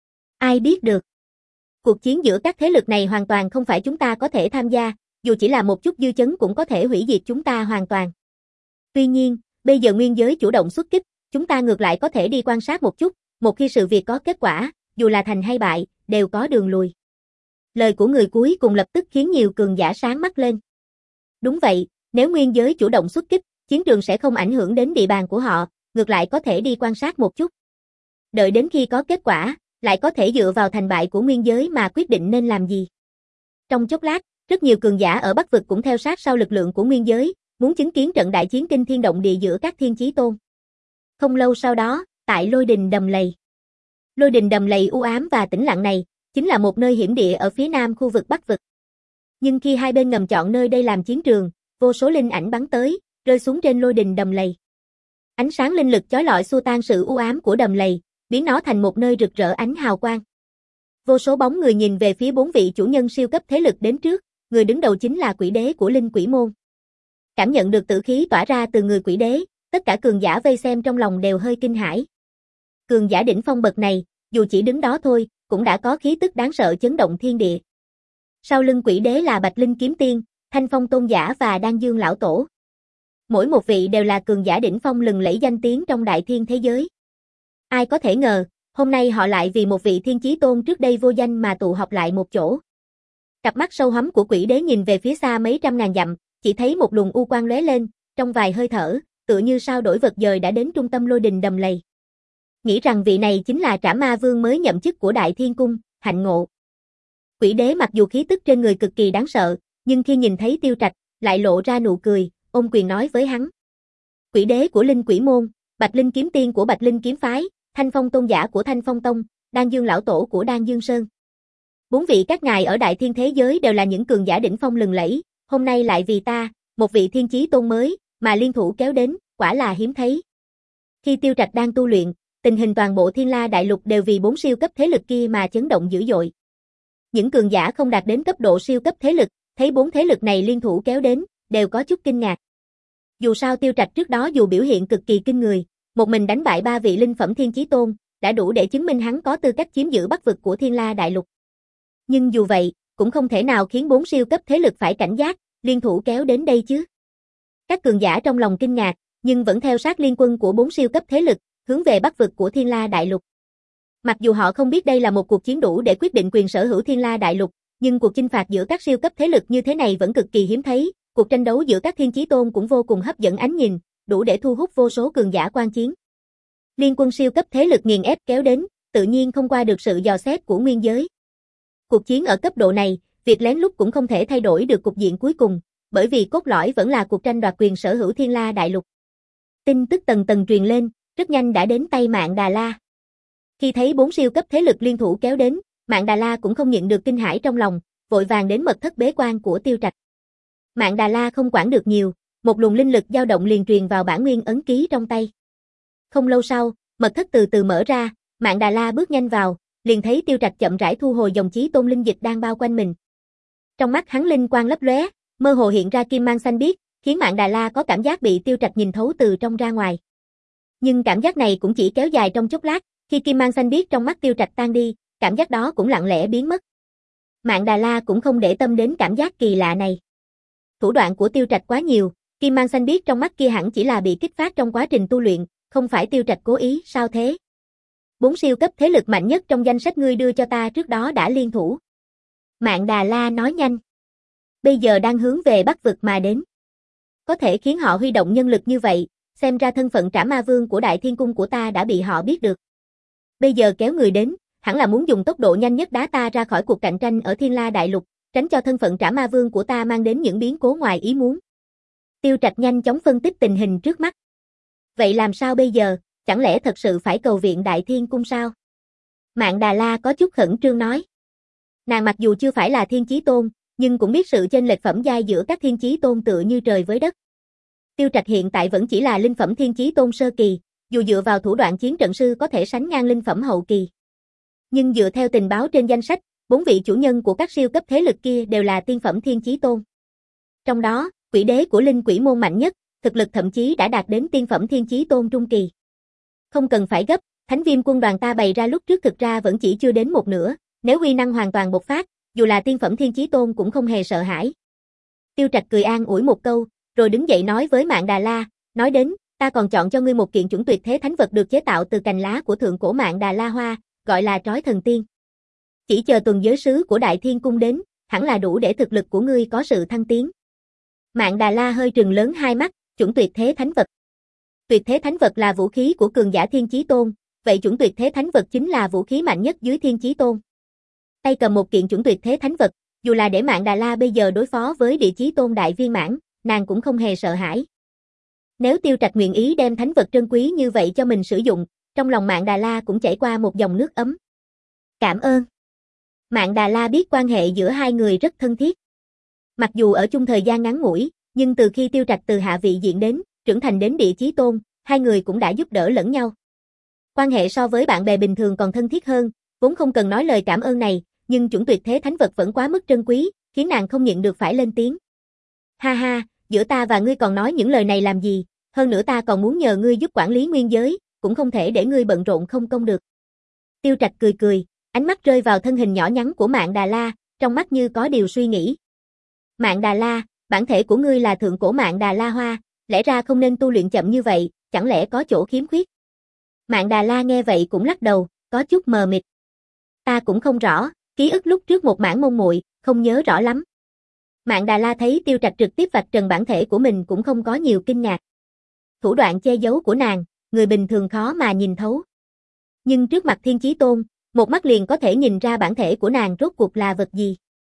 S1: Ai biết được. Cuộc chiến giữa các thế lực này hoàn toàn không phải chúng ta có thể tham gia, dù chỉ là một chút dư chấn cũng có thể hủy diệt chúng ta hoàn toàn. Tuy nhiên, bây giờ nguyên giới chủ động xuất kích, chúng ta ngược lại có thể đi quan sát một chút, một khi sự việc có kết quả, dù là thành hay bại, đều có đường lùi. Lời của người cuối cùng lập tức khiến nhiều cường giả sáng mắt lên. Đúng vậy, nếu nguyên giới chủ động xuất kích, chiến trường sẽ không ảnh hưởng đến địa bàn của họ, ngược lại có thể đi quan sát một chút. Đợi đến khi có kết quả, lại có thể dựa vào thành bại của nguyên giới mà quyết định nên làm gì. Trong chốc lát, rất nhiều cường giả ở Bắc vực cũng theo sát sau lực lượng của nguyên giới, muốn chứng kiến trận đại chiến kinh thiên động địa giữa các thiên chí tôn. Không lâu sau đó, tại Lôi Đình Đầm Lầy. Lôi Đình Đầm Lầy u ám và tĩnh lặng này, chính là một nơi hiểm địa ở phía nam khu vực Bắc vực. Nhưng khi hai bên ngầm chọn nơi đây làm chiến trường, vô số linh ảnh bắn tới, rơi xuống trên Lôi Đình Đầm Lầy. Ánh sáng linh lực chói lọi xua tan sự u ám của đầm lầy, biến nó thành một nơi rực rỡ ánh hào quang. Vô số bóng người nhìn về phía bốn vị chủ nhân siêu cấp thế lực đến trước, người đứng đầu chính là quỷ đế của Linh Quỷ Môn. Cảm nhận được tử khí tỏa ra từ người quỷ đế, tất cả cường giả vây xem trong lòng đều hơi kinh hãi. Cường giả đỉnh phong bậc này, dù chỉ đứng đó thôi, cũng đã có khí tức đáng sợ chấn động thiên địa. Sau lưng quỷ đế là Bạch Linh Kiếm Tiên, Thanh Phong Tôn Giả và Đan Dương Lão Tổ. Mỗi một vị đều là cường giả đỉnh phong lừng lẫy danh tiếng trong đại thiên thế giới. Ai có thể ngờ, hôm nay họ lại vì một vị thiên chí tôn trước đây vô danh mà tụ họp lại một chỗ. Cặp mắt sâu hắm của quỷ đế nhìn về phía xa mấy trăm ngàn dặm, chỉ thấy một luồng u quang lóe lên, trong vài hơi thở, tựa như sao đổi vật dời đã đến trung tâm Lôi Đình Đầm Lầy. Nghĩ rằng vị này chính là Trảm Ma Vương mới nhậm chức của Đại Thiên Cung, Hạnh Ngộ. Quỷ đế mặc dù khí tức trên người cực kỳ đáng sợ, nhưng khi nhìn thấy Tiêu Trạch, lại lộ ra nụ cười, ôm quyền nói với hắn. Quỷ đế của Linh Quỷ Môn, Bạch Linh Kiếm Tiên của Bạch Linh Kiếm Phái, Thanh Phong Tôn Giả của Thanh Phong Tông, Đan Dương Lão Tổ của Đan Dương Sơn. Bốn vị các ngài ở đại thiên thế giới đều là những cường giả đỉnh phong lừng lẫy, hôm nay lại vì ta, một vị thiên chí tôn mới, mà liên thủ kéo đến, quả là hiếm thấy. Khi Tiêu Trạch đang tu luyện, tình hình toàn bộ Thiên La Đại Lục đều vì bốn siêu cấp thế lực kia mà chấn động dữ dội. Những cường giả không đạt đến cấp độ siêu cấp thế lực, thấy bốn thế lực này liên thủ kéo đến, đều có chút kinh ngạc. Dù sao Tiêu Trạch trước đó dù biểu hiện cực kỳ kinh người, một mình đánh bại ba vị linh phẩm thiên chí tôn, đã đủ để chứng minh hắn có tư cách chiếm giữ Bắc vực của Thiên La Đại Lục. Nhưng dù vậy, cũng không thể nào khiến bốn siêu cấp thế lực phải cảnh giác, liên thủ kéo đến đây chứ. Các cường giả trong lòng kinh ngạc, nhưng vẫn theo sát liên quân của bốn siêu cấp thế lực, hướng về Bắc vực của Thiên La Đại Lục. Mặc dù họ không biết đây là một cuộc chiến đủ để quyết định quyền sở hữu Thiên La Đại Lục, Nhưng cuộc chinh phạt giữa các siêu cấp thế lực như thế này vẫn cực kỳ hiếm thấy, cuộc tranh đấu giữa các thiên chí tôn cũng vô cùng hấp dẫn ánh nhìn, đủ để thu hút vô số cường giả quan chiến. Liên quân siêu cấp thế lực nghiền ép kéo đến, tự nhiên không qua được sự dò xét của nguyên giới. Cuộc chiến ở cấp độ này, việc lén lút cũng không thể thay đổi được cục diện cuối cùng, bởi vì cốt lõi vẫn là cuộc tranh đoạt quyền sở hữu Thiên La Đại Lục. Tin tức tầng tầng truyền lên, rất nhanh đã đến tay Mạn Đà La. Khi thấy bốn siêu cấp thế lực liên thủ kéo đến, Mạn Đà La cũng không nhịn được kinh hãi trong lòng, vội vàng đến mật thất bế quan của Tiêu Trạch. Mạn Đà La không quản được nhiều, một luồng linh lực dao động liền truyền vào bản nguyên ấn ký trong tay. Không lâu sau, mật thất từ từ mở ra, Mạn Đà La bước nhanh vào, liền thấy Tiêu Trạch chậm rãi thu hồi dòng chí tôn linh dịch đang bao quanh mình. Trong mắt hắn linh quang lấp lóe, mơ hồ hiện ra kim mang xanh biếc, khiến Mạn Đà La có cảm giác bị Tiêu Trạch nhìn thấu từ trong ra ngoài. Nhưng cảm giác này cũng chỉ kéo dài trong chốc lát, khi kim mang xanh biếc trong mắt Tiêu Trạch tan đi, cảm giác đó cũng lặng lẽ biến mất. Mạn Đà La cũng không để tâm đến cảm giác kỳ lạ này. Thủ đoạn của Tiêu Trạch quá nhiều, kim mang xanh biếc trong mắt kia hẳn chỉ là bị kích phát trong quá trình tu luyện, không phải Tiêu Trạch cố ý, sao thế? Bốn siêu cấp thế lực mạnh nhất trong danh sách ngươi đưa cho ta trước đó đã liên thủ. Mạn Đà La nói nhanh. Bây giờ đang hướng về Bắc vực mà đến. Có thể khiến họ huy động nhân lực như vậy, xem ra thân phận Trảm Ma Vương của Đại Thiên Cung của ta đã bị họ biết được. Bây giờ kéo người đến, hẳn là muốn dùng tốc độ nhanh nhất đá ta ra khỏi cuộc cạnh tranh ở Thiên La Đại Lục, tránh cho thân phận Trảm Ma Vương của ta mang đến những biến cố ngoài ý muốn. Tiêu Trạch nhanh chóng phân tích tình hình trước mắt. Vậy làm sao bây giờ, chẳng lẽ thật sự phải cầu viện Đại Thiên Cung sao? Mạn Đà La có chút khẩn trương nói. Nàng mặc dù chưa phải là thiên chí tôn, nhưng cũng biết sự chênh lệch phẩm giai giữa các thiên chí tôn tựa như trời với đất. Tiêu Trạch hiện tại vẫn chỉ là linh phẩm thiên chí tôn sơ kỳ, dù dựa vào thủ đoạn chiến trận sư có thể sánh ngang linh phẩm hậu kỳ. Nhưng dựa theo tình báo trên danh sách, bốn vị chủ nhân của các siêu cấp thế lực kia đều là tiên phẩm thiên chí tôn. Trong đó, quỷ đế của linh quỷ môn mạnh nhất, thực lực thậm chí đã đạt đến tiên phẩm thiên chí tôn trung kỳ. Không cần phải gấp, Thánh Viêm quân đoàn ta bày ra lúc trước thực ra vẫn chỉ chưa đến một nửa, nếu uy năng hoàn toàn bộc phát, dù là tiên phẩm thiên chí tôn cũng không hề sợ hãi. Tiêu Trạch cười an ủi một câu, rồi đứng dậy nói với Mạn Đà La, nói đến, ta còn chọn cho ngươi một kiện chuẩn tuyệt thế thánh vật được chế tạo từ cành lá của thượng cổ Mạn Đà La Hoa, gọi là Trói Thần Tiên. Chỉ chờ tuần giới sứ của Đại Thiên Cung đến, hẳn là đủ để thực lực của ngươi có sự thăng tiến. Mạn Đà La hơi trừng lớn hai mắt, chuẩn tuyệt thế thánh vật. Tuyệt thế thánh vật là vũ khí của cường giả thiên chí tôn, vậy chuẩn tuyệt thế thánh vật chính là vũ khí mạnh nhất dưới thiên chí tôn. Tay cầm một kiện chuẩn tuyệt thế thánh vật, dù là để Mạn Đà La bây giờ đối phó với địa chí tôn đại viên mãn, nàng cũng không hề sợ hãi. Nếu Tiêu Trạch nguyện ý đem thánh vật trân quý như vậy cho mình sử dụng, trong lòng Mạn Đà La cũng chảy qua một dòng nước ấm. Cảm ơn. Mạn Đà La biết quan hệ giữa hai người rất thân thiết. Mặc dù ở chung thời gian ngắn ngủi, nhưng từ khi Tiêu Trạch từ hạ vị diện đến, trưởng thành đến địa chí tôn, hai người cũng đã giúp đỡ lẫn nhau. Quan hệ so với bạn bè bình thường còn thân thiết hơn, vốn không cần nói lời cảm ơn này, nhưng chuẩn tuyệt thế thánh vật vẫn quá mức trân quý, khiến nàng không nhịn được phải lên tiếng. Ha ha, giữa ta và ngươi còn nói những lời này làm gì, hơn nữa ta còn muốn nhờ ngươi giúp quản lý nguyên giới, cũng không thể để ngươi bận rộn không công được. Tiêu Trạch cười cười, ánh mắt rơi vào thân hình nhỏ nhắn của Mạn Đà La, trong mắt như có điều suy nghĩ. Mạn Đà La, bản thể của ngươi là thượng cổ Mạn Đà La Hoa, lẽ ra không nên tu luyện chậm như vậy, chẳng lẽ có chỗ khiếm khuyết? Mạn Đà La nghe vậy cũng lắc đầu, có chút mờ mịt. Ta cũng không rõ, ký ức lúc trước một mảng mông muội, không nhớ rõ lắm. Mạn Đà La thấy Tiêu Trạch trực tiếp vạch trần bản thể của mình cũng không có nhiều kinh ngạc. Thủ đoạn che giấu của nàng, người bình thường khó mà nhìn thấu. Nhưng trước mặt thiên chí tôn, một mắt liền có thể nhìn ra bản thể của nàng rốt cuộc là vật gì.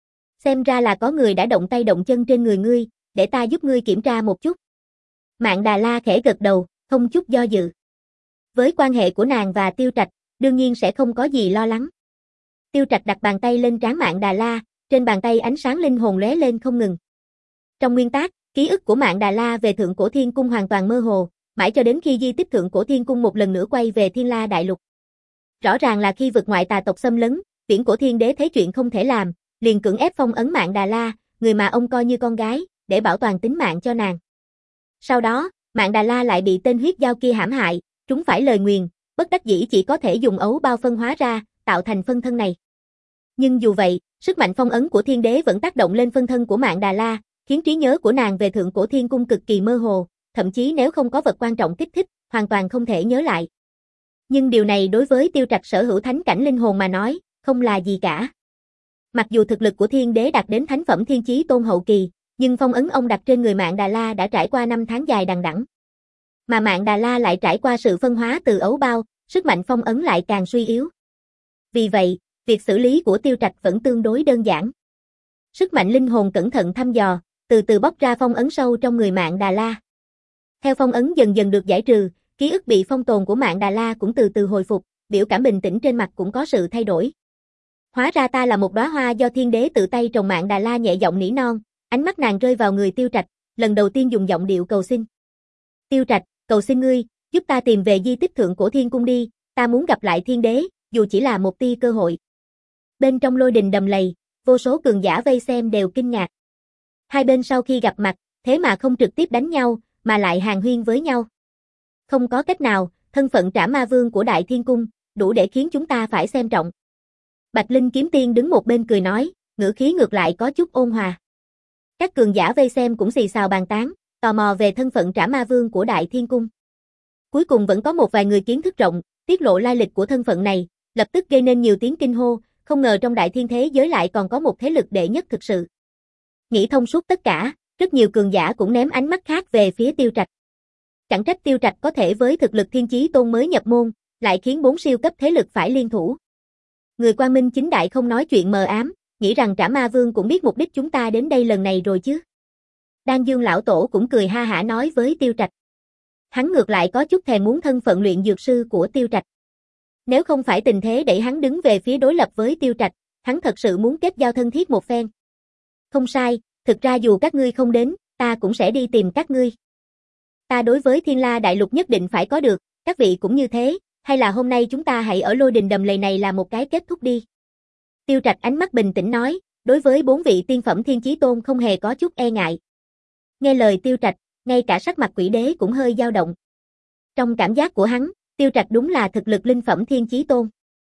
S1: Xem ra là có người đã động tay động chân trên người ngươi, để ta giúp ngươi kiểm tra một chút. Mạn Đà La khẽ gật đầu, không chút do dự. Với quan hệ của nàng và Tiêu Trạch, đương nhiên sẽ không có gì lo lắng. Tiêu Trạch đặt bàn tay lên trán Mạn Đà La, trên bàn tay ánh sáng linh hồn lóe lên không ngừng. Trong nguyên tắc, ký ức của Mạn Đà La về Thượng Cổ Thiên Cung hoàn toàn mơ hồ, mãi cho đến khi di tích Thượng Cổ Thiên Cung một lần nữa quay về Thiên La Đại Lục. Rõ ràng là khi vực ngoại tà tộc xâm lấn, Viễn Cổ Thiên Đế thấy chuyện không thể làm, liền cưỡng ép phong ấn Mạn Đà La, người mà ông coi như con gái, để bảo toàn tính mạng cho nàng. Sau đó, Mạn Đà La lại bị tên huyết dao kia hãm hại, trúng phải lời nguyền, bất đắc dĩ chỉ có thể dùng ấu bao phân hóa ra, tạo thành phân thân này. Nhưng dù vậy, sức mạnh phong ấn của Thiên Đế vẫn tác động lên phân thân của Mạn Đà La, khiến trí nhớ của nàng về Thượng Cổ Thiên Cung cực kỳ mơ hồ, thậm chí nếu không có vật quan trọng kích thích, hoàn toàn không thể nhớ lại. Nhưng điều này đối với Tiêu Trạch sở hữu thánh cảnh linh hồn mà nói, không là gì cả. Mặc dù thực lực của thiên đế đạt đến thánh phẩm thiên chí tôn hậu kỳ, nhưng phong ấn ông đặt trên người Mạn Đà La đã trải qua năm tháng dài đằng đẵng. Mà Mạn Đà La lại trải qua sự phân hóa từ ấu bao, sức mạnh phong ấn lại càng suy yếu. Vì vậy, việc xử lý của Tiêu Trạch vẫn tương đối đơn giản. Sức mạnh linh hồn cẩn thận thăm dò, từ từ bóc ra phong ấn sâu trong người Mạn Đà La. Theo phong ấn dần dần được giải trừ, ký ức bị phong tồn của Mạn Đà La cũng từ từ hồi phục, biểu cảm bình tĩnh trên mặt cũng có sự thay đổi. Hóa ra ta là một đóa hoa do thiên đế tự tay trồng. Mạn Đà La nhẹ giọng nỉ non, ánh mắt nàng rơi vào người Tiêu Trạch, lần đầu tiên dùng giọng điệu cầu xin. Tiêu Trạch, cầu xin ngươi, giúp ta tìm về di tích thượng cổ thiên cung đi, ta muốn gặp lại thiên đế, dù chỉ là một tia cơ hội. Bên trong lôi đình đầm lầy, vô số cường giả vây xem đều kinh ngạc. Hai bên sau khi gặp mặt, thế mà không trực tiếp đánh nhau, mà lại hàn huyên với nhau. Không có cách nào, thân phận Trảm Ma Vương của Đại Thiên Cung, đủ để khiến chúng ta phải xem trọng. Bạch Linh Kiếm Tiên đứng một bên cười nói, ngữ khí ngược lại có chút ôn hòa. Các cường giả vây xem cũng xì xào bàn tán, tò mò về thân phận Trảm Ma Vương của Đại Thiên Cung. Cuối cùng vẫn có một vài người kiến thức rộng, tiết lộ lai lịch của thân phận này, lập tức gây nên nhiều tiếng kinh hô, không ngờ trong đại thiên thế giới lại còn có một thế lực đệ nhất thực sự. Nghĩ thông suốt tất cả, rất nhiều cường giả cũng ném ánh mắt khác về phía Tiêu Trạch. Chẳng trách Tiêu Trạch có thể với thực lực thiên chí tôn mới nhập môn, lại khiến bốn siêu cấp thế lực phải liên thủ. Người quang minh chính đại không nói chuyện mờ ám, nghĩ rằng Trảm Ma Vương cũng biết mục đích chúng ta đến đây lần này rồi chứ. Đan Dương lão tổ cũng cười ha hả nói với Tiêu Trạch. Hắn ngược lại có chút thèm muốn thân phận luyện dược sư của Tiêu Trạch. Nếu không phải tình thế đẩy hắn đứng về phía đối lập với Tiêu Trạch, hắn thật sự muốn kết giao thân thiết một phen. Không sai, thực ra dù các ngươi không đến, ta cũng sẽ đi tìm các ngươi. Ta đối với Thiên La Đại Lục nhất định phải có được, các vị cũng như thế, hay là hôm nay chúng ta hãy ở lôi đình đầm lầy này là một cái kết thúc đi. Tiêu Trạch ánh mắt bình tĩnh nói, đối với bốn vị tiên phẩm thiên chí tôn không hề có chút e ngại. Nghe lời Tiêu Trạch, ngay cả sắc mặt Quỷ Đế cũng hơi dao động. Trong cảm giác của hắn, Tiêu Trạch đúng là thực lực linh phẩm thiên chí tôn.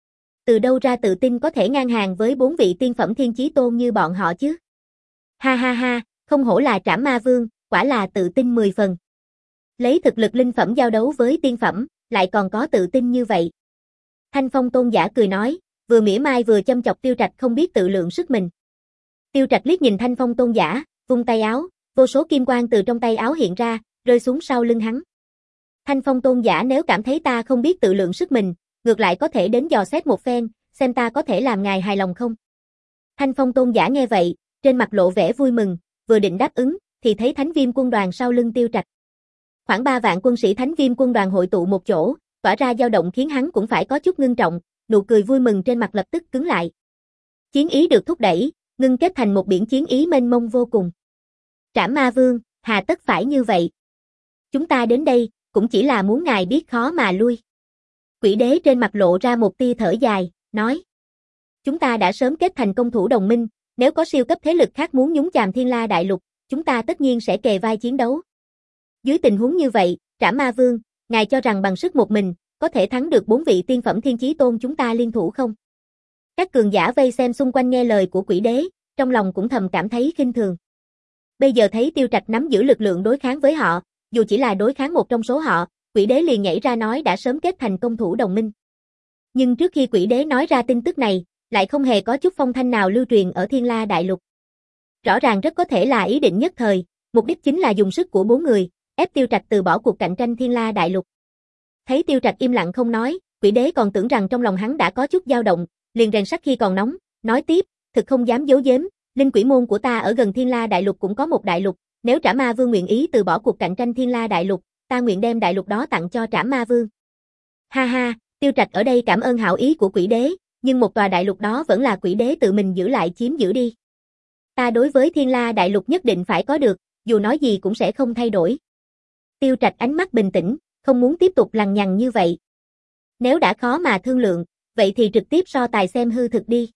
S1: Từ đâu ra tự tin có thể ngang hàng với bốn vị tiên phẩm thiên chí tôn như bọn họ chứ? Ha ha ha, không hổ là Trảm Ma Vương, quả là tự tin mười phần. Lấy thực lực linh phẩm giao đấu với tiên phẩm, lại còn có tự tin như vậy. Thanh Phong Tôn giả cười nói, vừa mỉa mai vừa châm chọc Tiêu Trạch không biết tự lượng sức mình. Tiêu Trạch liếc nhìn Thanh Phong Tôn giả, vung tay áo, vô số kim quang từ trong tay áo hiện ra, rơi xuống sau lưng hắn. Thanh Phong Tôn giả nếu cảm thấy ta không biết tự lượng sức mình, ngược lại có thể đến dò xét một phen, xem ta có thể làm ngài hài lòng không. Thanh Phong Tôn giả nghe vậy, trên mặt lộ vẻ vui mừng, vừa định đáp ứng, thì thấy Thánh Viêm quân đoàn sau lưng Tiêu Trạch. Khoảng ba vạn quân sĩ Thánh Viêm quân đoàn hội tụ một chỗ, tỏa ra dao động khiến hắn cũng phải có chút ngưng trọng, nụ cười vui mừng trên mặt lập tức cứng lại. Chiến ý được thúc đẩy, ngưng kết thành một biển chiến ý mênh mông vô cùng. Trảm Ma Vương, hà tất phải như vậy? Chúng ta đến đây, cũng chỉ là muốn ngài biết khó mà lui. Quỷ Đế trên mặt lộ ra một tia thở dài, nói. Chúng ta đã sớm kết thành công thủ đồng minh, nếu có siêu cấp thế lực khác muốn nhúng chàm Thiên La Đại Lục, chúng ta tất nhiên sẽ kề vai chiến đấu. Dưới tình huống như vậy, Trảm Ma Vương, ngài cho rằng bằng sức một mình, có thể thắng được bốn vị tiên phẩm thiên chí tôn chúng ta liên thủ không? Các cường giả vây xem xung quanh nghe lời của Quỷ Đế, trong lòng cũng thầm cảm thấy khinh thường. Bây giờ thấy Tiêu Trạch nắm giữ lực lượng đối kháng với họ, dù chỉ là đối kháng một trong số họ, Quỷ Đế liền nhảy ra nói đã sớm kết thành công thủ đồng minh. Nhưng trước khi Quỷ Đế nói ra tin tức này, lại không hề có chút phong thanh nào lưu truyền ở Thiên La Đại Lục. Rõ ràng rất có thể là ý định nhất thời, mục đích chính là dùng sức của bốn người, ép Tiêu Trạch từ bỏ cuộc cạnh tranh Thiên La Đại Lục. Thấy Tiêu Trạch im lặng không nói, Quỷ Đế còn tưởng rằng trong lòng hắn đã có chút dao động, liền rèn sắt khi còn nóng, nói tiếp, thực không dám giấu giếm, linh quỷ môn của ta ở gần Thiên La Đại Lục cũng có một đại lục, nếu Trảm Ma Vương nguyện ý từ bỏ cuộc cạnh tranh Thiên La Đại Lục, ta nguyện đem đại lục đó tặng cho Trảm Ma Vương. Ha ha, Tiêu Trạch ở đây cảm ơn hảo ý của Quỷ Đế, nhưng một tòa đại lục đó vẫn là Quỷ Đế tự mình giữ lại chiếm giữ đi. Ta đối với Thiên La Đại Lục nhất định phải có được, dù nói gì cũng sẽ không thay đổi. Tiêu Trạch ánh mắt bình tĩnh, không muốn tiếp tục lằng nhằng như vậy. Nếu đã khó mà thương lượng, vậy thì trực tiếp so tài xem hư thực đi.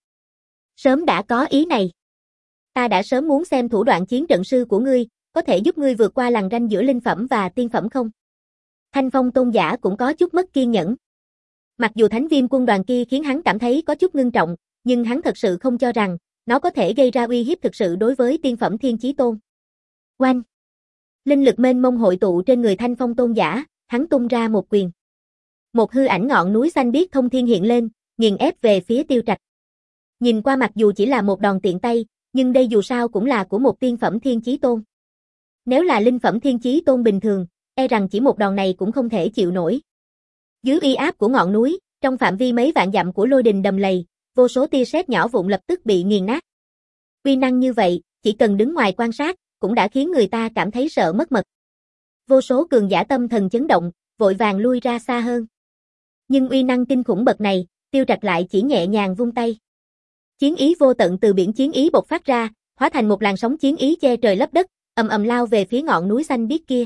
S1: Sớm đã có ý này. Ta đã sớm muốn xem thủ đoạn chiến trận sư của ngươi, có thể giúp ngươi vượt qua lằn ranh giữa linh phẩm và tiên phẩm không? Thanh Phong Tôn giả cũng có chút mất kiên nhẫn. Mặc dù Thánh Viêm quân đoàn kia khiến hắn cảm thấy có chút ngưng trọng, nhưng hắn thật sự không cho rằng nó có thể gây ra uy hiếp thực sự đối với tiên phẩm thiên chí tôn. Oanh! Linh lực mênh mông hội tụ trên người Thanh Phong Tôn giả, hắn tung ra một quyền. Một hư ảnh ngọn núi xanh biếc thông thiên hiện lên, nghiền ép về phía Tiêu Trạch. Nhìn qua mặc dù chỉ là một đòn tiện tay, nhưng đây dù sao cũng là của một tiên phẩm thiên chí tôn. Nếu là linh phẩm thiên chí tôn bình thường, e rằng chỉ một đòn này cũng không thể chịu nổi. Dưới uy áp của ngọn núi, trong phạm vi mấy vạn dặm của lôi đình đầm lầy, vô số tia sét nhỏ vụn lập tức bị nghiền nát. Uy năng như vậy, chỉ cần đứng ngoài quan sát, cũng đã khiến người ta cảm thấy sợ mất mật. Vô số cường giả tâm thần chấn động, vội vàng lui ra xa hơn. Nhưng uy năng kinh khủng bậc này, Tiêu Trạch lại chỉ nhẹ nhàng vung tay. Chiến ý vô tận từ biển chiến ý bộc phát ra, hóa thành một làn sóng chiến ý che trời lấp đất, ầm ầm lao về phía ngọn núi xanh biếc kia.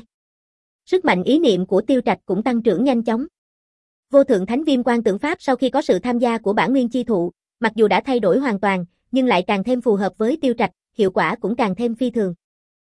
S1: Sức mạnh ý niệm của Tiêu Trạch cũng tăng trưởng nhanh chóng. Vô thượng thánh viêm quan tượng pháp sau khi có sự tham gia của bản nguyên chi thụ, mặc dù đã thay đổi hoàn toàn, nhưng lại càng thêm phù hợp với Tiêu Trạch, hiệu quả cũng càng thêm phi thường.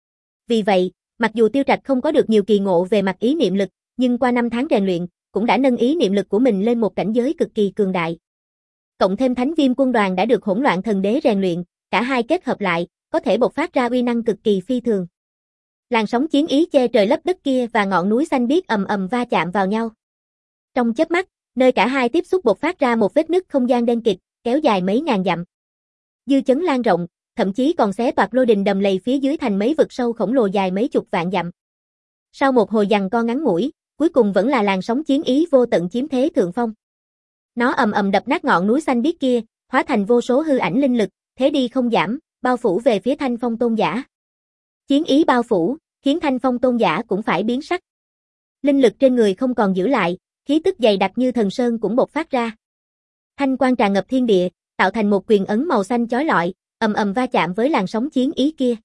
S1: Vì vậy, mặc dù Tiêu Trạch không có được nhiều kỳ ngộ về mặt ý niệm lực, nhưng qua năm tháng rèn luyện, cũng đã nâng ý niệm lực của mình lên một cảnh giới cực kỳ cường đại. Cộng thêm thánh viêm quân đoàn đã được hỗn loạn thần đế rèn luyện, cả hai kết hợp lại, có thể bộc phát ra uy năng cực kỳ phi thường. Làn sóng chiến ý che trời lấp đất kia và ngọn núi xanh biếc ầm ầm va chạm vào nhau. Trong chớp mắt, nơi cả hai tiếp xúc bộc phát ra một vết nứt không gian đen kịt, kéo dài mấy ngàn dặm. Dư chấn lan rộng, thậm chí còn xé toạc lôi đình đầm lầy phía dưới thành mấy vực sâu khổng lồ dài mấy chục vạn dặm. Sau một hồi giằng co ngắn ngủi, cuối cùng vẫn là làn sóng chiến ý vô tận chiếm thế thượng phong. Nó ầm ầm đập nát ngọn núi xanh biếc kia, hóa thành vô số hư ảnh linh lực, thế đi không giảm, bao phủ về phía Thanh Phong Tôn giả. Chiến ý bao phủ, khiến Thanh Phong Tôn giả cũng phải biến sắc. Linh lực trên người không còn giữ lại, khí tức dày đặc như thần sơn cũng bộc phát ra. Thanh quang tràn ngập thiên địa, tạo thành một quyền ấn màu xanh chói lọi, ầm ầm va chạm với làn sóng chiến ý kia.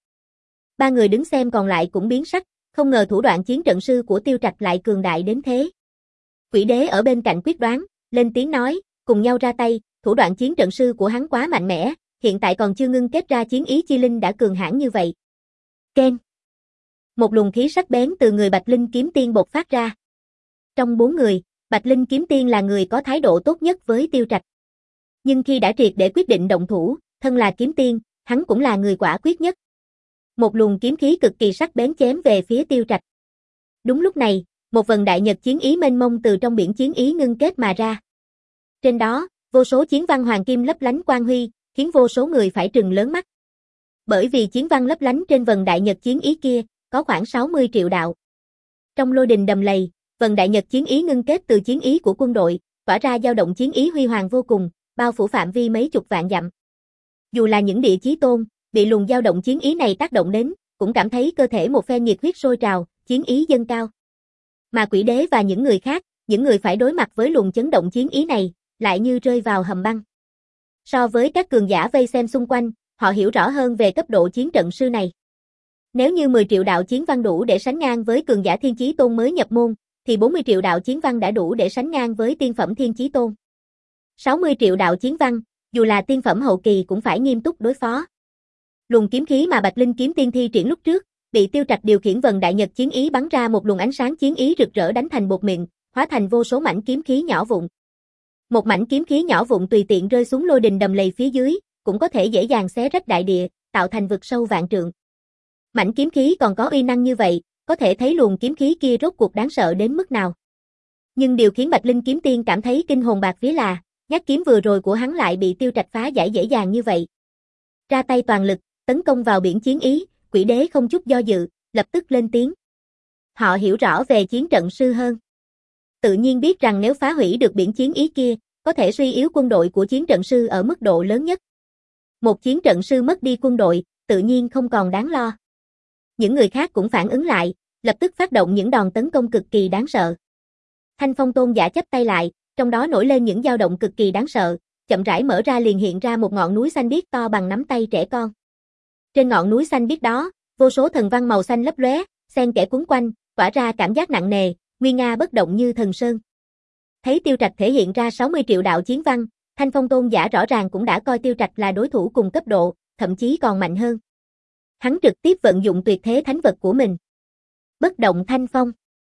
S1: Ba người đứng xem còn lại cũng biến sắc, không ngờ thủ đoạn chiến trận sư của Tiêu Trạch lại cường đại đến thế. Quỷ đế ở bên cạnh quyết đoán, lên tiếng nói, cùng nhau ra tay, thủ đoạn chiến trận sư của hắn quá mạnh mẽ, hiện tại còn chưa ngưng kết ra chiến ý chi linh đã cường hãn như vậy. Ken. Một luồng khí sắc bén từ người Bạch Linh kiếm tiên bộc phát ra. Trong bốn người, Bạch Linh kiếm tiên là người có thái độ tốt nhất với Tiêu Trạch. Nhưng khi đã triệt để quyết định động thủ, thân là kiếm tiên, hắn cũng là người quả quyết nhất. Một luồng kiếm khí cực kỳ sắc bén chém về phía Tiêu Trạch. Đúng lúc này, một vần đại nhật chiến ý mênh mông từ trong biển chiến ý ngưng kết mà ra. Trên đó, vô số chiến văn hoàng kim lấp lánh quang huy, khiến vô số người phải trừng lớn mắt. Bởi vì chiến văn lấp lánh trên vần đại nhật chiến ý kia, có khoảng sáu mươi triệu đạo. Trong lôi đình đầm lầy, vần đại nhật chiến ý ngưng kết từ chiến ý của quân đội, tỏa ra dao động chiến ý huy hoàng vô cùng, bao phủ phạm vi mấy chục vạn dặm. Dù là những địa chí tôn, bị luồng dao động chiến ý này tác động đến, cũng cảm thấy cơ thể một phen nhiệt huyết sôi trào, chiến ý dâng cao. Mà quỷ đế và những người khác, những người phải đối mặt với luồng chấn động chiến ý này, lại như rơi vào hầm băng. So với các cường giả vây xem xung quanh, họ hiểu rõ hơn về cấp độ chiến trận sư này. Nếu như mười triệu đạo chiến văn đủ để sánh ngang với cường giả thiên chí tôn mới nhập môn, thì bốn mươi triệu đạo chiến văn đã đủ để sánh ngang với tiên phẩm thiên chí tôn. sáu mươi triệu đạo chiến văn, dù là tiên phẩm hậu kỳ cũng phải nghiêm túc đối phó. Luồng kiếm khí mà Bạch Linh kiếm tiên thi triển lúc trước, bị Tiêu Trạch điều khiển vần đại nhật chiến ý bắn ra một luồng ánh sáng chiến ý rực rỡ đánh thành bột mịn, hóa thành vô số mảnh kiếm khí nhỏ vụn. Một mảnh kiếm khí nhỏ vụn tùy tiện rơi xuống lôi đình đầm lầy phía dưới, cũng có thể dễ dàng xé rách đại địa, tạo thành vực sâu vạn trượng. Mảnh kiếm khí còn có uy năng như vậy, có thể thấy luồng kiếm khí kia rốt cuộc đáng sợ đến mức nào. Nhưng điều khiến Bạch Linh kiếm tiên cảm thấy kinh hồn bạc vía là, nhát kiếm vừa rồi của hắn lại bị Tiêu Trạch phá giải dễ dàng như vậy. Ra tay toàn lực, tấn công vào biển chiến ý, quỷ đế không chút do dự, lập tức lên tiếng. Họ hiểu rõ về chiến trận sư hơn. Tự nhiên biết rằng nếu phá hủy được biển chiến ý kia, có thể suy yếu quân đội của chiến trận sư ở mức độ lớn nhất. Một chiến trận sư mất đi quân đội, tự nhiên không còn đáng lo. Những người khác cũng phản ứng lại, lập tức phát động những đòn tấn công cực kỳ đáng sợ. Thanh Phong Tôn giả chắp tay lại, trong đó nổi lên những dao động cực kỳ đáng sợ, chậm rãi mở ra liền hiện ra một ngọn núi xanh biếc to bằng nắm tay trẻ con. Trên ngọn núi xanh biếc đó, vô số thần văn màu xanh lấp lóe, xen kẽ quấn quanh, tỏa ra cảm giác nặng nề, nguy nga bất động như thần sơn. Thấy Tiêu Trạch thể hiện ra sáu mươi triệu đạo chiến văn, Thanh Phong Tôn giả rõ ràng cũng đã coi Tiêu Trạch là đối thủ cùng cấp độ, thậm chí còn mạnh hơn. Hắn trực tiếp vận dụng tuyệt thế thánh vật của mình. Bất động thanh phong.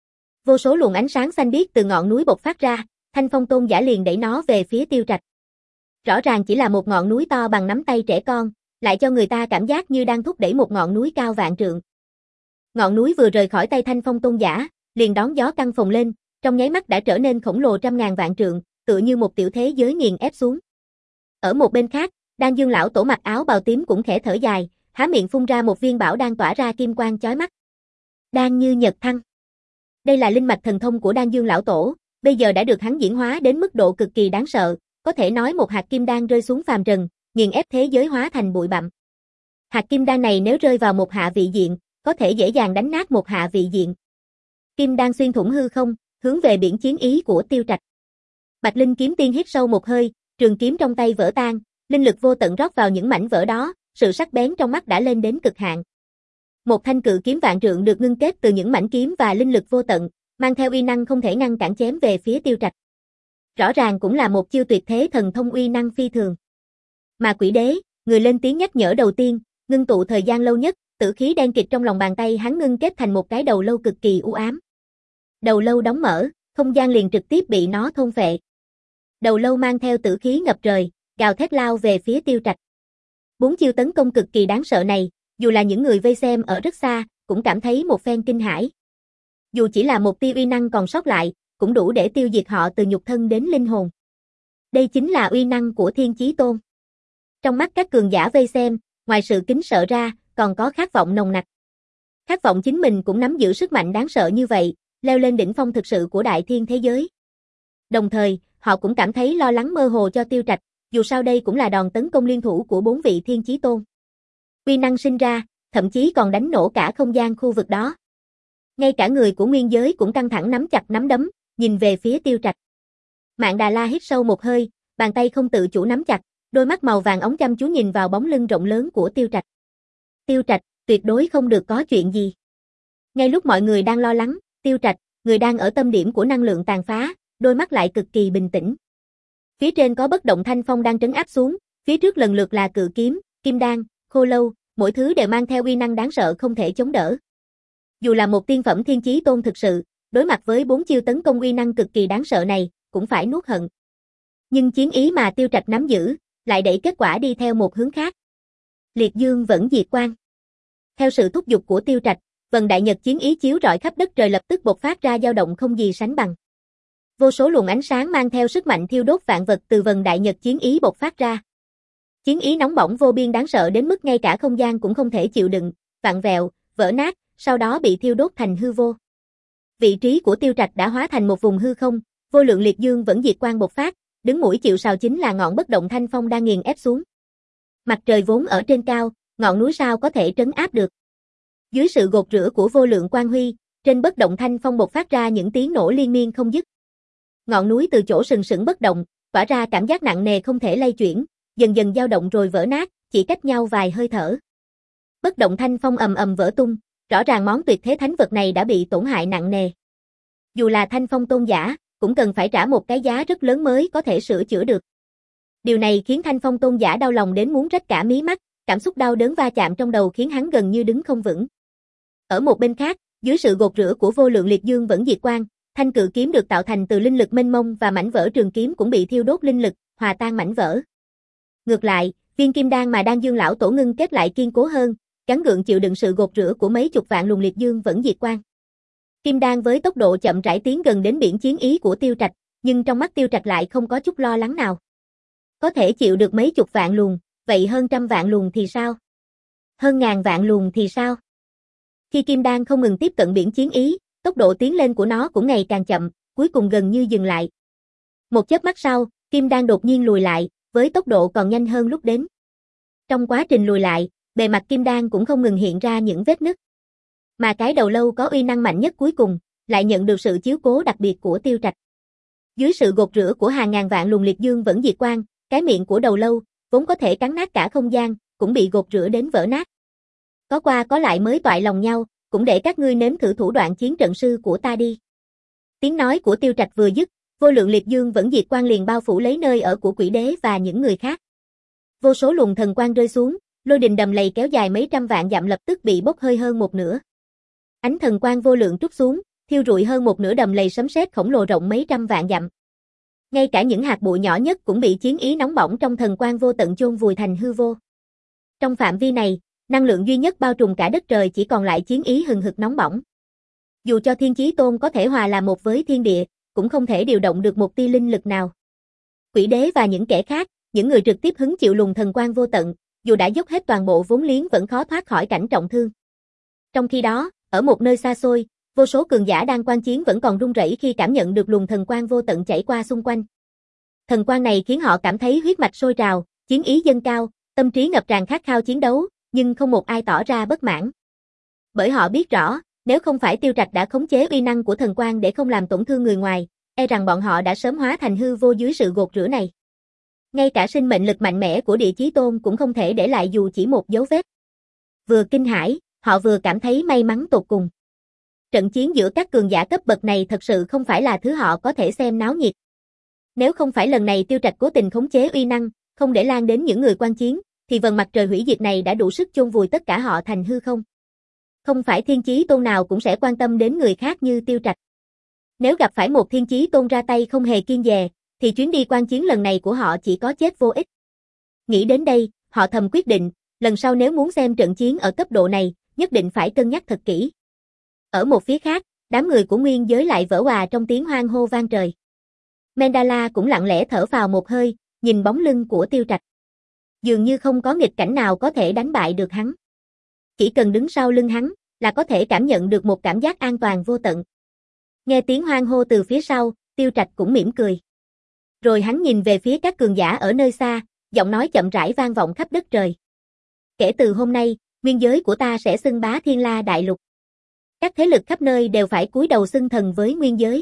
S1: Vô số luồng ánh sáng xanh biếc từ ngọn núi bộc phát ra, Thanh Phong Tôn giả liền đẩy nó về phía Tiêu Trạch. Rõ ràng chỉ là một ngọn núi to bằng nắm tay trẻ con, lại cho người ta cảm giác như đang thúc đẩy một ngọn núi cao vạn trượng. Ngọn núi vừa rời khỏi tay Thanh Phong Tôn giả, liền đón gió căng phồng lên, trong nháy mắt đã trở nên khổng lồ trăm ngàn vạn trượng, tựa như một tiểu thế giới nghiền ép xuống. Ở một bên khác, Đan Dương lão tổ mặc áo bào tím cũng khẽ thở dài, há miệng phun ra một viên bảo đan tỏa ra kim quang chói mắt. Đan Như Nhật Thăng. Đây là linh mạch thần thông của Đan Dương lão tổ, bây giờ đã được hắn diễn hóa đến mức độ cực kỳ đáng sợ, có thể nói một hạt kim đan rơi xuống phàm trần, nghiền ép thế giới hóa thành bụi bặm. Hạt kim đan này nếu rơi vào một hạ vị diện, có thể dễ dàng đánh nát một hạ vị diện. Kim đan xuyên thủng hư không, hướng về biển chiến ý của Tiêu Trạch. Bạch Linh kiếm tiên hít sâu một hơi, trường kiếm trong tay vỡ tan, linh lực vô tận rót vào những mảnh vỡ đó, sự sắc bén trong mắt đã lên đến cực hạn. Một thanh cự kiếm vạn trượng được ngưng kết từ những mảnh kiếm và linh lực vô tận, mang theo uy năng không thể ngăn cản chém về phía Tiêu Trạch. Rõ ràng cũng là một chiêu tuyệt thế thần thông uy năng phi thường. Mà Quỷ Đế, người lên tiếng nhắc nhở đầu tiên, ngưng tụ thời gian lâu nhất, tử khí đen kịt trong lòng bàn tay hắn ngưng kết thành một cái đầu lâu cực kỳ u ám. Đầu lâu đóng mở, không gian liền trực tiếp bị nó thôn phệ. Đầu lâu mang theo tử khí ngập trời, gào thét lao về phía Tiêu Trạch. Bốn chiêu tấn công cực kỳ đáng sợ này, dù là những người vây xem ở rất xa, cũng cảm thấy một phen kinh hãi. Dù chỉ là một tia uy năng còn sót lại, cũng đủ để tiêu diệt họ từ nhục thân đến linh hồn. Đây chính là uy năng của Thiên Chí Tôn. Trong mắt các cường giả vây xem, ngoài sự kính sợ ra, còn có khát vọng nồng nặc. Khát vọng chính mình cũng nắm giữ sức mạnh đáng sợ như vậy, leo lên đỉnh phong thực sự của đại thiên thế giới. Đồng thời, họ cũng cảm thấy lo lắng mơ hồ cho Tiêu Trạch, dù sao đây cũng là đòn tấn công liên thủ của bốn vị Thiên Chí Tôn. Uy năng sinh ra, thậm chí còn đánh nổ cả không gian khu vực đó. Ngay cả người của nguyên giới cũng căng thẳng nắm chặt nắm đấm, nhìn về phía Tiêu Trạch. Mạn Đà La hít sâu một hơi, bàn tay không tự chủ nắm chặt, đôi mắt màu vàng óng chăm chú nhìn vào bóng lưng rộng lớn của Tiêu Trạch. Tiêu Trạch, tuyệt đối không được có chuyện gì. Ngay lúc mọi người đang lo lắng, Tiêu Trạch, người đang ở tâm điểm của năng lượng tàn phá, đôi mắt lại cực kỳ bình tĩnh. Phía trên có bất động thanh phong đang trấn áp xuống, phía trước lần lượt là cự kiếm, kim đan, khô lâu, mỗi thứ đều mang theo uy năng đáng sợ không thể chống đỡ. Dù là một tiên phẩm Thiên Chí Tôn thực sự, đối mặt với bốn chiêu tấn công uy năng cực kỳ đáng sợ này, cũng phải nuốt hận. Nhưng chiến ý mà Tiêu Trạch nắm giữ, lại đẩy kết quả đi theo một hướng khác. Liệt dương vẫn diệt quang. Theo sự thúc giục của Tiêu Trạch, vần đại nhật chiến ý chiếu rọi khắp đất trời lập tức bộc phát ra dao động không gì sánh bằng. Vô số luồng ánh sáng mang theo sức mạnh thiêu đốt vạn vật từ vần đại nhật chiến ý bộc phát ra. Chiến ý nóng bỏng vô biên đáng sợ đến mức ngay cả không gian cũng không thể chịu đựng, vặn vẹo, vỡ nát, sau đó bị thiêu đốt thành hư vô. Vị trí của Tiêu Trạch đã hóa thành một vùng hư không, vô lượng liệt dương vẫn diệt quang bộc phát, đứng mũi chịu sào chính là ngọn bất động thanh phong đang nghiền ép xuống. Mặt trời vốn ở trên cao, ngọn núi sao có thể trấn áp được. Dưới sự gột rửa của vô lượng quang huy, trên bất động thanh phong bộc phát ra những tiếng nổ liên miên không dứt. Ngọn núi từ chỗ sừng sững bất động, tỏa ra cảm giác nặng nề không thể lay chuyển, dần dần dao động rồi vỡ nát, chỉ cách nhau vài hơi thở. Bất động thanh phong ầm ầm vỡ tung, rõ ràng món tuyệt thế thánh vật này đã bị tổn hại nặng nề. Dù là thanh phong tôn giả, cũng cần phải trả một cái giá rất lớn mới có thể sửa chữa được. Điều này khiến thanh phong tôn giả đau lòng đến muốn rách cả mí mắt, cảm xúc đau đớn va chạm trong đầu khiến hắn gần như đứng không vững. Ở một bên khác, dưới sự gột rửa của vô lượng liệt dương vẫn diệt quang, thanh cự kiếm được tạo thành từ linh lực mênh mông và mảnh vỡ trường kiếm cũng bị thiêu đốt linh lực, hòa tan mảnh vỡ. Ngược lại, viên kim đan mà Đan Dương lão tổ ngưng kết lại kiên cố hơn, gắng gượng chịu đựng sự gột rửa của mấy chục vạn luồng liệt dương vẫn diệt quang. Kim đan với tốc độ chậm rãi tiến gần đến biển chiến ý của Tiêu Trạch, nhưng trong mắt Tiêu Trạch lại không có chút lo lắng nào. Có thể chịu được mấy chục vạn luồng, vậy hơn trăm vạn luồng thì sao? Hơn ngàn vạn luồng thì sao? Khi kim đan không ngừng tiếp cận biển chiến ý, tốc độ tiến lên của nó cũng ngày càng chậm, cuối cùng gần như dừng lại. Một chớp mắt sau, kim đan đột nhiên lùi lại, với tốc độ còn nhanh hơn lúc đến. Trong quá trình lùi lại, bề mặt kim đan cũng không ngừng hiện ra những vết nứt. Mà cái đầu lâu có uy năng mạnh nhất cuối cùng, lại nhận được sự chiếu cố đặc biệt của Tiêu Trạch. Dưới sự gột rửa của hàng ngàn vạn luồng liệt dương vẫn diệt quang, cái miệng của đầu lâu, vốn có thể cắn nát cả không gian, cũng bị gột rửa đến vỡ nát. Có qua có lại mới toại lòng nhau, cũng để các ngươi nếm thử thủ đoạn chiến trận sư của ta đi. Tiếng nói của Tiêu Trạch vừa dứt, vô lượng liệt dương vẫn diệt quang liền bao phủ lấy nơi ở của Quỷ Đế và những người khác. Vô số luồng thần quang rơi xuống, lôi đình đầm lầy kéo dài mấy trăm vạn dặm lập tức bị bốc hơi hơn một nửa. Ánh thần quang vô lượng trút xuống, thiêu rụi hơn một nửa đầm lầy sấm sét khổng lồ rộng mấy trăm vạn dặm. Ngay cả những hạt bụi nhỏ nhất cũng bị chiến ý nóng bỏng trong thần quang vô tận chôn vùi thành hư vô. Trong phạm vi này, năng lượng duy nhất bao trùm cả đất trời chỉ còn lại chiến ý hừng hực nóng bỏng. Dù cho Thiên Chí Tôn có thể hòa làm một với thiên địa, cũng không thể điều động được một tia linh lực nào. Quỷ Đế và những kẻ khác, những người trực tiếp hứng chịu luồng thần quang vô tận, dù đã dốc hết toàn bộ vốn liếng vẫn khó thoát khỏi cảnh trọng thương. Trong khi đó, ở một nơi xa xôi, vô số cường giả đang quan chiến vẫn còn run rẩy khi cảm nhận được luồng thần quang vô tận chảy qua xung quanh. Thần quang này khiến họ cảm thấy huyết mạch sôi trào, chiến ý dâng cao, tâm trí ngập tràn khát khao chiến đấu, nhưng không một ai tỏ ra bất mãn. Bởi họ biết rõ, nếu không phải Tiêu Trạch đã khống chế uy năng của thần quang để không làm tổn thương người ngoài, e rằng bọn họ đã sớm hóa thành hư vô dưới sự gột rửa này. Ngay cả sinh mệnh lực mạnh mẽ của Địa Chí Tôn cũng không thể để lại dù chỉ một dấu vết. Vừa kinh hãi, họ vừa cảm thấy may mắn tột cùng. Trận chiến giữa các cường giả cấp bậc này thật sự không phải là thứ họ có thể xem náo nhiệt. Nếu không phải lần này Tiêu Trạch cố tình khống chế uy năng, không để lan đến những người quan chiến, thì vầng mặt trời hủy diệt này đã đủ sức chôn vùi tất cả họ thành hư không. Không phải Thiên Chí Tôn nào cũng sẽ quan tâm đến người khác như Tiêu Trạch. Nếu gặp phải một Thiên Chí Tôn ra tay không hề kiêng dè, thì chuyến đi quan chiến lần này của họ chỉ có chết vô ích. Nghĩ đến đây, họ thầm quyết định, lần sau nếu muốn xem trận chiến ở cấp độ này, nhất định phải cân nhắc thật kỹ. Ở một phía khác, đám người của nguyên giới lại vỡ òa trong tiếng hoan hô vang trời. Mendala cũng lặng lẽ thở phào một hơi, nhìn bóng lưng của Tiêu Trạch. Dường như không có nghịch cảnh nào có thể đánh bại được hắn. Chỉ cần đứng sau lưng hắn, là có thể cảm nhận được một cảm giác an toàn vô tận. Nghe tiếng hoan hô từ phía sau, Tiêu Trạch cũng mỉm cười. Rồi hắn nhìn về phía các cường giả ở nơi xa, giọng nói chậm rãi vang vọng khắp đất trời. Kể từ hôm nay, nguyên giới của ta sẽ xưng bá Thiên La Đại Lục. Các thế lực khắp nơi đều phải cúi đầu xưng thần với nguyên giới.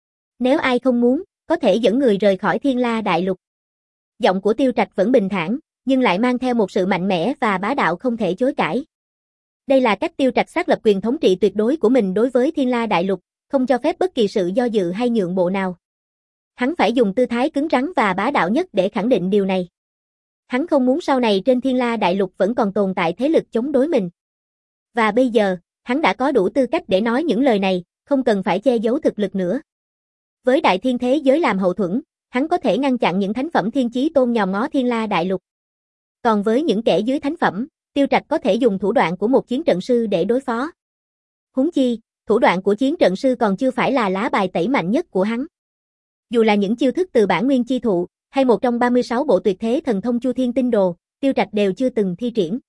S1: Nếu ai không muốn, có thể dẫn người rời khỏi Thiên La Đại Lục. Giọng của Tiêu Trạch vẫn bình thản, nhưng lại mang theo một sự mạnh mẽ và bá đạo không thể chối cãi. Đây là cách Tiêu Trạch xác lập quyền thống trị tuyệt đối của mình đối với Thiên La Đại Lục, không cho phép bất kỳ sự do dự hay nhượng bộ nào. Hắn phải dùng tư thái cứng rắn và bá đạo nhất để khẳng định điều này. Hắn không muốn sau này trên Thiên La Đại Lục vẫn còn tồn tại thế lực chống đối mình. Và bây giờ, hắn đã có đủ tư cách để nói những lời này, không cần phải che giấu thực lực nữa. Với đại thiên thế giới làm hậu thuẫn, hắn có thể ngăn chặn những thánh phẩm Thiên Chí Tôn nhòm ngó Thiên La Đại Lục. Còn với những kẻ dưới thánh phẩm, Tiêu Trạch có thể dùng thủ đoạn của một chiến trận sư để đối phó. Huống chi, thủ đoạn của chiến trận sư còn chưa phải là lá bài tẩy mạnh nhất của hắn. Dù là những chiêu thức từ bản nguyên chi thụ, hay một trong ba mươi sáu bộ tuyệt thế thần thông Chu Thiên Tinh Đồ, Tiêu Trạch đều chưa từng thi triển.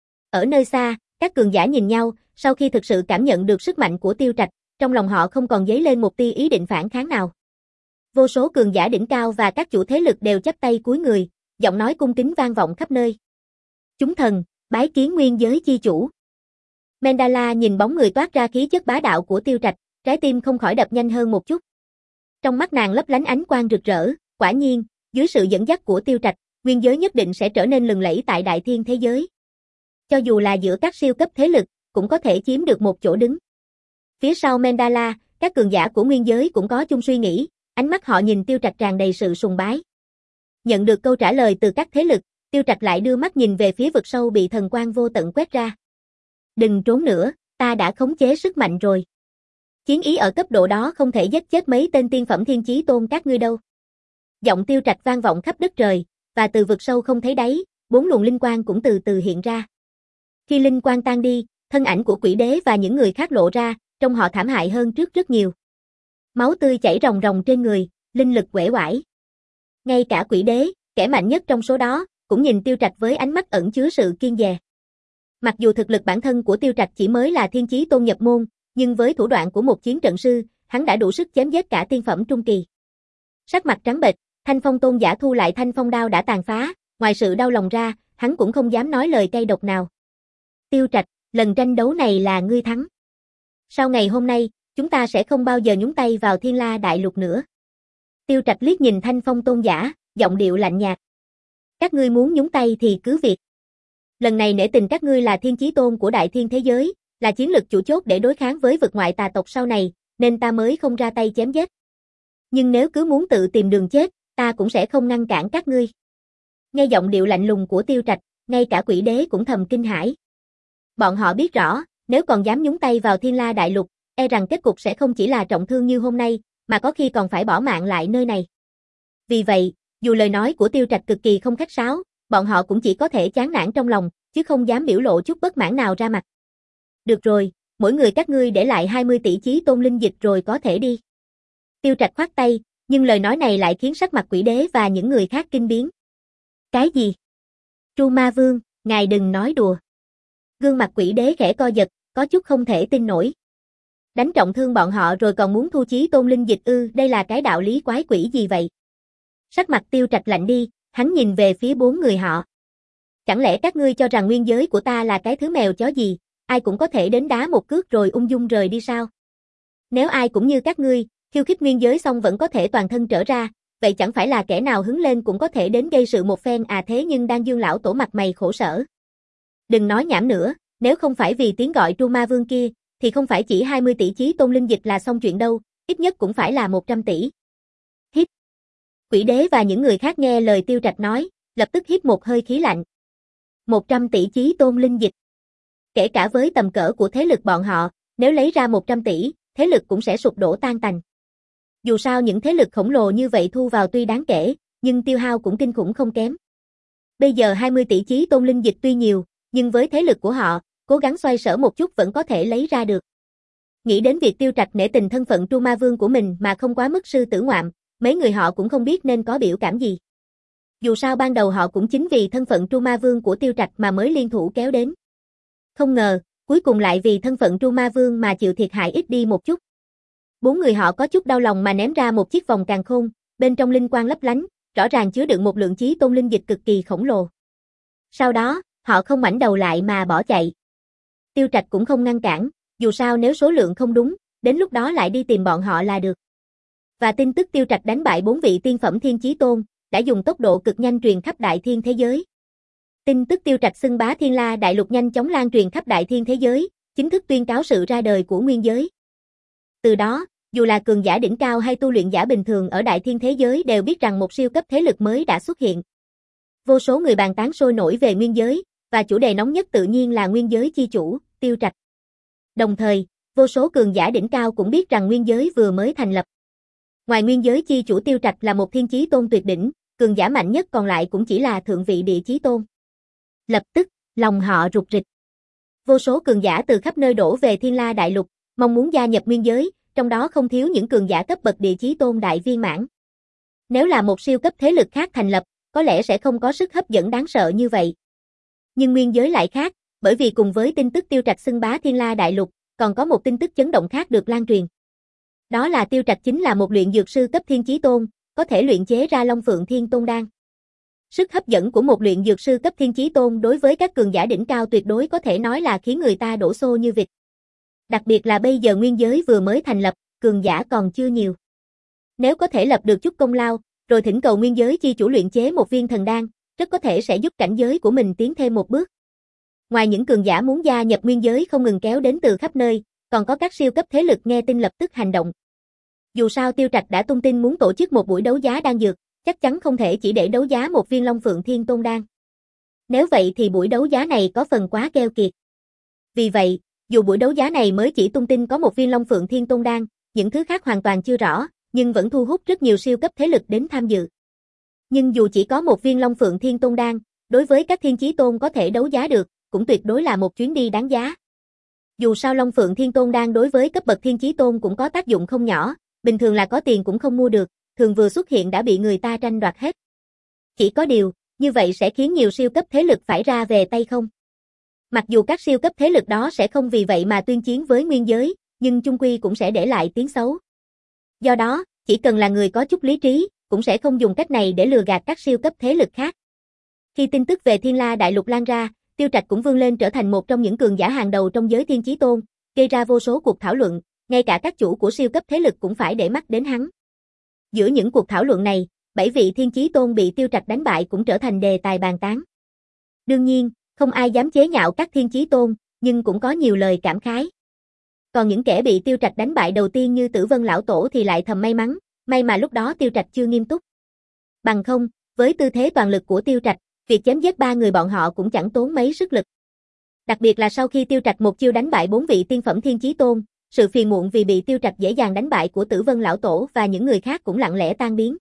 S1: Ở nơi xa, các cường giả nhìn nhau, sau khi thực sự cảm nhận được sức mạnh của Tiêu Trạch, trong lòng họ không còn dấy lên một tia ý định phản kháng nào. Vô số cường giả đỉnh cao và các chủ thế lực đều chắp tay cúi người, giọng nói cung kính vang vọng khắp nơi. Chúng thần, bái kiến nguyên giới chi chủ. Mendala nhìn bóng người toát ra khí chất bá đạo của Tiêu Trạch, trái tim không khỏi đập nhanh hơn một chút. Trong mắt nàng lấp lánh ánh quang rực rỡ, quả nhiên, dưới sự dẫn dắt của Tiêu Trạch, nguyên giới nhất định sẽ trở nên lừng lẫy tại đại thiên thế giới. Cho dù là giữa các siêu cấp thế lực, cũng có thể chiếm được một chỗ đứng. Phía sau Mendala, các cường giả của nguyên giới cũng có chung suy nghĩ, ánh mắt họ nhìn Tiêu Trạch tràn đầy sự sùng bái. Nhận được câu trả lời từ các thế lực, Tiêu Trạch lại đưa mắt nhìn về phía vực sâu bị thần quang vô tận quét ra. Đừng trốn nữa, ta đã khống chế sức mạnh rồi. Chiến ý ở cấp độ đó không thể giết chết mấy tên tiên phẩm Thiên Chí Tôn các ngươi đâu. Giọng Tiêu Trạch vang vọng khắp đất trời, và từ vực sâu không thấy đáy, bốn luồng linh quang cũng từ từ hiện ra. Khi linh quang tan đi, thân ảnh của Quỷ Đế và những người khác lộ ra, trông họ thảm hại hơn trước rất nhiều. Máu tươi chảy ròng ròng trên người, linh lực uể oải. Ngay cả Quỷ Đế, kẻ mạnh nhất trong số đó, cũng nhìn Tiêu Trạch với ánh mắt ẩn chứa sự kiêng dè. Mặc dù thực lực bản thân của Tiêu Trạch chỉ mới là Thiên Chí Tôn nhập môn, nhưng với thủ đoạn của một chiến trận sư, hắn đã đủ sức chém giết cả tiên phẩm trung kỳ. Sắc mặt trắng bệch, Thanh Phong Tôn giả thu lại thanh phong đao đã tàn phá, ngoài sự đau lòng ra, hắn cũng không dám nói lời cay độc nào. Tiêu Trạch, lần tranh đấu này là ngươi thắng. Sau ngày hôm nay, chúng ta sẽ không bao giờ nhúng tay vào Thiên La Đại Lục nữa. Tiêu Trạch liếc nhìn Thanh Phong Tôn giả, giọng điệu lạnh nhạt. Các ngươi muốn nhúng tay thì cứ việc. Lần này nể tình các ngươi là Thiên Chí Tôn của đại thiên thế giới, là chiến lực chủ chốt để đối kháng với vực ngoại tà tộc sau này, nên ta mới không ra tay chém giết. Nhưng nếu cứ muốn tự tìm đường chết, ta cũng sẽ không ngăn cản các ngươi. Nghe giọng điệu lạnh lùng của Tiêu Trạch, ngay cả Quỷ Đế cũng thầm kinh hãi. Bọn họ biết rõ, nếu còn dám nhúng tay vào Thiên La Đại Lục, e rằng kết cục sẽ không chỉ là trọng thương như hôm nay, mà có khi còn phải bỏ mạng lại nơi này. Vì vậy, dù lời nói của Tiêu Trạch cực kỳ không khách sáo, bọn họ cũng chỉ có thể chán nản trong lòng, chứ không dám biểu lộ chút bất mãn nào ra mặt. Được rồi, mỗi người các ngươi để lại hai mươi tỷ chí tôn linh dịch rồi có thể đi. Tiêu Trạch khoát tay, nhưng lời nói này lại khiến sắc mặt Quỷ Đế và những người khác kinh biến. Cái gì? Tru Ma Vương, ngài đừng nói đùa. Gương mặt quỷ đế khẽ co giật, có chút không thể tin nổi. Đánh trọng thương bọn họ rồi còn muốn thu chí tôn linh dịch ư, đây là cái đạo lý quái quỷ gì vậy? Sắc mặt Tiêu Trạch lạnh đi, hắn nhìn về phía bốn người họ. Chẳng lẽ các ngươi cho rằng nguyên giới của ta là cái thứ mèo chó gì, ai cũng có thể đến đá một cước rồi ung dung rời đi sao? Nếu ai cũng như các ngươi, khiêu khích nguyên giới xong vẫn có thể toàn thân trở ra, vậy chẳng phải là kẻ nào hứng lên cũng có thể đến gây sự một phen à, thế nhưng Đan Dương lão tổ mặt mày khổ sở. Đừng nói nhảm nữa, nếu không phải vì tiếng gọi Tru Ma Vương kia, thì không phải chỉ hai mươi tỷ chí tôn linh dịch là xong chuyện đâu, ít nhất cũng phải là một trăm tỷ. Hít. Quỷ đế và những người khác nghe lời Tiêu Trạch nói, lập tức hít một hơi khí lạnh. một trăm tỷ chí tôn linh dịch. Kể cả với tầm cỡ của thế lực bọn họ, nếu lấy ra một trăm tỷ, thế lực cũng sẽ sụp đổ tan tành. Dù sao những thế lực khổng lồ như vậy thu vào tuy đáng kể, nhưng tiêu hao cũng kinh khủng không kém. Bây giờ hai mươi tỷ chí tôn linh dịch tuy nhiều, nhưng với thế lực của họ, cố gắng xoay sở một chút vẫn có thể lấy ra được. Nghĩ đến việc Tiêu Trạch nể tình thân phận Tru Ma Vương của mình mà không quá mức sư tử ngoạm, mấy người họ cũng không biết nên có biểu cảm gì. Dù sao ban đầu họ cũng chính vì thân phận Tru Ma Vương của Tiêu Trạch mà mới liên thủ kéo đến. Không ngờ, cuối cùng lại vì thân phận Tru Ma Vương mà chịu thiệt hại ít đi một chút. Bốn người họ có chút đau lòng mà ném ra một chiếc vòng càn khôn, bên trong linh quang lấp lánh, rõ ràng chứa đựng một lượng chí tôn linh dịch cực kỳ khổng lồ. Sau đó, họ không ngoảnh đầu lại mà bỏ chạy. Tiêu Trạch cũng không ngăn cản, dù sao nếu số lượng không đúng, đến lúc đó lại đi tìm bọn họ là được. Và tin tức Tiêu Trạch đánh bại bốn vị tiên phẩm thiên chí tôn, đã dùng tốc độ cực nhanh truyền khắp đại thiên thế giới. Tin tức Tiêu Trạch xưng bá Thiên La đại lục nhanh chóng lan truyền khắp đại thiên thế giới, chính thức tuyên cáo sự ra đời của nguyên giới. Từ đó, dù là cường giả đỉnh cao hay tu luyện giả bình thường ở đại thiên thế giới đều biết rằng một siêu cấp thế lực mới đã xuất hiện. Vô số người bàn tán sôi nổi về nguyên giới, và chủ đề nóng nhất tự nhiên là nguyên giới chi chủ, Tiêu Trạch. Đồng thời, vô số cường giả đỉnh cao cũng biết rằng nguyên giới vừa mới thành lập. Ngoài nguyên giới chi chủ Tiêu Trạch là một thiên chí tôn tuyệt đỉnh, cường giả mạnh nhất còn lại cũng chỉ là thượng vị địa chí tôn. Lập tức, lòng họ rục rịch. Vô số cường giả từ khắp nơi đổ về Thiên La đại lục, mong muốn gia nhập nguyên giới, trong đó không thiếu những cường giả cấp bậc địa chí tôn đại viên mãn. Nếu là một siêu cấp thế lực khác thành lập, có lẽ sẽ không có sức hấp dẫn đáng sợ như vậy. Nhưng nguyên giới lại khác, bởi vì cùng với tin tức Tiêu Trạch xưng bá Thiên La đại lục, còn có một tin tức chấn động khác được lan truyền. Đó là Tiêu Trạch chính là một luyện dược sư cấp thiên chí tôn, có thể luyện chế ra Long Phượng Thiên Tôn đan. Sức hấp dẫn của một luyện dược sư cấp thiên chí tôn đối với các cường giả đỉnh cao tuyệt đối có thể nói là khiến người ta đổ xô như vịt. Đặc biệt là bây giờ nguyên giới vừa mới thành lập, cường giả còn chưa nhiều. Nếu có thể lập được chút công lao, rồi thỉnh cầu nguyên giới chi chủ luyện chế một viên thần đan, rất có thể sẽ giúp cảnh giới của mình tiến thêm một bước. Ngoài những cường giả muốn gia nhập nguyên giới không ngừng kéo đến từ khắp nơi, còn có các siêu cấp thế lực nghe tin lập tức hành động. Dù sao Tiêu Trạch đã tung tin muốn tổ chức một buổi đấu giá đan dược, chắc chắn không thể chỉ để đấu giá một viên Long Phượng Thiên Tôn đan. Nếu vậy thì buổi đấu giá này có phần quá keo kiệt. Vì vậy, dù buổi đấu giá này mới chỉ tung tin có một viên Long Phượng Thiên Tôn đan, những thứ khác hoàn toàn chưa rõ, nhưng vẫn thu hút rất nhiều siêu cấp thế lực đến tham dự. Nhưng dù chỉ có một viên Long Phượng Thiên Tôn đan, đối với các thiên chí tôn có thể đấu giá được, cũng tuyệt đối là một chuyến đi đáng giá. Dù sao Long Phượng Thiên Tôn đan đối với cấp bậc thiên chí tôn cũng có tác dụng không nhỏ, bình thường là có tiền cũng không mua được, thường vừa xuất hiện đã bị người ta tranh đoạt hết. Chỉ có điều, như vậy sẽ khiến nhiều siêu cấp thế lực phải ra về tay không? Mặc dù các siêu cấp thế lực đó sẽ không vì vậy mà tuyên chiến với nguyên giới, nhưng chung quy cũng sẽ để lại tiếng xấu. Do đó, chỉ cần là người có chút lý trí, cũng sẽ không dùng cách này để lừa gạt các siêu cấp thế lực khác. Khi tin tức về Thiên La đại lục lan ra, Tiêu Trạch cũng vươn lên trở thành một trong những cường giả hàng đầu trong giới thiên chí tôn, gây ra vô số cuộc thảo luận, ngay cả các chủ của siêu cấp thế lực cũng phải để mắt đến hắn. Giữa những cuộc thảo luận này, bảy vị thiên chí tôn bị Tiêu Trạch đánh bại cũng trở thành đề tài bàn tán. Đương nhiên, không ai dám chế nhạo các thiên chí tôn, nhưng cũng có nhiều lời cảm khái. Còn những kẻ bị Tiêu Trạch đánh bại đầu tiên như Tử Vân lão tổ thì lại thầm may mắn, may mà lúc đó Tiêu Trạch chưa nghiêm túc. Bằng không, với tư thế toàn lực của Tiêu Trạch, việc chém giết ba người bọn họ cũng chẳng tốn mấy sức lực. Đặc biệt là sau khi Tiêu Trạch một chiêu đánh bại bốn vị tiên phẩm thiên chí tôn, sự phiền muộn vì bị Tiêu Trạch dễ dàng đánh bại của Tử Vân lão tổ và những người khác cũng lặng lẽ tan biến.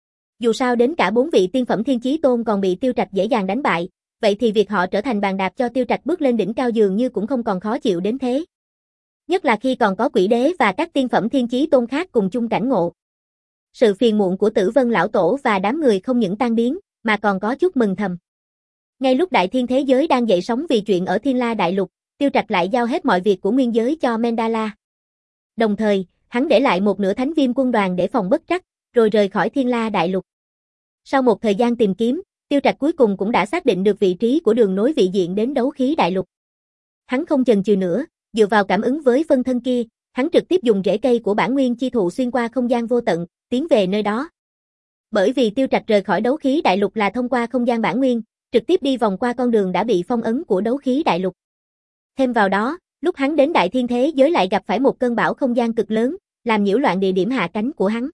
S1: Dù sao đến cả bốn vị tiên phẩm thiên chí tôn còn bị Tiêu Trạch dễ dàng đánh bại, vậy thì việc họ trở thành bàn đạp cho Tiêu Trạch bước lên đỉnh cao dường như cũng không còn khó chịu đến thế. Nhất là khi còn có Quỷ Đế và các tiên phẩm thiên chí tôn khác cùng chung cảnh ngộ. Sự phiền muộn của Tử Vân lão tổ và đám người không những tan biến, mà còn có chút mừng thầm. Ngay lúc đại thiên thế giới đang dậy sóng vì chuyện ở Thiên La Đại Lục, Tiêu Trạch lại giao hết mọi việc của nguyên giới cho Mendala. Đồng thời, hắn để lại một nửa thánh viêm quân đoàn để phòng bất trắc, rồi rời khỏi Thiên La Đại Lục. Sau một thời gian tìm kiếm, Tiêu Trạch cuối cùng cũng đã xác định được vị trí của đường nối vị diện đến đấu khí đại lục. Hắn không chần chừ nữa, dựa vào cảm ứng với phân thân kia, hắn trực tiếp dùng rễ cây của bản nguyên chi thụ xuyên qua không gian vô tận, tiến về nơi đó. Bởi vì Tiêu Trạch rời khỏi đấu khí đại lục là thông qua không gian bản nguyên, trực tiếp đi vòng qua con đường đã bị phong ấn của đấu khí đại lục. Thêm vào đó, lúc hắn đến đại thiên thế giới lại gặp phải một cơn bão không gian cực lớn, làm nhiễu loạn địa điểm hạ cánh của hắn.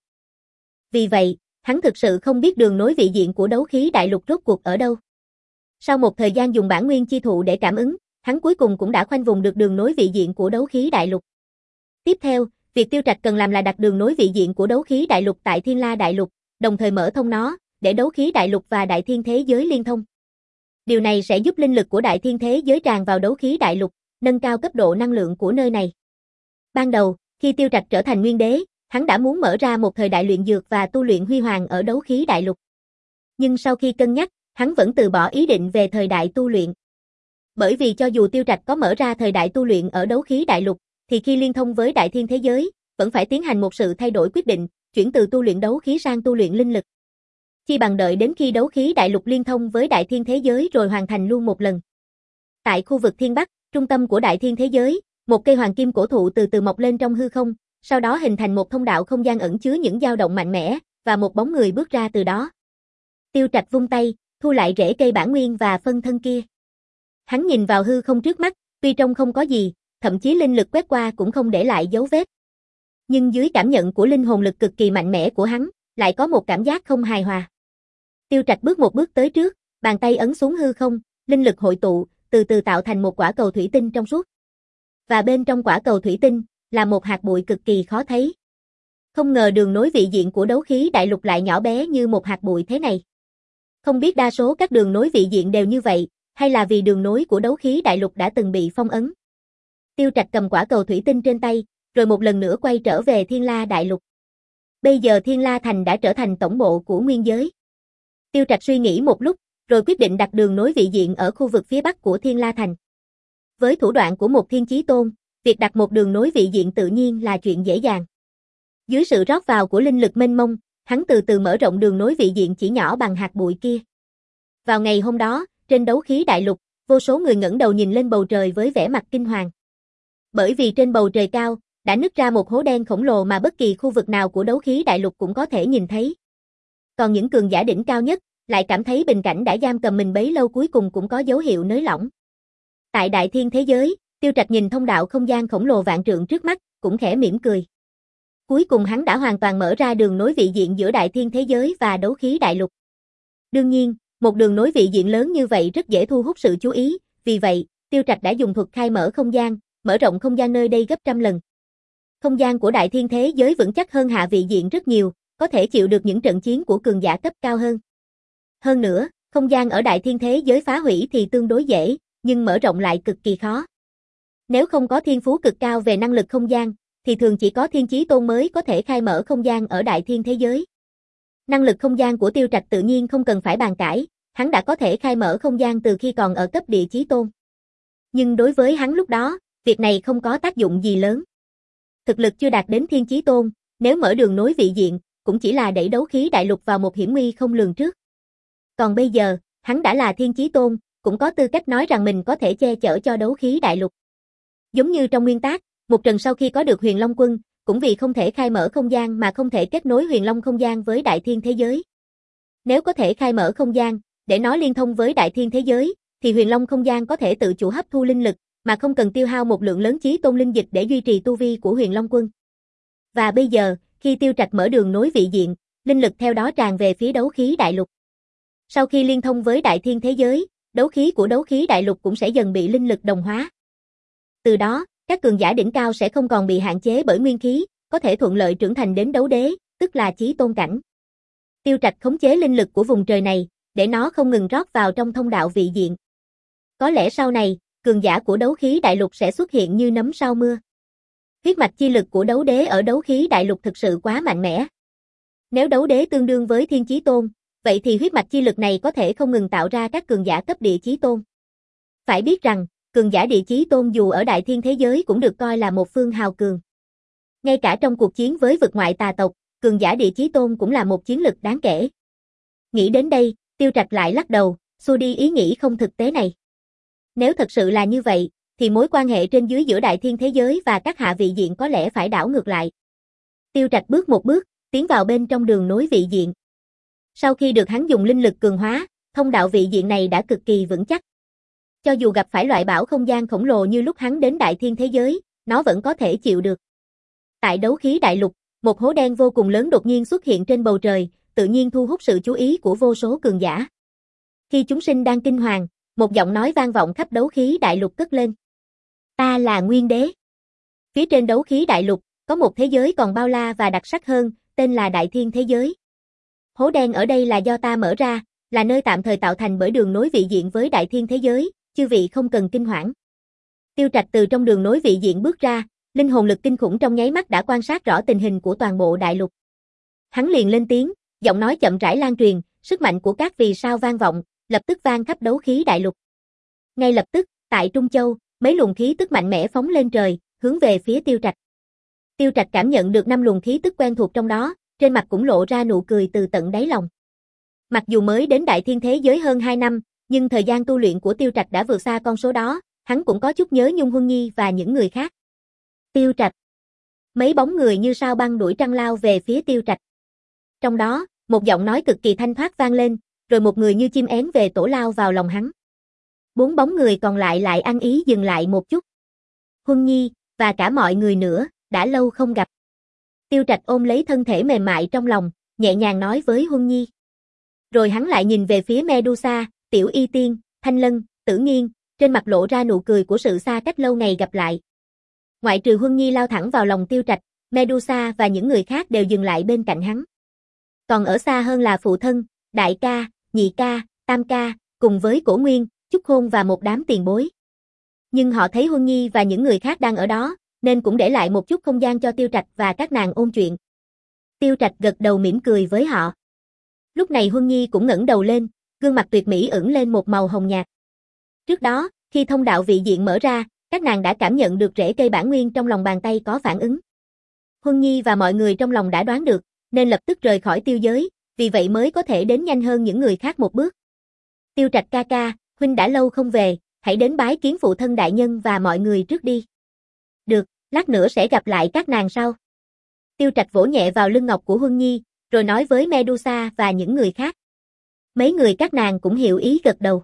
S1: Vì vậy, hắn thực sự không biết đường nối vị diện của đấu khí đại lục rốt cuộc ở đâu. Sau một thời gian dùng bản nguyên chi thụ để cảm ứng, hắn cuối cùng cũng đã khoanh vùng được đường nối vị diện của đấu khí đại lục. Tiếp theo, việc Tiêu Trạch cần làm là đặt đường nối vị diện của đấu khí đại lục tại Thiên La Đại Lục, đồng thời mở thông nó, để đấu khí đại lục và đại thiên thế giới liên thông. Điều này sẽ giúp linh lực của đại thiên thế giới tràn vào đấu khí đại lục, nâng cao cấp độ năng lượng của nơi này. Ban đầu, khi Tiêu Trạch trở thành nguyên đế, hắn đã muốn mở ra một thời đại luyện dược và tu luyện huy hoàng ở đấu khí đại lục. Nhưng sau khi cân nhắc, hắn vẫn từ bỏ ý định về thời đại tu luyện. Bởi vì cho dù Tiêu Trạch có mở ra thời đại tu luyện ở đấu khí đại lục, thì khi liên thông với đại thiên thế giới, vẫn phải tiến hành một sự thay đổi quyết định, chuyển từ tu luyện đấu khí sang tu luyện linh lực. Chi bằng đợi đến khi đấu khí đại lục liên thông với đại thiên thế giới rồi hoàn thành luôn một lần. Tại khu vực Thiên Bắc, trung tâm của đại thiên thế giới, một cây hoàng kim cổ thụ từ từ mọc lên trong hư không, sau đó hình thành một thông đạo không gian ẩn chứa những dao động mạnh mẽ, và một bóng người bước ra từ đó. Tiêu Trạch vung tay, thu lại rễ cây bản nguyên và phân thân kia. Hắn nhìn vào hư không trước mắt, tuy trông không có gì, thậm chí linh lực quét qua cũng không để lại dấu vết. Nhưng dưới cảm nhận của linh hồn lực cực kỳ mạnh mẽ của hắn, lại có một cảm giác không hài hòa. Tiêu Trạch bước một bước tới trước, bàn tay ấn xuống hư không, linh lực hội tụ, từ từ tạo thành một quả cầu thủy tinh trong suốt. Và bên trong quả cầu thủy tinh, là một hạt bụi cực kỳ khó thấy. Không ngờ đường nối vị diện của đấu khí đại lục lại nhỏ bé như một hạt bụi thế này. Không biết đa số các đường nối vị diện đều như vậy, hay là vì đường nối của đấu khí đại lục đã từng bị phong ấn. Tiêu Trạch cầm quả cầu thủy tinh trên tay, rồi một lần nữa quay trở về Thiên La Đại Lục. Bây giờ Thiên La Thành đã trở thành tổng bộ của nguyên giới. Tiêu Trạch suy nghĩ một lúc, rồi quyết định đặt đường nối vị diện ở khu vực phía bắc của Thiên La Thành. Với thủ đoạn của một thiên chí tôn, việc đặt một đường nối vị diện tự nhiên là chuyện dễ dàng. Dưới sự rót vào của linh lực mênh mông, hắn từ từ mở rộng đường nối vị diện chỉ nhỏ bằng hạt bụi kia. Vào ngày hôm đó, trên đấu khí đại lục, vô số người ngẩng đầu nhìn lên bầu trời với vẻ mặt kinh hoàng. Bởi vì trên bầu trời cao, đã nứt ra một hố đen khổng lồ mà bất kỳ khu vực nào của đấu khí đại lục cũng có thể nhìn thấy. Còn những cường giả đỉnh cao nhất, lại cảm thấy bình cảnh đã giam cầm mình bấy lâu cuối cùng cũng có dấu hiệu nới lỏng. Tại đại thiên thế giới, Tiêu Trạch nhìn thông đạo không gian khổng lồ vạn trượng trước mắt, cũng khẽ mỉm cười. Cuối cùng hắn đã hoàn toàn mở ra đường nối vị diện giữa đại thiên thế giới và đấu khí đại lục. Đương nhiên, một đường nối vị diện lớn như vậy rất dễ thu hút sự chú ý, vì vậy, Tiêu Trạch đã dùng thuật khai mở không gian, mở rộng không gian nơi đây gấp trăm lần. Không gian của đại thiên thế giới vững chắc hơn hạ vị diện rất nhiều, có thể chịu được những trận chiến của cường giả cấp cao hơn. Hơn nữa, không gian ở đại thiên thế giới phá hủy thì tương đối dễ, nhưng mở rộng lại cực kỳ khó. Nếu không có thiên phú cực cao về năng lực không gian, thì thường chỉ có thiên chí tôn mới có thể khai mở không gian ở đại thiên thế giới. Năng lực không gian của Tiêu Trạch tự nhiên không cần phải bàn cãi, hắn đã có thể khai mở không gian từ khi còn ở cấp địa chí tôn. Nhưng đối với hắn lúc đó, việc này không có tác dụng gì lớn. Thực lực chưa đạt đến thiên chí tôn, nếu mở đường nối vị diện, cũng chỉ là đẩy đấu khí đại lục vào một hiểm nguy không lường trước. Còn bây giờ, hắn đã là thiên chí tôn, cũng có tư cách nói rằng mình có thể che chở cho đấu khí đại lục. Giống như trong nguyên tác, Mục Trần sau khi có được Huyền Long Quân, cũng vì không thể khai mở không gian mà không thể kết nối Huyền Long không gian với đại thiên thế giới. Nếu có thể khai mở không gian, để nó liên thông với đại thiên thế giới, thì Huyền Long không gian có thể tự chủ hấp thu linh lực, mà không cần tiêu hao một lượng lớn chí tôn linh dịch để duy trì tu vi của Huyền Long Quân. Và bây giờ, khi Tiêu Trạch mở đường nối vị diện, linh lực theo đó tràn về phía đấu khí đại lục. Sau khi liên thông với đại thiên thế giới, đấu khí của đấu khí đại lục cũng sẽ dần bị linh lực đồng hóa. Từ đó, các cường giả đỉnh cao sẽ không còn bị hạn chế bởi nguyên khí, có thể thuận lợi trưởng thành đến đấu đế, tức là chí tôn cảnh. Tiêu Trạch khống chế linh lực của vùng trời này, để nó không ngừng rót vào trong thông đạo vị diện. Có lẽ sau này, cường giả của đấu khí đại lục sẽ xuất hiện như nấm sau mưa. Huyết mạch chi lực của đấu đế ở đấu khí đại lục thực sự quá mạnh mẽ. Nếu đấu đế tương đương với thiên chí tôn, vậy thì huyết mạch chi lực này có thể không ngừng tạo ra các cường giả cấp địa chí tôn. Phải biết rằng, cường giả địa chí tôn dù ở đại thiên thế giới cũng được coi là một phương hào cường. Ngay cả trong cuộc chiến với vực ngoại tà tộc, cường giả địa chí tôn cũng là một chiến lực đáng kể. Nghĩ đến đây, Tiêu Trạch lại lắc đầu, xua đi ý nghĩ không thực tế này. Nếu thật sự là như vậy, thì mối quan hệ trên dưới giữa đại thiên thế giới và các hạ vị diện có lẽ phải đảo ngược lại. Tiêu Trạch bước một bước, tiến vào bên trong đường nối vị diện. Sau khi được hắn dùng linh lực cường hóa, thông đạo vị diện này đã cực kỳ vững chắc. Cho dù gặp phải loại bão không gian khổng lồ như lúc hắn đến đại thiên thế giới, nó vẫn có thể chịu được. Tại đấu khí đại lục, một hố đen vô cùng lớn đột nhiên xuất hiện trên bầu trời, tự nhiên thu hút sự chú ý của vô số cường giả. Khi chúng sinh đang kinh hoàng, một giọng nói vang vọng khắp đấu khí đại lục cất lên. Ta là Nguyên Đế. Phía trên đấu khí đại lục, có một thế giới còn bao la và đặc sắc hơn, tên là Đại Thiên thế giới. Hố đen ở đây là do ta mở ra, là nơi tạm thời tạo thành bởi đường nối vị diện với Đại Thiên thế giới, chư vị không cần kinh hoảng. Tiêu Trạch từ trong đường nối vị diện bước ra, linh hồn lực kinh khủng trong nháy mắt đã quan sát rõ tình hình của toàn bộ đại lục. Hắn liền lên tiếng, giọng nói chậm rãi lan truyền, sức mạnh của các vì sao vang vọng, lập tức vang khắp đấu khí đại lục. Ngay lập tức, tại Trung Châu, mấy luồng khí tức mạnh mẽ phóng lên trời, hướng về phía Tiêu Trạch. Tiêu Trạch cảm nhận được năm luồng khí tức quen thuộc trong đó, trên mặt cũng lộ ra nụ cười từ tận đáy lòng. Mặc dù mới đến đại thiên thế giới hơn hai năm, nhưng thời gian tu luyện của Tiêu Trạch đã vượt xa con số đó, hắn cũng có chút nhớ Nhung Huân Nhi và những người khác. Tiêu Trạch. Mấy bóng người như sao băng đuổi trăng lao về phía Tiêu Trạch. Trong đó, một giọng nói cực kỳ thanh thoát vang lên, rồi một người như chim én về tổ lao vào lòng hắn. Bốn bóng người còn lại lại ăn ý dừng lại một chút. Huân Nhi, và cả mọi người nữa, đã lâu không gặp. Tiêu Trạch ôm lấy thân thể mềm mại trong lòng, nhẹ nhàng nói với Huân Nhi. Rồi hắn lại nhìn về phía Medusa, Tiểu Y Tiên, Thanh Lân, Tử Nghiên, trên mặt lộ ra nụ cười của sự xa cách lâu ngày gặp lại. Ngoại trừ Huân Nhi lao thẳng vào lòng Tiêu Trạch, Medusa và những người khác đều dừng lại bên cạnh hắn. Còn ở xa hơn là phụ thân, đại ca, nhị ca, tam ca, cùng với Cổ Nguyên, Chúc Khôn và một đám tiền bối. Nhưng họ thấy Huân Nhi và những người khác đang ở đó, nên cũng để lại một chút không gian cho Tiêu Trạch và các nàng ôn chuyện. Tiêu Trạch gật đầu mỉm cười với họ. Lúc này Huân Nhi cũng ngẩng đầu lên, gương mặt tuyệt mỹ ửng lên một màu hồng nhạt. Trước đó, khi thông đạo vị diện mở ra, các nàng đã cảm nhận được rễ cây bản nguyên trong lòng bàn tay có phản ứng. Huân Nhi và mọi người trong lòng đã đoán được, nên lập tức rời khỏi tiêu giới, vì vậy mới có thể đến nhanh hơn những người khác một bước. Tiêu Trạch ca ca, huynh đã lâu không về, hãy đến bái kiến phụ thân đại nhân và mọi người trước đi. Được, lát nữa sẽ gặp lại các nàng sau. Tiêu Trạch vỗ nhẹ vào lưng ngọc của Huân Nhi, rồi nói với Medusa và những người khác. Mấy người các nàng cũng hiểu ý gật đầu.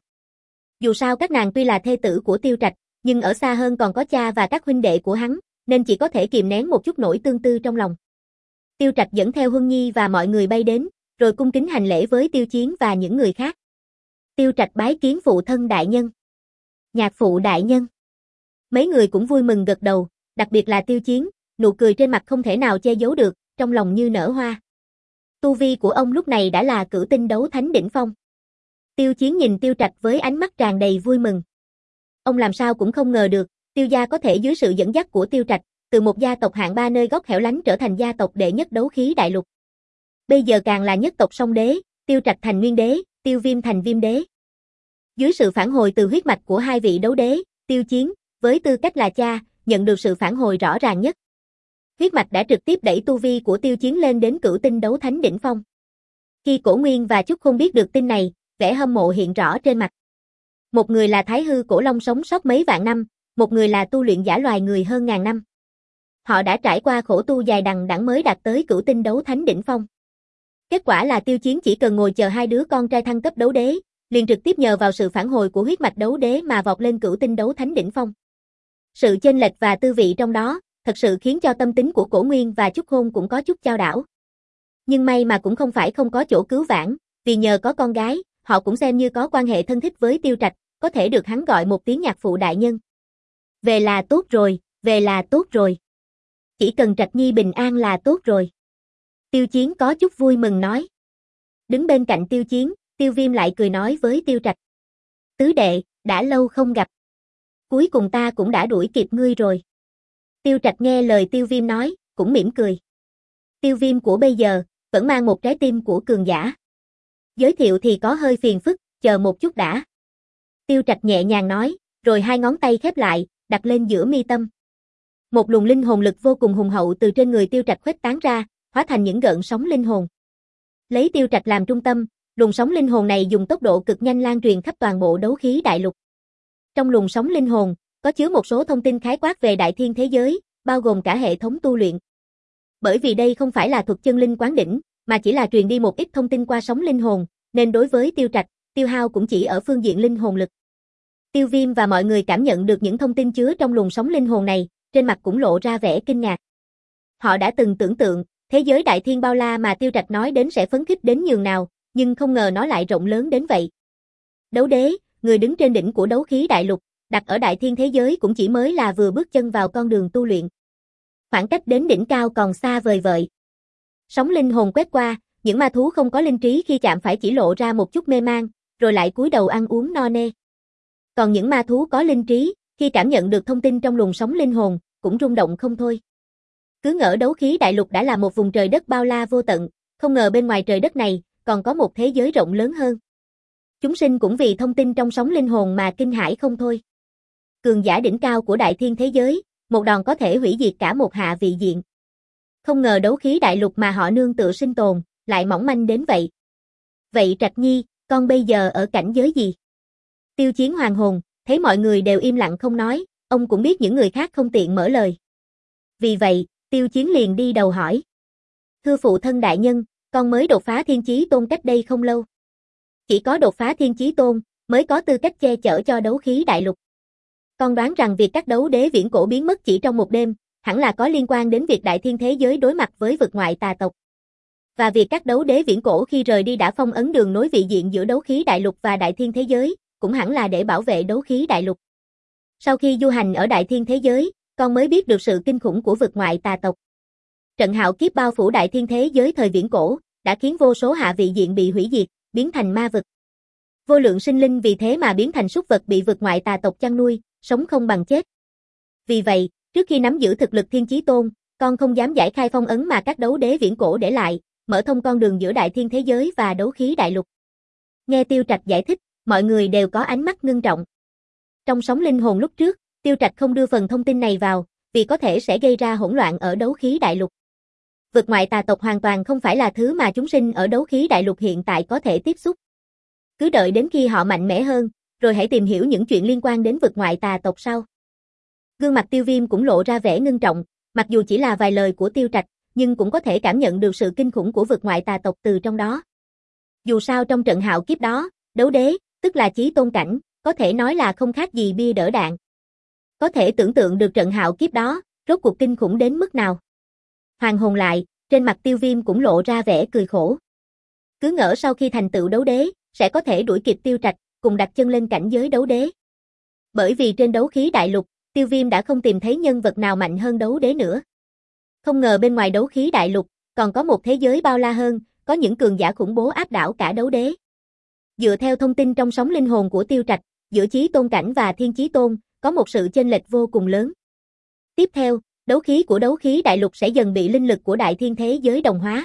S1: Dù sao các nàng tuy là thê tử của Tiêu Trạch, nhưng ở xa hơn còn có cha và các huynh đệ của hắn, nên chỉ có thể kìm nén một chút nỗi tương tư trong lòng. Tiêu Trạch dẫn theo Huân Nhi và mọi người bay đến, rồi cung kính hành lễ với Tiêu Chiến và những người khác. Tiêu Trạch bái kiến phụ thân đại nhân. Nhạc phụ đại nhân. Mấy người cũng vui mừng gật đầu, đặc biệt là Tiêu Chiến, nụ cười trên mặt không thể nào che giấu được, trong lòng như nở hoa. Tu vi của ông lúc này đã là cửu tinh đấu thánh đỉnh phong. Tiêu Chiến nhìn Tiêu Trạch với ánh mắt tràn đầy vui mừng. Ông làm sao cũng không ngờ được, Tiêu gia có thể dưới sự dẫn dắt của Tiêu Trạch, từ một gia tộc hạng ba nơi góc hẻo lánh trở thành gia tộc đệ nhất đấu khí đại lục. Bây giờ càng là nhất tộc song đế, Tiêu Trạch thành Nguyên Đế, Tiêu Viêm thành Viêm Đế. Dưới sự phản hồi từ huyết mạch của hai vị đấu đế, Tiêu Chiến, với tư cách là cha, nhận được sự phản hồi rõ ràng nhất. Huyết mạch đã trực tiếp đẩy tu vi của Tiêu Chiến lên đến cửu tinh đấu thánh đỉnh phong. Khi Cổ Nguyên và Chúc Khôn biết được tin này, vẻ hâm mộ hiện rõ trên mặt. Một người là Thái Hư Cổ Long sống sót mấy vạn năm, một người là tu luyện giả loài người hơn ngàn năm. Họ đã trải qua khổ tu dài đằng đẵng mới đạt tới cửu tinh đấu thánh đỉnh phong. Kết quả là Tiêu Chiến chỉ cần ngồi chờ hai đứa con trai thăng cấp đấu đế, liền trực tiếp nhờ vào sự phản hồi của huyết mạch đấu đế mà vọt lên cửu tinh đấu thánh đỉnh phong. Sự chênh lệch và tư vị trong đó, thật sự khiến cho tâm tính của Cổ Nguyên và Chúc Khôn cũng có chút chao đảo. Nhưng may mà cũng không phải không có chỗ cứu vãn, vì nhờ có con gái, họ cũng xem như có quan hệ thân thích với Tiêu Trạch, có thể được hắn gọi một tiếng nhạc phụ đại nhân. Về là tốt rồi, về là tốt rồi. Chỉ cần Trạch Nhi bình an là tốt rồi. Tiêu Chiến có chút vui mừng nói. Đứng bên cạnh Tiêu Chiến, Tiêu Viêm lại cười nói với Tiêu Trạch. Tứ đệ, đã lâu không gặp. Cuối cùng ta cũng đã đuổi kịp ngươi rồi. Tiêu Trạch nghe lời Tiêu Viêm nói, cũng mỉm cười. Tiêu Viêm của bây giờ, vẫn mang một trái tim của cường giả. Giới thiệu thì có hơi phiền phức, chờ một chút đã. Tiêu Trạch nhẹ nhàng nói, rồi hai ngón tay khép lại, đặt lên giữa mi tâm. Một luồng linh hồn lực vô cùng hùng hậu từ trên người Tiêu Trạch khuếch tán ra, hóa thành những gợn sóng linh hồn. Lấy Tiêu Trạch làm trung tâm, luồng sóng linh hồn này dùng tốc độ cực nhanh lan truyền khắp toàn bộ đấu khí đại lục. Trong luồng sóng linh hồn, có chứa một số thông tin khái quát về đại thiên thế giới, bao gồm cả hệ thống tu luyện. Bởi vì đây không phải là thuật chân linh quán đỉnh, mà chỉ là truyền đi một ít thông tin qua sóng linh hồn, nên đối với Tiêu Trạch, tiêu hao cũng chỉ ở phương diện linh hồn lực. Tiêu Viêm và mọi người cảm nhận được những thông tin chứa trong luồng sóng linh hồn này, trên mặt cũng lộ ra vẻ kinh ngạc. Họ đã từng tưởng tượng, thế giới đại thiên bao la mà Tiêu Trạch nói đến sẽ phấn khích đến nhường nào, nhưng không ngờ nó lại rộng lớn đến vậy. Đấu đế, người đứng trên đỉnh của đấu khí đại lục, đặt ở đại thiên thế giới cũng chỉ mới là vừa bước chân vào con đường tu luyện. Khoảng cách đến đỉnh cao còn xa vời vợi. Sóng linh hồn quét qua, những ma thú không có linh trí khi chạm phải chỉ lộ ra một chút mê man, rồi lại cúi đầu ăn uống no nê. Còn những ma thú có linh trí, khi cảm nhận được thông tin trong luồng sóng linh hồn, cũng rung động không thôi. Cứ ngỡ đấu khí đại lục đã là một vùng trời đất bao la vô tận, không ngờ bên ngoài trời đất này, còn có một thế giới rộng lớn hơn. Chúng sinh cũng vì thông tin trong sóng linh hồn mà kinh hãi không thôi. Cường giả đỉnh cao của đại thiên thế giới, một đòn có thể hủy diệt cả một hạ vị diện. Không ngờ đấu khí đại lục mà họ nương tựa sinh tồn, lại mỏng manh đến vậy. Vậy Trạch Nhi, con bây giờ ở cảnh giới gì? Tiêu Chiến hoàng hồn, thấy mọi người đều im lặng không nói, ông cũng biết những người khác không tiện mở lời. Vì vậy, Tiêu Chiến liền đi đầu hỏi. Thưa phụ thân đại nhân, con mới đột phá thiên chí tôn cách đây không lâu. Chỉ có đột phá thiên chí tôn, mới có tư cách che chở cho đấu khí đại lục. Con đoán rằng việc các đấu đế viễn cổ biến mất chỉ trong một đêm, hẳn là có liên quan đến việc đại thiên thế giới đối mặt với vực ngoại tà tộc. Và việc các đấu đế viễn cổ khi rời đi đã phong ấn đường nối vị diện giữa đấu khí đại lục và đại thiên thế giới, cũng hẳn là để bảo vệ đấu khí đại lục. Sau khi du hành ở đại thiên thế giới, con mới biết được sự kinh khủng của vực ngoại tà tộc. Trận hạo kiếp bao phủ đại thiên thế giới thời viễn cổ, đã khiến vô số hạ vị diện bị hủy diệt, biến thành ma vực. Vô lượng sinh linh vì thế mà biến thành súc vật bị vực ngoại tà tộc chăn nuôi, sống không bằng chết. Vì vậy, trước khi nắm giữ thực lực thiên chí tôn, con không dám giải khai phong ấn mà các đấu đế viễn cổ để lại, mở thông con đường giữa đại thiên thế giới và đấu khí đại lục. Nghe Tiêu Trạch giải thích, mọi người đều có ánh mắt ngưng trọng. Trong sóng linh hồn lúc trước, Tiêu Trạch không đưa phần thông tin này vào, vì có thể sẽ gây ra hỗn loạn ở đấu khí đại lục. Vực ngoại tà tộc hoàn toàn không phải là thứ mà chúng sinh ở đấu khí đại lục hiện tại có thể tiếp xúc. Cứ đợi đến khi họ mạnh mẽ hơn, rồi hãy tìm hiểu những chuyện liên quan đến vực ngoại tà tộc sau. Gương mặt Tiêu Viêm cũng lộ ra vẻ ngưng trọng, mặc dù chỉ là vài lời của Tiêu Trạch, nhưng cũng có thể cảm nhận được sự kinh khủng của vực ngoại tà tộc từ trong đó. Dù sao trong trận hạo kiếp đó, đấu đế, tức là chí tôn cảnh, có thể nói là không khác gì bia đỡ đạn. Có thể tưởng tượng được trận hạo kiếp đó, rốt cuộc kinh khủng đến mức nào. Hoàng hồn lại, trên mặt Tiêu Viêm cũng lộ ra vẻ cười khổ. Cứ ngỡ sau khi thành tựu đấu đế, sẽ có thể đuổi kịp Tiêu Trạch, cùng đặt chân lên cảnh giới đấu đế. Bởi vì trên đấu khí đại lục, Tiêu Viêm đã không tìm thấy nhân vật nào mạnh hơn đấu đế nữa. Không ngờ bên ngoài đấu khí đại lục, còn có một thế giới bao la hơn, có những cường giả khủng bố áp đảo cả đấu đế. Dựa theo thông tin trong sóng linh hồn của Tiêu Trạch, giữa chí tôn cảnh và thiên chí tôn, có một sự chênh lệch vô cùng lớn. Tiếp theo, đấu khí của đấu khí đại lục sẽ dần bị linh lực của đại thiên thế giới đồng hóa.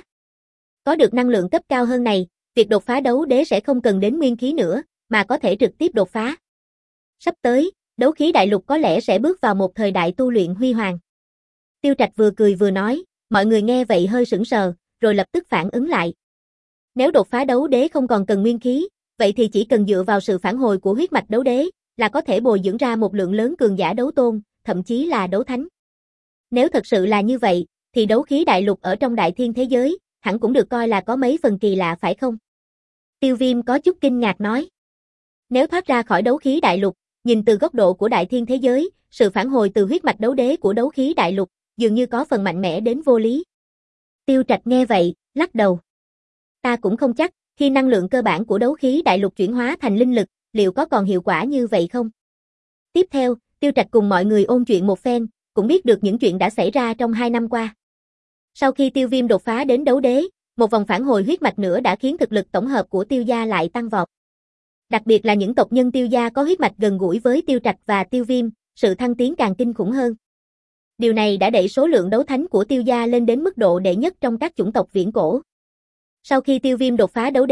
S1: Có được năng lượng cấp cao hơn này, việc đột phá đấu đế sẽ không cần đến nguyên khí nữa, mà có thể trực tiếp đột phá. Sắp tới, đấu khí đại lục có lẽ sẽ bước vào một thời đại tu luyện huy hoàng. Tiêu Trạch vừa cười vừa nói, mọi người nghe vậy hơi sững sờ, rồi lập tức phản ứng lại. Nếu đột phá đấu đế không còn cần nguyên khí, vậy thì chỉ cần dựa vào sự phản hồi của huyết mạch đấu đế, là có thể bồi dưỡng ra một lượng lớn cường giả đấu tôn, thậm chí là đấu thánh. Nếu thật sự là như vậy, thì đấu khí đại lục ở trong đại thiên thế giới, hẳn cũng được coi là có mấy phần kỳ lạ phải không? Tiêu Viêm có chút kinh ngạc nói. Nếu thoát ra khỏi đấu khí đại lục, nhìn từ góc độ của đại thiên thế giới, sự phản hồi từ huyết mạch đấu đế của đấu khí đại lục, dường như có phần mạnh mẽ đến vô lý. Tiêu Trạch nghe vậy, lắc đầu. Ta cũng không chắc, khi năng lượng cơ bản của đấu khí đại lục chuyển hóa thành linh lực, liệu có còn hiệu quả như vậy không? Tiếp theo, Tiêu Trạch cùng mọi người ôn chuyện một phen, cũng biết được những chuyện đã xảy ra trong hai năm qua. Sau khi Tiêu Viêm đột phá đến đấu đế, một vòng phản hồi huyết mạch nữa đã khiến thực lực tổng hợp của Tiêu gia lại tăng vọt. Đặc biệt là những tộc nhân Tiêu gia có huyết mạch gần gũi với Tiêu Trạch và Tiêu Viêm, sự thăng tiến càng kinh khủng hơn. Điều này đã đẩy số lượng đấu thánh của Tiêu gia lên đến mức độ đệ nhất trong các chủng tộc viễn cổ. Sau khi Tiêu Viêm đột phá đấu đế,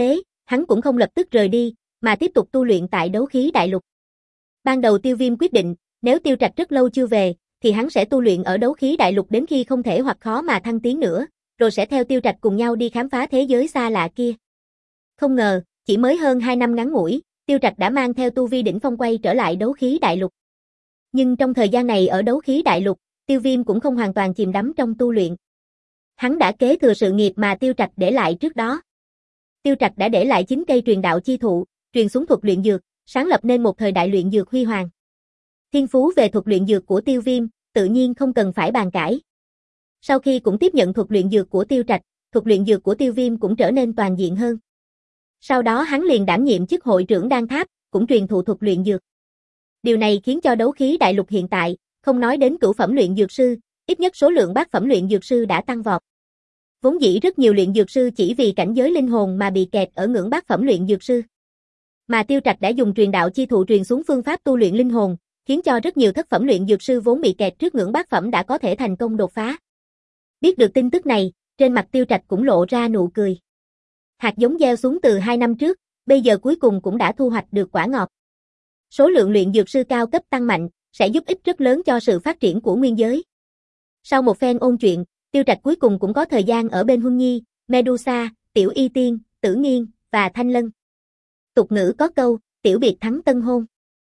S1: hắn cũng không lập tức rời đi, mà tiếp tục tu luyện tại đấu khí đại lục. Ban đầu Tiêu Viêm quyết định, nếu Tiêu Trạch rất lâu chưa về, thì hắn sẽ tu luyện ở đấu khí đại lục đến khi không thể hoặc khó mà thăng tiến nữa, rồi sẽ theo Tiêu Trạch cùng nhau đi khám phá thế giới xa lạ kia. Không ngờ, chỉ mới hơn hai năm ngắn ngủi, Tiêu Trạch đã mang theo tu vi đỉnh phong quay trở lại đấu khí đại lục. Nhưng trong thời gian này ở đấu khí đại lục, Tiêu Viêm cũng không hoàn toàn chìm đắm trong tu luyện. Hắn đã kế thừa sự nghiệp mà Tiêu Trạch để lại trước đó. Tiêu Trạch đã để lại chín cây truyền đạo chi thụ, truyền xuống thuật luyện dược, sáng lập nên một thời đại luyện dược huy hoàng. Thiên phú về thuật luyện dược của Tiêu Viêm, tự nhiên không cần phải bàn cãi. Sau khi cũng tiếp nhận thuật luyện dược của Tiêu Trạch, thuật luyện dược của Tiêu Viêm cũng trở nên toàn diện hơn. Sau đó hắn liền đảm nhiệm chức hội trưởng Đan Tháp, cũng truyền thụ thuật luyện dược. Điều này khiến cho đấu khí đại lục hiện tại, không nói đến cửu phẩm luyện dược sư, ít nhất số lượng bát phẩm luyện dược sư đã tăng vọt. Vốn dĩ rất nhiều luyện dược sư chỉ vì cảnh giới linh hồn mà bị kẹt ở ngưỡng bát phẩm luyện dược sư. Mà Tiêu Trạch đã dùng truyền đạo chi thụ truyền xuống phương pháp tu luyện linh hồn, khiến cho rất nhiều thất phẩm luyện dược sư vốn bị kẹt trước ngưỡng bát phẩm đã có thể thành công đột phá. Biết được tin tức này, trên mặt Tiêu Trạch cũng lộ ra nụ cười. Hạt giống gieo xuống từ hai năm trước, bây giờ cuối cùng cũng đã thu hoạch được quả ngọt. Số lượng luyện dược sư cao cấp tăng mạnh, sẽ giúp ích rất lớn cho sự phát triển của nguyên giới. Sau một phen ôn chuyện, Tiêu Trạch cuối cùng cũng có thời gian ở bên Huân Nhi, Medusa, Tiểu Y Tiên, Tử Nghiên và Thanh Lân. Tục ngữ có câu, tiểu biệt thắng tân hôn.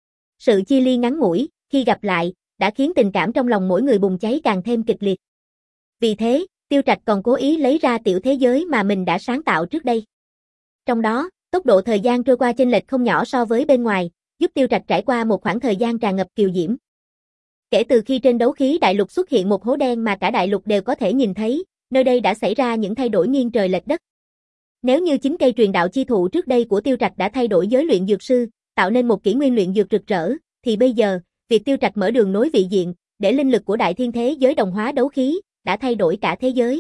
S1: Sự chia ly ngắn ngủi, khi gặp lại, đã khiến tình cảm trong lòng mỗi người bùng cháy càng thêm kịch liệt. Vì thế, Tiêu Trạch còn cố ý lấy ra tiểu thế giới mà mình đã sáng tạo trước đây. Trong đó, tốc độ thời gian trôi qua chênh lệch không nhỏ so với bên ngoài, giúp Tiêu Trạch trải qua một khoảng thời gian tràn ngập kiều diễm. Kể từ khi trên đấu khí đại lục xuất hiện một hố đen mà cả đại lục đều có thể nhìn thấy, nơi đây đã xảy ra những thay đổi nghiêng trời lệch đất. Nếu như chín cây truyền đạo chi thụ trước đây của Tiêu Trạch đã thay đổi giới luyện dược sư, tạo nên một kỷ nguyên luyện dược rực rỡ, thì bây giờ, việc Tiêu Trạch mở đường nối vị diện, để linh lực của đại thiên thế giới đồng hóa đấu khí, đã thay đổi cả thế giới.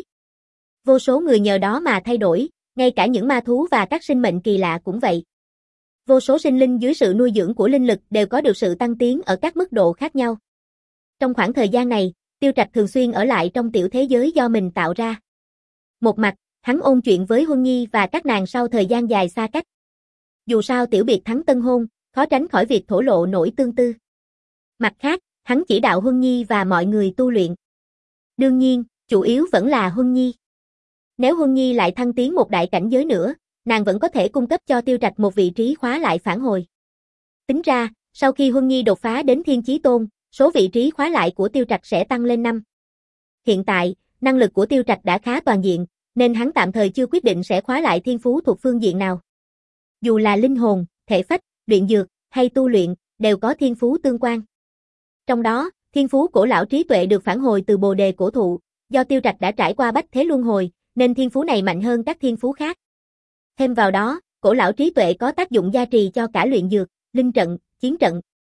S1: Vô số người nhờ đó mà thay đổi, ngay cả những ma thú và các sinh mệnh kỳ lạ cũng vậy. Vô số sinh linh dưới sự nuôi dưỡng của linh lực đều có được sự tăng tiến ở các mức độ khác nhau. Trong khoảng thời gian này, Tiêu Trạch thường xuyên ở lại trong tiểu thế giới do mình tạo ra. Một mặt, hắn ôn chuyện với Huân Nhi và các nàng sau thời gian dài xa cách. Dù sao tiểu biệt thắng tân hôn, khó tránh khỏi việc thổ lộ nỗi tương tư. Mặt khác, hắn chỉ đạo Huân Nhi và mọi người tu luyện. Đương nhiên, chủ yếu vẫn là Huân Nhi. Nếu Huân Nhi lại thăng tiến một đại cảnh giới nữa, nàng vẫn có thể cung cấp cho Tiêu Trạch một vị trí khóa lại phản hồi. Tính ra, sau khi Huân Nhi đột phá đến Thiên Chí Tôn, số vị trí khóa lại của Tiêu Trạch sẽ tăng lên năm. Hiện tại, năng lực của Tiêu Trạch đã khá toàn diện, nên hắn tạm thời chưa quyết định sẽ khóa lại thiên phú thuộc phương diện nào. Dù là linh hồn, thể phách, luyện dược, hay tu luyện, đều có thiên phú tương quan. Trong đó, thiên phú cổ lão trí tuệ được phản hồi từ bồ đề cổ thụ, do Tiêu Trạch đã trải qua bách thế luân hồi, nên thiên phú này mạnh hơn các thiên phú khác. Thêm vào đó, cổ lão trí tuệ có tác dụng gia trì cho cả luyện dược, linh trận, chiến trận.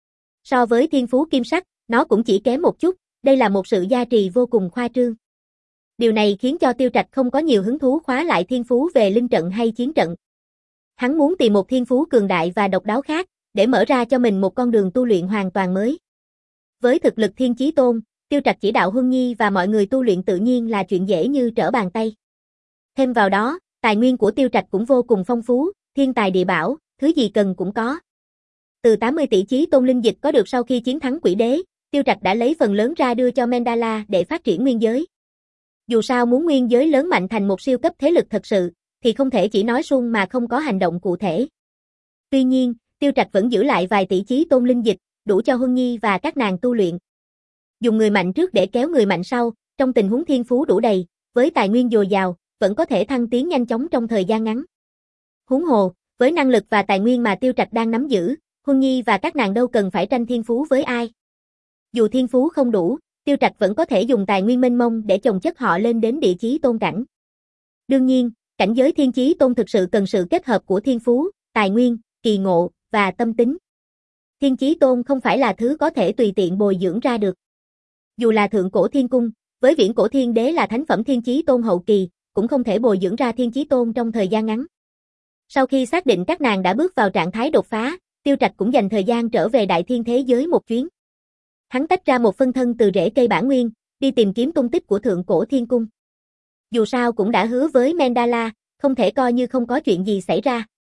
S1: So với thiên phú kim sắc, nó cũng chỉ kém một chút, đây là một sự gia trì vô cùng khoa trương. Điều này khiến cho Tiêu Trạch không có nhiều hứng thú khóa lại thiên phú về linh trận hay chiến trận. Hắn muốn tìm một thiên phú cường đại và độc đáo khác, để mở ra cho mình một con đường tu luyện hoàn toàn mới. Với thực lực Thiên Chí Tôn, Tiêu Trạch chỉ đạo Huân Nhi và mọi người tu luyện tự nhiên là chuyện dễ như trở bàn tay. Thêm vào đó, tài nguyên của Tiêu Trạch cũng vô cùng phong phú, thiên tài địa bảo, thứ gì cần cũng có. Từ tám mươi tỷ Chí Tôn linh dịch có được sau khi chiến thắng Quỷ Đế, Tiêu Trạch đã lấy phần lớn ra đưa cho Mandala để phát triển nguyên giới. Dù sao muốn nguyên giới lớn mạnh thành một siêu cấp thế lực thật sự, thì không thể chỉ nói suông mà không có hành động cụ thể. Tuy nhiên, Tiêu Trạch vẫn giữ lại vài tỷ Chí Tôn linh dịch, đủ cho Huân Nhi và các nàng tu luyện. Dùng người mạnh trước để kéo người mạnh sau, trong tình huống thiên phú đủ đầy, với tài nguyên dồi dào, vẫn có thể thăng tiến nhanh chóng trong thời gian ngắn. Huống hồ, với năng lực và tài nguyên mà Tiêu Trạch đang nắm giữ, Huân Nhi và các nàng đâu cần phải tranh thiên phú với ai. Dù thiên phú không đủ, Tiêu Trạch vẫn có thể dùng tài nguyên mênh mông để chồng chất họ lên đến địa chí tôn cảnh. Đương nhiên, cảnh giới thiên chí tôn thực sự cần sự kết hợp của thiên phú, tài nguyên, kỳ ngộ và tâm tính. Thiên chí tôn không phải là thứ có thể tùy tiện bồi dưỡng ra được. Dù là thượng cổ thiên cung, với viễn cổ thiên đế là thánh phẩm thiên chí tôn hậu kỳ, cũng không thể bồi dưỡng ra thiên chí tôn trong thời gian ngắn. Sau khi xác định các nàng đã bước vào trạng thái đột phá, Tiêu Trạch cũng dành thời gian trở về đại thiên thế giới một chuyến. Hắn tách ra một phân thân từ rễ cây bản nguyên, đi tìm kiếm tung tích của thượng cổ thiên cung. Dù sao cũng đã hứa với Mandala, không thể coi như không có chuyện gì xảy ra.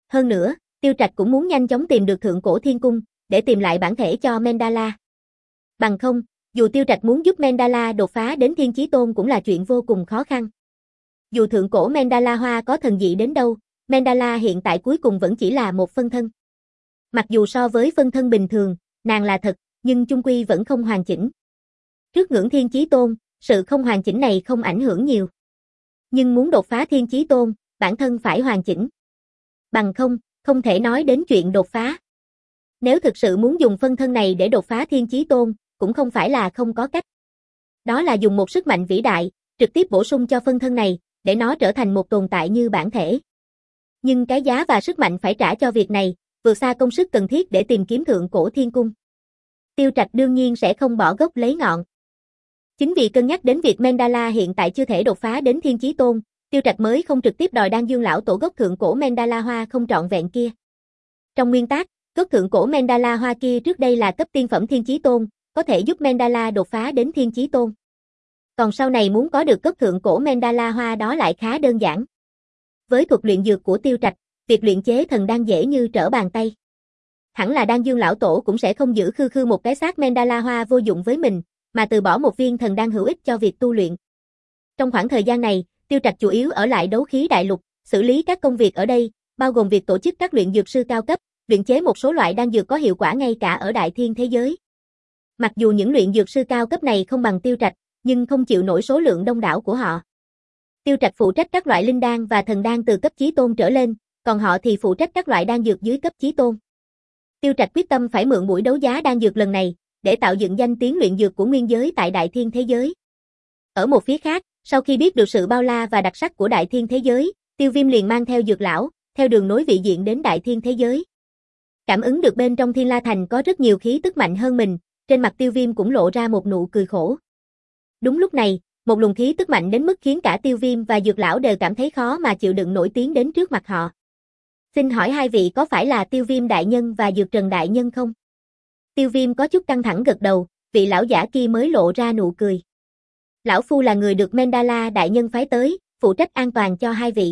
S1: Hơn nữa, Tiêu Trạch cũng muốn nhanh chóng tìm được Thượng Cổ Thiên Cung, để tìm lại bản thể cho Mendala. Bằng không, dù Tiêu Trạch muốn giúp Mendala đột phá đến Thiên Chí Tôn cũng là chuyện vô cùng khó khăn. Dù Thượng Cổ Mendala Hoa có thần dị đến đâu, Mendala hiện tại cuối cùng vẫn chỉ là một phân thân. Mặc dù so với phân thân bình thường, nàng là thật, nhưng chung quy vẫn không hoàn chỉnh. Trước ngưỡng Thiên Chí Tôn, sự không hoàn chỉnh này không ảnh hưởng nhiều. Nhưng muốn đột phá Thiên Chí Tôn, bản thân phải hoàn chỉnh. Bằng không, không thể nói đến chuyện đột phá. Nếu thực sự muốn dùng phân thân này để đột phá Thiên Chí Tôn, cũng không phải là không có cách. Đó là dùng một sức mạnh vĩ đại, trực tiếp bổ sung cho phân thân này, để nó trở thành một tồn tại như bản thể. Nhưng cái giá và sức mạnh phải trả cho việc này, vượt xa công sức cần thiết để tìm kiếm Thượng Cổ Thiên Cung. Tiêu Trạch đương nhiên sẽ không bỏ gốc lấy ngọn. Chính vì cân nhắc đến việc Mendala hiện tại chưa thể đột phá đến Thiên Chí Tôn, Tiêu Trạch mới không trực tiếp đòi Đan Dương lão tổ gốc Thượng Cổ Mendala Hoa không trọn vẹn kia. Trong nguyên tắc, gốc Thượng Cổ Mendala Hoa kia trước đây là cấp tiên phẩm Thiên Chí Tôn, có thể giúp Mendala đột phá đến Thiên Chí Tôn. Còn sau này muốn có được gốc Thượng Cổ Mendala Hoa đó lại khá đơn giản. Với thuật luyện dược của Tiêu Trạch, việc luyện chế thần đan dễ như trở bàn tay. Hẳn là Đan Dương lão tổ cũng sẽ không giữ khư khư một cái xác Mendala Hoa vô dụng với mình, mà từ bỏ một viên thần đan hữu ích cho việc tu luyện. Trong khoảng thời gian này, Tiêu Trạch chủ yếu ở lại Đấu Khí Đại Lục, xử lý các công việc ở đây, bao gồm việc tổ chức các luyện dược sư cao cấp, luyện chế một số loại đan dược có hiệu quả ngay cả ở Đại Thiên thế giới. Mặc dù những luyện dược sư cao cấp này không bằng Tiêu Trạch, nhưng không chịu nổi số lượng đông đảo của họ. Tiêu Trạch phụ trách các loại linh đan và thần đan từ cấp chí tôn trở lên, còn họ thì phụ trách các loại đan dược dưới cấp chí tôn. Tiêu Trạch quyết tâm phải mượn buổi đấu giá đan dược lần này, để tạo dựng danh tiếng luyện dược của nguyên giới tại Đại Thiên thế giới. Ở một phía khác, sau khi biết được sự bao la và đặc sắc của Đại Thiên thế giới, Tiêu Viêm liền mang theo dược lão, theo đường nối vị diện đến Đại Thiên thế giới. Cảm ứng được bên trong Thiên La Thành có rất nhiều khí tức mạnh hơn mình, trên mặt Tiêu Viêm cũng lộ ra một nụ cười khổ. Đúng lúc này, một luồng khí tức mạnh đến mức khiến cả Tiêu Viêm và dược lão đều cảm thấy khó mà chịu đựng nổi tiến đến trước mặt họ. Xin hỏi hai vị có phải là Tiêu Viêm đại nhân và Dược Trần đại nhân không? Tiêu Viêm có chút căng thẳng gật đầu, vị lão giả kia mới lộ ra nụ cười. Lão phu là người được Mendala đại nhân phái tới, phụ trách an toàn cho hai vị.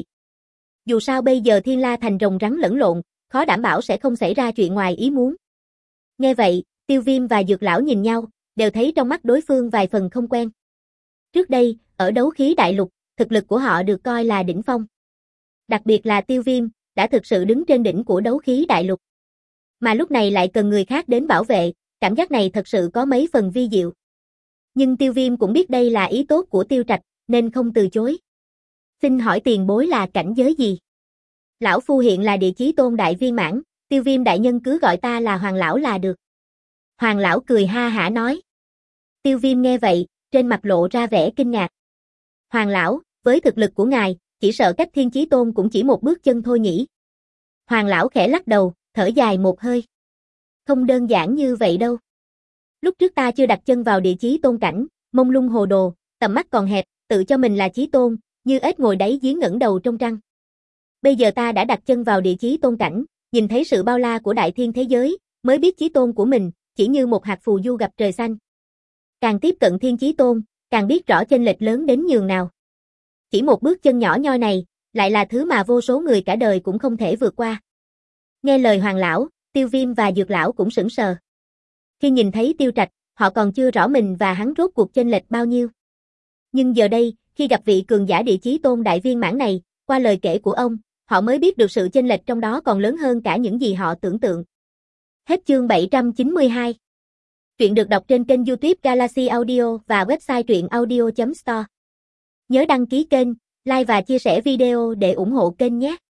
S1: Dù sao bây giờ Thiên La Thành rồng rắn lẫn lộn, khó đảm bảo sẽ không xảy ra chuyện ngoài ý muốn. Nghe vậy, Tiêu Viêm và dược lão nhìn nhau, đều thấy trong mắt đối phương vài phần không quen. Trước đây, ở Đấu Khí Đại Lục, thực lực của họ được coi là đỉnh phong. Đặc biệt là Tiêu Viêm, đã thực sự đứng trên đỉnh của Đấu Khí Đại Lục. Mà lúc này lại cần người khác đến bảo vệ, cảm giác này thật sự có mấy phần vi diệu. Nhưng Tiêu Viêm cũng biết đây là ý tốt của Tiêu Trạch, nên không từ chối. Xin hỏi tiền bối là cảnh giới gì? Lão phu hiện là Địa Chí Tôn đại viên mãn, Tiêu Viêm đại nhân cứ gọi ta là Hoàng lão là được. Hoàng lão cười ha hả nói. Tiêu Viêm nghe vậy, trên mặt lộ ra vẻ kinh ngạc. Hoàng lão, với thực lực của ngài, chỉ sợ cách Thiên Chí Tôn cũng chỉ một bước chân thôi nhỉ. Hoàng lão khẽ lắc đầu, thở dài một hơi. Không đơn giản như vậy đâu. Lúc trước ta chưa đặt chân vào Địa Chí Tôn cảnh, mông lung hồ đồ, tầm mắt còn hẹp, tự cho mình là Chí Tôn, như ếch ngồi đáy giếng ngẩng đầu trong trăng. Bây giờ ta đã đặt chân vào Địa Chí Tôn cảnh, nhìn thấy sự bao la của Đại Thiên thế giới, mới biết Chí Tôn của mình, chỉ như một hạt phù du gặp trời xanh. Càng tiếp cận Thiên Chí Tôn, càng biết rõ chênh lệch lớn đến nhường nào. Chỉ một bước chân nhỏ nhoi này, lại là thứ mà vô số người cả đời cũng không thể vượt qua. Nghe lời Hoàng lão, Tiêu Viêm và dược lão cũng sững sờ. Khi nhìn thấy Tiêu Trạch, họ còn chưa rõ mình và hắn rốt cuộc chênh lệch bao nhiêu. Nhưng giờ đây, khi gặp vị cường giả Địa Chí Tôn đại viên mãn này, qua lời kể của ông, họ mới biết được sự chênh lệch trong đó còn lớn hơn cả những gì họ tưởng tượng. Hết chương bảy trăm chín mươi hai. Truyện được đọc trên kênh YouTube Galaxy Audio và website truyện audio chấm store. Nhớ đăng ký kênh, like và chia sẻ video để ủng hộ kênh nhé.